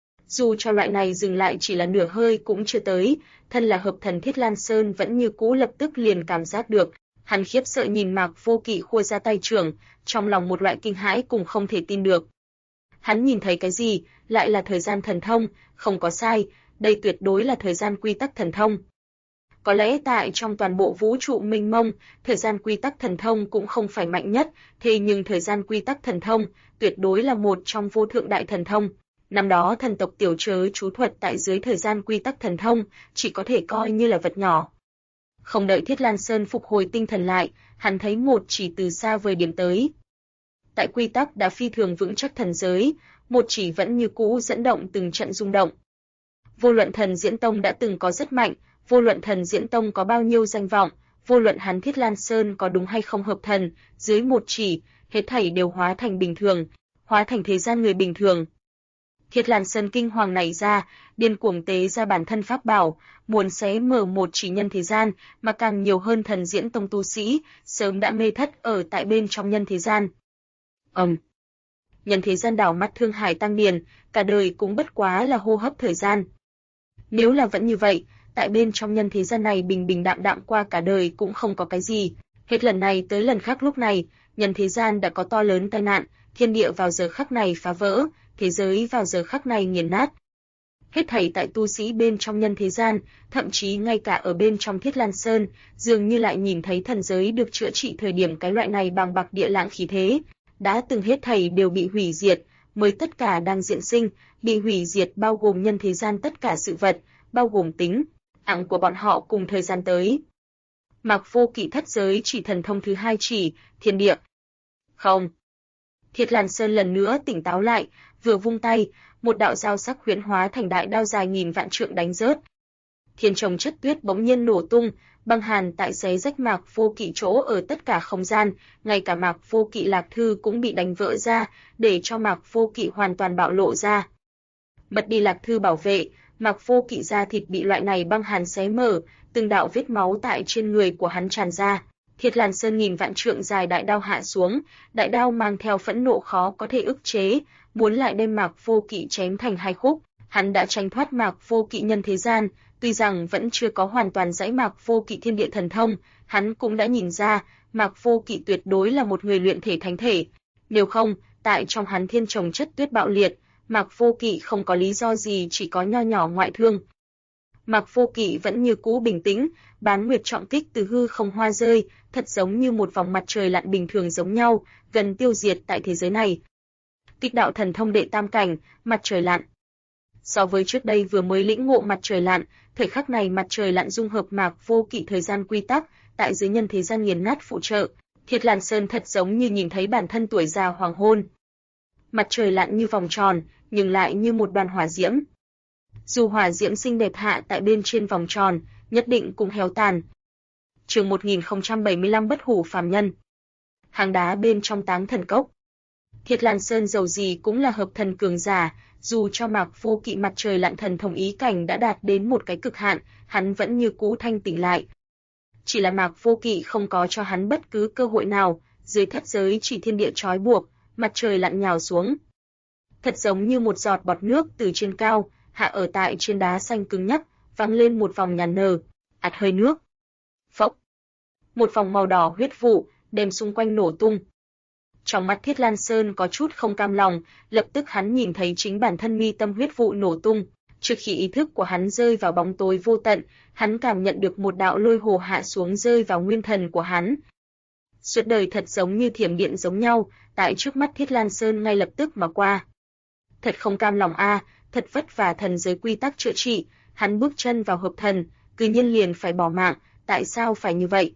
Dù cho loại này dừng lại chỉ là nửa hơi cũng chưa tới, thân là hợp thần Thiết Lan Sơn vẫn như cũ lập tức liền cảm giác được, hắn khiếp sợ nhìn Mạc Vô Kỵ khua ra tay trưởng, trong lòng một loại kinh hãi cùng không thể tin được. Hắn nhìn thấy cái gì, lại là thời gian thần thông, không có sai, đây tuyệt đối là thời gian quy tắc thần thông. Có lẽ tại trong toàn bộ vũ trụ mênh mông, thời gian quy tắc thần thông cũng không phải mạnh nhất, thế nhưng thời gian quy tắc thần thông tuyệt đối là một trong vô thượng đại thần thông. Năm đó thần tộc tiểu chớ chú thuật tại dưới thời gian quy tắc thần thông, chỉ có thể coi như là vật nhỏ. Không đợi Thiết Lan Sơn phục hồi tinh thần lại, hắn thấy một chỉ từ xa vời điểm tới. Tại quy tắc đã phi thường vững chắc thần giới, một chỉ vẫn như cũ dẫn động từng trận rung động. Vô luận Thần Diễn Tông đã từng có rất mạnh, vô luận Thần Diễn Tông có bao nhiêu danh vọng, vô luận hắn Thiết Lan Sơn có đúng hay không hợp thần, dưới một chỉ, hết thảy đều hóa thành bình thường, hóa thành thế gian người bình thường. Thiết Lan Sơn kinh hoàng nảy ra, điên cuồng tế ra bản thân pháp bảo, muốn xé mở một chỉ nhân thế gian, mà càng nhiều hơn Thần Diễn Tông tu sĩ, sớm đã mê thất ở tại bên trong nhân thế gian. Nhân thế gian đảo mắt thương hải tăng điền, cả đời cũng bất quá là hô hấp thời gian. Nếu là vẫn như vậy, tại bên trong nhân thế gian này bình bình đạm đạm qua cả đời cũng không có cái gì. Hết lần này tới lần khác lúc này, nhân thế gian đã có to lớn tai nạn, thiên địa vào giờ khắc này phá vỡ, thế giới vào giờ khắc này nghiền nát. Hết thảy tại tu sĩ bên trong nhân thế gian, thậm chí ngay cả ở bên trong Thiết Lan Sơn, dường như lại nhìn thấy thần giới được chữa trị thời điểm cái loại này bàng bạc địa lãng khí thế, đã từng hết thảy đều bị hủy diệt, mới tất cả đang diễn sinh, bị hủy diệt bao gồm nhân thế gian tất cả sự vật, bao gồm tính ạng của bọn họ cùng thời gian tới. Mạc Vô Kỵ thất giới chỉ thần thông thứ 2 chỉ, thiên địa. Không. Thiết Lan Sơn lần nữa tỉnh táo lại, vừa vung tay, một đạo dao sắc huyễn hóa thành đại đao dài nghìn vạn trượng đánh rớt. Thiên Trồng Chất Tuyết bỗng nhiên nổ tung, băng hàn tại xé rách Mạc Vô Kỵ chỗ ở tất cả không gian, ngay cả Mạc Vô Kỵ lạc thư cũng bị đánh vỡ ra, để cho Mạc Vô Kỵ hoàn toàn bạo lộ ra. Bật đi lạc thư bảo vệ, Mạc Vô Kỵ da thịt bị loại này băng hàn xé mở, từng đạo vết máu tại trên người của hắn tràn ra. Thiết Lan Sơn nghìn vạn trượng dài đại đao hạ xuống, đại đao mang theo phẫn nộ khó có thể ức chế, muốn lại đem Mạc Vô Kỵ chém thành hai khúc. Hắn đã tránh thoát Mạc Vô Kỵ nhân thế gian, tuy rằng vẫn chưa có hoàn toàn dãy Mạc Vô Kỵ thiên địa thần thông, hắn cũng đã nhìn ra, Mạc Vô Kỵ tuyệt đối là một người luyện thể thánh thể. Nếu không, tại trong hắn Thiên Trồng Chất Tuyết bạo liệt, Mạc Vô Kỵ không có lý do gì chỉ có nho nhỏ ngoại thương. Mạc Vô Kỵ vẫn như cũ bình tĩnh, bán nguyệt trọng kích từ hư không hoa rơi, thật giống như một vòng mặt trời lặn bình thường giống nhau, gần tiêu diệt tại thế giới này. Kích đạo thần thông đệ tam cảnh, mặt trời lặn. So với trước đây vừa mới lĩnh ngộ mặt trời lặn, thời khắc này mặt trời lặn dung hợp Mạc Vô Kỵ thời gian quy tắc, tại dưới nhân thế gian nghiền nát phụ trợ, Thiết Lan Sơn thật giống như nhìn thấy bản thân tuổi già hoàng hôn. Mặt trời lặn như vòng tròn, nhưng lại như một đoàn hỏa diễm. Dù hỏa diễm xinh đẹp hạ tại bên trên vòng tròn, nhất định cũng héo tàn. Chương 1075 Bất hủ phàm nhân. Hang đá bên trong Táng Thần Cốc. Thiết Lan Sơn dầu gì cũng là hợp thần cường giả, dù cho Mạc Vô Kỵ mặt trời lặn thần thông ý cảnh đã đạt đến một cái cực hạn, hắn vẫn như cũ thanh tỉnh lại. Chỉ là Mạc Vô Kỵ không có cho hắn bất cứ cơ hội nào, dưới thất giới chỉ thiên địa trói buộc, mặt trời lặn nhào xuống. Thật giống như một giọt bọt nước từ trên cao, hạ ở tại trên đá xanh cứng nhắc, văng lên một vòng nhàn nở, ạt hơi nước. Phốc! Một vòng màu đỏ huyết vụ, đem xung quanh nổ tung. Trong mắt Thiết Lan Sơn có chút không cam lòng, lập tức hắn nhìn thấy chính bản thân mi tâm huyết vụ nổ tung. Trước khi ý thức của hắn rơi vào bóng tối vô tận, hắn cảm nhận được một đạo lôi hồ hạ xuống rơi vào nguyên thần của hắn. Suốt đời thật giống như thiểm điện giống nhau, tại trước mắt Thiết Lan Sơn ngay lập tức mà qua. Thật không cam lòng a, thật vất vả thần giới quy tắc chữa trị, hắn bước chân vào hợp thần, cư nhiên liền phải bỏ mạng, tại sao phải như vậy?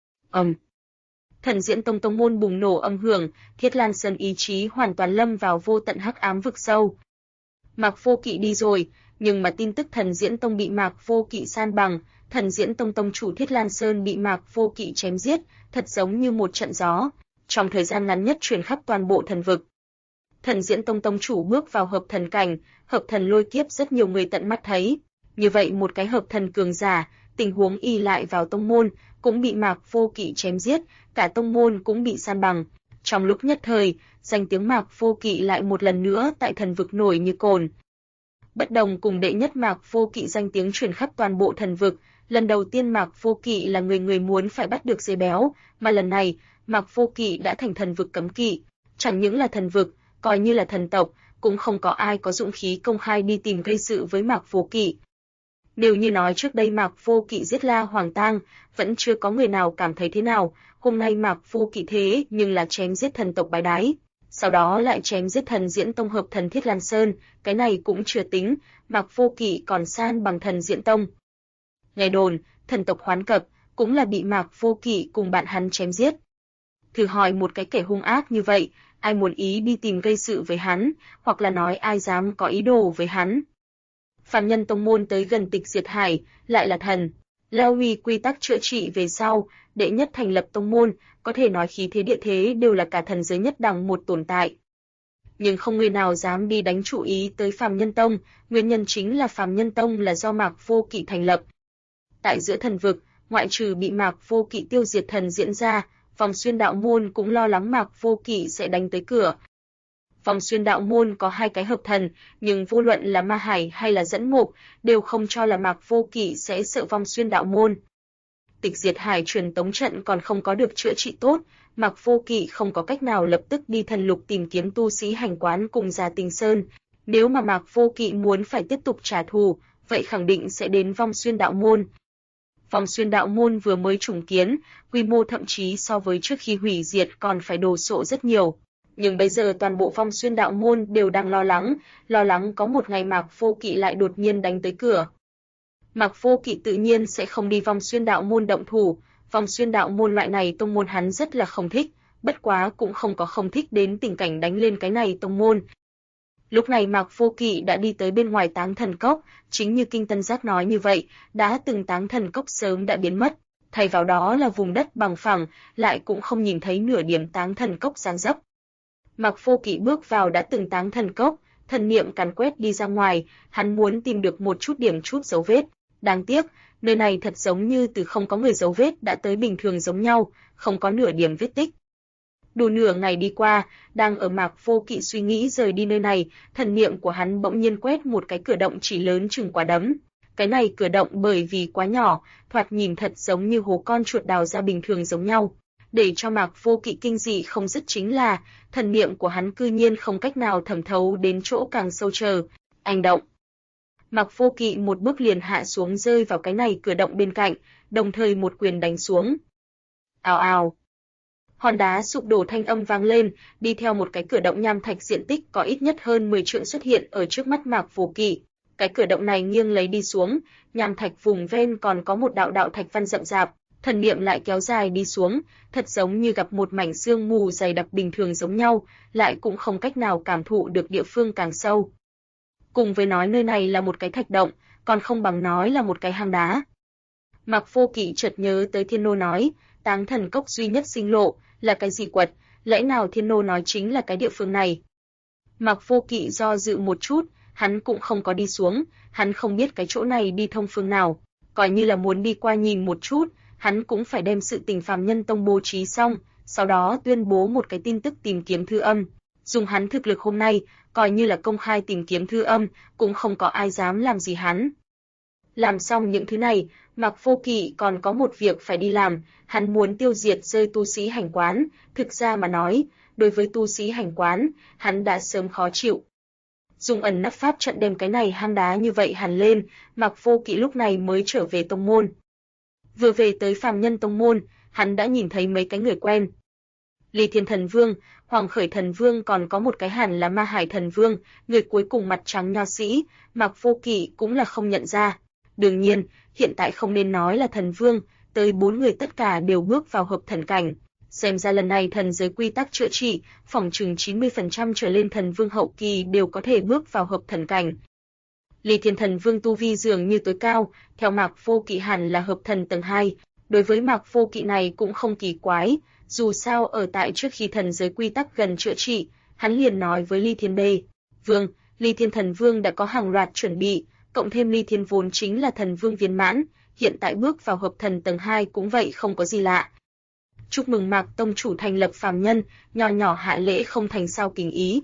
Thần Diễn Tông tông môn bùng nổ âm hưởng, Thiết Lan Sơn ý chí hoàn toàn lâm vào vô tận hắc ám vực sâu. Mạc Vô Kỵ đi rồi, nhưng mà tin tức Thần Diễn Tông bị Mạc Vô Kỵ san bằng, Thần Diễn Tông tông chủ Thiết Lan Sơn bị Mạc Vô Kỵ chém giết, thật giống như một trận gió, trong thời gian ngắn nhất truyền khắp toàn bộ thần vực. Thần Diễn Tông tông chủ bước vào hợp thần cảnh, hợp thần lôi kiếp rất nhiều người tận mắt thấy. Như vậy một cái hợp thần cường giả, tình huống y lại vào tông môn, cũng bị Mạc Vô Kỵ chém giết, cả tông môn cũng bị san bằng. Trong lúc nhất thời, danh tiếng Mạc Vô Kỵ lại một lần nữa tại thần vực nổi như cồn. Bất đồng cùng đệ nhất Mạc Vô Kỵ danh tiếng truyền khắp toàn bộ thần vực, lần đầu tiên Mạc Vô Kỵ là người muốn phải bắt được dê béo, mà lần này, Mạc Vô Kỵ đã thành thần vực cấm kỵ. Chẳng những là thần vực, coi như là thần tộc, cũng không có ai có dũng khí công khai đi tìm gây sự với Mạc Vô Kỵ. Nếu như nói trước đây Mạc Vô Kỵ giết La Hoàng Tang, vẫn chưa có người nào cảm thấy thế nào, hôm nay Mạc Vô Kỵ thế nhưng là chém giết thần tộc Bái Đái, sau đó lại chém giết Thần Diễn Tông hợp thần Thiết Lan Sơn, cái này cũng chưa tính, Mạc Vô Kỵ còn san bằng Thần Diễn Tông. Nghe đồn, thần tộc Hoán Cập cũng là bị Mạc Vô Kỵ cùng bạn hắn chém giết. Thử hỏi một cái kẻ hung ác như vậy, ai muốn ý đi tìm gây sự với hắn, hoặc là nói ai dám có ý đồ với hắn. Phàm nhân tông môn tới gần Tịch Diệt Hải, lại là thần. Lao Huy quy tắc chữa trị về sau, đệ nhất thành lập tông môn, có thể nói khí thế địa thế đều là cả thần giới nhất đẳng một tồn tại. Nhưng không người nào dám đi đánh chủ ý tới Phàm Nhân Tông, nguyên nhân chính là Phàm Nhân Tông là do Mạc Vô Kỵ thành lập. Tại giữa thần vực, ngoại trừ bị Mạc Vô Kỵ tiêu diệt thần diễn ra, Vòng Xuyên Đạo Môn cũng lo lắng Mạc Vô Kỵ sẽ đánh tới cửa. Vòng Xuyên Đạo Môn có hai cái hợp thần, nhưng vô luận là Ma Hải hay là Dẫn Ngục, đều không cho là Mạc Vô Kỵ sẽ sợ Vòng Xuyên Đạo Môn. Tịch Diệt Hải truyền tống trận còn không có được chữa trị tốt, Mạc Vô Kỵ không có cách nào lập tức đi thần lục tìm kiếm tu sĩ hành quán cùng Già Tình Sơn. Nếu mà Mạc Vô Kỵ muốn phải tiếp tục trả thù, vậy khẳng định sẽ đến Vòng Xuyên Đạo Môn. Vòng Xuyên Đạo Môn vừa mới trùng kiến, quy mô thậm chí so với trước khi hủy diệt còn phải đồ sộ rất nhiều. Nhưng bây giờ toàn bộ Vòng Xuyên Đạo Môn đều đang lo lắng có một ngày Mạc Vô Kỵ lại đột nhiên đánh tới cửa. Mạc Vô Kỵ tự nhiên sẽ không đi Vòng Xuyên Đạo Môn động thủ, Vòng Xuyên Đạo Môn loại này tông môn hắn rất là không thích, bất quá cũng không có không thích đến tình cảnh đánh lên cái này tông môn. Lúc này Mạc Vô Kỵ đã đi tới bên ngoài Táng Thần Cốc, chính như Kinh Tân Giác nói như vậy, đã từng Táng Thần Cốc sớm đã biến mất, thay vào đó là vùng đất bằng phẳng, lại cũng không nhìn thấy nửa điểm Táng Thần Cốc dáng dấp. Mạc Vô Kỵ bước vào đã từng Táng Thần Cốc, thần niệm càn quét đi ra ngoài, hắn muốn tìm được một chút điểm chút dấu vết. Đáng tiếc, nơi này thật giống như từ không có người dấu vết đã tới bình thường giống nhau, không có nửa điểm vết tích. Đủ nửa ngày đi qua, đang ở Mạc Vô Kỵ suy nghĩ rời đi nơi này, thần niệm của hắn bỗng nhiên quét một cái cửa động chỉ lớn chừng quả đấm. Cái này cửa động bởi vì quá nhỏ, thoạt nhìn thật giống như hố con chuột đào ra bình thường giống nhau. Để cho Mạc Vô Kỵ kinh dị không dứt chính là, thần niệm của hắn cư nhiên không cách nào thẩm thấu đến chỗ càng sâu chờ, anh động. Mạc Vô Kỵ một bước liền hạ xuống rơi vào cái này cửa động bên cạnh, đồng thời một quyền đánh xuống. Ào ào. Hòn đá sụp đổ thanh âm vang lên, đi theo một cái cửa động nham thạch diện tích có ít nhất hơn 10 trượng xuất hiện ở trước mắt Mạc Vô Kỵ. Cái cửa động này nghiêng lấy đi xuống, nham thạch vùng ven còn có một đạo đạo thạch văn rậm rạp, thần niệm lại kéo dài đi xuống, thật giống như gặp một mảnh sương mù dày đặc bình thường giống nhau, lại cũng không cách nào cảm thụ được địa phương càng sâu. Cùng với nói nơi này là một cái thạch động, còn không bằng nói là một cái hang đá. Mạc Vô Kỵ chợt nhớ tới Thiên Nô nói, Táng Thần Cốc duy nhất sinh lộ là cái gì quật, lẽ nào Thiên Nô nói chính là cái địa phương này? Mạc Vô Kỵ do dự một chút, hắn cũng không có đi xuống, hắn không biết cái chỗ này đi thông phương nào, coi như là muốn đi qua nhìn một chút, hắn cũng phải đem sự tình phàm nhân tông bố trí xong, sau đó tuyên bố một cái tin tức tìm kiếm thư âm. Dùng hắn thực lực hôm nay, coi như là công khai tìm kiếm thư âm, cũng không có ai dám làm gì hắn. Làm xong những thứ này, Mạc Vô Kỵ còn có một việc phải đi làm, hắn muốn tiêu diệt rơi tu sĩ hành quán, thực ra mà nói, đối với tu sĩ hành quán, hắn đã sớm khó chịu. Dùng ẩn nấp pháp trận đem cái này hang đá như vậy hàn lên, Mạc Vô Kỵ lúc này mới trở về tông môn. Vừa về tới phàm nhân tông môn, hắn đã nhìn thấy mấy cái người quen. Ly Thiên Thần Vương, Hoàng Khởi Thần Vương còn có một cái hẳn là Ma Hải Thần Vương, người cuối cùng mặt trắng nho sĩ, Mạc Vô Kỵ cũng là không nhận ra. Đương nhiên, hiện tại không nên nói là thần vương, tới 4 người tất cả đều bước vào hợp thần cảnh. Xem ra lần này thần giới quy tắc chữa trị, phỏng chừng 90% trở lên thần vương hậu kỳ đều có thể bước vào hợp thần cảnh. Ly Thiên Thần Vương tu vi dường như tối cao, theo Mạc Vô Kỵ hẳn là hợp thần tầng 2. Đối với Mạc Vô Kỵ này cũng không kỳ quái, dù sao ở tại trước khi thần giới quy tắc gần chữa trị, hắn liền nói với Ly Thiên Bê, Vương, Ly Thiên Thần Vương đã có hàng loạt chuẩn bị, cộng thêm Ly Thiên vốn chính là thần vương viên mãn, hiện tại bước vào hợp thần tầng 2 cũng vậy không có gì lạ. Chúc mừng Mạc tông chủ thành lập phàm nhân, nho nhỏ hạ lễ không thành sao kính ý.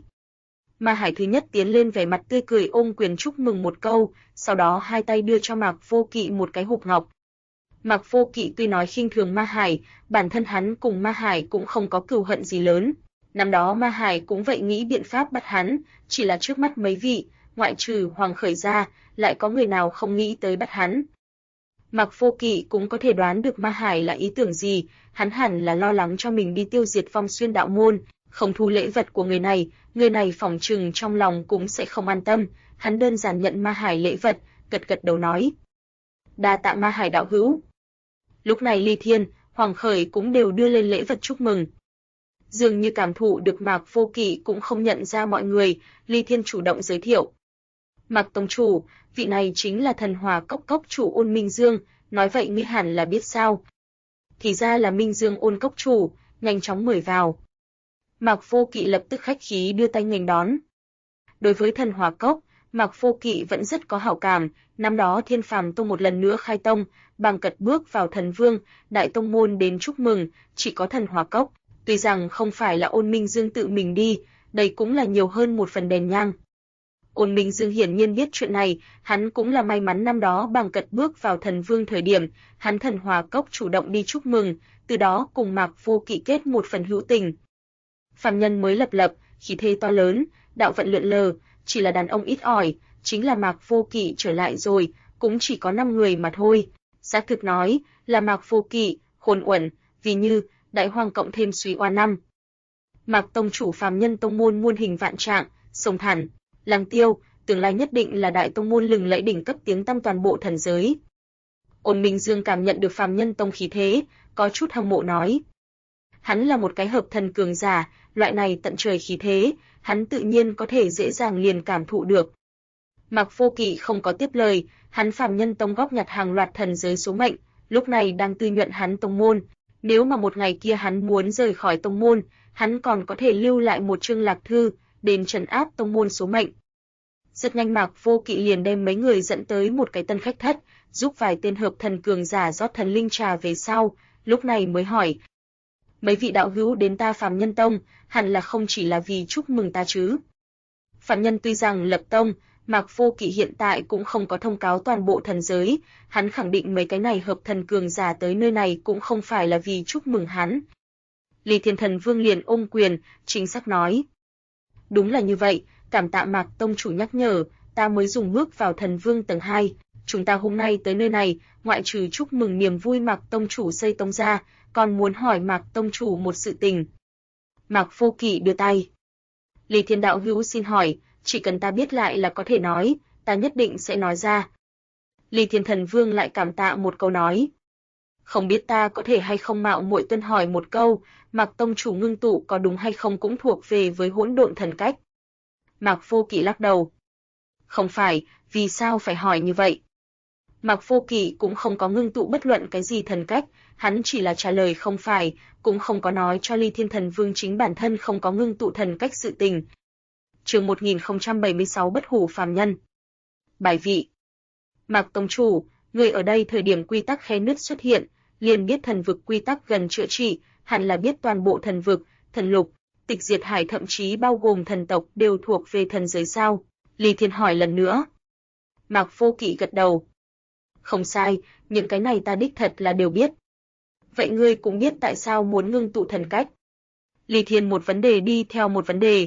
Ma Hải thứ nhất tiến lên vẻ mặt tươi cười ôm quyền chúc mừng một câu, sau đó hai tay đưa cho Mạc Vô Kỵ một cái hộp ngọc. Mạc Vô Kỵ tuy nói khinh thường Ma Hải, bản thân hắn cùng Ma Hải cũng không có cừu hận gì lớn. Năm đó Ma Hải cũng vậy nghĩ biện pháp bắt hắn, chỉ là trước mắt mấy vị, ngoại trừ Hoàng Khởi ra, lại có người nào không nghĩ tới bắt hắn. Mạc Vô Kỵ cũng có thể đoán được Ma Hải là ý tưởng gì, hắn hẳn là lo lắng cho mình đi tiêu diệt Phong Xuyên đạo môn, không thu lễ vật của người này phỏng chừng trong lòng cũng sẽ không an tâm, hắn đơn giản nhận Ma Hải lễ vật, gật gật đầu nói. Đa tạ Ma Hải đạo hữu. Lúc này Ly Thiên, Hoàng Khởi cũng đều đưa lên lễ vật chúc mừng. Dường như cảm thụ được Mạc Vô Kỵ cũng không nhận ra mọi người, Ly Thiên chủ động giới thiệu. Mạc tông chủ, vị này chính là Thần Hòa Cốc cốc chủ Ôn Minh Dương, nói vậy ngươi hẳn là biết sao. Thì ra là Minh Dương Ôn cốc chủ, nhanh chóng mời vào. Mạc Vô Kỵ lập tức khách khí đưa tay nghênh đón. Đối với Thần Hòa Cốc, Mạc Vô Kỵ vẫn rất có hảo cảm, năm đó Thiên Phàm Tông một lần nữa khai tông, bằng cật bước vào Thần Vương, đại tông môn đến chúc mừng, chỉ có Thần Hòa Cốc, tuy rằng không phải là Ôn Minh Dương tự mình đi, đây cũng là nhiều hơn một phần đèn nhang. Ôn Minh Dương hiển nhiên biết chuyện này, hắn cũng là may mắn năm đó bằng cật bước vào Thần Vương thời điểm, hắn Thần Hòa Cốc chủ động đi chúc mừng, từ đó cùng Mạc Vô Kỵ kết một phần hữu tình. Phàm nhân mới lập, khí thế to lớn, đạo vận lượn lờ, chỉ là đàn ông ít ỏi, chính là Mạc Vô Kỵ trở lại rồi, cũng chỉ có 5 người mà thôi. Xác thực nói, là Mạc Vô Kỵ, Khôn Uẩn, Vì Như, Đại Hoàng cộng thêm Suy Oa năm. Mạc tông chủ phàm nhân tông môn muôn hình vạn trạng, sông Thản, Lăng Tiêu, tương lai nhất định là đại tông môn lừng lẫy đỉnh cấp tiếng tăm toàn bộ thần giới. Ôn Minh Dương cảm nhận được phàm nhân tông khí thế, có chút hâm mộ nói. Hắn là một cái hợp thần cường giả, loại này tận trời khí thế, hắn tự nhiên có thể dễ dàng liền cảm thụ được. Mạc Vô Kỵ không có tiếp lời, hắn phàm nhân tông góp nhặt hàng loạt thần giới số mệnh, lúc này đang tư nhuận hắn tông môn. Nếu mà một ngày kia hắn muốn rời khỏi tông môn, hắn còn có thể lưu lại một chương lạc thư, đến trấn áp tông môn số mệnh. Rất nhanh Mạc Vô Kỵ liền đem mấy người dẫn tới một cái tân khách thất, giúp vài tên hợp thần cường giả rót thần linh trà về sau, lúc này mới hỏi. Mấy vị đạo hữu đến ta phàm nhân tông, hẳn là không chỉ là vì chúc mừng ta chứ. Phàm nhân tuy rằng lập tông, Mạc Vô Kỵ hiện tại cũng không có thông cáo toàn bộ thần giới, hắn khẳng định mấy cái này hợp thần cường giả tới nơi này cũng không phải là vì chúc mừng hắn. Ly Thiên Thần Vương liền ôm quyền, chính xác nói. Đúng là như vậy, cảm tạ Mạc tông chủ nhắc nhở, ta mới dùng bước vào thần vương tầng 2, chúng ta hôm nay tới nơi này, ngoại trừ chúc mừng niềm vui Mạc tông chủ xây tông ra, còn muốn hỏi Mạc tông chủ một sự tình. Mạc Vô Kỵ đưa tay. Ly Thiên đạo hữu xin hỏi, chỉ cần ta biết lại là có thể nói, ta nhất định sẽ nói ra. Ly Thiên Thần Vương lại cảm tạ một câu nói. Không biết ta có thể hay không mạo muội tuân hỏi một câu, Mạc tông chủ ngưng tụ có đúng hay không cũng thuộc về với hỗn độn thần cách. Mạc Vô Kỵ lắc đầu. Không phải, vì sao phải hỏi như vậy? Mạc Vô Kỵ cũng không có ngưng tụ bất luận cái gì thần cách, hắn chỉ là trả lời không phải, cũng không có nói cho Ly Thiên Thần Vương chính bản thân không có ngưng tụ thần cách sự tình. Chương 1076 Bất hủ phàm nhân. Bài vị. Mạc tông chủ, người ở đây thời điểm quy tắc khe nứt xuất hiện, liền biết thần vực quy tắc gần chữa trị, hẳn là biết toàn bộ thần vực, thần lục, tịch diệt hải thậm chí bao gồm thần tộc đều thuộc về thần giới sao? Ly Thiên hỏi lần nữa. Mạc Vô Kỵ gật đầu. Không sai, những cái này ta đích thật là đều biết. Vậy ngươi cũng biết tại sao muốn ngưng tụ thần cách? Ly Thiên một vấn đề đi theo một vấn đề.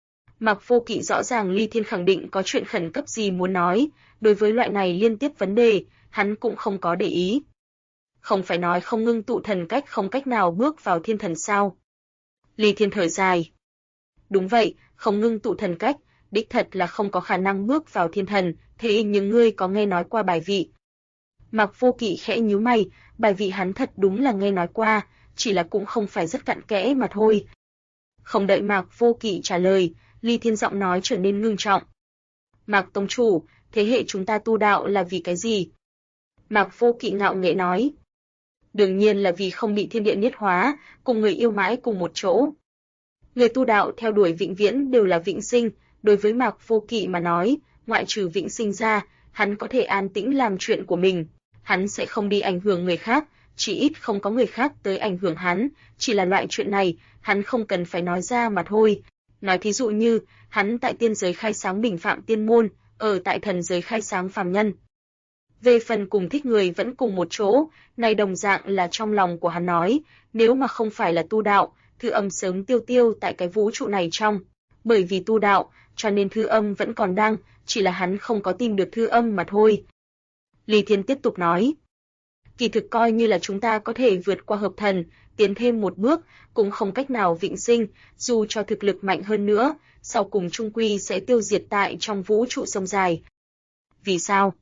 Mạc Vô Kỵ rõ ràng Ly Thiên khẳng định có chuyện khẩn cấp gì muốn nói, đối với loại này liên tiếp vấn đề, hắn cũng không có để ý. Không phải nói không ngưng tụ thần cách không cách nào bước vào thiên thần sao? Ly Thiên thở dài. Đúng vậy, không ngưng tụ thần cách, đích thật là không có khả năng bước vào thiên thần, thế nhưng ngươi có nghe nói qua bài vị? Mạc Vô Kỵ khẽ nhíu mày, bài vị hắn thật đúng là nghe nói qua, chỉ là cũng không phải rất cặn kẽ mà thôi. Không đợi Mạc Vô Kỵ trả lời, Ly Thiên giọng nói trở nên ngưng trọng. Mạc tông chủ, thế hệ chúng ta tu đạo là vì cái gì? Mạc Vô Kỵ ngạo nghễ nói. Đương nhiên là vì không bị thiên địa niết hóa, cùng người yêu mãi cùng một chỗ. Người tu đạo theo đuổi vĩnh viễn đều là vĩnh sinh, đối với Mạc Vô Kỵ mà nói, ngoại trừ vĩnh sinh ra, hắn có thể an tĩnh làm chuyện của mình, hắn sẽ không đi ảnh hưởng người khác, chỉ ít không có người khác tới ảnh hưởng hắn, chỉ là loại chuyện này, hắn không cần phải nói ra mà thôi. Nói thí dụ như, hắn tại tiên giới khai sáng bình phạm tiên môn, ở tại thần giới khai sáng phàm nhân. Về phần cùng thích người vẫn cùng một chỗ, này đồng dạng là trong lòng của hắn nói, nếu mà không phải là tu đạo, Thư Âm sớm tiêu tiêu tại cái vũ trụ này trong. Bởi vì tu đạo, cho nên Thư Âm vẫn còn đang, chỉ là hắn không có tìm được Thư Âm mà thôi. Ly Thiên tiếp tục nói, kỳ thực coi như là chúng ta có thể vượt qua hợp thần, tiến thêm một bước, cũng không cách nào vĩnh sinh, dù cho thực lực mạnh hơn nữa, sau cùng chung quy sẽ tiêu diệt tại trong vũ trụ sông dài. Vì sao?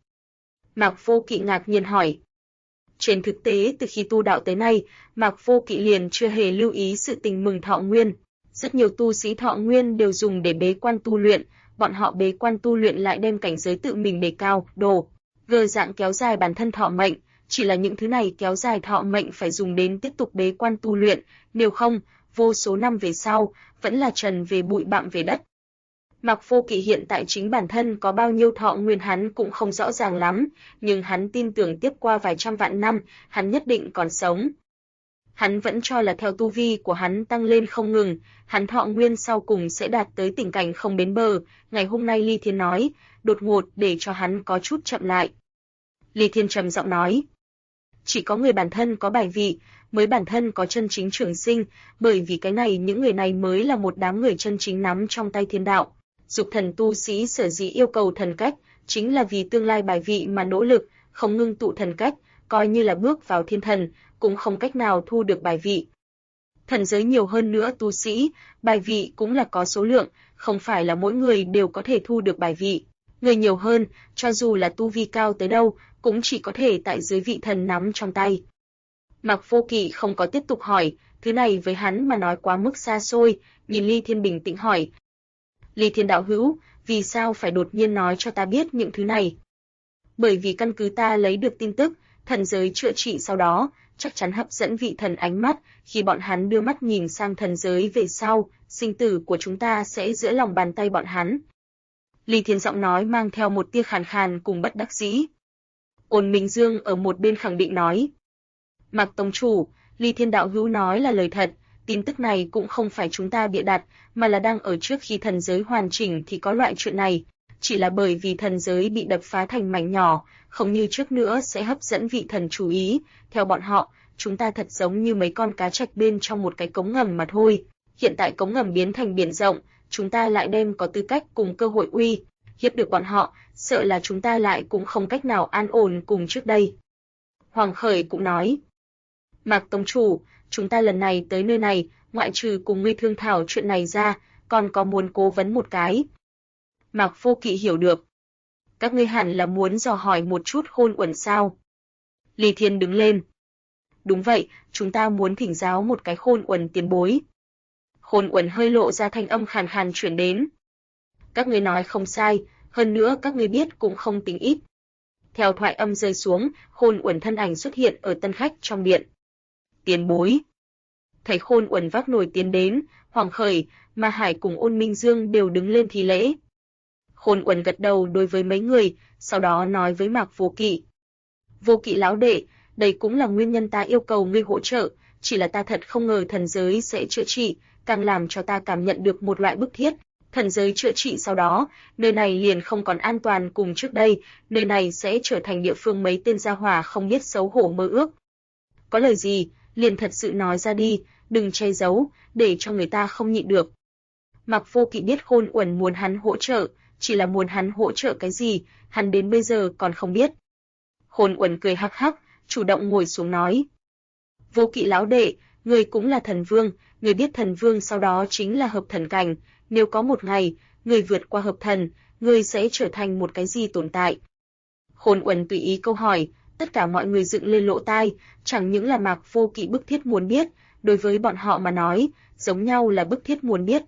Mạc Vô Kỵ ngạc nhiên hỏi. Trên thực tế từ khi tu đạo tới nay, Mạc Vô Kỵ liền chưa hề lưu ý sự tình mừng thọ nguyên. Rất nhiều tu sĩ thọ nguyên đều dùng để bế quan tu luyện, bọn họ bế quan tu luyện lại đem cảnh giới tự mình đề cao, gờ dạng kéo dài bản thân thọ mệnh, chỉ là những thứ này kéo dài thọ mệnh phải dùng đến tiếp tục bế quan tu luyện, nếu không, vô số năm về sau, vẫn là trần về bụi bặm về đất. Mạc Vô Kỵ hiện tại chính bản thân có bao nhiêu thọ nguyên hắn cũng không rõ ràng lắm, nhưng hắn tin tưởng tiếp qua vài trăm vạn năm, hắn nhất định còn sống. Hắn vẫn cho là theo tu vi của hắn tăng lên không ngừng, hắn thọ nguyên sau cùng sẽ đạt tới tình cảnh không bến bờ, ngày hôm nay Ly Thiên nói, đột ngột để cho hắn có chút chậm lại. Ly Thiên trầm giọng nói, chỉ có người bản thân có bài vị, mới bản thân có chân chính trường sinh, bởi vì cái này những người này mới là một đám người chân chính nắm trong tay thiên đạo. Dục thần tu sĩ sở dĩ yêu cầu thần cách, chính là vì tương lai bài vị mà nỗ lực, không ngưng tụ thần cách, coi như là bước vào thiên thần, cũng không cách nào thu được bài vị. Thần giới nhiều hơn nữa tu sĩ, bài vị cũng là có số lượng, không phải là mỗi người đều có thể thu được bài vị. Người nhiều hơn, cho dù là tu vi cao tới đâu, cũng chỉ có thể tại dưới vị thần nắm trong tay. Mạc Vô Kỵ không có tiếp tục hỏi, thứ này với hắn mà nói quá mức xa xôi, nhìn Ly Thiên bình tĩnh hỏi. Ly Thiên đạo hữu, vì sao phải đột nhiên nói cho ta biết những thứ này? Bởi vì căn cứ ta lấy được tin tức, thần giới chữa trị sau đó, chắc chắn hấp dẫn vị thần ánh mắt, khi bọn hắn đưa mắt nhìn sang thần giới về sau, sinh tử của chúng ta sẽ giữa lòng bàn tay bọn hắn. Ly Thiên giọng nói mang theo một tia khàn khàn cùng bất đắc dĩ. Ôn Minh Dương ở một bên khẳng định nói. Mạc tông chủ, Ly Thiên đạo hữu nói là lời thật, tin tức này cũng không phải chúng ta bịa đặt, mà là đang ở trước khi thần giới hoàn chỉnh thì có loại chuyện này, chỉ là bởi vì thần giới bị đập phá thành mảnh nhỏ, không như trước nữa sẽ hấp dẫn vị thần chú ý, theo bọn họ, chúng ta thật giống như mấy con cá trạch bên trong một cái cống ngầm mà thôi. Hiện tại cống ngầm biến thành biển rộng, chúng ta lại đem có tư cách cùng cơ hội uy hiếp được bọn họ, sợ là chúng ta lại cũng không cách nào an ổn cùng trước đây. Hoàng Khởi cũng nói, Mạc tông chủ, chúng ta lần này tới nơi này, ngoại trừ cùng ngươi thương thảo chuyện này ra, còn có muốn cố vấn một cái. Mạc Vô Kỵ hiểu được. Các ngươi hẳn là muốn dò hỏi một chút Khôn Uẩn sao? Ly Thiên đứng lên. Đúng vậy, chúng ta muốn thỉnh giáo một cái Khôn Uẩn tiền bối. Khôn Uẩn hơi lộ ra thanh âm khàn khàn chuyển đến. Các ngươi nói không sai, hơn nữa các ngươi biết cũng không tính ít. Theo thoại âm rơi xuống, Khôn Uẩn thân ảnh xuất hiện ở tân khách trong điện. Tiền bối. Thấy Khôn Uẩn vác nồi tiến đến, Hoàng Khởi, Ma Hải cùng Ôn Minh Dương đều đứng lên thi lễ. Khôn Uẩn gật đầu đối với mấy người, sau đó nói với Mạc Vô Kỵ. Vô Kỵ lão đệ, đây cũng là nguyên nhân ta yêu cầu ngươi hỗ trợ, chỉ là ta thật không ngờ thần giới sẽ chữa trị, càng làm cho ta cảm nhận được một loại bức thiết. Thần giới chữa trị sau đó, nơi này liền không còn an toàn cùng trước đây, nơi này sẽ trở thành địa phương mấy tên gia hỏa không biết xấu hổ mơ ước. Có lời gì, liền thật sự nói ra đi, đừng che giấu, để cho người ta không nhịn được. Mạc Vô Kỵ biết Khôn Uẩn muốn hắn hỗ trợ, chỉ là muốn hắn hỗ trợ cái gì, hắn đến bây giờ còn không biết. Khôn Uẩn cười hắc hắc, chủ động ngồi xuống nói. Vô Kỵ lão đệ, người cũng là thần vương, người biết thần vương sau đó chính là hợp thần cảnh, nếu có một ngày, người vượt qua hợp thần, người sẽ trở thành một cái gì tồn tại? Khôn Uẩn tùy ý câu hỏi, tất cả mọi người dựng lên lỗ tai, chẳng những là Mạc Vô Kỵ bức thiết muốn biết, đối với bọn họ mà nói, giống nhau là bức thiết muốn biết.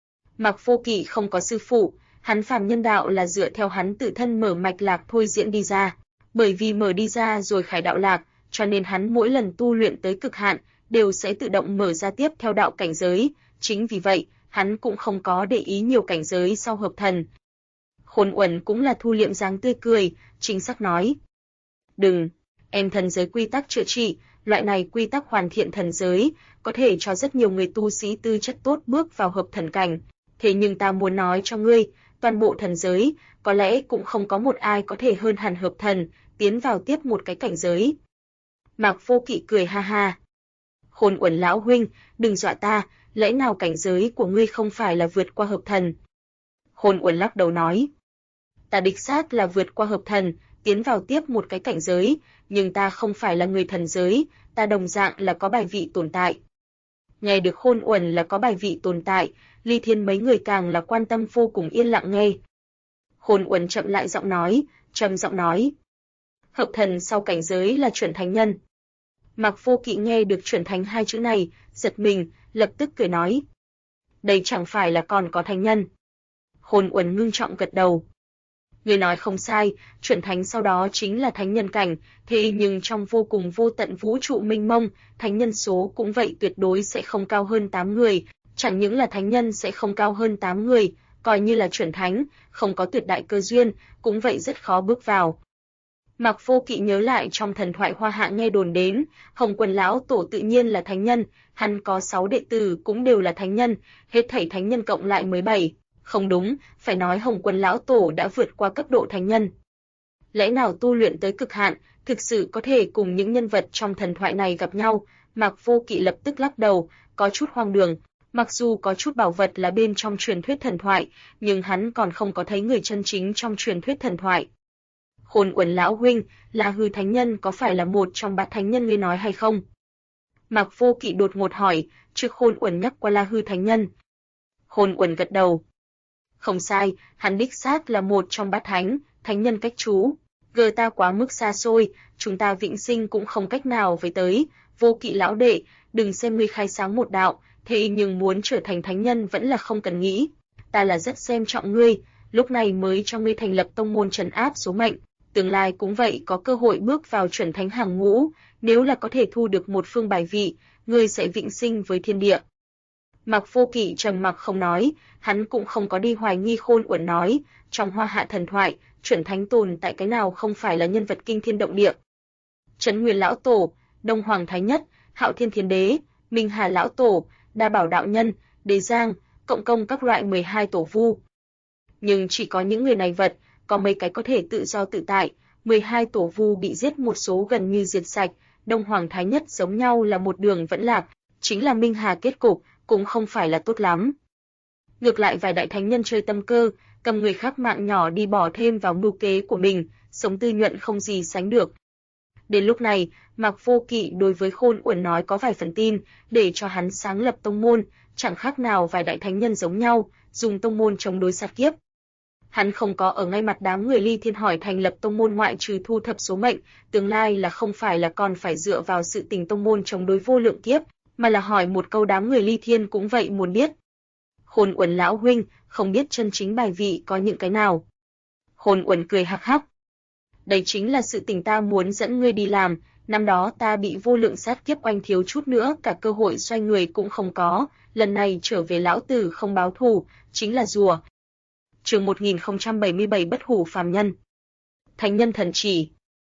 Mạc Vô Kỵ không có sư phụ, hắn phàm nhân đạo là dựa theo hắn tự thân mở mạch lạc thôi diễn đi ra, bởi vì mở đi ra rồi khải đạo lạc, cho nên hắn mỗi lần tu luyện tới cực hạn, đều sẽ tự động mở ra tiếp theo đạo cảnh giới, chính vì vậy, hắn cũng không có để ý nhiều cảnh giới sau hợp thần. Khôn Uẩn cũng là thu liệm dáng tươi cười, chính xác nói. Đừng, em thần giới quy tắc chữa trị, loại này quy tắc hoàn thiện thần giới, có thể cho rất nhiều người tu sĩ tư chất tốt bước vào hợp thần cảnh. Thế nhưng ta muốn nói cho ngươi, toàn bộ thần giới, có lẽ cũng không có một ai có thể hơn hẳn hợp thần, tiến vào tiếp một cái cảnh giới. Mạc Vô Kỵ cười ha ha. Khôn Uẩn lão huynh, đừng dọa ta, lẽ nào cảnh giới của ngươi không phải là vượt qua hợp thần? Khôn Uẩn lắc đầu nói. Ta đích xác là vượt qua hợp thần, tiến vào tiếp một cái cảnh giới, nhưng ta không phải là người thần giới, ta đồng dạng là có bài vị tồn tại. Nghe được Khôn Uẩn là có bài vị tồn tại, Ly Thiên mấy người càng là quan tâm vô cùng yên lặng nghe. Khôn Uẩn chậm lại giọng nói, trầm giọng nói. Hợp thần sau cảnh giới là chuẩn thánh nhân. Mạc Vô Kỵ nghe được chuẩn thánh hai chữ này, giật mình, lập tức cười nói. Đây chẳng phải là còn có thánh nhân. Khôn Uẩn ngưng trọng gật đầu. Người nói không sai, chuẩn thánh sau đó chính là thánh nhân cảnh, thế nhưng trong vô cùng vô tận vũ trụ mênh mông, thánh nhân số cũng vậy tuyệt đối sẽ không cao hơn 8 người, chẳng những là thánh nhân sẽ không cao hơn 8 người, coi như là chuẩn thánh, không có tuyệt đại cơ duyên, cũng vậy rất khó bước vào. Mạc Vô Kỵ nhớ lại trong thần thoại Hoa Hạ nghe đồn đến, Hồng Quân lão tổ tự nhiên là thánh nhân, hắn có 6 đệ tử cũng đều là thánh nhân, hết thảy thánh nhân cộng lại mới 7. Không đúng, phải nói Hồng Quân lão tổ đã vượt qua cấp độ thánh nhân. Lẽ nào tu luyện tới cực hạn, thực sự có thể cùng những nhân vật trong thần thoại này gặp nhau? Mạc Vô Kỵ lập tức lắc đầu, có chút hoang đường. Mặc dù có chút bảo vật là bên trong truyền thuyết thần thoại, nhưng hắn còn không có thấy người chân chính trong truyền thuyết thần thoại. Khôn Uẩn lão huynh, La Hư thánh nhân có phải là một trong 3 thánh nhân ngươi nói hay không? Mạc Vô Kỵ đột ngột hỏi, trước Khôn Uẩn nhắc qua La Hư thánh nhân. Khôn Uẩn gật đầu. Không sai, hắn đích xác là một trong 3 thánh nhân cách trú. Gờ ta quá mức xa xôi, chúng ta vĩnh sinh cũng không cách nào với tới, Vô Kỵ lão đệ, đừng xem ngươi khai sáng một đạo, thế nhưng muốn trở thành thánh nhân vẫn là không cần nghĩ. Ta là rất xem trọng ngươi, lúc này mới cho ngươi thành lập tông môn trấn áp số mệnh, tương lai cũng vậy có cơ hội bước vào chuẩn thánh hàng ngũ, nếu là có thể thu được một phương bài vị, ngươi sẽ vĩnh sinh với thiên địa. Mạc Vô Kỵ trầm mặc không nói, hắn cũng không có đi hoài nghi Khôn Uẩn nói, trong Hoa Hạ thần thoại, chuẩn thánh tồn tại cái nào không phải là nhân vật kinh thiên động địa. Trấn Nguyên lão tổ, Đông Hoàng thái nhất, Hạo Thiên Thiên Đế, Minh Hà lão tổ, Đa Bảo đạo nhân, Đế Giang, cộng công các loại 12 tổ vu. Nhưng chỉ có những người này vật, có mấy cái có thể tự do tự tại, 12 tổ vu bị giết một số gần như diệt sạch, Đông Hoàng thái nhất giống nhau là một đường vẫn lạc, chính là Minh Hà kết cục cũng không phải là tốt lắm. Ngược lại vài đại thánh nhân chơi tâm cơ, cầm người khác mạng nhỏ đi bỏ thêm vào mưu kế của mình, sống tư nhuận không gì sánh được. Đến lúc này, Mạc Vô Kỵ đối với Khôn Uẩn nói có vài phần tin, để cho hắn sáng lập tông môn, chẳng khác nào vài đại thánh nhân giống nhau, dùng tông môn chống đối sát kiếp. Hắn không có ở ngay mặt đám người Ly Thiên hỏi thành lập tông môn ngoại trừ thu thập số mệnh, tương lai là không phải là còn phải dựa vào sự tình tông môn chống đối vô lượng kiếp, mà là hỏi một câu đám người Ly Thiên cũng vậy muốn biết. Khôn Uẩn lão huynh, không biết chân chính bài vị có những cái nào. Khôn Uẩn cười hắc hắc. Đây chính là sự tình ta muốn dẫn ngươi đi làm, năm đó ta bị vô lượng sát kiếp oanh thiếu chút nữa cả cơ hội xoay người cũng không có, lần này trở về lão tử không báo thù, chính là rùa. Chương 1077 bất hủ phàm nhân. Thánh nhân thần chỉ.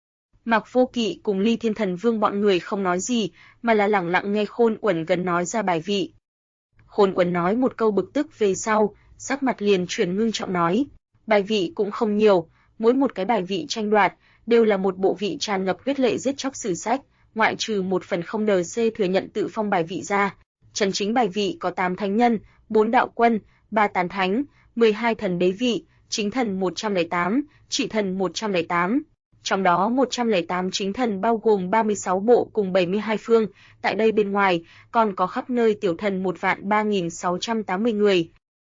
Mạc Vô Kỵ cùng Ly Thiên Thần Vương bọn người không nói gì, mà là lặng lặng nghe Khôn Uẩn gần nói ra bài vị. Khôn Uẩn nói một câu bực tức về sau, sắc mặt liền chuyển ngưng trọng nói, bài vị cũng không nhiều, mỗi một cái bài vị tranh đoạt đều là một bộ vị tràn ngập huyết lệ giết chóc sử sách, ngoại trừ một phần không NC thừa nhận tự phong bài vị ra, chân chính bài vị có 8 thánh nhân, 4 đạo quân, 3 tán thánh, 12 thần đế vị, chính thần 108, chỉ thần 108. Trong đó 108 chính thần bao gồm 36 bộ cùng 72 phương, tại đây bên ngoài còn có khắp nơi tiểu thần 1.3680 người.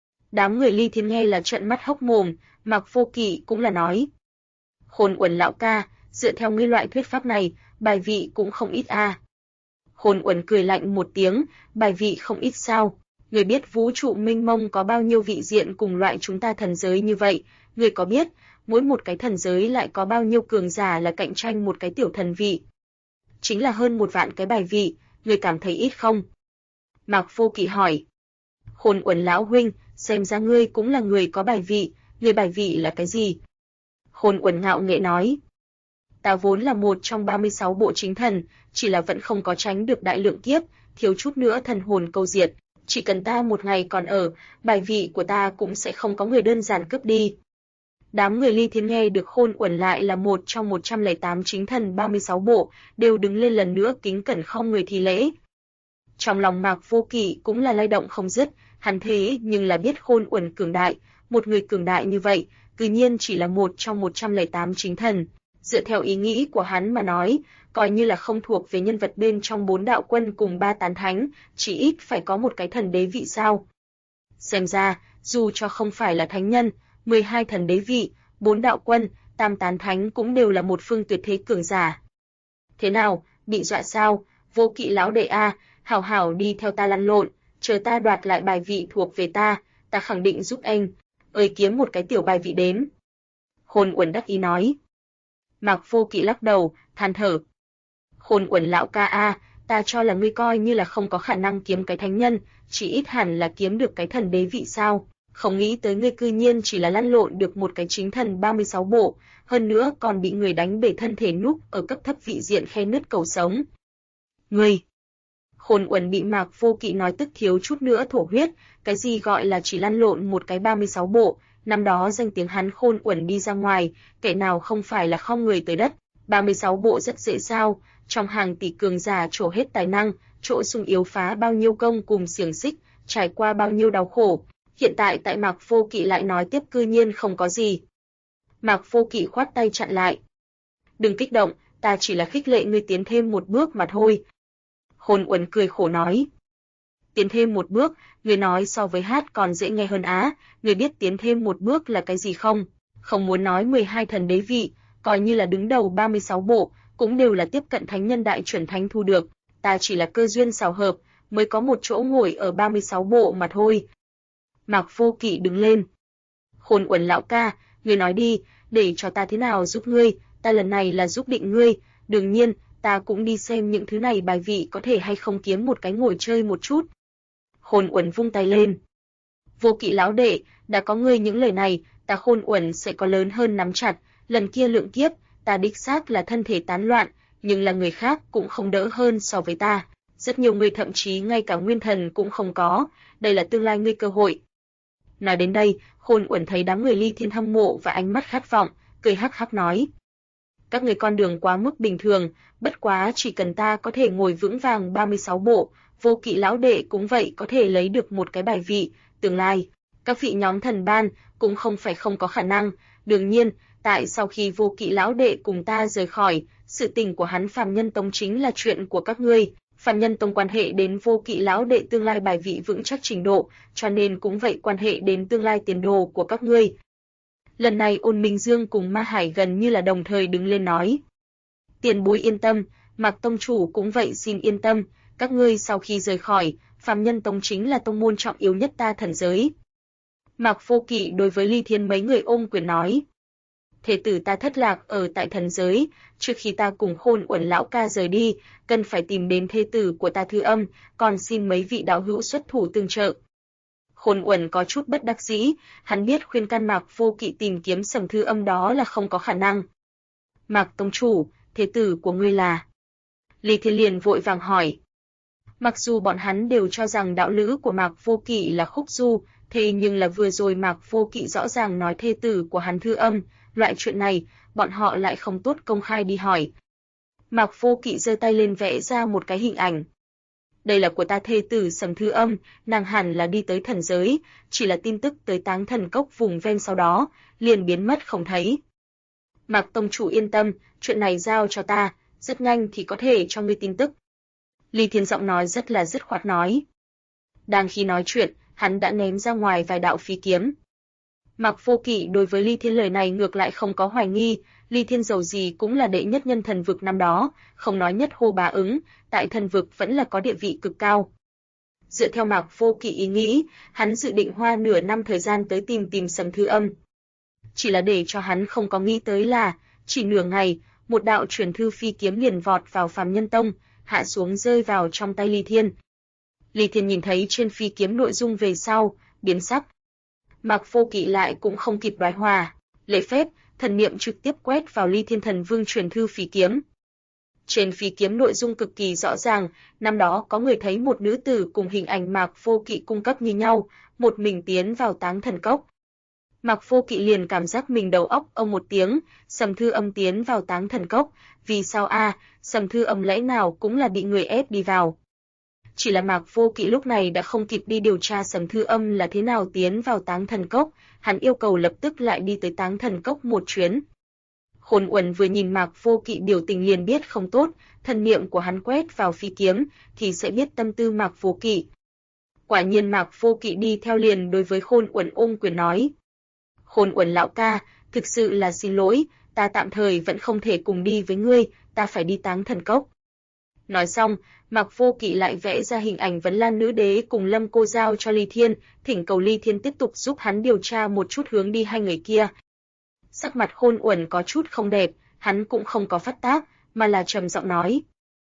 Đám người Ly Thiên nghe là trợn mắt hốc mồm, Mạc Vô Kỵ cũng là nói. Khôn Uẩn lão ca, dựa theo ngươi loại thuyết pháp này, bài vị cũng không ít a. Khôn Uẩn cười lạnh một tiếng, bài vị không ít sao? Người biết vũ trụ mênh mông có bao nhiêu vị diện cùng loại chúng ta thần giới như vậy, người có biết mỗi một cái thần giới lại có bao nhiêu cường giả là cạnh tranh một cái tiểu thần vị? Chính là hơn 1 vạn cái bài vị, người cảm thấy ít không? Mạc Vô Kỵ hỏi. Khôn Uẩn lão huynh, xem ra ngươi cũng là người có bài vị, người bài vị là cái gì? Khôn Uẩn ngạo nghễ nói. Ta vốn là một trong 36 bộ chính thần, chỉ là vẫn không có tránh được đại lượng kiếp, thiếu chút nữa thần hồn câu diệt, chỉ cần ta một ngày còn ở, bài vị của ta cũng sẽ không có người đơn giản cướp đi. Đám người Ly Thiên nghe được Khôn Uẩn lại là một trong 108 chính thần 36 bộ, đều đứng lên lần nữa kính cẩn không người thi lễ. Trong lòng Mạc Vô Kỵ cũng là lay động không dứt, hắn thế nhưng là biết Khôn Uẩn cường đại, một người cường đại như vậy, tự nhiên chỉ là một trong 108 chính thần. Dựa theo ý nghĩ của hắn mà nói, coi như là không thuộc về nhân vật bên trong 4 đạo quân cùng 3 tán thánh, chỉ ít phải có một cái thần đế vị sao. Xem ra, dù cho không phải là thánh nhân, 12 thần đế vị, 4 đạo quân, 8 tán thánh cũng đều là một phương tuyệt thế cường giả. Thế nào, bị dọa sao? Vô Kỵ lão đệ a, hảo hảo đi theo ta lăn lộn, chờ ta đoạt lại bài vị thuộc về ta khẳng định giúp anh, ơi kiếm một cái tiểu bài vị đến. Khôn Uẩn đắc ý nói. Mạc Vô Kỵ lắc đầu, than thở. Khôn Uẩn lão ca a, ta cho là ngươi coi như là không có khả năng kiếm cái thánh nhân, chỉ ít hẳn là kiếm được cái thần đế vị sao, không nghĩ tới ngươi cư nhiên chỉ là lăn lộn được một cái chính thần 36 bộ, hơn nữa còn bị người đánh bể thân thể núp ở cấp thấp vị diện khe nứt cầu sống. Ngươi! Khôn Uẩn bị Mạc Vô Kỵ nói tức thiếu chút nữa thổ huyết, cái gì gọi là chỉ lăn lộn một cái 36 bộ, năm đó danh tiếng hắn Khôn Uẩn đi ra ngoài, kẻ nào không phải là không người tới đất, 36 bộ rất dễ sao, trong hàng tỷ cường giả trổ hết tài năng, chỗ sung yếu phá bao nhiêu công cùng xiềng xích, trải qua bao nhiêu đau khổ, hiện tại tại Mạc Vô Kỵ lại nói tiếp cư nhiên không có gì. Mạc Vô Kỵ khoát tay chặn lại. Đừng kích động, ta chỉ là khích lệ ngươi tiến thêm một bước mà thôi. Khôn Uẩn cười khổ nói. Tiến thêm một bước, người nói so với hát còn dễ nghe hơn á, người biết tiến thêm một bước là cái gì không? Không muốn nói 12 thần đế vị, coi như là đứng đầu 36 bộ, cũng đều là tiếp cận thánh nhân đại chuẩn thánh thu được, ta chỉ là cơ duyên xảo hợp, mới có một chỗ ngồi ở 36 bộ mà thôi. Mạc Vô Kỵ đứng lên. Khôn Uẩn lão ca, ngươi nói đi, để cho ta thế nào giúp ngươi, ta lần này là giúp định ngươi, đương nhiên, ta cũng đi xem những thứ này bài vị có thể hay không kiếm một cái ngồi chơi một chút. Khôn Uẩn vung tay lên. Vô Kỵ lão đệ, đã có ngươi những lời này, ta Khôn Uẩn sẽ có lớn hơn nắm chặt, lần kia lượng kiếp, ta đích xác là thân thể tán loạn, nhưng là người khác cũng không đỡ hơn so với ta. Rất nhiều người thậm chí ngay cả nguyên thần cũng không có, đây là tương lai ngươi cơ hội. Nói đến đây, Khôn Uẩn thấy đám người Ly Thiên hâm mộ và ánh mắt khát vọng, cười hắc hắc nói: các người con đường quá mức bình thường, bất quá chỉ cần ta có thể ngồi vững vàng 36 bộ, Vô Kỵ lão đệ cũng vậy có thể lấy được một cái bài vị, tương lai, các vị nhóm thần ban cũng không phải không có khả năng, đương nhiên, tại sau khi Vô Kỵ lão đệ cùng ta rời khỏi, sự tình của hắn Phàm Nhân Tông chính là chuyện của các ngươi. Phàm Nhân Tông quan hệ đến Vô Kỵ lão đệ tương lai bài vị vững chắc trình độ, cho nên cũng vậy quan hệ đến tương lai tiền đồ của các ngươi. Lần này Ôn Minh Dương cùng Ma Hải gần như là đồng thời đứng lên nói: tiền bối yên tâm, Mạc tông chủ cũng vậy xin yên tâm, các ngươi sau khi rời khỏi, Phàm Nhân Tông chính là tông môn trọng yếu nhất ta thần giới. Mạc Vô Kỵ đối với Ly Thiên mấy người ôm quyền nói: thế tử ta thất lạc ở tại thần giới, trước khi ta cùng Khôn Uẩn lão ca rời đi, cần phải tìm đến thê tử của ta Thư Âm, còn xin mấy vị đạo hữu xuất thủ tương trợ. Khôn Uẩn có chút bất đắc dĩ, hắn biết khuyên can Mạc Vô Kỵ tìm kiếm Sầm Thư Âm đó là không có khả năng. Mạc tông chủ, thế tử của ngươi là? Ly Thiên liền vội vàng hỏi. Mặc dù bọn hắn đều cho rằng đạo lữ của Mạc Vô Kỵ là Khúc Du, thế nhưng là vừa rồi Mạc Vô Kỵ rõ ràng nói thê tử của hắn Thư Âm, loại chuyện này, bọn họ lại không tốt công khai đi hỏi. Mạc Vô Kỵ giơ tay lên vẽ ra một cái hình ảnh. Đây là của ta thê tử Sầm Thư Âm, nàng hẳn là đi tới thần giới, chỉ là tin tức tới Táng Thần Cốc vùng ven sau đó, liền biến mất không thấy. Mạc tông chủ yên tâm, chuyện này giao cho ta, rất nhanh thì có thể cho ngươi tin tức. Ly Thiên giọng nói rất là dứt khoát nói. Đang khi nói chuyện, hắn đã ném ra ngoài vài đạo phi kiếm. Mạc Vô Kỵ đối với Ly Thiên lời này ngược lại không có hoài nghi, Ly Thiên dầu gì cũng là đệ nhất nhân thần vực năm đó, không nói nhất hô bá ứng, tại thần vực vẫn là có địa vị cực cao. Dựa theo Mạc Vô Kỵ ý nghĩ, hắn dự định hoa nửa năm thời gian tới tìm Sầm Thư Âm. Chỉ là để cho hắn không có nghĩ tới là, chỉ nửa ngày, một đạo truyền thư phi kiếm liền vọt vào Phàm Nhân Tông, hạ xuống rơi vào trong tay Ly Thiên. Ly Thiên nhìn thấy trên phi kiếm nội dung về sau, biến sắc. Mạc Vô Kỵ lại cũng không kịp đoái hòa, lễ phép, thần niệm trực tiếp quét vào Ly Thiên thần vương truyền thư phi kiếm. Trên phi kiếm nội dung cực kỳ rõ ràng, năm đó có người thấy một nữ tử cùng hình ảnh Mạc Vô Kỵ cung cấp như nhau, một mình tiến vào Táng Thần Cốc. Mạc Vô Kỵ liền cảm giác mình đầu óc ông một tiếng, Sầm Thư Âm tiến vào Táng Thần Cốc, vì sao a? Sầm Thư Âm lẽ nào cũng là bị người ép đi vào. Chỉ là Mạc Vô Kỵ lúc này đã không kịp đi điều tra Sầm Thư Âm là thế nào tiến vào Táng Thần Cốc, hắn yêu cầu lập tức lại đi tới Táng Thần Cốc một chuyến. Khôn Uẩn vừa nhìn Mạc Vô Kỵ biểu tình liền biết không tốt, thần niệm của hắn quét vào phi kiếm thì sẽ biết tâm tư Mạc Vô Kỵ. Quả nhiên Mạc Vô Kỵ đi theo liền đối với Khôn Uẩn ôm quyền nói: Khôn Uẩn lão ca, thực sự là xin lỗi, ta tạm thời vẫn không thể cùng đi với ngươi, ta phải đi Táng Thần Cốc. Nói xong, Mạc Vô Kỵ lại vẽ ra hình ảnh Vấn Lan Nữ Đế cùng Lâm Cô giao cho Ly Thiên, thỉnh cầu Ly Thiên tiếp tục giúp hắn điều tra một chút hướng đi hai người kia. Sắc mặt Khôn Uẩn có chút không đẹp, hắn cũng không có phát tác, mà là trầm giọng nói: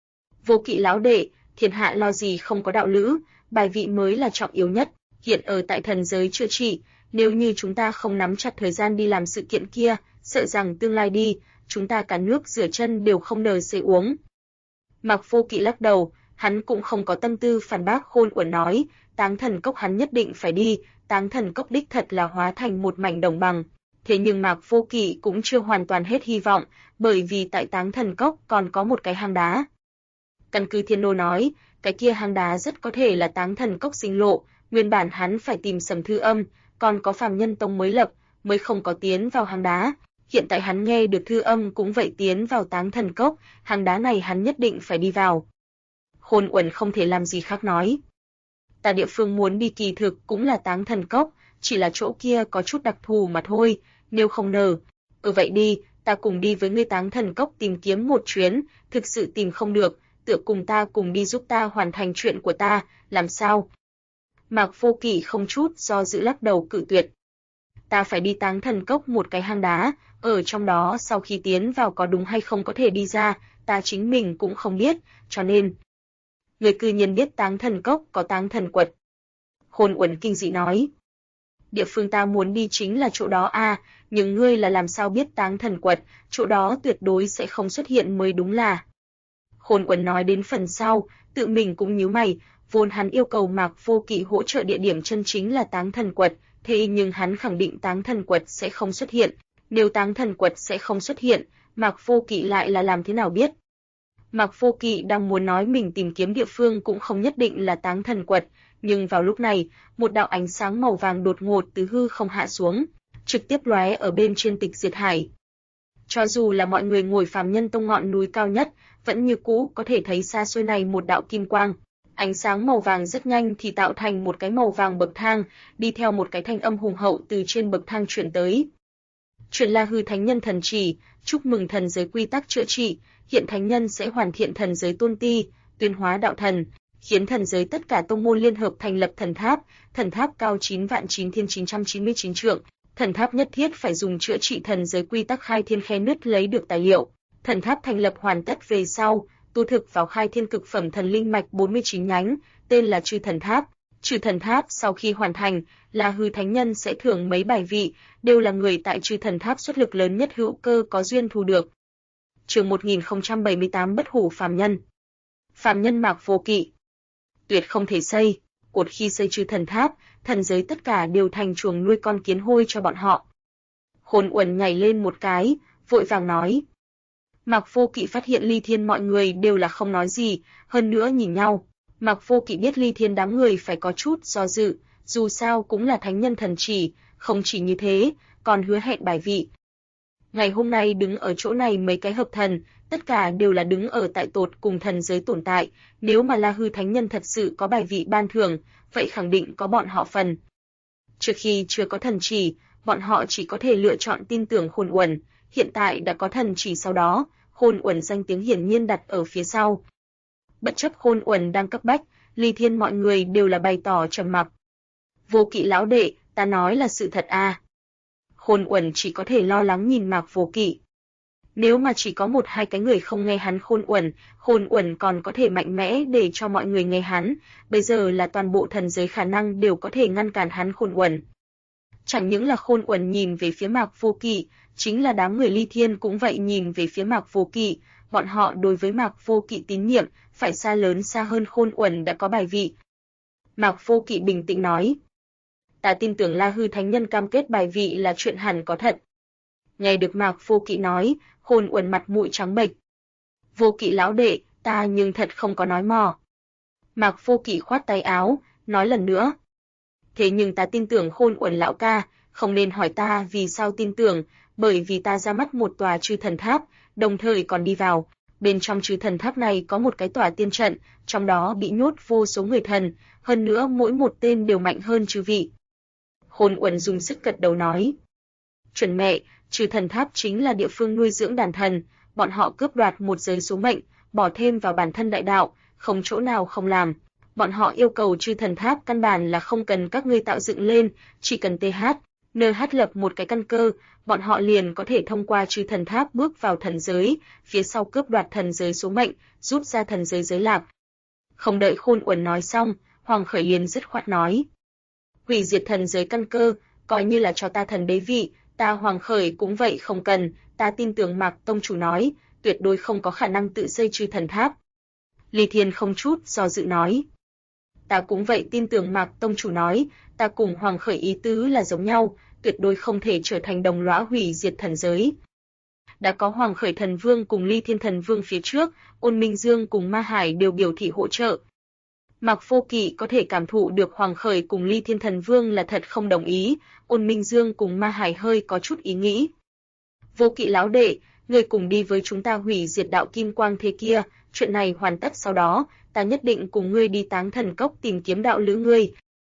Vô Kỵ lão đệ, thiên hạ lo gì không có đạo lữ, bài vị mới là trọng yếu nhất, hiện ở tại thần giới chữa trị, nếu như chúng ta không nắm chặt thời gian đi làm sự kiện kia, sợ rằng tương lai đi, chúng ta cả nước rửa chân đều không nờ xế uống. Mạc Vô Kỵ lắc đầu, hắn cũng không có tâm tư phản bác Khôn Uẩn nói, Táng Thần Cốc hắn nhất định phải đi, Táng Thần Cốc đích thật là hóa thành một mảnh đồng bằng. Thế nhưng Mạc Vô Kỵ cũng chưa hoàn toàn hết hy vọng, bởi vì tại Táng Thần Cốc còn có một cái hang đá. Căn cứ Thiên Nô nói, cái kia hang đá rất có thể là Táng Thần Cốc sinh lộ, nguyên bản hắn phải tìm Sầm Thư Âm, còn có Phàm Nhân Tông mới lập, mới không có tiến vào hang đá. Hiện tại hắn nghe được Thư Âm cũng vậy tiến vào Táng Thần Cốc, hang đá này hắn nhất định phải đi vào. Khôn Uẩn không thể làm gì khác nói. Ta địa phương muốn đi kỳ thực cũng là Táng Thần Cốc, chỉ là chỗ kia có chút đặc thù mà thôi, nếu không nờ. Vậy đi, ta cùng đi với ngươi Táng Thần Cốc tìm kiếm một chuyến, thực sự tìm không được, tựa cùng ta cùng đi giúp ta hoàn thành chuyện của ta, làm sao? Mạc Vô Kỵ không chút do dự lắc đầu cự tuyệt. Ta phải đi Táng Thần Cốc, một cái hang đá, ở trong đó sau khi tiến vào có đúng hay không có thể đi ra, ta chính mình cũng không biết, cho nên... Người cư nhiên biết Táng Thần Cốc có Táng Thần Quật. Khôn Uẩn kinh dị nói. Địa phương ta muốn đi chính là chỗ đó à, nhưng ngươi là làm sao biết Táng Thần Quật, chỗ đó tuyệt đối sẽ không xuất hiện mới đúng là. Khôn Uẩn nói đến phần sau, tự mình cũng nhíu mày, vốn hắn yêu cầu Mạc Vô Kỵ hỗ trợ địa điểm chân chính là Táng Thần Quật, thế nhưng hắn khẳng định Táng Thần Quật sẽ không xuất hiện, nếu Táng Thần Quật sẽ không xuất hiện, Mạc Vô Kỵ lại là làm thế nào biết? Mạc Vô Kỵ đang muốn nói mình tìm kiếm địa phương cũng không nhất định là Táng Thần Quật, nhưng vào lúc này, một đạo ánh sáng màu vàng đột ngột từ hư không hạ xuống, trực tiếp lóe ở bên trên Tịch Diệt Hải. Cho dù là mọi người ngồi Phàm Nhân Tông ngọn núi cao nhất, vẫn như cũ có thể thấy xa xôi này một đạo kim quang. Ánh sáng màu vàng rất nhanh thì tạo thành một cái màu vàng bậc thang, đi theo một cái thanh âm hùng hậu từ trên bậc thang truyền tới. Truyền La Hư Thánh Nhân thần chỉ, chúc mừng thần giới quy tắc chữa trị, hiện thánh nhân sẽ hoàn thiện thần giới tôn ti, tuyên hóa đạo thần, khiến thần giới tất cả tông môn liên hợp thành lập thần tháp cao 9.999 trượng, thần tháp nhất thiết phải dùng chữa trị thần giới quy tắc khai thiên khe nứt lấy được tài liệu. Thần tháp thành lập hoàn tất về sau, tu thực vào khai thiên cực phẩm thần linh mạch 49 nhánh, tên là Chư Thần Tháp. Chư Thần Tháp sau khi hoàn thành, La Hư Thánh Nhân sẽ thưởng mấy bài vị, đều là người tại Chư Thần Tháp xuất lực lớn nhất hữu cơ có duyên thu được. Chương 1078 Bất hủ phàm nhân. Phàm nhân Mạc Vô Kỵ. Tuyệt không thể xây, một khi xây Chư Thần Tháp, thần giới tất cả đều thành chuồng nuôi con kiến hôi cho bọn họ. Khôn Uẩn nhảy lên một cái, vội vàng nói. Mạc Vô Kỵ phát hiện Ly Thiên mọi người đều là không nói gì, hơn nữa nhìn nhau. Mạc Vô Kỵ biết Ly Thiên đám người phải có chút do dự, dù sao cũng là thánh nhân thần chỉ, không chỉ như thế, còn hứa hẹn bài vị. Ngày hôm nay đứng ở chỗ này mấy cái hợp thần, tất cả đều là đứng ở tại tột cùng thần giới tồn tại, nếu mà La Hư Thánh Nhân thật sự có bài vị ban thưởng, vậy khẳng định có bọn họ phần. Trước khi chưa có thần chỉ, bọn họ chỉ có thể lựa chọn tin tưởng Khôn Uẩn, hiện tại đã có thần chỉ sau đó, Khôn Uẩn danh tiếng hiển nhiên đặt ở phía sau. Bất chấp Khôn Uẩn đang cấp bách, Ly Thiên mọi người đều là bày tỏ trầm mặc. Vô Kỵ lão đệ, ta nói là sự thật à? Khôn Uẩn chỉ có thể lo lắng nhìn Mạc Vô Kỵ. Nếu mà chỉ có một hai cái người không nghe hắn Khôn Uẩn còn có thể mạnh mẽ để cho mọi người nghe hắn, bây giờ là toàn bộ thần giới khả năng đều có thể ngăn cản hắn Khôn Uẩn. Chẳng những là Khôn Uẩn nhìn về phía Mạc Vô Kỵ, chính là đám người Ly Thiên cũng vậy nhìn về phía Mạc Vô Kỵ, bọn họ đối với Mạc Vô Kỵ tín nhiệm phải xa hơn Khôn Uẩn đã có bài vị. Mạc Vô Kỵ bình tĩnh nói. Ta tin tưởng La Hư Thánh Nhân cam kết bài vị là chuyện hẳn có thật. Nghe được Mạc Vô Kỵ nói, Khôn Uẩn mặt mũi trắng bệch. Vô Kỵ lão đệ, ta nhưng thật không có nói mò. Mạc Vô Kỵ khoát tay áo, nói lần nữa. Thế nhưng ta tin tưởng Khôn Uẩn lão ca, không nên hỏi ta vì sao tin tưởng, bởi vì ta ra mắt một tòa Chư Thần Tháp, đồng thời còn đi vào. Bên trong Chư Thần Tháp này có một cái tòa tiên trận, trong đó bị nhốt vô số người thần, hơn nữa mỗi một tên đều mạnh hơn chư vị. Khôn Uẩn dùng sức gật đầu nói. Chuẩn mẹ, Chư Thần Tháp chính là địa phương nuôi dưỡng đàn thần, bọn họ cướp đoạt một giới số mệnh, bỏ thêm vào bản thân đại đạo, không chỗ nào không làm. Bọn họ yêu cầu Chư Thần Tháp căn bản là không cần các ngươi tạo dựng lên, chỉ cần NH lập một cái căn cơ, bọn họ liền có thể thông qua Chư Thần Tháp bước vào thần giới, phía sau cướp đoạt thần giới số mệnh, rút ra thần giới giới lạc. Không đợi Khôn Uẩn nói xong, Hoàng Khởi liền dứt khoát nói. Hủy diệt thần giới căn cơ, coi như là cho ta thần đế vị, ta Hoàng Khởi cũng vậy không cần, ta tin tưởng Mạc Tông chủ nói, tuyệt đối không có khả năng tự xây Chư Thần Tháp. Ly Thiên không chút do dự nói. Ta cũng vậy tin tưởng Mạc Tông chủ nói, ta cùng Hoàng Khởi ý tứ là giống nhau, tuyệt đối không thể trở thành đồng lõa hủy diệt thần giới. Đã có Hoàng Khởi Thần Vương cùng Ly Thiên Thần Vương phía trước, Ôn Minh Dương cùng Ma Hải đều biểu thị hỗ trợ. Mạc Vô Kỵ có thể cảm thụ được Hoàng Khởi cùng Ly Thiên Thần Vương là thật không đồng ý, Ôn Minh Dương cùng Ma Hải hơi có chút ý nghĩ. Vô Kỵ lão đệ, ngươi cùng đi với chúng ta hủy diệt đạo kim quang thế kia, chuyện này hoàn tất sau đó, ta nhất định cùng ngươi đi Táng Thần Cốc tìm kiếm đạo lữ ngươi.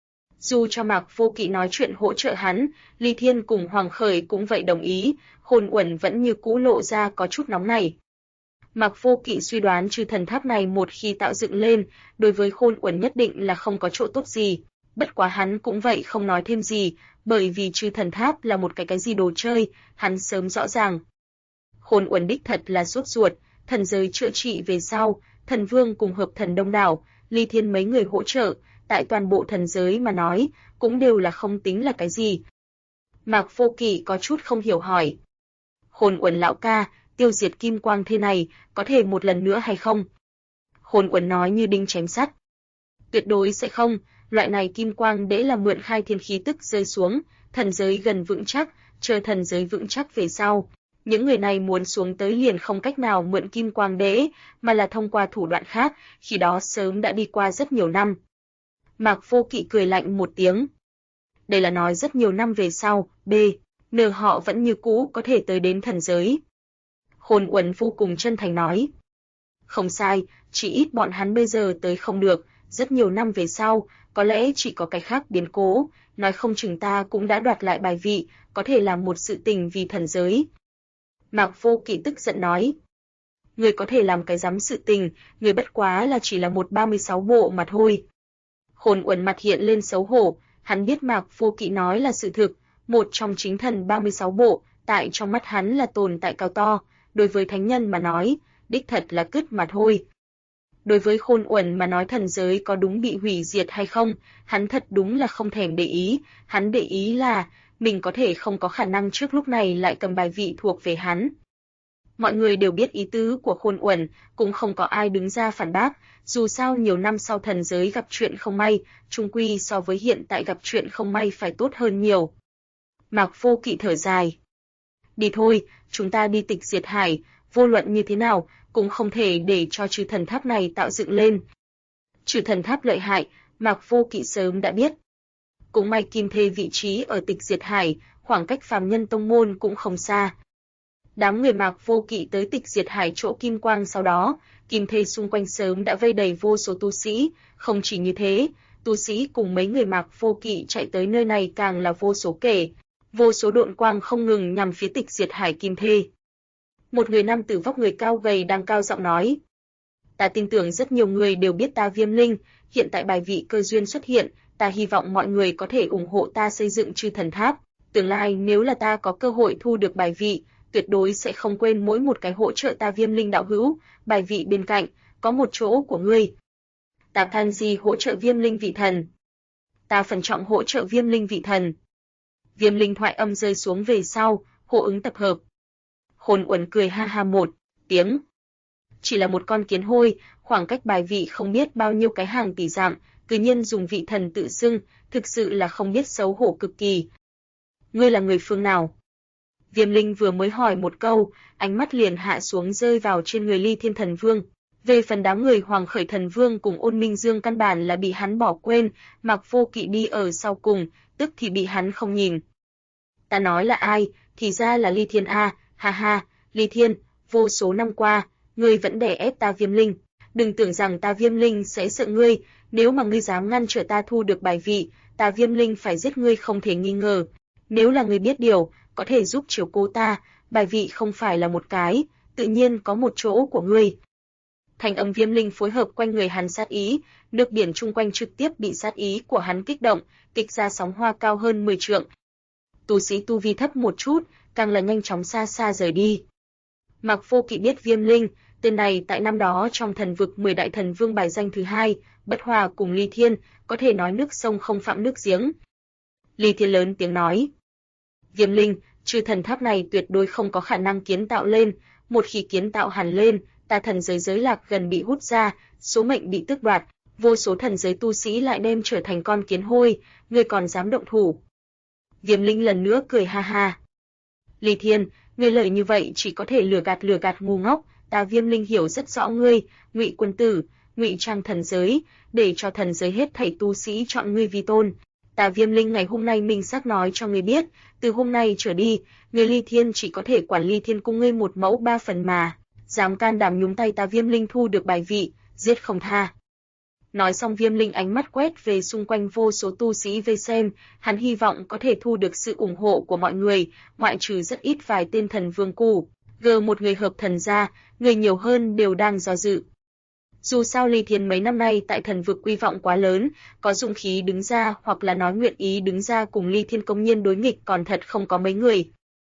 Dù cho Mạc Vô Kỵ nói chuyện hỗ trợ hắn, Ly Thiên cùng Hoàng Khởi cũng vậy đồng ý, Khôn Uẩn vẫn như cũ lộ ra có chút nóng nảy. Mạc Vô Kỵ suy đoán chư thần tháp này một khi tạo dựng lên, đối với Khôn Uẩn nhất định là không có chỗ tốt gì. Bất quá hắn cũng vậy không nói thêm gì, bởi vì chư thần tháp là một cái gì đồ chơi, hắn sớm rõ ràng. Khôn Uẩn đích thật là sốt ruột, thần giới chữa trị về sau, thần vương cùng hợp thần đông đảo, Ly Thiên mấy người hỗ trợ, tại toàn bộ thần giới mà nói, cũng đều là không tính là cái gì. Mạc Vô Kỵ có chút không hiểu hỏi. Khôn Uẩn lão ca, tiêu diệt kim quang thế này, có thể một lần nữa hay không? Khôn Uẩn nói như đinh chém sắt. Tuyệt đối sẽ không, loại này kim quang đễ là mượn khai thiên khí tức rơi xuống, thần giới gần vững chắc, chờ thần giới vững chắc về sau. Những người này muốn xuống tới liền không cách nào mượn kim quang đễ, mà là thông qua thủ đoạn khác, khi đó sớm đã đi qua rất nhiều năm. Mạc Vô Kỵ cười lạnh một tiếng. Đây là nói rất nhiều năm về sau, N họ vẫn như cũ có thể tới đến thần giới. Khôn Uẩn vô cùng chân thành nói. Không sai, chỉ ít bọn hắn bây giờ tới không được, rất nhiều năm về sau, có lẽ chỉ có cái khác biến cố, nói không chừng ta cũng đã đoạt lại bài vị, có thể làm một sự tình vì thần giới. Mạc Vô Kỵ tức giận nói. Người có thể làm cái dám sự tình, người bất quá là chỉ là một 36 bộ mà thôi. Khôn Uẩn mặt hiện lên xấu hổ, hắn biết Mạc Vô Kỵ nói là sự thực, một trong chính thần 36 bộ, tại trong mắt hắn là tồn tại cao to, đối với thánh nhân mà nói, đích thật là cứt mà thôi. Đối với Khôn Uẩn mà nói thần giới có đúng bị hủy diệt hay không, hắn thật đúng là không thèm để ý, hắn để ý là mình có thể không có khả năng trước lúc này lại cầm bài vị thuộc về hắn. Mọi người đều biết ý tứ của Khôn Uẩn, cũng không có ai đứng ra phản bác, dù sao nhiều năm sau thần giới gặp chuyện không may, chung quy so với hiện tại gặp chuyện không may phải tốt hơn nhiều. Mạc Vô Kỵ thở dài. Đi thôi, chúng ta đi Tịch Diệt Hải, vô luận như thế nào, cũng không thể để cho chư thần tháp này tạo dựng lên. Chư thần tháp lợi hại, Mạc Vô Kỵ sớm đã biết. Cũng may Kim Thê vị trí ở Tịch Diệt Hải, khoảng cách phàm nhân tông môn cũng không xa. Đám người Mạc Vô Kỵ tới Tịch Diệt Hải chỗ Kim Quang sau đó, Kim Thê xung quanh sớm đã vây đầy vô số tu sĩ, không chỉ như thế, tu sĩ cùng mấy người Mạc Vô Kỵ chạy tới nơi này càng là vô số kể. Vô số độn quang không ngừng nhằm phía Tịch Diệt Hải Kim Thê. Một người nam tử vóc người cao gầy đang cao giọng nói. Ta tin tưởng rất nhiều người đều biết ta Viêm Linh, hiện tại bài vị cơ duyên xuất hiện, ta hy vọng mọi người có thể ủng hộ ta xây dựng chư thần tháp. Tương lai nếu là ta có cơ hội thu được bài vị, tuyệt đối sẽ không quên mỗi một cái hỗ trợ ta Viêm Linh đạo hữu, bài vị bên cạnh, có một chỗ của ngươi. Ta than gì hỗ trợ Viêm Linh vị thần. Ta phần trọng hỗ trợ Viêm Linh vị thần. Viêm Linh thoại âm rơi xuống về sau, hô ứng tập hợp. Khôn Uẩn cười ha ha một tiếng. Chỉ là một con kiến hôi, khoảng cách bài vị không biết bao nhiêu cái hàng tỷ dặm, cư nhiên dùng vị thần tự xưng, thực sự là không biết xấu hổ cực kỳ. Ngươi là người phương nào? Viêm Linh vừa mới hỏi một câu, ánh mắt liền hạ xuống rơi vào trên người Ly Thiên Thần Vương. Về phần đám người Hoàng Khởi Thần Vương cùng Ôn Minh Dương căn bản là bị hắn bỏ quên, Mạc Vô Kỵ đi ở sau cùng, tức thì bị hắn không nhìn. Ta nói là ai, thì ra là Ly Thiên a, ha ha, Ly Thiên, vô số năm qua, ngươi vẫn đè ép ta Viêm Linh, đừng tưởng rằng ta Viêm Linh sẽ sợ ngươi, nếu mà ngươi dám ngăn trở ta thu được bài vị, ta Viêm Linh phải giết ngươi không thể nghi ngờ. Nếu là ngươi biết điều, có thể giúp chiếu cố ta, bài vị không phải là một cái, tự nhiên có một chỗ của ngươi. Thành âm Viêm Linh phối hợp quanh người hắn sát ý, nước biển chung quanh trực tiếp bị sát ý của hắn kích động, kích ra sóng hoa cao hơn 10 trượng. Tu sĩ tu vi thấp một chút, càng là nhanh chóng xa xa rời đi. Mạc Vô Kỵ biết Viêm Linh, tên này tại năm đó trong thần vực 10 đại thần vương bài danh thứ 2, bất hòa cùng Ly Thiên, có thể nói nước sông không phạm nước giếng. Ly Thiên lớn tiếng nói. Viêm Linh, chư thần tháp này tuyệt đối không có khả năng kiến tạo lên, một khi kiến tạo hẳn lên, ta thần giới giới lạc gần bị hút ra, số mệnh bị tước đoạt, vô số thần giới tu sĩ lại đem trở thành con kiến hôi, ngươi còn dám động thủ. Viêm Linh lần nữa cười ha ha. Ly Thiên, ngươi lời như vậy chỉ có thể lừa gạt ngu ngốc, ta Viêm Linh hiểu rất rõ ngươi, Ngụy quân tử, ngụy trang thần giới, để cho thần giới hết thảy tu sĩ chọn ngươi vi tôn. Ta Viêm Linh ngày hôm nay minh xác nói cho ngươi biết, từ hôm nay trở đi, ngươi Ly Thiên chỉ có thể quản Ly Thiên cung ngươi một mẫu 3 phần mà, dám can đảm nhúng tay ta Viêm Linh thu được bài vị, giết không tha. Nói xong Viêm Linh ánh mắt quét về xung quanh vô số tu sĩ vây xem, hắn hy vọng có thể thu được sự ủng hộ của mọi người, ngoại trừ rất ít vài tên thần vương cù. Một người hợp thần ra, người nhiều hơn đều đang do dự. Dù sao Ly Thiên mấy năm nay tại thần vực uy vọng quá lớn, có dũng khí đứng ra hoặc là nói nguyện ý đứng ra cùng Ly Thiên công nhiên đối nghịch còn thật không có mấy người.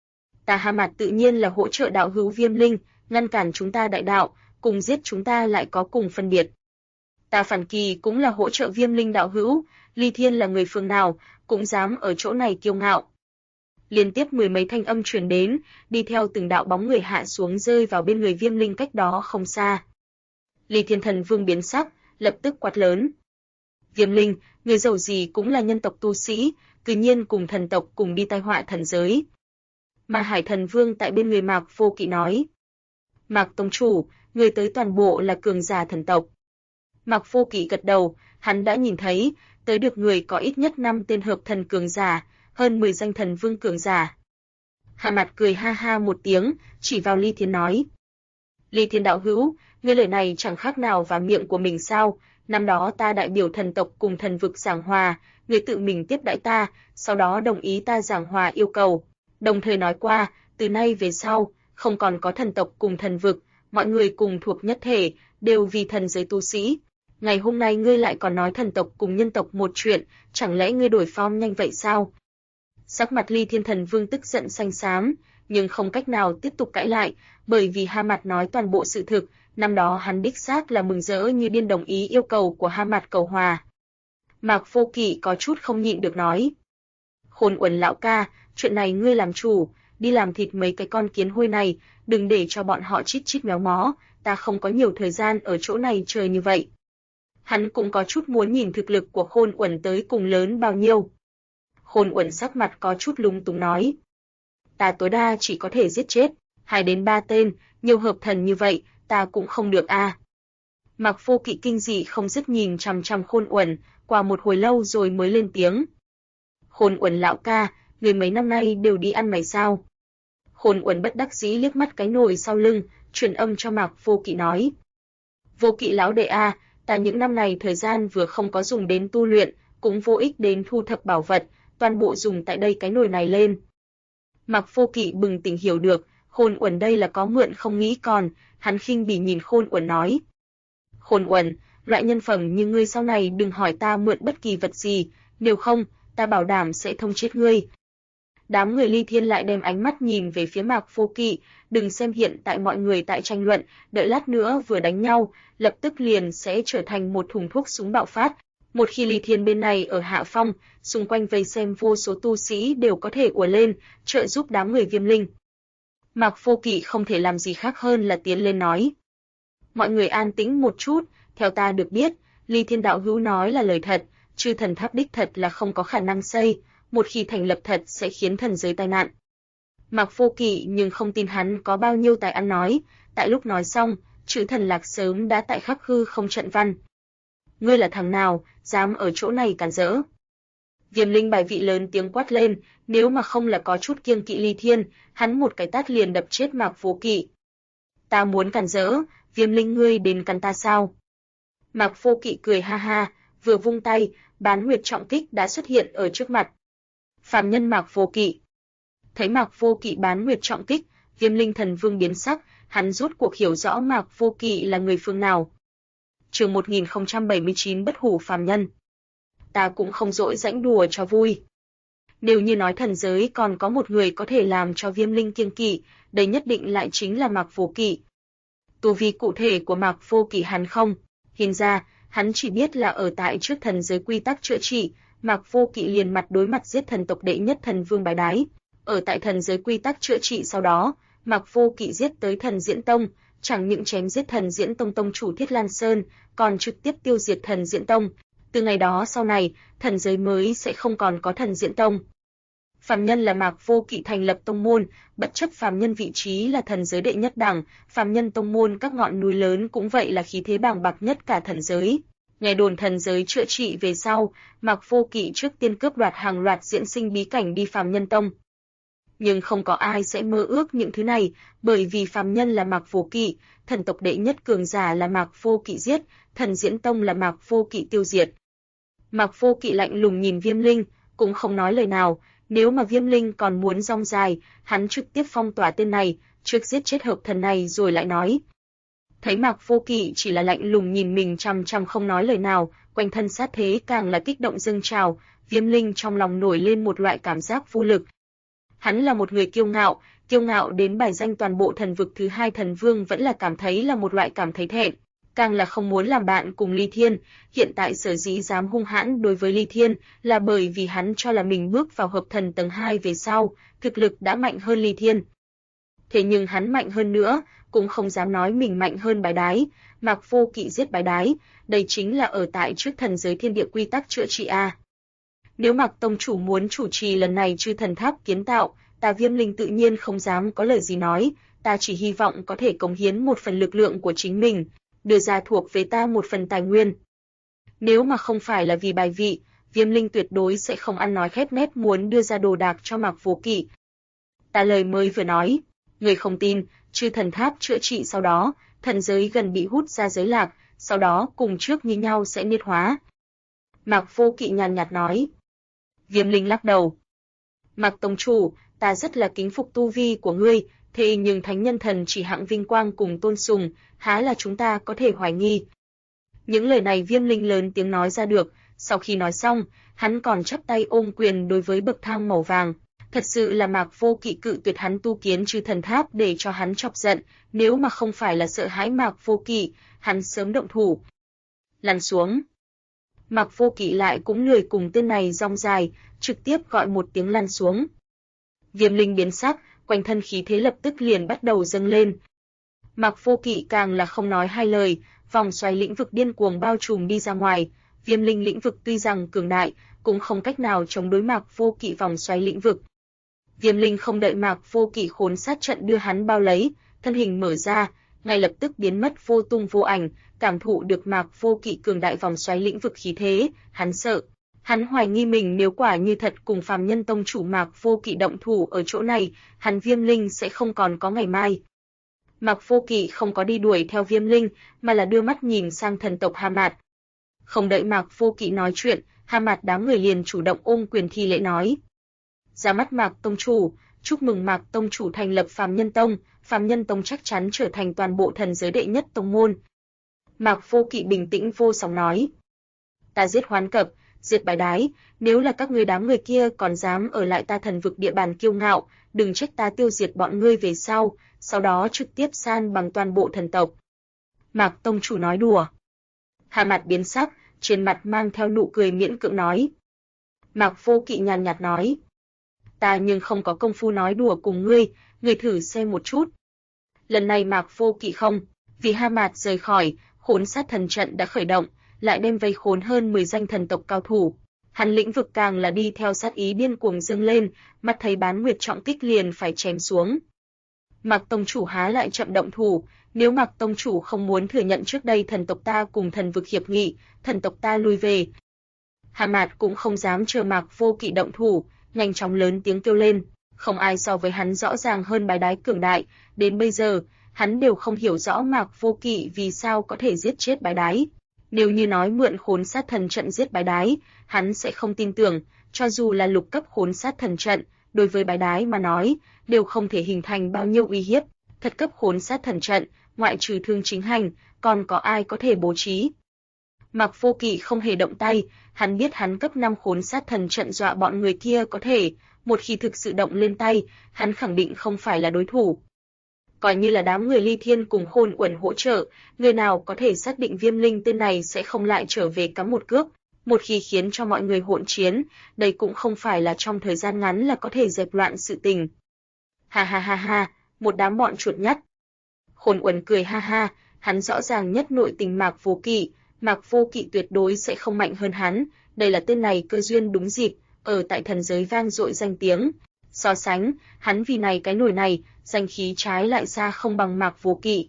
Ta Ha Mạt tự nhiên là hỗ trợ đạo hữu Viêm Linh, ngăn cản chúng ta đại đạo, cùng giết chúng ta lại có cùng phân biệt. Ta Phản Kỳ cũng là hỗ trợ Viêm Linh đạo hữu, Ly Thiên là người phương nào, cũng dám ở chỗ này kiêu ngạo. Liên tiếp mười mấy thanh âm truyền đến, đi theo từng đạo bóng người hạ xuống rơi vào bên người Viêm Linh cách đó không xa. Ly Thiên Thần Vương biến sắc, lập tức quát lớn. Viêm Linh, người giàu gì cũng là nhân tộc tu sĩ, tự nhiên cùng thần tộc cùng đi tai họa thần giới. Mà Hải Thần Vương tại bên người Mạc Vô Kỵ nói. Mạc Tông Chủ, người tới toàn bộ là cường giả thần tộc. Mạc Vô Kỵ gật đầu, hắn đã nhìn thấy, tới được người có ít nhất 5 tên hợp thần cường giả, hơn 10 danh thần vương cường giả. Ha Mạt cười ha ha một tiếng, chỉ vào Ly Thiên nói. Ly Thiên đạo hữu, ngươi lời này chẳng khác nào vào miệng của mình sao, năm đó ta đại biểu thần tộc cùng thần vực giảng hòa, ngươi tự mình tiếp đãi ta, sau đó đồng ý ta giảng hòa yêu cầu, đồng thời nói qua, từ nay về sau, không còn có thần tộc cùng thần vực, mọi người cùng thuộc nhất thể, đều vì thần giới tu sĩ. Ngày hôm nay ngươi lại còn nói thần tộc cùng nhân tộc một chuyện, chẳng lẽ ngươi đổi form nhanh vậy sao? Sắc mặt Ly Thiên Thần Vương tức giận xanh xám, nhưng không cách nào tiếp tục cãi lại, bởi vì Ha Mạt nói toàn bộ sự thực, năm đó hắn đích xác là mừng rỡ như điên đồng ý yêu cầu của Ha Mạt cầu hòa. Mạc Vô Kỵ có chút không nhịn được nói. Khôn Uẩn lão ca, chuyện này ngươi làm chủ, đi làm thịt mấy cái con kiến hôi này, đừng để cho bọn họ chít chít méo mó, ta không có nhiều thời gian ở chỗ này chờ như vậy. Hắn cũng có chút muốn nhìn thực lực của Khôn Uẩn tới cùng lớn bao nhiêu. Khôn Uẩn sắc mặt có chút lúng túng nói. Ta tối đa chỉ có thể giết chết 2 đến 3 tên, nhiều hợp thần như vậy, ta cũng không được a. Mạc Vô Kỵ kinh dị không dứt nhìn chằm chằm Khôn Uẩn, qua một hồi lâu rồi mới lên tiếng. Khôn Uẩn lão ca, người mấy năm nay đều đi ăn mày sao? Khôn Uẩn bất đắc dĩ liếc mắt cái nồi sau lưng, truyền âm cho Mạc Vô Kỵ nói. Vô Kỵ lão đệ a, ta những năm này thời gian vừa không có dùng đến tu luyện, cũng vô ích đến thu thập bảo vật, toàn bộ dùng tại đây cái nồi này lên. Mạc Vô Kỵ bừng tỉnh hiểu được, Khôn Uẩn đây là có mượn không nghĩ còn, hắn khinh bỉ nhìn Khôn Uẩn nói. Khôn Uẩn, loại nhân phẩm như ngươi sau này đừng hỏi ta mượn bất kỳ vật gì, nếu không, ta bảo đảm sẽ thông chết ngươi. Đám người Ly Thiên lại đem ánh mắt nhìn về phía Mạc Vô Kỵ, đừng xem hiện tại mọi người tại tranh luận, đợi lát nữa vừa đánh nhau, lập tức liền sẽ trở thành một thùng thuốc súng bạo phát. Một khi Ly Thiên bên này ở hạ phong, xung quanh vây xem vô số tu sĩ đều có thể ùa lên, trợ giúp đám người Viêm Linh. Mạc Vô Kỵ không thể làm gì khác hơn là tiến lên nói. Mọi người an tĩnh một chút, theo ta được biết, Ly Thiên đạo hữu nói là lời thật, chư thần tháp đích thật là không có khả năng xây, một khi thành lập thật sẽ khiến thần giới tai nạn. Mạc Vô Kỵ nhưng không tin hắn có bao nhiêu tài ăn nói, tại lúc nói xong, chữ thần lạc sớm đã tại khắc hư không trận văn. Ngươi là thằng nào, dám ở chỗ này cản rỡ? Viêm Linh bài vị lớn tiếng quát lên, nếu mà không là có chút kiêng kỵ Ly Thiên, hắn một cái tát liền đập chết Mạc Vô Kỵ. Ta muốn cản rỡ, Viêm Linh ngươi đến cắn ta sao? Mạc Vô Kỵ cười ha ha, vừa vung tay, Bán Nguyệt trọng kích đã xuất hiện ở trước mặt. Phàm nhân Mạc Vô Kỵ. Thấy Mạc Vô Kỵ Bán Nguyệt trọng kích, Viêm Linh Thần Vương biến sắc, hắn rốt cuộc hiểu rõ Mạc Vô Kỵ là người phương nào. Chương 1079 bất hủ phàm nhân. Ta cũng không dỗi rãnh đùa cho vui. Nếu như nói thần giới còn có một người có thể làm cho Viêm Linh kiêng kỵ, đây nhất định lại chính là Mạc Vô Kỵ. Tu vi cụ thể của Mạc Vô Kỵ hắn không hiện ra, hắn chỉ biết là ở tại trước thần giới quy tắc chữa trị, Mạc Vô Kỵ liền mặt đối mặt giết thần tộc đệ nhất thần vương Bái Đái. Ở tại thần giới quy tắc chữa trị sau đó, Mạc Vô Kỵ giết tới thần Diễn Tông, chẳng những chém giết thần Diễn Tông tông chủ Thiết Lan Sơn, còn trực tiếp tiêu diệt thần Diễn Tông. Từ ngày đó sau này, thần giới mới sẽ không còn có thần Diễn Tông. Phàm nhân là Mạc Vô Kỵ thành lập tông môn, bất chấp phàm nhân vị trí là thần giới đệ nhất đẳng, phàm nhân tông môn các ngọn núi lớn cũng vậy là khí thế bàng bạc nhất cả thần giới. Nghe đồn thần giới chữa trị về sau, Mạc Vô Kỵ trước tiên cướp đoạt hàng loạt diễn sinh bí cảnh đi phàm nhân tông. Nhưng không có ai sẽ mơ ước những thứ này, bởi vì phàm nhân là Mạc Vô Kỵ, thần tộc đệ nhất cường giả là Mạc Vô Kỵ giết, thần Diễn Tông là Mạc Vô Kỵ tiêu diệt. Mạc Vô Kỵ lạnh lùng nhìn Viêm Linh, cũng không nói lời nào, nếu mà Viêm Linh còn muốn rong dài, hắn trực tiếp phong tỏa tên này, trước giết chết hợp thần này rồi lại nói. Thấy Mạc Vô Kỵ chỉ là lạnh lùng nhìn mình chằm chằm không nói lời nào, quanh thân sát thế càng là kích động dâng trào, Viêm Linh trong lòng nổi lên một loại cảm giác vô lực. Hắn là một người kiêu ngạo đến bài danh toàn bộ thần vực thứ 2 thần vương vẫn là cảm thấy là một loại cảm thấy thẹn, càng là không muốn làm bạn cùng Ly Thiên, hiện tại sở dĩ dám hung hãn đối với Ly Thiên là bởi vì hắn cho là mình bước vào hợp thần tầng 2 về sau, thực lực đã mạnh hơn Ly Thiên. Thế nhưng hắn mạnh hơn nữa, cũng không dám nói mình mạnh hơn Bái Đái, Mạc Vô Kỵ giết Bái Đái, đây chính là ở tại trước thần giới thiên địa quy tắc chữa trị a. Nếu Mạc tông chủ muốn chủ trì lần này chư thần tháp kiến tạo, ta Viêm Linh tự nhiên không dám có lời gì nói, ta chỉ hy vọng có thể cống hiến một phần lực lượng của chính mình, đưa ra thuộc về ta một phần tài nguyên. Nếu mà không phải là vì bài vị, Viêm Linh tuyệt đối sẽ không ăn nói khép nép muốn đưa ra đồ đạc cho Mạc Vô Kỵ. Ta lời mới vừa nói, người không tin, chư thần tháp chữa trị sau đó, thần giới gần bị hút ra giới lạc, sau đó cùng trước như nhau sẽ niết hóa. Mạc Vô Kỵ nhàn nhạt nói. Viêm Linh lắc đầu. Mạc tông chủ, ta rất là kính phục tu vi của ngươi, thế nhưng thánh nhân thần chỉ hạng vinh quang cùng tôn sùng, há là chúng ta có thể hoài nghi. Những lời này Viêm Linh lớn tiếng nói ra được, sau khi nói xong, hắn còn chắp tay ôm quyền đối với bậc thang màu vàng. Thật sự là Mạc Vô Kỵ cự tuyệt hắn tu kiến chư thần tháp để cho hắn chọc giận, nếu mà không phải là sợ hãi Mạc Vô Kỵ, hắn sớm động thủ. Lăn xuống. Mạc Vô Kỵ lại cũng lười cùng tên này rong dài, trực tiếp gọi một tiếng lăn xuống. Viêm Linh biến sắc, quanh thân khí thế lập tức liền bắt đầu dâng lên. Mạc Vô Kỵ càng là không nói hai lời, vòng xoáy lĩnh vực điên cuồng bao trùm đi ra ngoài. Viêm Linh lĩnh vực tuy rằng cường đại, cũng không cách nào chống đối Mạc Vô Kỵ vòng xoáy lĩnh vực. Viêm Linh không đợi Mạc Vô Kỵ khốn sát trận đưa hắn bao lấy, thân hình mở ra, ngay lập tức biến mất vô tung vô ảnh, cảm thụ được Mạc Vô Kỵ cường đại vòng xoáy lĩnh vực khí thế, hắn sợ. Hắn hoài nghi mình nếu quả như thật cùng phàm nhân tông chủ Mạc Vô Kỵ động thủ ở chỗ này, hắn Viêm Linh sẽ không còn có ngày mai. Mạc Vô Kỵ không có đi đuổi theo Viêm Linh, mà là đưa mắt nhìn sang thần tộc Hà Mạt. Không đợi Mạc Vô Kỵ nói chuyện, Hà Mạt đám người liền chủ động ôm quyền thi lễ nói. Ra mắt Mạc tông chủ, chúc mừng Mạc tông chủ thành lập Phàm Nhân Tông chắc chắn trở thành toàn bộ thần giới đệ nhất tông môn. Mạc Vô Kỵ bình tĩnh vô sóng nói. Ta giết Hoán Cập, diệt Bái Đái, nếu là các ngươi đám người kia còn dám ở lại ta thần vực địa bàn kiêu ngạo, đừng trách ta tiêu diệt bọn ngươi về sau đó trực tiếp san bằng toàn bộ thần tộc. Mạc tông chủ nói đùa. Hà Mạt biến sắc, trên mặt mang theo nụ cười miễn cưỡng nói. Mạc Vô Kỵ nhàn nhạt nói. Ta nhưng không có công phu nói đùa cùng ngươi thử xem một chút. Lần này Mạc Vô Kỵ không, vì Hà Mạt rời khỏi, khốn sát thần trận đã khởi động, lại đem vây khốn hơn 10 danh thần tộc cao thủ. Hắn lĩnh vực càng là đi theo sát ý điên cuồng dâng lên, mắt thấy Bán Nguyệt trọng kích liền phải chém xuống. Mạc tông chủ há lại chậm động thủ, nếu Mạc tông chủ không muốn thừa nhận trước đây thần tộc ta cùng thần vực hiệp nghị, thần tộc ta lui về. Hà Mạt cũng không dám chờ Mạc Vô Kỵ động thủ, nhanh chóng lớn tiếng kêu lên, không ai so với hắn rõ ràng hơn Bái Đái cường đại, đến bây giờ, hắn đều không hiểu rõ Mạc Vô Kỵ vì sao có thể giết chết Bái Đái. Nếu như nói mượn khốn sát thần trận giết Bái Đái, hắn sẽ không tin tưởng, cho dù là lục cấp khốn sát thần trận, đối với Bái Đái mà nói, đều không thể hình thành bao nhiêu uy hiếp, thật cấp khốn sát thần trận, ngoại trừ Thương Chính Hành, còn có ai có thể bố trí. Mạc Vô Kỵ không hề động tay, hắn biết hắn cấp 5 khốn sát thần trận dọa bọn người kia có thể, một khi thực sự động lên tay, hắn khẳng định không phải là đối thủ. Coi như là đám người Ly Thiên cùng Khôn Uẩn hỗ trợ, người nào có thể xác định Viêm Linh tên này sẽ không lại trở về cắm một cước, một khi khiến cho mọi người hỗn chiến, đây cũng không phải là trong thời gian ngắn là có thể dẹp loạn sự tình. Ha ha ha ha, một đám bọn chuột nhắt. Khôn Uẩn cười ha ha, hắn rõ ràng nhất nội tình Mạc Vô Kỵ, Mạc Vô Kỵ tuyệt đối sẽ không mạnh hơn hắn, đây là tên này cơ duyên đúng dịp, ở tại thần giới vang dội danh tiếng. So sánh, hắn vì này cái nổi này, danh khí trái lại xa không bằng Mạc Vô Kỵ.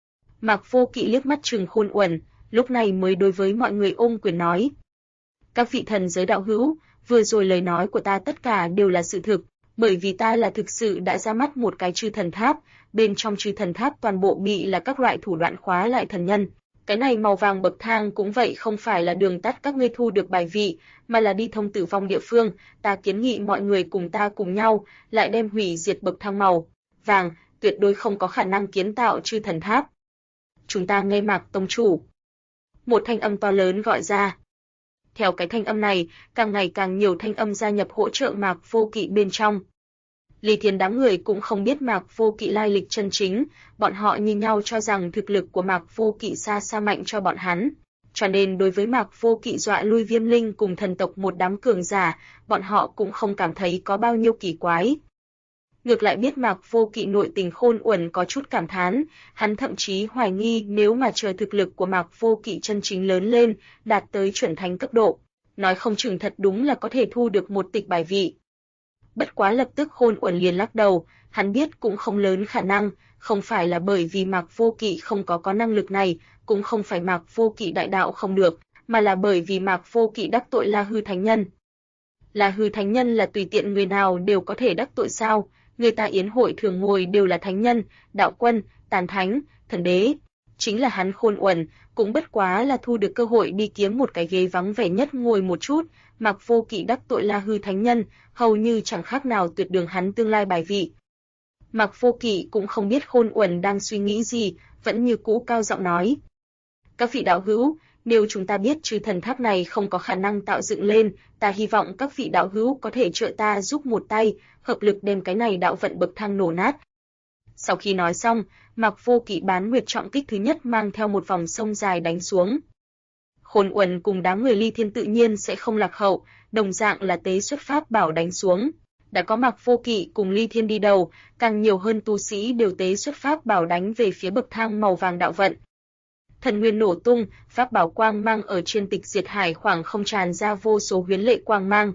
Mạc Vô Kỵ liếc mắt trừng Khôn Uẩn, lúc này mới đối với mọi người ôm quyền nói. Các vị thần giới đạo hữu, vừa rồi lời nói của ta tất cả đều là sự thực, bởi vì ta là thực sự đã ra mắt một cái chư thần tháp, bên trong chư thần tháp toàn bộ bị là các loại thủ đoạn khóa lại thần nhân. Cái này màu vàng bậc thang cũng vậy không phải là đường tắt các ngươi thu được bài vị, mà là đi thông tử vong địa phương, ta kiến nghị mọi người cùng ta cùng nhau, lại đem hủy diệt bậc thang màu vàng, tuyệt đối không có khả năng kiến tạo chư thần tháp. Chúng ta nghe Mạc tông chủ. Một thanh âm to lớn gọi ra. Theo cái thanh âm này, càng ngày càng nhiều thanh âm gia nhập hỗ trợ Mạc Vô Kỵ bên trong. Ly Thiên đám người cũng không biết Mạc Vô Kỵ lai lịch chân chính, bọn họ như nhau cho rằng thực lực của Mạc Vô Kỵ xa xa mạnh cho bọn hắn. Cho nên đối với Mạc Vô Kỵ dọa lui Viêm Linh cùng thần tộc một đám cường giả, bọn họ cũng không cảm thấy có bao nhiêu kỳ quái. Ngược lại biết Mạc Vô Kỵ nội tình khôn uẩn có chút cảm thán, hắn thậm chí hoài nghi nếu mà chờ thực lực của Mạc Vô Kỵ chân chính lớn lên, đạt tới chuẩn thánh cấp độ, nói không chừng thật đúng là có thể thu được một tịch bài vị. Bất quá lập tức khôn uẩn liền lắc đầu, hắn biết cũng không lớn khả năng, không phải là bởi vì Mạc Vô Kỵ không có năng lực này, cũng không phải Mạc Vô Kỵ đại đạo không được, mà là bởi vì Mạc Vô Kỵ đắc tội La Hư Thánh Nhân. La Hư Thánh Nhân là tùy tiện người nào đều có thể đắc tội sao? Người ta yến hội thường ngồi đều là thánh nhân, đạo quân, tàn thánh, thần đế. Chính là hắn khôn uẩn, cũng bất quá là thu được cơ hội đi kiếm một cái ghế vắng vẻ nhất ngồi một chút. Mạc Vô Kỵ đắc tội La Hư Thánh Nhân, hầu như chẳng khác nào tuyệt đường hắn tương lai bài vị. Mạc Vô Kỵ cũng không biết khôn uẩn đang suy nghĩ gì, vẫn như cũ cao giọng nói. Các vị đạo hữu, nếu chúng ta biết chư thần tháp này không có khả năng tạo dựng lên, ta hy vọng các vị đạo hữu có thể trợ ta giúp một tay, hợp lực đem cái này đạo vận bậc thang nổ nát. Sau khi nói xong, Mạc Vô Kỵ bán nguyệt trọng kích thứ nhất mang theo một vòng sông dài đánh xuống. Khôn uẩn cùng đám người Ly Thiên tự nhiên sẽ không lạc hậu, đồng dạng là tế xuất pháp bảo đánh xuống. Đã có Mạc Vô Kỵ cùng Ly Thiên đi đầu, càng nhiều hơn tu sĩ đều tế xuất pháp bảo đánh về phía bậc thang màu vàng đạo vận. Thần nguyên nổ tung, pháp bảo quang mang ở trên tịch diệt hải khoảng không tràn ra vô số huyễn lệ quang mang.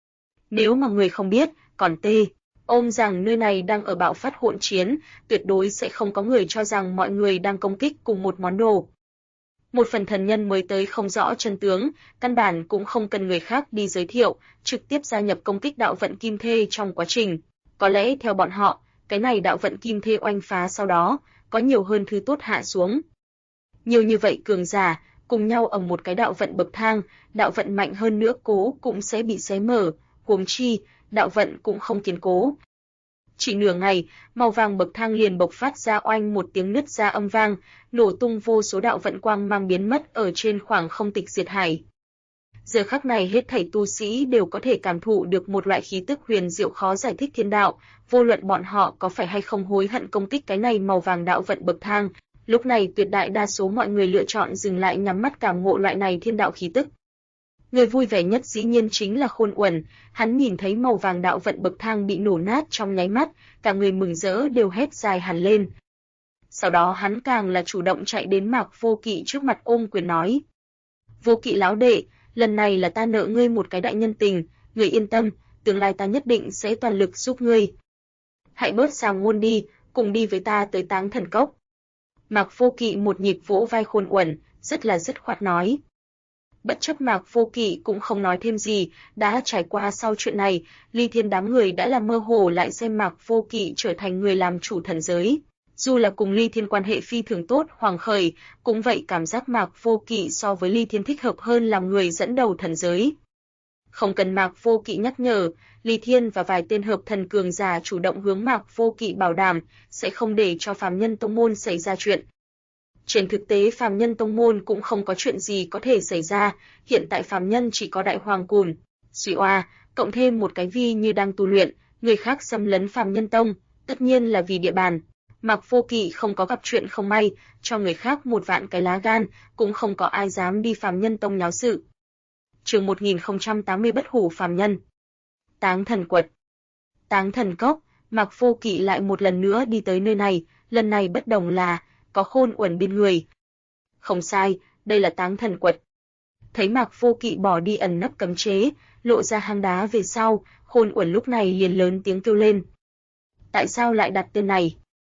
Nếu mà người không biết, còn ôm rằng nơi này đang ở bạo phát hỗn chiến, tuyệt đối sẽ không có người cho rằng mọi người đang công kích cùng một món đồ. Một phần thần nhân mới tới không rõ chân tướng, căn bản cũng không cần người khác đi giới thiệu, trực tiếp gia nhập công kích đạo vận kim thê trong quá trình. Có lẽ theo bọn họ, cái này đạo vận kim thê oanh phá sau đó, có nhiều hơn thứ tốt hạ xuống. Nhiều như vậy cường giả, cùng nhau ở một cái đạo vận bậc thang, đạo vận mạnh hơn nữa cố cũng sẽ bị xé mở, huống chi, đạo vận cũng không kiên cố. Chỉ nửa ngày, màu vàng bậc thang liền bộc phát ra oanh một tiếng nứt ra âm vang, nổ tung vô số đạo vận quang mang biến mất ở trên khoảng không tịch diệt hải. Giờ khắc này hết thảy tu sĩ đều có thể cảm thụ được một loại khí tức huyền diệu khó giải thích thiên đạo, vô luận bọn họ có phải hay không hối hận công kích cái này màu vàng đạo vận bậc thang. Lúc này tuyệt đại đa số mọi người lựa chọn dừng lại nhắm mắt cảm ngộ loại này thiên đạo khí tức. Người vui vẻ nhất dĩ nhiên chính là Khôn Uẩn, hắn nhìn thấy màu vàng đạo vận bậc thang bị nổ nát trong nháy mắt, cả người mừng rỡ đều hét dài hẳn lên. Sau đó hắn càng là chủ động chạy đến Mạc Vô Kỵ trước mặt ôm quyền nói: "Vô Kỵ lão đệ, lần này là ta nợ ngươi một cái đại nhân tình, ngươi yên tâm, tương lai ta nhất định sẽ toàn lực giúp ngươi. Hãy bớt sàng ngôn đi, cùng đi với ta tới Táng Thần Cốc." Mạc Vô Kỵ một nhịp vỗ vai Khôn Uẩn, rất là dứt khoát nói. Bất chấp Mạc Vô Kỵ cũng không nói thêm gì, đã trải qua sau chuyện này, Ly Thiên đám người đã là mơ hồ lại xem Mạc Vô Kỵ trở thành người làm chủ thần giới. Dù là cùng Ly Thiên quan hệ phi thường tốt Hoàng Khởi, cũng vậy cảm giác Mạc Vô Kỵ so với Ly Thiên thích hợp hơn làm người dẫn đầu thần giới. Không cần Mạc Vô Kỵ nhắc nhở, Ly Thiên và vài tên hợp thần cường giả chủ động hướng Mạc Vô Kỵ bảo đảm sẽ không để cho phàm nhân tông môn xảy ra chuyện. Trên thực tế phàm nhân tông môn cũng không có chuyện gì có thể xảy ra, hiện tại phàm nhân chỉ có Đại Hoàng Cùn, Suy Oa, cộng thêm một cái Vi Như đang tu luyện, người khác xâm lấn phàm nhân tông, tất nhiên là vì địa bàn. Mạc Vô Kỵ không có gặp chuyện không may, cho người khác một vạn cái lá gan, cũng không có ai dám đi phàm nhân tông nháo sự. Chương 1080 Bất hủ phàm nhân. Táng Thần Quật. Táng Thần Cốc, Mạc Vô Kỵ lại một lần nữa đi tới nơi này, lần này bất đồng là có Khôn Uẩn bên người. Không sai, đây là Táng Thần Quật. Thấy Mạc Vô Kỵ bỏ đi ẩn nấp cấm chế, lộ ra hang đá về sau, Khôn Uẩn lúc này liền lớn tiếng kêu lên. Tại sao lại đặt tên này?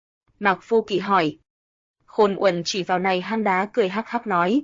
Mạc Vô Kỵ hỏi. Khôn Uẩn chỉ vào này hang đá cười hắc hắc nói.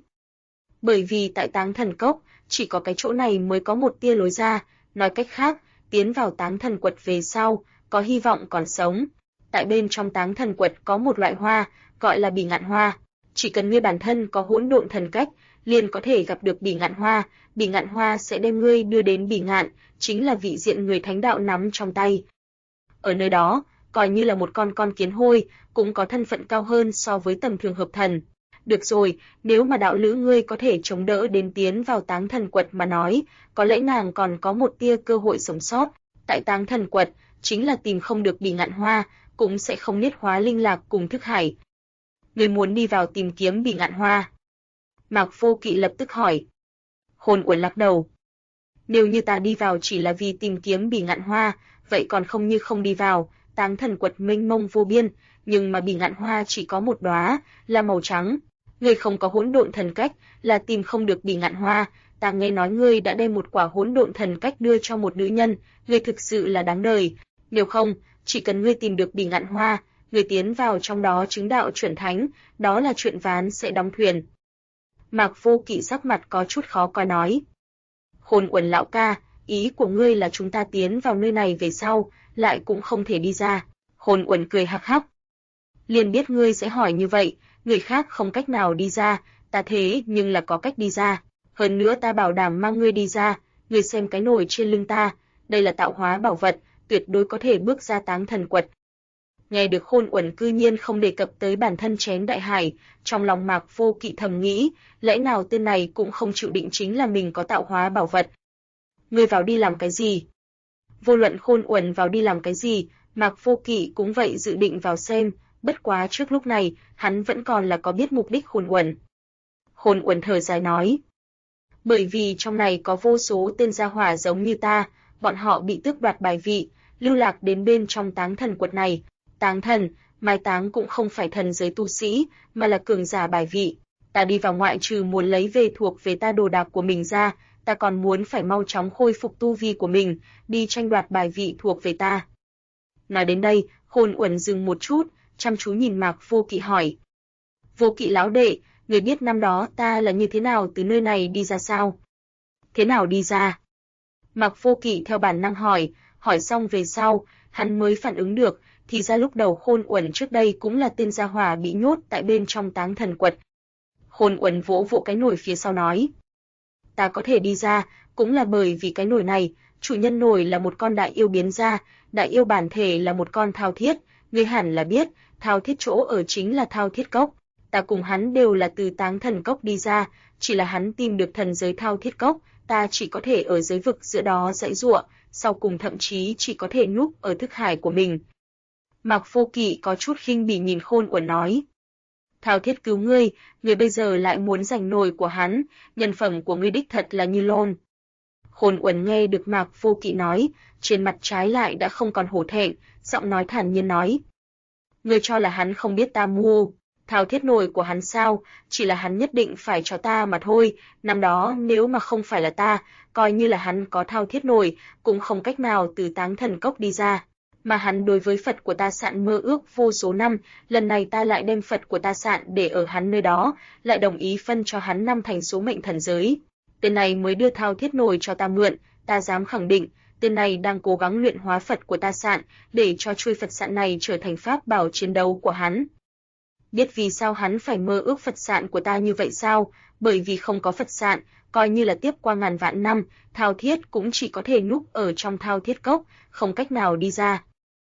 Bởi vì tại Táng Thần Cốc, chỉ có cái chỗ này mới có một tia lối ra, nói cách khác, tiến vào Táng Thần Quật về sau, có hy vọng còn sống. Tại bên trong Táng Thần Quật có một loại hoa, gọi là Bỉ Ngạn Hoa. Chỉ cần ngươi bản thân có hỗn độn thần cách, liền có thể gặp được Bỉ Ngạn Hoa. Bỉ Ngạn Hoa sẽ đem ngươi đưa đến Bỉ Ngạn, chính là vị diện người thánh đạo nắm trong tay. Ở nơi đó, coi như là một con kiến hôi, cũng có thân phận cao hơn so với tầm thường hợp thần. Được rồi, nếu mà đạo lữ ngươi có thể chống đỡ đến tiến vào Táng Thần Quật mà nói, có lẽ nàng còn có một tia cơ hội sống sót. Tại Táng Thần Quật, chính là tìm không được Bỉ Ngạn Hoa, cũng sẽ không niết hóa linh lạc cùng thức hải. Ngươi muốn đi vào tìm kiếm Bỉ Ngạn Hoa? Mạc Vô Kỵ lập tức hỏi. Hồn Uẩn lắc đầu. Nếu như ta đi vào chỉ là vì tìm kiếm Bỉ Ngạn Hoa, vậy còn không như không đi vào. Táng Thần Quật mênh mông vô biên, nhưng mà Bỉ Ngạn Hoa chỉ có một đóa, là màu trắng. Ngươi không có hỗn độn thần cách, là tìm không được Bỉ Ngạn Hoa. Ta nghe nói ngươi đã đem một quả hỗn độn thần cách đưa cho một nữ nhân, ngươi thực sự là đáng đời. Nếu không, chỉ cần ngươi tìm được Bỉ Ngạn Hoa, ngươi tiến vào trong đó chứng đạo chuẩn thánh, đó là chuyện ván sẽ đóng thuyền. Mạc Vô Kỵ sắc mặt có chút khó coi nói. Hồn Uẩn lão ca, ý của ngươi là chúng ta tiến vào nơi này về sau, lại cũng không thể đi ra. Hồn Uẩn cười hắc hắc. Liền biết ngươi sẽ hỏi như vậy, người khác không cách nào đi ra, ta thế nhưng là có cách đi ra. Hơn nữa ta bảo đảm mang ngươi đi ra, ngươi xem cái nồi trên lưng ta, đây là tạo hóa bảo vật, tuyệt đối có thể bước ra Táng Thần Quật. Nghe được Hồn Uẩn cư nhiên không đề cập tới bản thân Chén Đại Hải, trong lòng Mạc Vô Kỵ thầm nghĩ, lẽ nào tên này cũng không chịu định chính là mình có tạo hóa bảo vật. Ngươi vào đi làm cái gì? Vô luận Hồn Uẩn vào đi làm cái gì, Mạc Vô Kỵ cũng vậy dự định vào xem, bất quá trước lúc này, hắn vẫn còn là có biết mục đích Hồn Uẩn. Hồn Uẩn thở dài nói, bởi vì trong này có vô số tên gia hỏa giống như ta, bọn họ bị tước đoạt bài vị, lưu lạc đến bên trong Táng Thần Quật này. Táng thần, mai táng cũng không phải thần giới tu sĩ, mà là cường giả bài vị. Ta đi vào ngoại trừ muốn lấy về thuộc về ta đồ đạc của mình ra, ta còn muốn phải mau chóng khôi phục tu vi của mình, đi tranh đoạt bài vị thuộc về ta. Nói đến đây, Hồn Uẩn dừng một chút, chăm chú nhìn Mạc Vô Kỵ hỏi. Vô Kỵ lão đệ, người biết năm đó ta là như thế nào từ nơi này đi ra sao? Thế nào đi ra? Mạc Vô Kỵ theo bản năng hỏi xong về sau, hắn mới phản ứng được, thì ra lúc đầu Hồn Uẩn trước đây cũng là tên gia hỏa bị nhốt tại bên trong Táng Thần Quật. Hồn Uẩn vỗ vỗ cái nồi phía sau nói, ta có thể đi ra, cũng là bởi vì cái nồi này, chủ nhân nồi là một con đại yêu biến ra, đại yêu bản thể là một con thao thiết, ngươi hẳn là biết, thao thiết chỗ ở chính là Thao Thiết Cốc, ta cùng hắn đều là từ Táng Thần Cốc đi ra, chỉ là hắn tìm được thần giới Thao Thiết Cốc, ta chỉ có thể ở giới vực giữa đó giãy giụa, sau cùng thậm chí chỉ có thể núp ở thức hải của mình. Mạc Vô Kỵ có chút khinh bỉ nhìn Hồn Uẩn nói, Thao Thiết cứu ngươi, ngươi bây giờ lại muốn giành nồi của hắn, nhân phẩm của ngươi đích thật là như lôn. Hồn Uẩn nghe được Mạc Vô Kỵ nói, trên mặt trái lại đã không còn hổ thẹn, giọng nói thản nhiên nói, ngươi cho là hắn không biết ta mua Thao Thiết nồi của hắn sao, chỉ là hắn nhất định phải cho ta mà thôi, năm đó nếu mà không phải là ta, coi như là hắn có Thao Thiết nồi, cũng không cách nào từ Táng Thần Cốc đi ra. Mà hắn đối với Phật của ta Sạn mơ ước vô số năm, lần này ta lại đem Phật của ta Sạn để ở hắn nơi đó, lại đồng ý phân cho hắn 5 thành số mệnh thần giới. Tên này mới đưa Thao Thiết nồi cho ta mượn, ta dám khẳng định, tên này đang cố gắng luyện hóa Phật của ta Sạn, để cho chuôi Phật Sạn này trở thành pháp bảo chiến đấu của hắn. Biết vì sao hắn phải mơ ước Phật Sạn của ta như vậy sao? Bởi vì không có Phật Sạn, coi như là tiếp qua ngàn vạn năm, Thao Thiết cũng chỉ có thể núp ở trong Thao Thiết Cốc, không cách nào đi ra.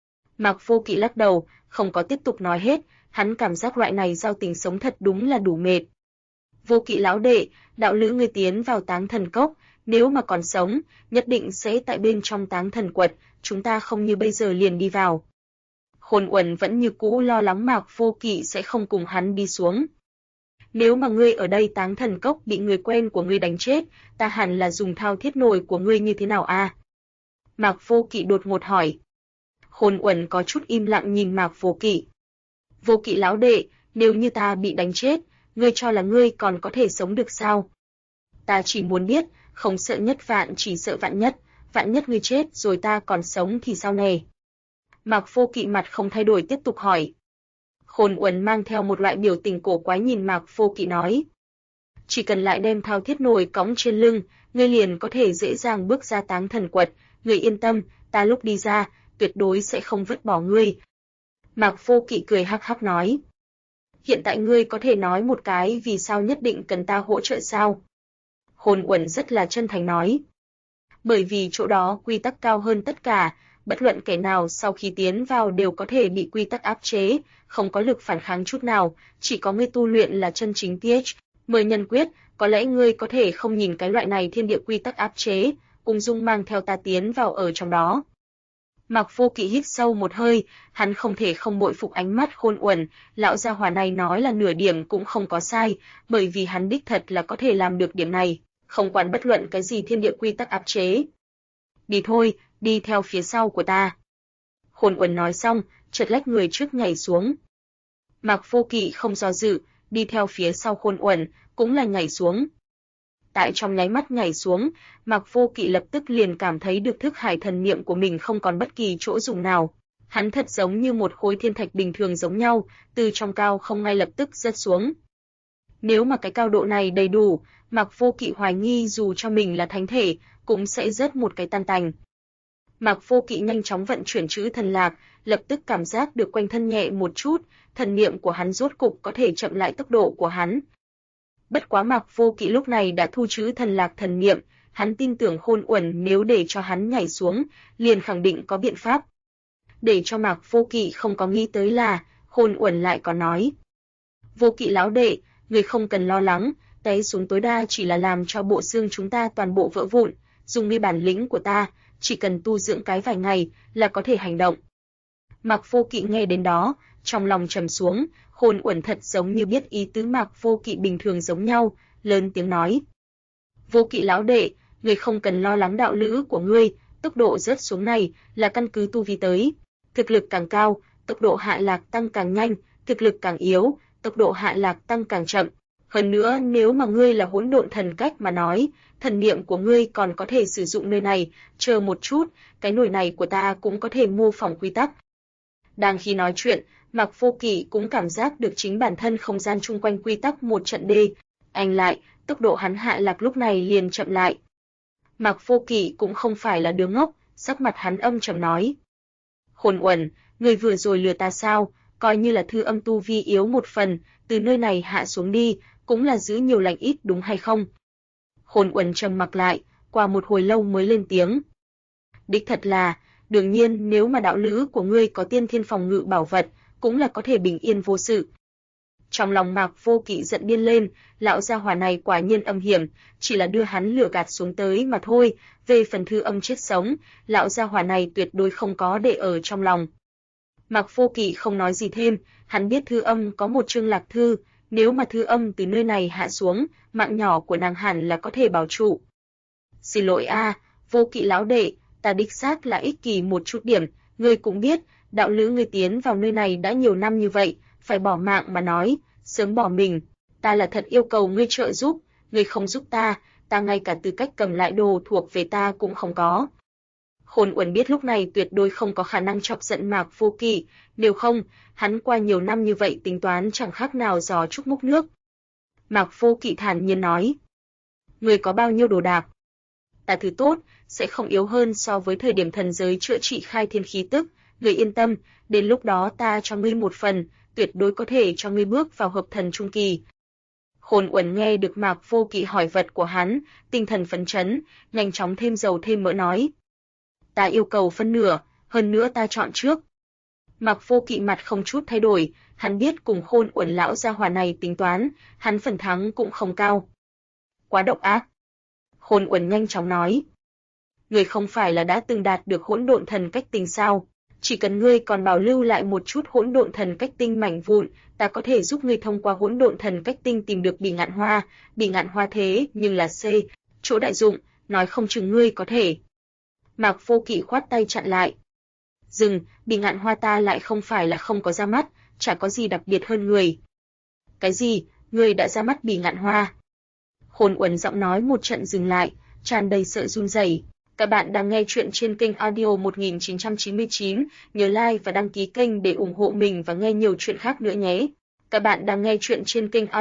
Mạc Vô Kỵ lắc đầu, không có tiếp tục nói hết, hắn cảm giác loại này giao tình sống thật đúng là đủ mệt. Vô Kỵ lão đệ, đạo lữ ngươi tiến vào Táng Thần Cốc, nếu mà còn sống, nhất định sẽ tại bên trong Táng Thần Quật, chúng ta không như bây giờ liền đi vào. Hồn Uẩn vẫn như cũ lo lắng Mạc Vô Kỵ sẽ không cùng hắn đi xuống. Nếu mà ngươi ở đây Táng Thần Cốc bị người quen của ngươi đánh chết, ta hẳn là dùng Thao Thiết nồi của ngươi như thế nào a? Mạc Vô Kỵ đột ngột hỏi. Hồn Uẩn có chút im lặng nhìn Mạc Vô Kỵ. Vô Kỵ lão đệ, nếu như ta bị đánh chết, ngươi cho là ngươi còn có thể sống được sao? Ta chỉ muốn biết, không sợ nhất vạn chỉ sợ vạn nhất ngươi chết rồi ta còn sống thì sao nè? Mạc Vô Kỵ mặt không thay đổi tiếp tục hỏi. Hồn Uẩn mang theo một loại biểu tình cổ quái nhìn Mạc Vô Kỵ nói. Chỉ cần lại đem Thao Thiết nồi cõng trên lưng, ngươi liền có thể dễ dàng bước ra Táng Thần Quật, ngươi yên tâm, ta lúc đi ra, tuyệt đối sẽ không vứt bỏ ngươi. Mạc Vô Kỵ cười hắc hắc nói. Hiện tại ngươi có thể nói một cái vì sao nhất định cần ta hỗ trợ sao? Hồn Uẩn rất là chân thành nói. Bởi vì chỗ đó quy tắc cao hơn tất cả, Bất luận kẻ nào sau khi tiến vào đều có thể bị quy tắc áp chế, không có lực phản kháng chút nào, chỉ có người tu luyện là chân chính TH. 10 nhân quyết, có lẽ ngươi có thể không nhìn cái loại này thiên địa quy tắc áp chế, ung dung mang theo ta tiến vào ở trong đó. Mạc Vô Kỵ hít sâu một hơi, hắn không thể không bội phục ánh mắt khôn uẩn, lão gia hỏa này nói là nửa điểm cũng không có sai, bởi vì hắn đích thật là có thể làm được điểm này, không quản bất luận cái gì thiên địa quy tắc áp chế. Đi thôi, đi theo phía sau của ta. Khôn uẩn nói xong, chợt lách người trước nhảy xuống. Mạc Vô Kỵ không do dự, đi theo phía sau khôn uẩn, cũng là nhảy xuống. Tại trong nháy mắt nhảy xuống, Mạc Vô Kỵ lập tức liền cảm thấy được thức hải thần niệm của mình không còn bất kỳ chỗ dùng nào. Hắn thật giống như một khối thiên thạch bình thường giống nhau, từ trong cao không ngay lập tức rớt xuống. Nếu mà cái cao độ này đầy đủ, Mạc Vô Kỵ hoài nghi dù cho mình là thánh thể, cũng sẽ rớt một cái tan tành. Mạc Vô Kỵ nhanh chóng vận chuyển chữ thần lạc, lập tức cảm giác được quanh thân nhẹ một chút, thần niệm của hắn rốt cục có thể chậm lại tốc độ của hắn. Bất quá Mạc Vô Kỵ lúc này đã thu chữ thần lạc thần niệm, hắn tin tưởng khôn uẩn nếu để cho hắn nhảy xuống, liền khẳng định có biện pháp. Để cho Mạc Vô Kỵ không có nghĩ tới là, khôn uẩn lại có nói. Vô Kỵ lão đệ, người không cần lo lắng, té xuống tối đa chỉ là làm cho bộ xương chúng ta toàn bộ vỡ vụn, dùng ngươi bản lĩnh của ta, chỉ cần tu dưỡng cái vài ngày là có thể hành động. Mạc Vô Kỵ nghe đến đó, trong lòng trầm xuống, khôn uẩn thật giống như biết ý tứ Mạc Vô Kỵ bình thường giống nhau, lớn tiếng nói. Vô Kỵ lão đệ, ngươi không cần lo lắng đạo lữ của ngươi, tốc độ rớt xuống này là căn cứ tu vi tới. Thực lực càng cao, tốc độ hạ lạc tăng càng nhanh, thực lực càng yếu, tốc độ hạ lạc tăng càng chậm. Hơn nữa nếu mà ngươi là hỗn độn thần cách mà nói, thần niệm của ngươi còn có thể sử dụng nơi này, chờ một chút, cái nồi này của ta cũng có thể mô phỏng quy tắc. Đang khi nói chuyện, Mạc Vô Kỵ cũng cảm giác được chính bản thân không gian chung quanh quy tắc một trận đê, anh lại, tốc độ hắn hạ lạc lúc này liền chậm lại. Mạc Vô Kỵ cũng không phải là đứa ngốc, sắc mặt hắn âm trầm nói. Khôn uẩn, người vừa rồi lừa ta sao, coi như là thư âm tu vi yếu một phần, từ nơi này hạ xuống đi, cũng là giữ nhiều lành ít đúng hay không? Khôn uẩn trầm mặc lại, qua một hồi lâu mới lên tiếng. Đích thật là, đương nhiên nếu mà đạo lữ của ngươi có tiên thiên phòng ngự bảo vật, cũng là có thể bình yên vô sự. Trong lòng Mạc Vô Kỵ giận điên lên, lão gia hỏa này quả nhiên âm hiểm, chỉ là đưa hắn lừa gạt xuống tới mà thôi, về phần thư âm chết sống, lão gia hỏa này tuyệt đối không có để ở trong lòng. Mạc Vô Kỵ không nói gì thêm, hắn biết thư âm có một chương lạc thư, nếu mà thư âm từ nơi này hạ xuống, mạng nhỏ của nàng hẳn là có thể bảo trụ. Xin lỗi a, Vô Kỵ lão đệ, ta đích xác là ích kỷ một chút điểm, ngươi cũng biết, đạo lữ ngươi tiến vào nơi này đã nhiều năm như vậy, phải bỏ mạng mà nói, sớm bỏ mình, ta là thật yêu cầu ngươi trợ giúp, ngươi không giúp ta ngay cả tư cách cầm lại đồ thuộc về ta cũng không có. Khôn uẩn biết lúc này tuyệt đối không có khả năng chọc giận Mạc Vô Kỵ, nếu không, hắn qua nhiều năm như vậy tính toán chẳng khác nào giò trúc múc nước. Mạc Vô Kỵ thản nhiên nói, ngươi có bao nhiêu đồ đạc? Ta thứ tốt, sẽ không yếu hơn so với thời điểm thần giới chữa trị khai thiên khí tức, ngươi yên tâm, đến lúc đó ta cho ngươi một phần, tuyệt đối có thể cho ngươi bước vào hợp thần trung kỳ. Khôn uẩn nghe được Mạc Vô Kỵ hỏi vật của hắn, tinh thần phấn chấn, nhanh chóng thêm dầu thêm mỡ nói. Ta yêu cầu phân nửa, hơn nữa ta chọn trước. Mạc Vô Kỵ mặt không chút thay đổi, hắn biết cùng khôn uẩn lão gia hỏa này tính toán, hắn phần thắng cũng không cao. Quá độc ác. Khôn uẩn nhanh chóng nói. Ngươi không phải là đã từng đạt được hỗn độn thần cách tinh sao? Chỉ cần ngươi còn bảo lưu lại một chút hỗn độn thần cách tinh mảnh vụn, ta có thể giúp ngươi thông qua hỗn độn thần cách tinh tìm được Bỉ Ngạn Hoa thế nhưng là C, chỗ đại dụng, nói không chừng ngươi có thể. Mạc Vô Kỵ khoát tay chặn lại. Dừng, Bỉ Ngạn Hoa ta lại không phải là không có ra mắt, chả có gì đặc biệt hơn người. Cái gì, ngươi đã ra mắt Bỉ Ngạn Hoa? Khôn uẩn giọng nói một trận dừng lại, tràn đầy sợ run rẩy. Các bạn đang nghe chuyện trên kênh audio 1999, nhớ like và đăng ký kênh để ủng hộ mình và nghe nhiều chuyện khác nữa nhé. Các bạn đang nghe chuyện trên kênh